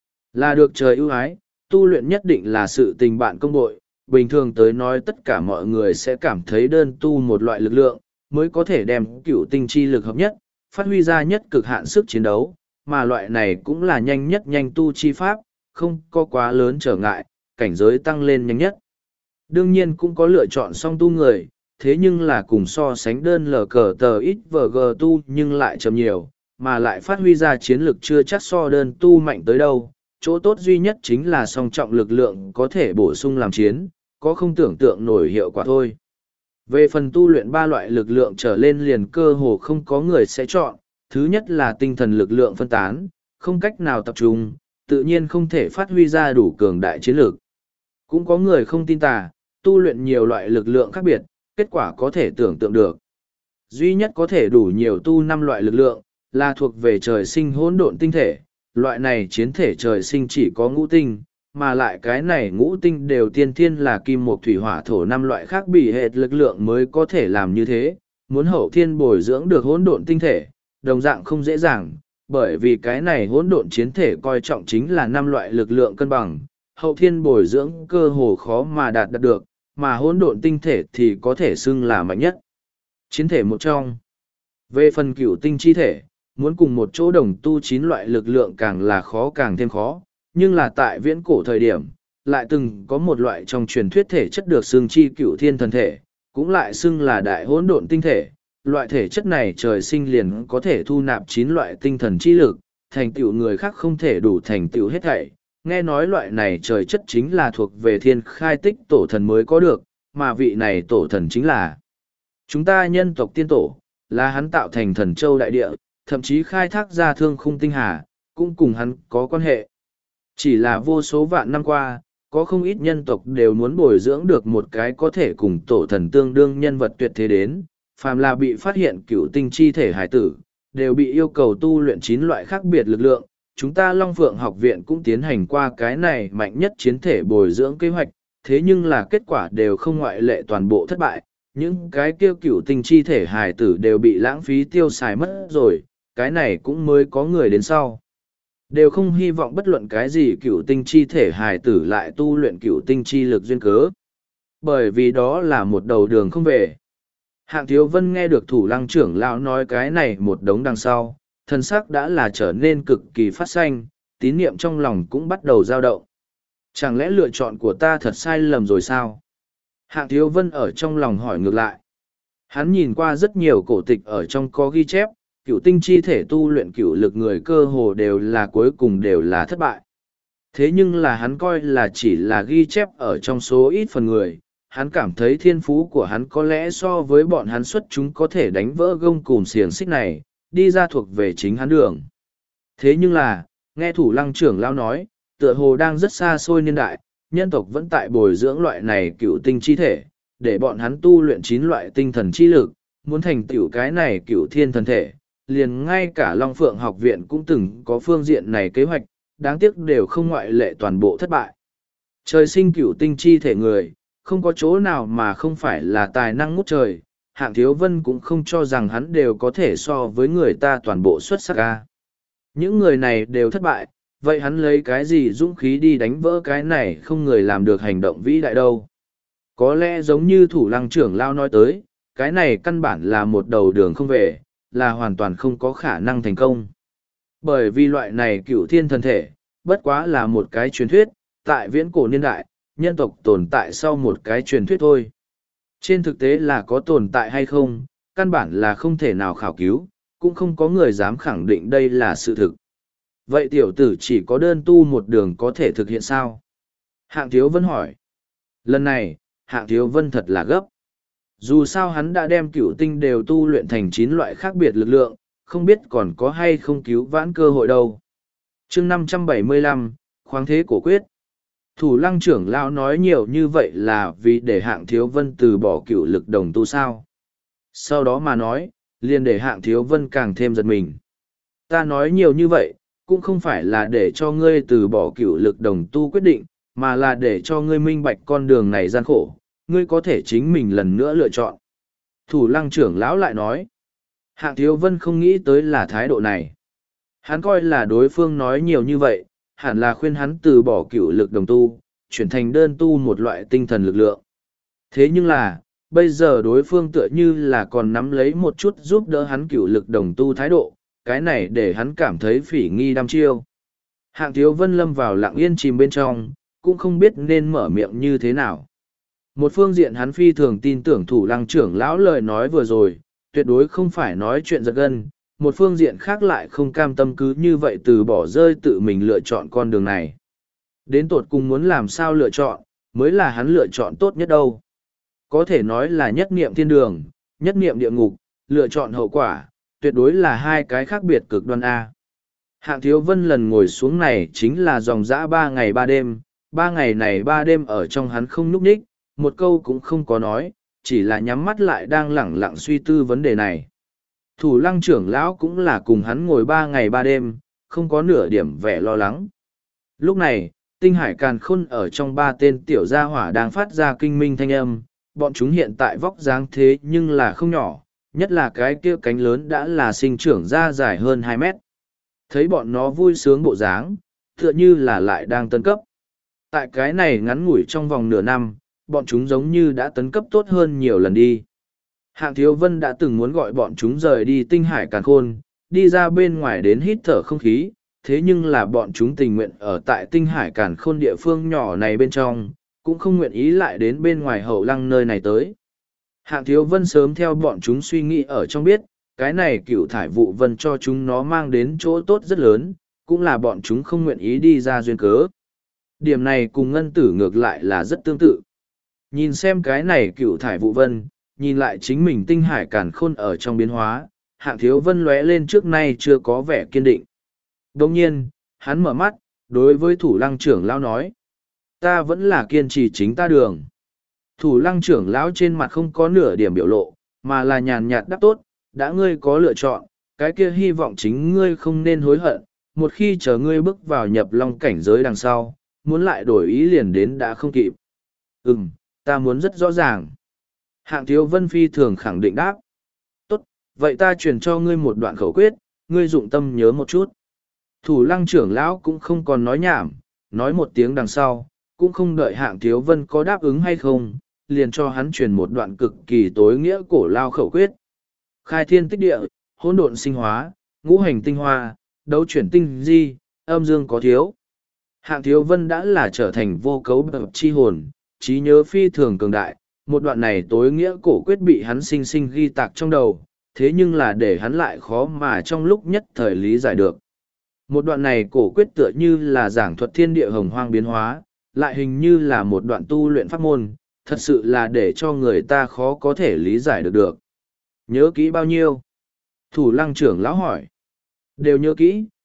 là được trời ưu ái, tu luyện nhất định là sự tình bạn công bội. Bình thường tới nói tất cả mọi người sẽ cảm thấy đơn tu một loại lực lượng, mới có thể đem cựu tinh chi lực hợp nhất, phát huy ra nhất cực hạn sức chiến đấu, mà loại này cũng là nhanh nhất nhanh tu chi pháp, không có quá lớn trở ngại, cảnh giới tăng lên nhanh nhất. Đương nhiên cũng có lựa chọn song tu người, thế nhưng là cùng so sánh đơn lờ cờ tờ ít vờ gờ tu nhưng lại chậm nhiều, mà lại phát huy ra chiến lực chưa chắc so đơn tu mạnh tới đâu. Chỗ tốt duy nhất chính là song trọng lực lượng có thể bổ sung làm chiến, có không tưởng tượng nổi hiệu quả thôi. Về phần tu luyện ba loại lực lượng trở lên liền cơ hồ không có người sẽ chọn, thứ nhất là tinh thần lực lượng phân tán, không cách nào tập trung, tự nhiên không thể phát huy ra đủ cường đại chiến lược. Cũng có người không tin tà, tu luyện nhiều loại lực lượng khác biệt, kết quả có thể tưởng tượng được. Duy nhất có thể đủ nhiều tu 5 loại lực lượng, là thuộc về trời sinh hỗn độn tinh thể, loại này chiến thể trời sinh chỉ có ngũ tinh, mà lại cái này ngũ tinh đều tiên thiên là kim mộc thủy hỏa thổ 5 loại khác bị hệ lực lượng mới có thể làm như thế, muốn hậu thiên bồi dưỡng được hỗn độn tinh thể, đồng dạng không dễ dàng, bởi vì cái này hỗn độn chiến thể coi trọng chính là 5 loại lực lượng cân bằng, hậu thiên bồi dưỡng cơ hồ khó mà đạt được, mà hỗn độn tinh thể thì có thể xưng là mạnh nhất. Chiến thể một trong. Về phần cửu tinh chi thể, muốn cùng một chỗ đồng tu 9 loại lực lượng càng là khó càng thêm khó, nhưng là tại viễn cổ thời điểm, lại từng có một loại trong truyền thuyết thể chất được xưng chi cửu thiên thần thể, cũng lại xưng là đại hỗn độn tinh thể. Loại thể chất này trời sinh liền có thể thu nạp 9 loại tinh thần chi lực, thành tựu người khác không thể đủ thành tựu hết thảy. Nghe nói loại này trời chất chính là thuộc về thiên khai tích tổ thần mới có được, mà vị này tổ thần chính là chúng ta nhân tộc tiên tổ, là hắn tạo thành thần châu đại địa, thậm chí khai thác ra thương khung tinh hà, cũng cùng hắn có quan hệ. Chỉ là vô số vạn năm qua, có không ít nhân tộc đều muốn bồi dưỡng được một cái có thể cùng tổ thần tương đương nhân vật tuyệt thế đến, phàm là bị phát hiện cửu tinh chi thể hải tử, đều bị yêu cầu tu luyện 9 loại khác biệt lực lượng. Chúng ta Long Phượng học viện cũng tiến hành qua cái này mạnh nhất chiến thể bồi dưỡng kế hoạch, thế nhưng là kết quả đều không ngoại lệ toàn bộ thất bại. Những cái kêu cửu tinh chi thể hài tử đều bị lãng phí tiêu xài mất rồi, cái này cũng mới có người đến sau. Đều không hy vọng bất luận cái gì cửu tinh chi thể hài tử lại tu luyện cửu tinh chi lực duyên cớ. Bởi vì đó là một đầu đường không về. Hạng Thiếu Vân nghe được thủ lăng trưởng lão nói cái này một đống đằng sau, thân sắc đã là trở nên cực kỳ phát xanh, tín niệm trong lòng cũng bắt đầu dao động. Chẳng lẽ lựa chọn của ta thật sai lầm rồi sao? Hạng Thiếu Vân ở trong lòng hỏi ngược lại. Hắn nhìn qua rất nhiều cổ tịch ở trong có ghi chép, cửu tinh chi thể tu luyện cửu lực người cơ hồ đều là cuối cùng đều là thất bại. Thế nhưng là hắn coi là chỉ là ghi chép ở trong số ít phần người, hắn cảm thấy thiên phú của hắn có lẽ so với bọn hắn xuất chúng có thể đánh vỡ gông cùm xiềng xích này, đi ra thuộc về chính hắn đường. Thế nhưng là, nghe thủ lăng trưởng lão nói, tựa hồ đang rất xa xôi niên đại, nhân tộc vẫn tại bồi dưỡng loại này cựu tinh chi thể, để bọn hắn tu luyện 9 loại tinh thần chi lực, muốn thành tựu cái này cựu thiên thần thể. Liền ngay cả Long Phượng học viện cũng từng có phương diện này kế hoạch, đáng tiếc đều không ngoại lệ toàn bộ thất bại. Trời sinh cựu tinh chi thể người, không có chỗ nào mà không phải là tài năng ngút trời, Hạng Thiếu Vân cũng không cho rằng hắn đều có thể so với người ta toàn bộ xuất sắc ca. Những người này đều thất bại, vậy hắn lấy cái gì dũng khí đi đánh vỡ cái này không người làm được hành động vĩ đại đâu. Có lẽ giống như thủ lăng trưởng lao nói tới, cái này căn bản là một đầu đường không về, là hoàn toàn không có khả năng thành công. Bởi vì loại này cựu thiên thần thể, bất quá là một cái truyền thuyết, tại viễn cổ niên đại, nhân tộc tồn tại sau một cái truyền thuyết thôi. Trên thực tế là có tồn tại hay không, căn bản là không thể nào khảo cứu, cũng không có người dám khẳng định đây là sự thực. Vậy tiểu tử chỉ có đơn tu một đường có thể thực hiện sao? Hạng Thiếu Vân hỏi. Lần này, Hạng Thiếu Vân thật là gấp. Dù sao hắn đã đem cửu tinh đều tu luyện thành 9 loại khác biệt lực lượng, không biết còn có hay không cứu vãn cơ hội đâu. chương 575, khoáng thế cổ quyết. Thủ lăng trưởng lão nói nhiều như vậy là vì để Hạng Thiếu Vân từ bỏ cửu lực đồng tu sao. Sau đó mà nói, liền để Hạng Thiếu Vân càng thêm giật mình. Ta nói nhiều như vậy, cũng không phải là để cho ngươi từ bỏ cửu lực đồng tu quyết định, mà là để cho ngươi minh bạch con đường này gian khổ, ngươi có thể chính mình lần nữa lựa chọn. Thủ lăng trưởng lão lại nói, Hạng Thiếu Vân không nghĩ tới là thái độ này. Hắn coi là đối phương nói nhiều như vậy, hẳn là khuyên hắn từ bỏ cửu lực đồng tu, chuyển thành đơn tu một loại tinh thần lực lượng. Thế nhưng là, bây giờ đối phương tựa như là còn nắm lấy một chút giúp đỡ hắn cửu lực đồng tu thái độ, cái này để hắn cảm thấy phỉ nghi đăm chiêu. Hạng Thiếu Vân lâm vào lặng yên chìm bên trong, cũng không biết nên mở miệng như thế nào. Một phương diện hắn phi thường tin tưởng thủ lăng trưởng lão lời nói vừa rồi, tuyệt đối không phải nói chuyện giật gân. Một phương diện khác lại không cam tâm cứ như vậy từ bỏ rơi tự mình lựa chọn con đường này. Đến tột cùng muốn làm sao lựa chọn, mới là hắn lựa chọn tốt nhất đâu. Có thể nói là nhất niệm thiên đường, nhất niệm địa ngục, lựa chọn hậu quả, tuyệt đối là hai cái khác biệt cực đoan A. Hạng Thiếu Vân lần ngồi xuống này chính là dòng dã 3 ngày 3 đêm, 3 ngày này 3 đêm ở trong hắn không nhúc nhích, một câu cũng không có nói, chỉ là nhắm mắt lại đang lẳng lặng suy tư vấn đề này. Thủ lăng trưởng lão cũng là cùng hắn ngồi 3 ngày 3 đêm, không có nửa điểm vẻ lo lắng. Lúc này, tinh hải càn khôn ở trong 3 tên tiểu gia hỏa đang phát ra kinh minh thanh âm, bọn chúng hiện tại vóc dáng thế nhưng là không nhỏ, nhất là cái kia cánh lớn đã là sinh trưởng ra dài hơn 2 mét. Thấy bọn nó vui sướng bộ dáng, tựa như là lại đang tấn cấp. Tại cái này ngắn ngủi trong vòng nửa năm, bọn chúng giống như đã tấn cấp tốt hơn nhiều lần đi. Hạng Thiếu Vân đã từng muốn gọi bọn chúng rời đi tinh hải càn khôn, đi ra bên ngoài đến hít thở không khí, thế nhưng là bọn chúng tình nguyện ở tại tinh hải càn khôn địa phương nhỏ này bên trong, cũng không nguyện ý lại đến bên ngoài hậu lăng nơi này tới. Hạng Thiếu Vân sớm theo bọn chúng suy nghĩ ở trong biết, cái này cựu thải vụ vân cho chúng nó mang đến chỗ tốt rất lớn, cũng là bọn chúng không nguyện ý đi ra duyên cớ. Điểm này cùng ngân tử ngược lại là rất tương tự. Nhìn xem cái này cựu thải vụ vân, nhìn lại chính mình tinh hải càn khôn ở trong biến hóa, Hạng Thiếu Vân lóe lên trước nay chưa có vẻ kiên định. Đồng nhiên, hắn mở mắt, đối với thủ lăng trưởng lão nói. Ta vẫn là kiên trì chính ta đường. Thủ lăng trưởng lão trên mặt không có nửa điểm biểu lộ, mà là nhàn nhạt đáp tốt, đã ngươi có lựa chọn, cái kia hy vọng chính ngươi không nên hối hận, một khi chờ ngươi bước vào nhập long cảnh giới đằng sau, muốn lại đổi ý liền đến đã không kịp. Ta muốn rất rõ ràng. Hạng Thiếu Vân phi thường khẳng định đáp. Tốt, vậy ta truyền cho ngươi một đoạn khẩu quyết, ngươi dụng tâm nhớ một chút. Thủ lăng trưởng lão cũng không còn nói nhảm, nói một tiếng đằng sau, cũng không đợi Hạng Thiếu Vân có đáp ứng hay không, liền cho hắn truyền một đoạn cực kỳ tối nghĩa cổ lao khẩu quyết. Khai thiên tích địa, hỗn độn sinh hóa, ngũ hành tinh hoa, đấu chuyển tinh di, âm dương có thiếu. Hạng Thiếu Vân đã là trở thành vô cấu bậc chi hồn, trí nhớ phi thường cường đại, một đoạn này tối nghĩa cổ quyết bị hắn sinh sinh ghi tạc trong đầu, thế nhưng là để hắn lại khó mà trong lúc nhất thời lý giải được. Một đoạn này cổ quyết tựa như là giảng thuật thiên địa hồng hoang biến hóa, lại hình như là một đoạn tu luyện pháp môn, thật sự là để cho người ta khó có thể lý giải được. Nhớ kỹ bao nhiêu? Thủ lăng trưởng lão hỏi. Đều nhớ kỹ,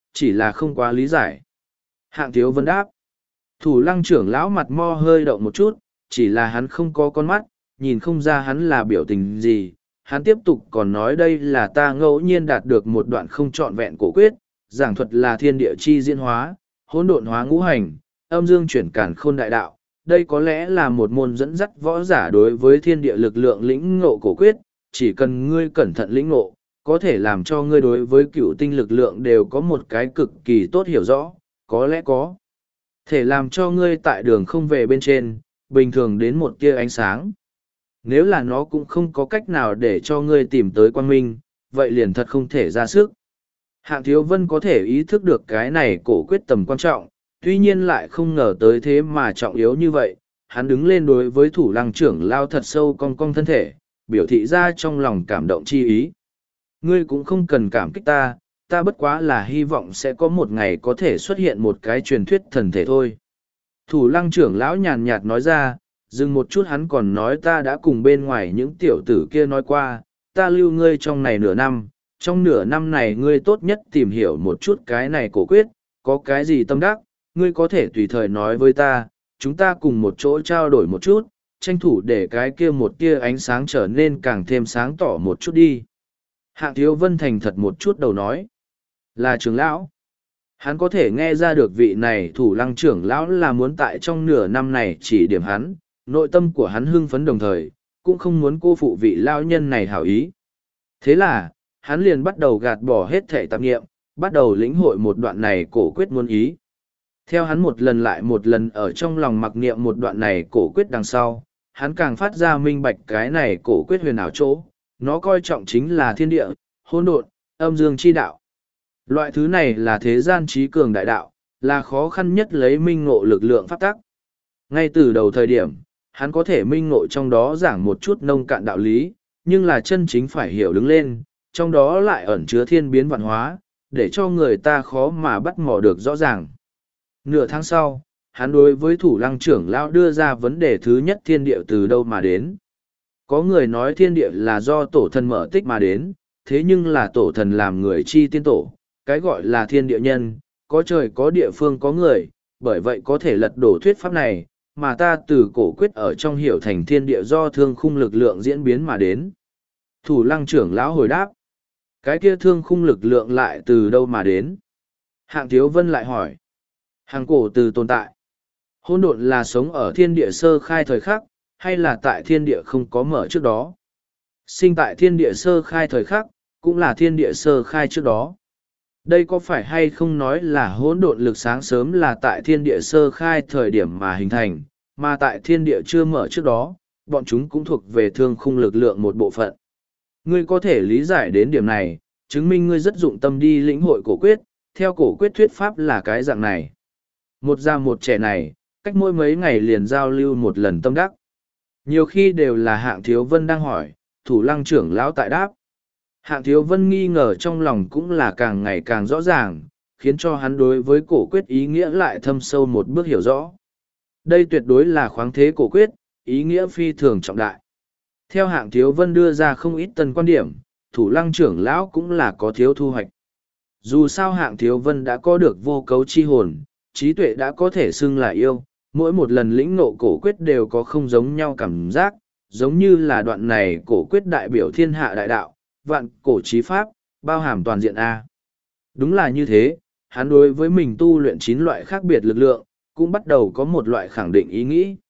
chỉ là không quá lý giải. Hạng Thiếu Vân đáp. Thủ lăng trưởng lão mặt mo hơi động một chút, chỉ là hắn không có con mắt, nhìn không ra hắn là biểu tình gì. Hắn tiếp tục còn nói đây là ta ngẫu nhiên đạt được một đoạn không trọn vẹn cổ quyết, giảng thuật là thiên địa chi diễn hóa, hỗn độn hóa ngũ hành, âm dương chuyển càn khôn đại đạo. Đây có lẽ là một môn dẫn dắt võ giả đối với thiên địa lực lượng lĩnh ngộ cổ quyết, chỉ cần ngươi cẩn thận lĩnh ngộ, có thể làm cho ngươi đối với cựu tinh lực lượng đều có một cái cực kỳ tốt hiểu rõ, có lẽ có thể làm cho ngươi tại đường không về bên trên, bình thường đến một tia ánh sáng. Nếu là nó cũng không có cách nào để cho ngươi tìm tới quang minh, vậy liền thật không thể ra sức. Hạng Thiếu Vân có thể ý thức được cái này cổ quyết tầm quan trọng, tuy nhiên lại không ngờ tới thế mà trọng yếu như vậy. Hắn đứng lên đối với thủ lăng trưởng lao thật sâu cong cong thân thể, biểu thị ra trong lòng cảm động chi ý. Ngươi cũng không cần cảm kích ta, ta bất quá là hy vọng sẽ có một ngày có thể xuất hiện một cái truyền thuyết thần thể thôi. Thủ lăng trưởng lão nhàn nhạt nói ra, dừng một chút hắn còn nói ta đã cùng bên ngoài những tiểu tử kia nói qua, ta lưu ngươi trong này nửa năm, trong nửa năm này ngươi tốt nhất tìm hiểu một chút cái này cổ quyết, có cái gì tâm đắc, ngươi có thể tùy thời nói với ta, chúng ta cùng một chỗ trao đổi một chút, tranh thủ để cái kia một tia ánh sáng trở nên càng thêm sáng tỏ một chút đi. Hạng Thiếu Vân thành thật một chút đầu nói, là trưởng lão. Hắn có thể nghe ra được vị này thủ lăng trưởng lão là muốn tại trong nửa năm này chỉ điểm hắn, nội tâm của hắn hưng phấn đồng thời, cũng không muốn cô phụ vị lao nhân này hảo ý. Thế là, hắn liền bắt đầu gạt bỏ hết thể tạp nghiệm, bắt đầu lĩnh hội một đoạn này cổ quyết muôn ý. Theo hắn một lần lại một lần ở trong lòng mặc niệm một đoạn này cổ quyết đằng sau, hắn càng phát ra minh bạch cái này cổ quyết huyền ảo chỗ, nó coi trọng chính là thiên địa, hỗn độn, âm dương chi đạo. Loại thứ này là thế gian trí cường đại đạo, là khó khăn nhất lấy minh ngộ lực lượng pháp tắc. Ngay từ đầu thời điểm, hắn có thể minh ngộ trong đó giảng một chút nông cạn đạo lý, nhưng là chân chính phải hiểu đứng lên, trong đó lại ẩn chứa thiên biến vạn hóa, để cho người ta khó mà bắt mò được rõ ràng. Nửa tháng sau, hắn đối với thủ lăng trưởng lão đưa ra vấn đề thứ nhất thiên địa từ đâu mà đến. Có người nói thiên địa là do tổ thần mở tích mà đến, thế nhưng là tổ thần làm người chi tiên tổ, cái gọi là thiên địa nhân, có trời có địa phương có người, bởi vậy có thể lật đổ thuyết pháp này, mà ta từ cổ quyết ở trong hiểu thành thiên địa do thương khung lực lượng diễn biến mà đến. Thủ lăng trưởng lão hồi đáp, cái kia thương khung lực lượng lại từ đâu mà đến? Hạng Thiếu Vân lại hỏi, hàng cổ từ tồn tại. Hỗn độn là sống ở thiên địa sơ khai thời khắc, hay là tại thiên địa không có mở trước đó? Sinh tại thiên địa sơ khai thời khắc, cũng là thiên địa sơ khai trước đó. Đây có phải hay không nói là hỗn độn lực sáng sớm là tại thiên địa sơ khai thời điểm mà hình thành, mà tại thiên địa chưa mở trước đó, bọn chúng cũng thuộc về thương khung lực lượng một bộ phận. Ngươi có thể lý giải đến điểm này, chứng minh ngươi rất dụng tâm đi lĩnh hội cổ quyết, theo cổ quyết thuyết pháp là cái dạng này. Một già một trẻ này, cách mỗi mấy ngày liền giao lưu một lần tâm đắc. Nhiều khi đều là Hạng Thiếu Vân đang hỏi, thủ lăng trưởng lão tại đáp. Hạng Thiếu Vân nghi ngờ trong lòng cũng là càng ngày càng rõ ràng, khiến cho hắn đối với cổ quyết ý nghĩa lại thâm sâu một bước hiểu rõ. Đây tuyệt đối là khoáng thế cổ quyết, ý nghĩa phi thường trọng đại. Theo Hạng Thiếu Vân đưa ra không ít tân quan điểm, thủ lăng trưởng lão cũng là có thiếu thu hoạch. Dù sao Hạng Thiếu Vân đã có được vô cấu chi hồn, trí tuệ đã có thể xưng là yêu, mỗi một lần lĩnh ngộ cổ quyết đều có không giống nhau cảm giác, giống như là đoạn này cổ quyết đại biểu thiên hạ đại đạo, vạn cổ trí pháp, bao hàm toàn diện A. Đúng là như thế, hắn đối với mình tu luyện 9 loại khác biệt lực lượng, cũng bắt đầu có một loại khẳng định ý nghĩ.